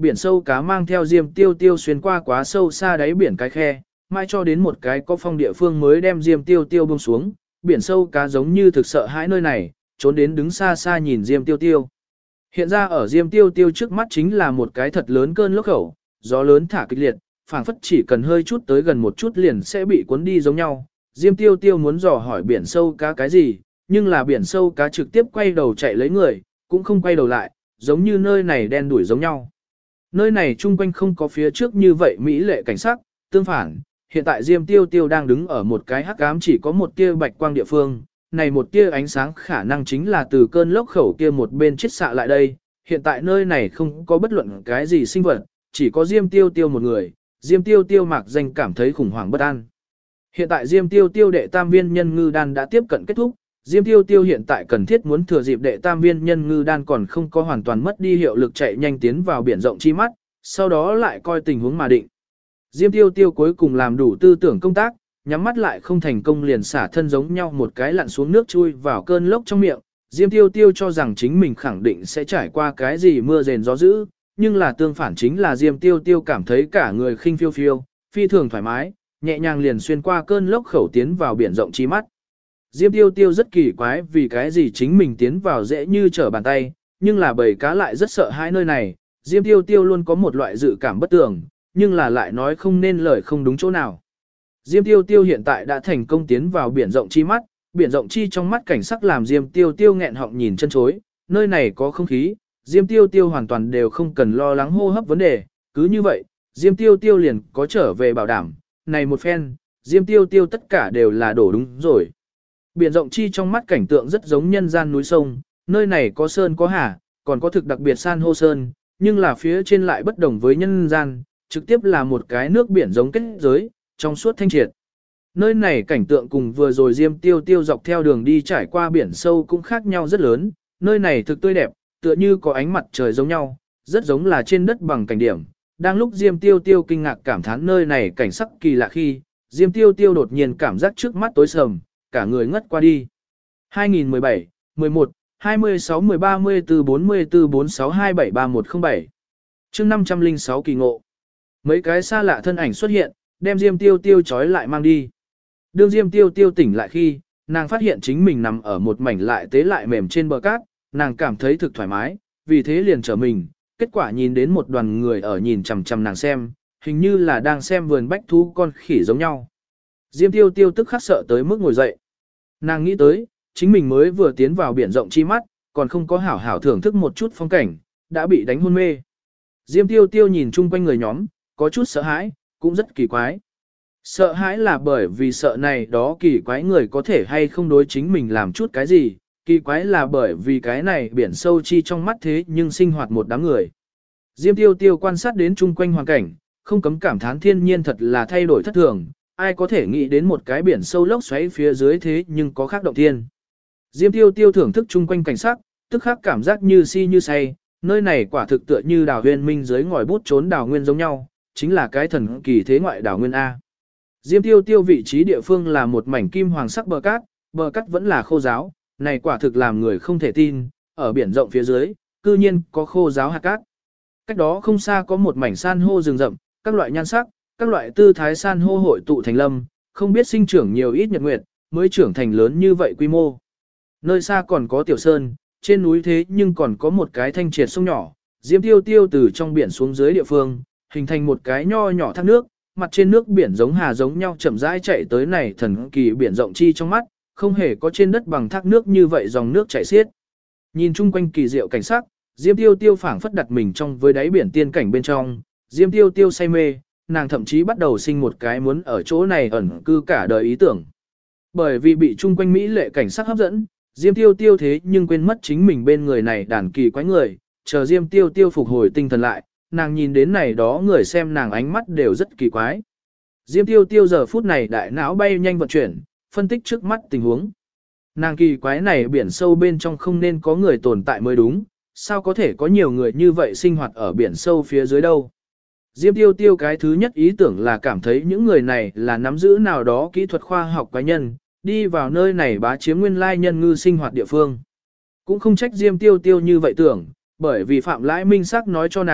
biển sâu cá mang theo Diêm Tiêu Tiêu xuyên qua quá sâu xa đáy biển cái khe, mai cho đến một cái có phong địa phương mới đem Diêm Tiêu Tiêu buông xuống, biển sâu cá giống như thực sợ hãi nơi này, trốn đến đứng xa xa nhìn Diêm Tiêu Tiêu. Hiện ra ở Diêm Tiêu Tiêu trước mắt chính là một cái thật lớn cơn lốc khẩu, gió lớn thả kịch liệt, phảng phất chỉ cần hơi chút tới gần một chút liền sẽ bị cuốn đi giống nhau. Diêm Tiêu Tiêu muốn dò hỏi biển sâu cá cái gì, nhưng là biển sâu cá trực tiếp quay đầu chạy lấy người, cũng không quay đầu lại, giống như nơi này đen đuổi giống nhau. Nơi này chung quanh không có phía trước như vậy mỹ lệ cảnh sắc, tương phản, hiện tại Diêm Tiêu Tiêu đang đứng ở một cái hắc ám chỉ có một tia bạch quang địa phương, này một tia ánh sáng khả năng chính là từ cơn lốc khẩu kia một bên chiết xạ lại đây, hiện tại nơi này không có bất luận cái gì sinh vật, chỉ có Diêm Tiêu Tiêu một người, Diêm Tiêu Tiêu mạc danh cảm thấy khủng hoảng bất an. Hiện tại Diêm Tiêu Tiêu đệ tam viên nhân ngư đan đã tiếp cận kết thúc, Diêm Tiêu Tiêu hiện tại cần thiết muốn thừa dịp đệ tam viên nhân ngư đan còn không có hoàn toàn mất đi hiệu lực chạy nhanh tiến vào biển rộng chi mắt, sau đó lại coi tình huống mà định. Diêm Tiêu Tiêu cuối cùng làm đủ tư tưởng công tác, nhắm mắt lại không thành công liền xả thân giống nhau một cái lặn xuống nước chui vào cơn lốc trong miệng. Diêm Tiêu Tiêu cho rằng chính mình khẳng định sẽ trải qua cái gì mưa rền gió dữ, nhưng là tương phản chính là Diêm Tiêu Tiêu cảm thấy cả người khinh phiêu phiêu, phi thường thoải mái, nhẹ nhàng liền xuyên qua cơn lốc khẩu tiến vào biển rộng chi mắt. Diêm Tiêu Tiêu rất kỳ quái vì cái gì chính mình tiến vào dễ như trở bàn tay, nhưng là bầy cá lại rất sợ hãi nơi này. Diêm Tiêu Tiêu luôn có một loại dự cảm bất tường, nhưng là lại nói không nên lời không đúng chỗ nào. Diêm Tiêu Tiêu hiện tại đã thành công tiến vào biển rộng chi mắt, biển rộng chi trong mắt cảnh sắc làm Diêm Tiêu Tiêu nghẹn họng nhìn chân chối, nơi này có không khí, Diêm Tiêu Tiêu hoàn toàn đều không cần lo lắng hô hấp vấn đề, cứ như vậy, Diêm Tiêu Tiêu liền có trở về bảo đảm, này một phen, Diêm Tiêu Tiêu tất cả đều là đổ đúng rồi. Biển rộng chi trong mắt cảnh tượng rất giống nhân gian núi sông, nơi này có sơn có hà, còn có thực đặc biệt san hô sơn, nhưng là phía trên lại bất đồng với nhân gian, trực tiếp là một cái nước biển giống kết giới, trong suốt thanh triệt. Nơi này cảnh tượng cùng vừa rồi Diêm Tiêu Tiêu dọc theo đường đi trải qua biển sâu cũng khác nhau rất lớn, nơi này thực tươi đẹp, tựa như có ánh mặt trời giống nhau, rất giống là trên đất bằng cảnh điểm. Đang lúc Diêm Tiêu Tiêu kinh ngạc cảm thán nơi này cảnh sắc kỳ lạ khi, Diêm Tiêu Tiêu đột nhiên cảm giác trước mắt tối sầm, cả người ngất qua đi. 2017, 11, 26, 13, 14, 44, 46, 27, 3107 chương 506 kỳ ngộ. Mấy cái xa lạ thân ảnh xuất hiện, đem Diêm Tiêu Tiêu trói lại mang đi. Đương Diêm Tiêu Tiêu tỉnh lại khi, nàng phát hiện chính mình nằm ở một mảnh lại tế lại mềm trên bờ cát, nàng cảm thấy thực thoải mái, vì thế liền trở mình, kết quả nhìn đến một đoàn người ở nhìn chằm chằm nàng xem, hình như là đang xem vườn bách thú con khỉ giống nhau. Diêm Tiêu Tiêu tức khắc sợ tới mức ngồi dậy. Nàng nghĩ tới, chính mình mới vừa tiến vào biển rộng chi mắt, còn không có hảo hảo thưởng thức một chút phong cảnh, đã bị đánh hôn mê. Diêm Tiêu Tiêu nhìn chung quanh người nhóm, có chút sợ hãi, cũng rất kỳ quái. Sợ hãi là bởi vì sợ này đó kỳ quái người có thể hay không đối chính mình làm chút cái gì, kỳ quái là bởi vì cái này biển sâu chi trong mắt thế nhưng sinh hoạt một đám người. Diêm Tiêu Tiêu quan sát đến chung quanh hoàn cảnh, không cấm cảm thán thiên nhiên thật là thay đổi thất thường, ai có thể nghĩ đến một cái biển sâu lốc xoáy phía dưới thế nhưng có khác động thiên. Diêm Tiêu Tiêu thưởng thức chung quanh cảnh sắc, tức khắc cảm giác như si như say, nơi này quả thực tựa như đào huyền minh dưới ngòi bút trốn đào nguyên giống nhau, chính là cái thần kỳ thế ngoại đào nguyên A. Diêm Tiêu Tiêu vị trí địa phương là một mảnh kim hoàng sắc bờ cát vẫn là khô giáo, này quả thực làm người không thể tin, ở biển rộng phía dưới, cư nhiên có khô giáo hạt cát. Cách đó không xa có một mảnh san hô rừng rậm, các loại nhan sắc, các loại tư thái san hô hội tụ thành lâm, không biết sinh trưởng nhiều ít nhật nguyệt, mới trưởng thành lớn như vậy quy mô. Nơi xa còn có tiểu sơn, trên núi thế nhưng còn có một cái thanh triệt sông nhỏ, Diêm Tiêu Tiêu từ trong biển xuống dưới địa phương, hình thành một cái nho nhỏ thác nước, mặt trên nước biển giống hà giống nhau chậm rãi chạy tới này thần kỳ biển rộng chi trong mắt, không hề có trên đất bằng thác nước như vậy dòng nước chảy xiết. Nhìn chung quanh kỳ diệu cảnh sắc, Diêm Tiêu Tiêu phảng phất đặt mình trong với đáy biển tiên cảnh bên trong, Diêm Tiêu Tiêu say mê, nàng thậm chí bắt đầu sinh một cái muốn ở chỗ này ẩn cư cả đời ý tưởng. Bởi vì bị chung quanh mỹ lệ cảnh sắc hấp dẫn, Diêm Tiêu Tiêu thế nhưng quên mất chính mình bên người này đàn kỳ quái người, chờ Diêm Tiêu Tiêu phục hồi tinh thần lại, nàng nhìn đến này đó người xem nàng ánh mắt đều rất kỳ quái. Diêm Tiêu Tiêu giờ phút này đại não bay nhanh vận chuyển, phân tích trước mắt tình huống. Nàng kỳ quái này biển sâu bên trong không nên có người tồn tại mới đúng, sao có thể có nhiều người như vậy sinh hoạt ở biển sâu phía dưới đâu. Diêm Tiêu Tiêu cái thứ nhất ý tưởng là cảm thấy những người này là nắm giữ nào đó kỹ thuật khoa học quái nhân, đi vào nơi này bá chiếm nguyên lai nhân ngư sinh hoạt địa phương. Cũng không trách Diêm Tiêu Tiêu như vậy tưởng, bởi vì Phạm Lãi Minh sắc nói cho nàng,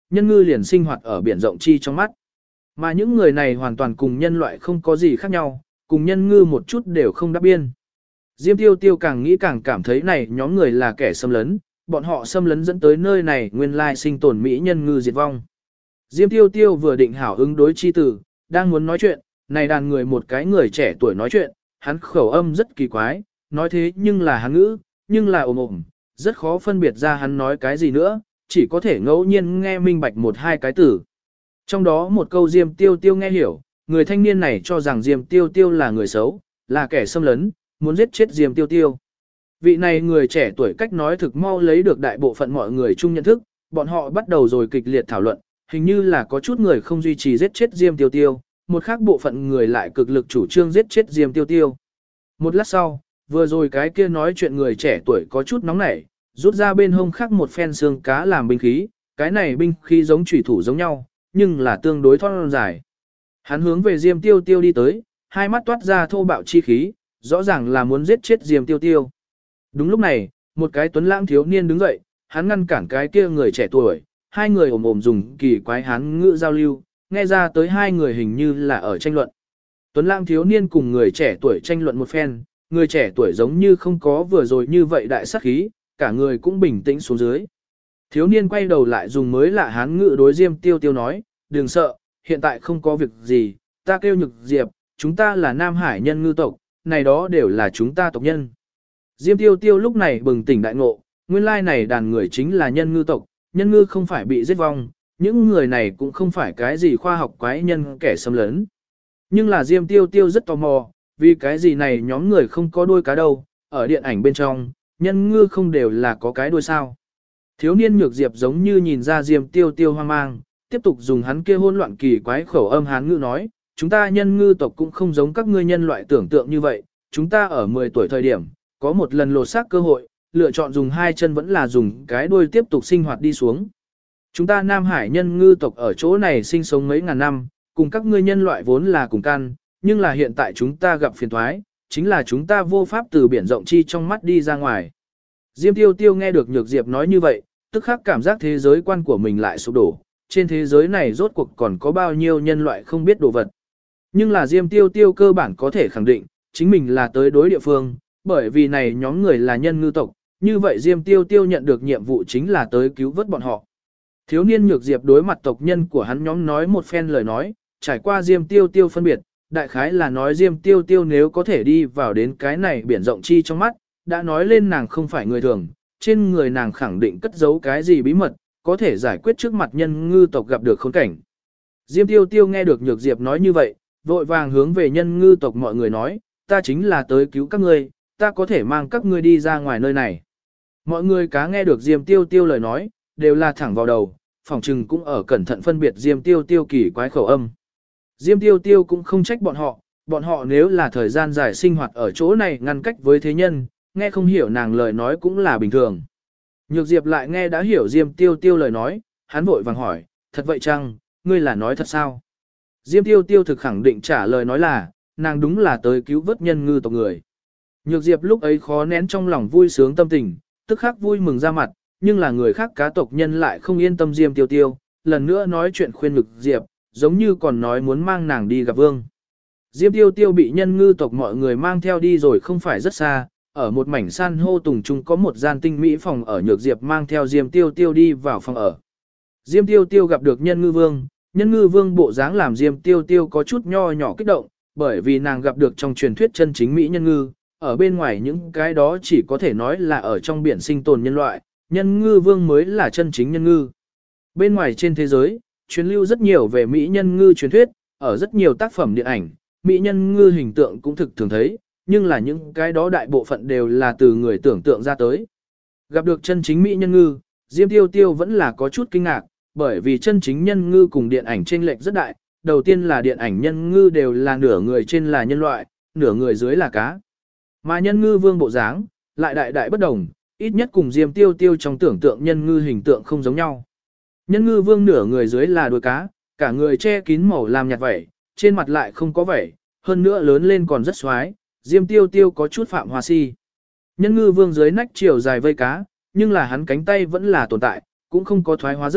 nhân ngư liền sinh hoạt ở biển rộng chi trong mắt. Mà những người này hoàn toàn cùng nhân loại không có gì khác nhau, cùng nhân ngư một chút đều không đáp biên. Diêm Tiêu Tiêu càng nghĩ càng cảm thấy này nhóm người là kẻ xâm lấn, bọn họ xâm lấn dẫn tới nơi này nguyên lai sinh tồn mỹ nhân ngư diệt vong. Diêm Tiêu Tiêu vừa định hảo ứng đối chi tử, đang muốn nói chuyện, này đàn người một cái người trẻ tuổi nói chuyện, hắn khẩu âm rất kỳ quái, nói thế nhưng là hắn ngữ, nhưng là ồm ồm, rất khó phân biệt ra hắn nói cái gì nữa, chỉ có thể ngẫu nhiên nghe minh bạch một hai cái từ. Trong đó một câu Diêm Tiêu Tiêu nghe hiểu, người thanh niên này cho rằng Diêm Tiêu Tiêu là người xấu, là kẻ xâm lấn, muốn giết chết Diêm Tiêu Tiêu. Vị này người trẻ tuổi cách nói thực mau lấy được đại bộ phận mọi người chung nhận thức, bọn họ bắt đầu rồi kịch liệt thảo luận, hình như là có chút người không duy trì giết chết Diêm Tiêu Tiêu, một khác bộ phận người lại cực lực chủ trương giết chết Diêm Tiêu Tiêu. Một lát sau, vừa rồi cái kia nói chuyện người trẻ tuổi có chút nóng nảy, rút ra bên hông khác một phen xương cá làm binh khí, cái này binh khí giống chủy thủ giống nhau, nhưng là tương đối thon dài. Hắn hướng về Diêm Tiêu Tiêu đi tới, hai mắt toát ra thô bạo chi khí, rõ ràng là muốn giết chết Diêm Tiêu Tiêu. Đúng lúc này, một cái tuấn lãng thiếu niên đứng dậy, hắn ngăn cản cái kia người trẻ tuổi, hai người ồm ồm dùng kỳ quái hán ngữ giao lưu, nghe ra tới hai người hình như là ở tranh luận. Tuấn lãng thiếu niên cùng người trẻ tuổi tranh luận một phen, người trẻ tuổi giống như không có vừa rồi như vậy đại sát khí, cả người cũng bình tĩnh xuống dưới. Thiếu niên quay đầu lại dùng mới lạ hán ngữ đối Diêm Tiêu Tiêu nói, đừng sợ, hiện tại không có việc gì, ta kêu Nhược Diệp, chúng ta là Nam Hải nhân ngư tộc, này đó đều là chúng ta tộc nhân. Diêm Tiêu Tiêu lúc này bừng tỉnh đại ngộ, nguyên lai này đàn người chính là nhân ngư tộc, nhân ngư không phải bị giết vong, những người này cũng không phải cái gì khoa học quái nhân kẻ xâm lấn. Nhưng là Diêm Tiêu Tiêu rất tò mò, vì cái gì này nhóm người không có đuôi cá đâu, ở điện ảnh bên trong, nhân ngư không đều là có cái đuôi sao. Thiếu niên Nhược Diệp giống như nhìn ra Diêm Tiêu Tiêu hoang mang, tiếp tục dùng hắn kia hỗn loạn kỳ quái khẩu âm hán ngữ nói, chúng ta nhân ngư tộc cũng không giống các ngươi nhân loại tưởng tượng như vậy, chúng ta ở 10 tuổi thời điểm, có một lần lột xác cơ hội, lựa chọn dùng hai chân vẫn là dùng cái đuôi tiếp tục sinh hoạt đi xuống. Chúng ta Nam Hải nhân ngư tộc ở chỗ này sinh sống mấy ngàn năm, cùng các ngươi nhân loại vốn là cùng căn, nhưng là hiện tại chúng ta gặp phiền toái, chính là chúng ta vô pháp từ biển rộng chi trong mắt đi ra ngoài. Diêm Tiêu Tiêu nghe được Nhược Diệp nói như vậy, tức khắc cảm giác thế giới quan của mình lại sụp đổ, trên thế giới này rốt cuộc còn có bao nhiêu nhân loại không biết đồ vật. Nhưng là Diêm Tiêu Tiêu cơ bản có thể khẳng định, chính mình là tới đối địa phương, bởi vì này nhóm người là nhân ngư tộc, như vậy Diêm Tiêu Tiêu nhận được nhiệm vụ chính là tới cứu vớt bọn họ. Thiếu niên Nhược Diệp đối mặt tộc nhân của hắn nhóm nói một phen lời nói, trải qua Diêm Tiêu Tiêu phân biệt, đại khái là nói Diêm Tiêu Tiêu nếu có thể đi vào đến cái này biển rộng chi trong mắt, đã nói lên nàng không phải người thường, trên người nàng khẳng định cất giấu cái gì bí mật, có thể giải quyết trước mặt nhân ngư tộc gặp được khốn cảnh. Diêm Tiêu Tiêu nghe được Nhược Diệp nói như vậy, vội vàng hướng về nhân ngư tộc mọi người nói, ta chính là tới cứu các ngươi, ta có thể mang các ngươi đi ra ngoài nơi này. Mọi người cá nghe được Diêm Tiêu Tiêu lời nói, đều là thẳng vào đầu, phỏng chừng cũng ở cẩn thận phân biệt Diêm Tiêu Tiêu kỳ quái khẩu âm. Diêm Tiêu Tiêu cũng không trách bọn họ nếu là thời gian dài sinh hoạt ở chỗ này ngăn cách với thế nhân, nghe không hiểu nàng lời nói cũng là bình thường. Nhược Diệp lại nghe đã hiểu Diêm Tiêu Tiêu lời nói, hắn vội vàng hỏi, thật vậy chăng, ngươi là nói thật sao? Diêm Tiêu Tiêu thực khẳng định trả lời nói là, nàng đúng là tới cứu vớt nhân ngư tộc người. Nhược Diệp lúc ấy khó nén trong lòng vui sướng tâm tình, tức khắc vui mừng ra mặt, nhưng là người khác cá tộc nhân lại không yên tâm Diêm Tiêu Tiêu, lần nữa nói chuyện khuyên Nhược Diệp, giống như còn nói muốn mang nàng đi gặp vương. Diêm Tiêu Tiêu bị nhân ngư tộc mọi người mang theo đi rồi không phải rất xa, ở một mảnh san hô tùng trung có một gian tinh mỹ phòng ở. Nhược Diệp mang theo Diêm Tiêu Tiêu đi vào phòng ở. Diêm Tiêu Tiêu gặp được nhân ngư vương bộ dáng làm Diêm Tiêu Tiêu có chút nho nhỏ kích động, bởi vì nàng gặp được trong truyền thuyết chân chính mỹ nhân ngư, ở bên ngoài những cái đó chỉ có thể nói là ở trong biển sinh tồn nhân loại, nhân ngư vương mới là chân chính nhân ngư. Bên ngoài trên thế giới, truyền lưu rất nhiều về mỹ nhân ngư truyền thuyết, ở rất nhiều tác phẩm điện ảnh, mỹ nhân ngư hình tượng cũng thực thường thấy, nhưng là những cái đó đại bộ phận đều là từ người tưởng tượng ra tới. Gặp được chân chính mỹ nhân ngư, Diêm Tiêu Tiêu vẫn là có chút kinh ngạc, bởi vì chân chính nhân ngư cùng điện ảnh chênh lệch rất đại, đầu tiên là điện ảnh nhân ngư đều là nửa người trên là nhân loại, nửa người dưới là cá. Mà nhân ngư vương bộ dáng, lại đại đại bất đồng, ít nhất cùng Diêm Tiêu Tiêu trong tưởng tượng nhân ngư hình tượng không giống nhau. Nhân ngư vương nửa người dưới là đuôi cá, cả người che kín màu làm nhạt vảy, trên mặt lại không có vảy, hơn nữa lớn lên còn rất xoái, Diêm Tiêu Tiêu có chút phạm hoa si. Nhân ngư vương dưới nách chiều dài vây cá, nhưng là hắn cánh tay vẫn là tồn tại, cũng không có thoái hóa rớt,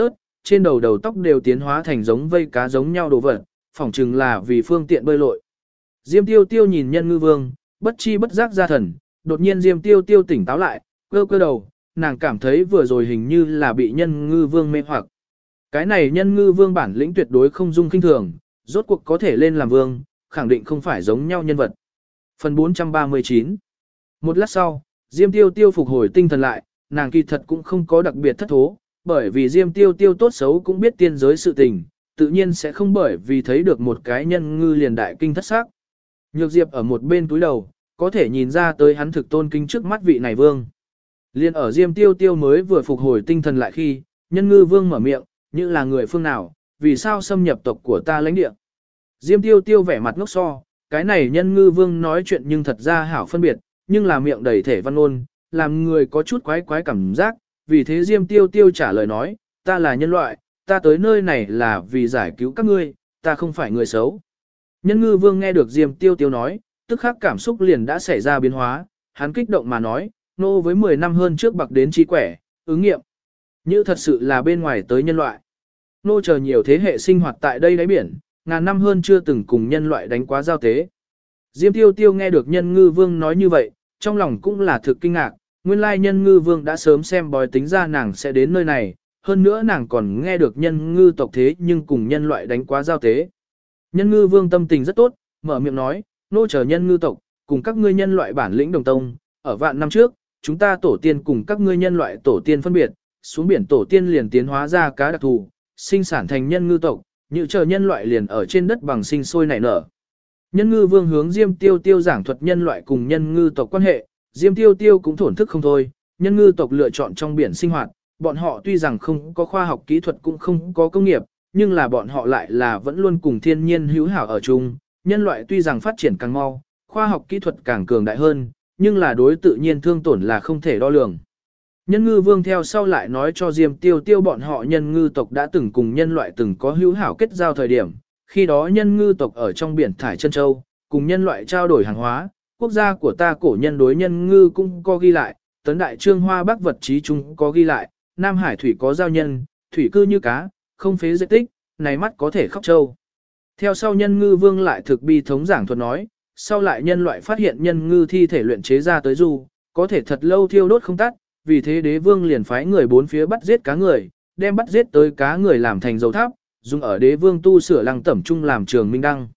trên đầu đầu tóc đều tiến hóa thành giống vây cá giống nhau đồ vật, phỏng chừng là vì phương tiện bơi lội. Diêm Tiêu Tiêu nhìn Nhân Ngư Vương, bất chi bất giác ra thần, đột nhiên Diêm Tiêu Tiêu tỉnh táo lại, cơ cơ đầu, nàng cảm thấy vừa rồi hình như là bị Nhân Ngư Vương mê hoặc. Cái này Nhân Ngư Vương bản lĩnh tuyệt đối không dung kinh thường, rốt cuộc có thể lên làm vương, khẳng định không phải giống nhau nhân vật. Phần 439. Một lát sau, Diêm Tiêu Tiêu phục hồi tinh thần lại, nàng kỳ thật cũng không có đặc biệt thất thố, bởi vì Diêm Tiêu Tiêu tốt xấu cũng biết tiên giới sự tình, tự nhiên sẽ không bởi vì thấy được một cái nhân ngư liền đại kinh thất sắc. Nhược Diệp ở một bên túi đầu, có thể nhìn ra tới hắn thực tôn kính trước mắt vị này vương. Liên ở Diêm Tiêu Tiêu mới vừa phục hồi tinh thần lại khi, Nhân Ngư Vương mở miệng, như là người phương nào, vì sao xâm nhập tộc của ta lãnh địa. Diêm Tiêu Tiêu vẻ mặt ngốc so, cái này Nhân Ngư Vương nói chuyện nhưng thật ra hảo phân biệt, nhưng là miệng đầy thể văn ngôn, làm người có chút quái quái cảm giác, vì thế Diêm Tiêu Tiêu trả lời nói, ta là nhân loại, ta tới nơi này là vì giải cứu các ngươi, ta không phải người xấu. Nhân Ngư Vương nghe được Diêm Tiêu Tiêu nói, tức khắc cảm xúc liền đã xảy ra biến hóa, hắn kích động mà nói, nô với 10 năm hơn trước bạc đến trí quẻ, ứng nghiệm. Như thật sự là bên ngoài tới nhân loại. Nô chờ nhiều thế hệ sinh hoạt tại đây đáy biển, ngàn năm hơn chưa từng cùng nhân loại đánh quá giao tế. Diêm Tiêu Tiêu nghe được Nhân Ngư Vương nói như vậy, trong lòng cũng là thực kinh ngạc, nguyên lai Nhân Ngư Vương đã sớm xem bói tính ra nàng sẽ đến nơi này, hơn nữa nàng còn nghe được nhân ngư tộc thế nhưng cùng nhân loại đánh quá giao tế. Nhân Ngư Vương tâm tình rất tốt, mở miệng nói, nô chờ nhân ngư tộc, cùng các ngươi nhân loại bản lĩnh đồng tông, ở vạn năm trước, chúng ta tổ tiên cùng các ngươi nhân loại tổ tiên phân biệt, xuống biển tổ tiên liền tiến hóa ra cá đặc thù, sinh sản thành nhân ngư tộc, như chờ nhân loại liền ở trên đất bằng sinh sôi nảy nở. Nhân Ngư Vương hướng Diêm Tiêu Tiêu giảng thuật nhân loại cùng nhân ngư tộc quan hệ, Diêm Tiêu Tiêu cũng thổn thức không thôi, nhân ngư tộc lựa chọn trong biển sinh hoạt, bọn họ tuy rằng không có khoa học kỹ thuật cũng không có công nghiệp, nhưng là bọn họ lại là vẫn luôn cùng thiên nhiên hữu hảo ở chung, nhân loại tuy rằng phát triển càng mau, khoa học kỹ thuật càng cường đại hơn, nhưng là đối tự nhiên thương tổn là không thể đo lường. Nhân Ngư Vương theo sau lại nói cho Diêm Tiêu Tiêu bọn họ nhân ngư tộc đã từng cùng nhân loại từng có hữu hảo kết giao thời điểm, khi đó nhân ngư tộc ở trong biển thải chân châu, cùng nhân loại trao đổi hàng hóa, quốc gia của ta cổ nhân đối nhân ngư cũng có ghi lại, tấn đại trương hoa bắc vật trí chung có ghi lại, Nam Hải thủy có giao nhân, thủy cư như cá, không phế dệt tích, này mắt có thể khóc châu. Theo sau Nhân Ngư Vương lại thực bi thống giảng thuật nói, sau lại nhân loại phát hiện nhân ngư thi thể luyện chế ra tới du, có thể thật lâu thiêu đốt không tắt, vì thế đế vương liền phái người bốn phía bắt giết cá người, đem bắt giết tới cá người làm thành dầu tháp, dùng ở đế vương tu sửa lăng tẩm trung làm trường minh đăng.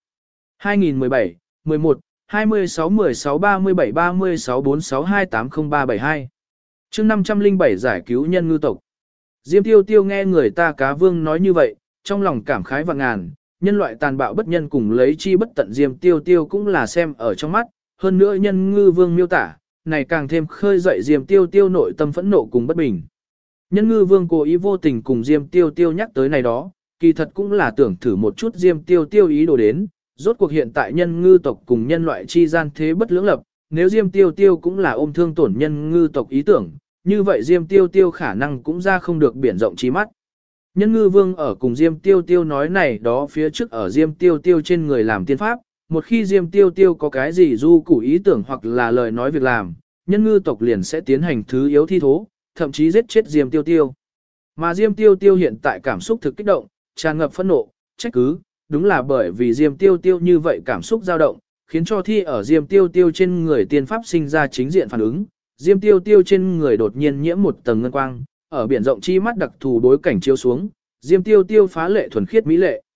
2017, 11, 26, 16, 37, 36, 46, 28, 03, 72. Chương 507 giải cứu nhân ngư tộc. Diêm Tiêu Tiêu nghe người ta cá vương nói như vậy, trong lòng cảm khái vạn ngàn, nhân loại tàn bạo bất nhân cùng lấy chi bất tận Diêm Tiêu Tiêu cũng là xem ở trong mắt, hơn nữa nhân ngư vương miêu tả, này càng thêm khơi dậy Diêm Tiêu Tiêu nội tâm phẫn nộ cùng bất bình. Nhân ngư vương cố ý vô tình cùng Diêm Tiêu Tiêu nhắc tới này đó, kỳ thật cũng là tưởng thử một chút Diêm Tiêu Tiêu ý đồ đến, rốt cuộc hiện tại nhân ngư tộc cùng nhân loại chi gian thế bất lưỡng lập, nếu Diêm Tiêu Tiêu cũng là ôm thương tổn nhân ngư tộc ý tưởng, như vậy Diêm Tiêu Tiêu khả năng cũng ra không được biển rộng trí mắt. Nhân Ngư Vương ở cùng Diêm Tiêu Tiêu nói này đó phía trước ở Diêm Tiêu Tiêu trên người làm tiên pháp, một khi Diêm Tiêu Tiêu có cái gì du củ ý tưởng hoặc là lời nói việc làm, nhân ngư tộc liền sẽ tiến hành thứ yếu thi thố, thậm chí giết chết Diêm Tiêu Tiêu. Mà Diêm Tiêu Tiêu hiện tại cảm xúc thực kích động, tràn ngập phẫn nộ, trách cứ, đúng là bởi vì Diêm Tiêu Tiêu như vậy cảm xúc dao động, khiến cho thi ở Diêm Tiêu Tiêu trên người tiên pháp sinh ra chính diện phản ứng. Diêm Tiêu Tiêu trên người đột nhiên nhiễm một tầng ngân quang, ở biển rộng chi mắt đặc thù đối cảnh chiếu xuống, Diêm Tiêu Tiêu phá lệ thuần khiết mỹ lệ.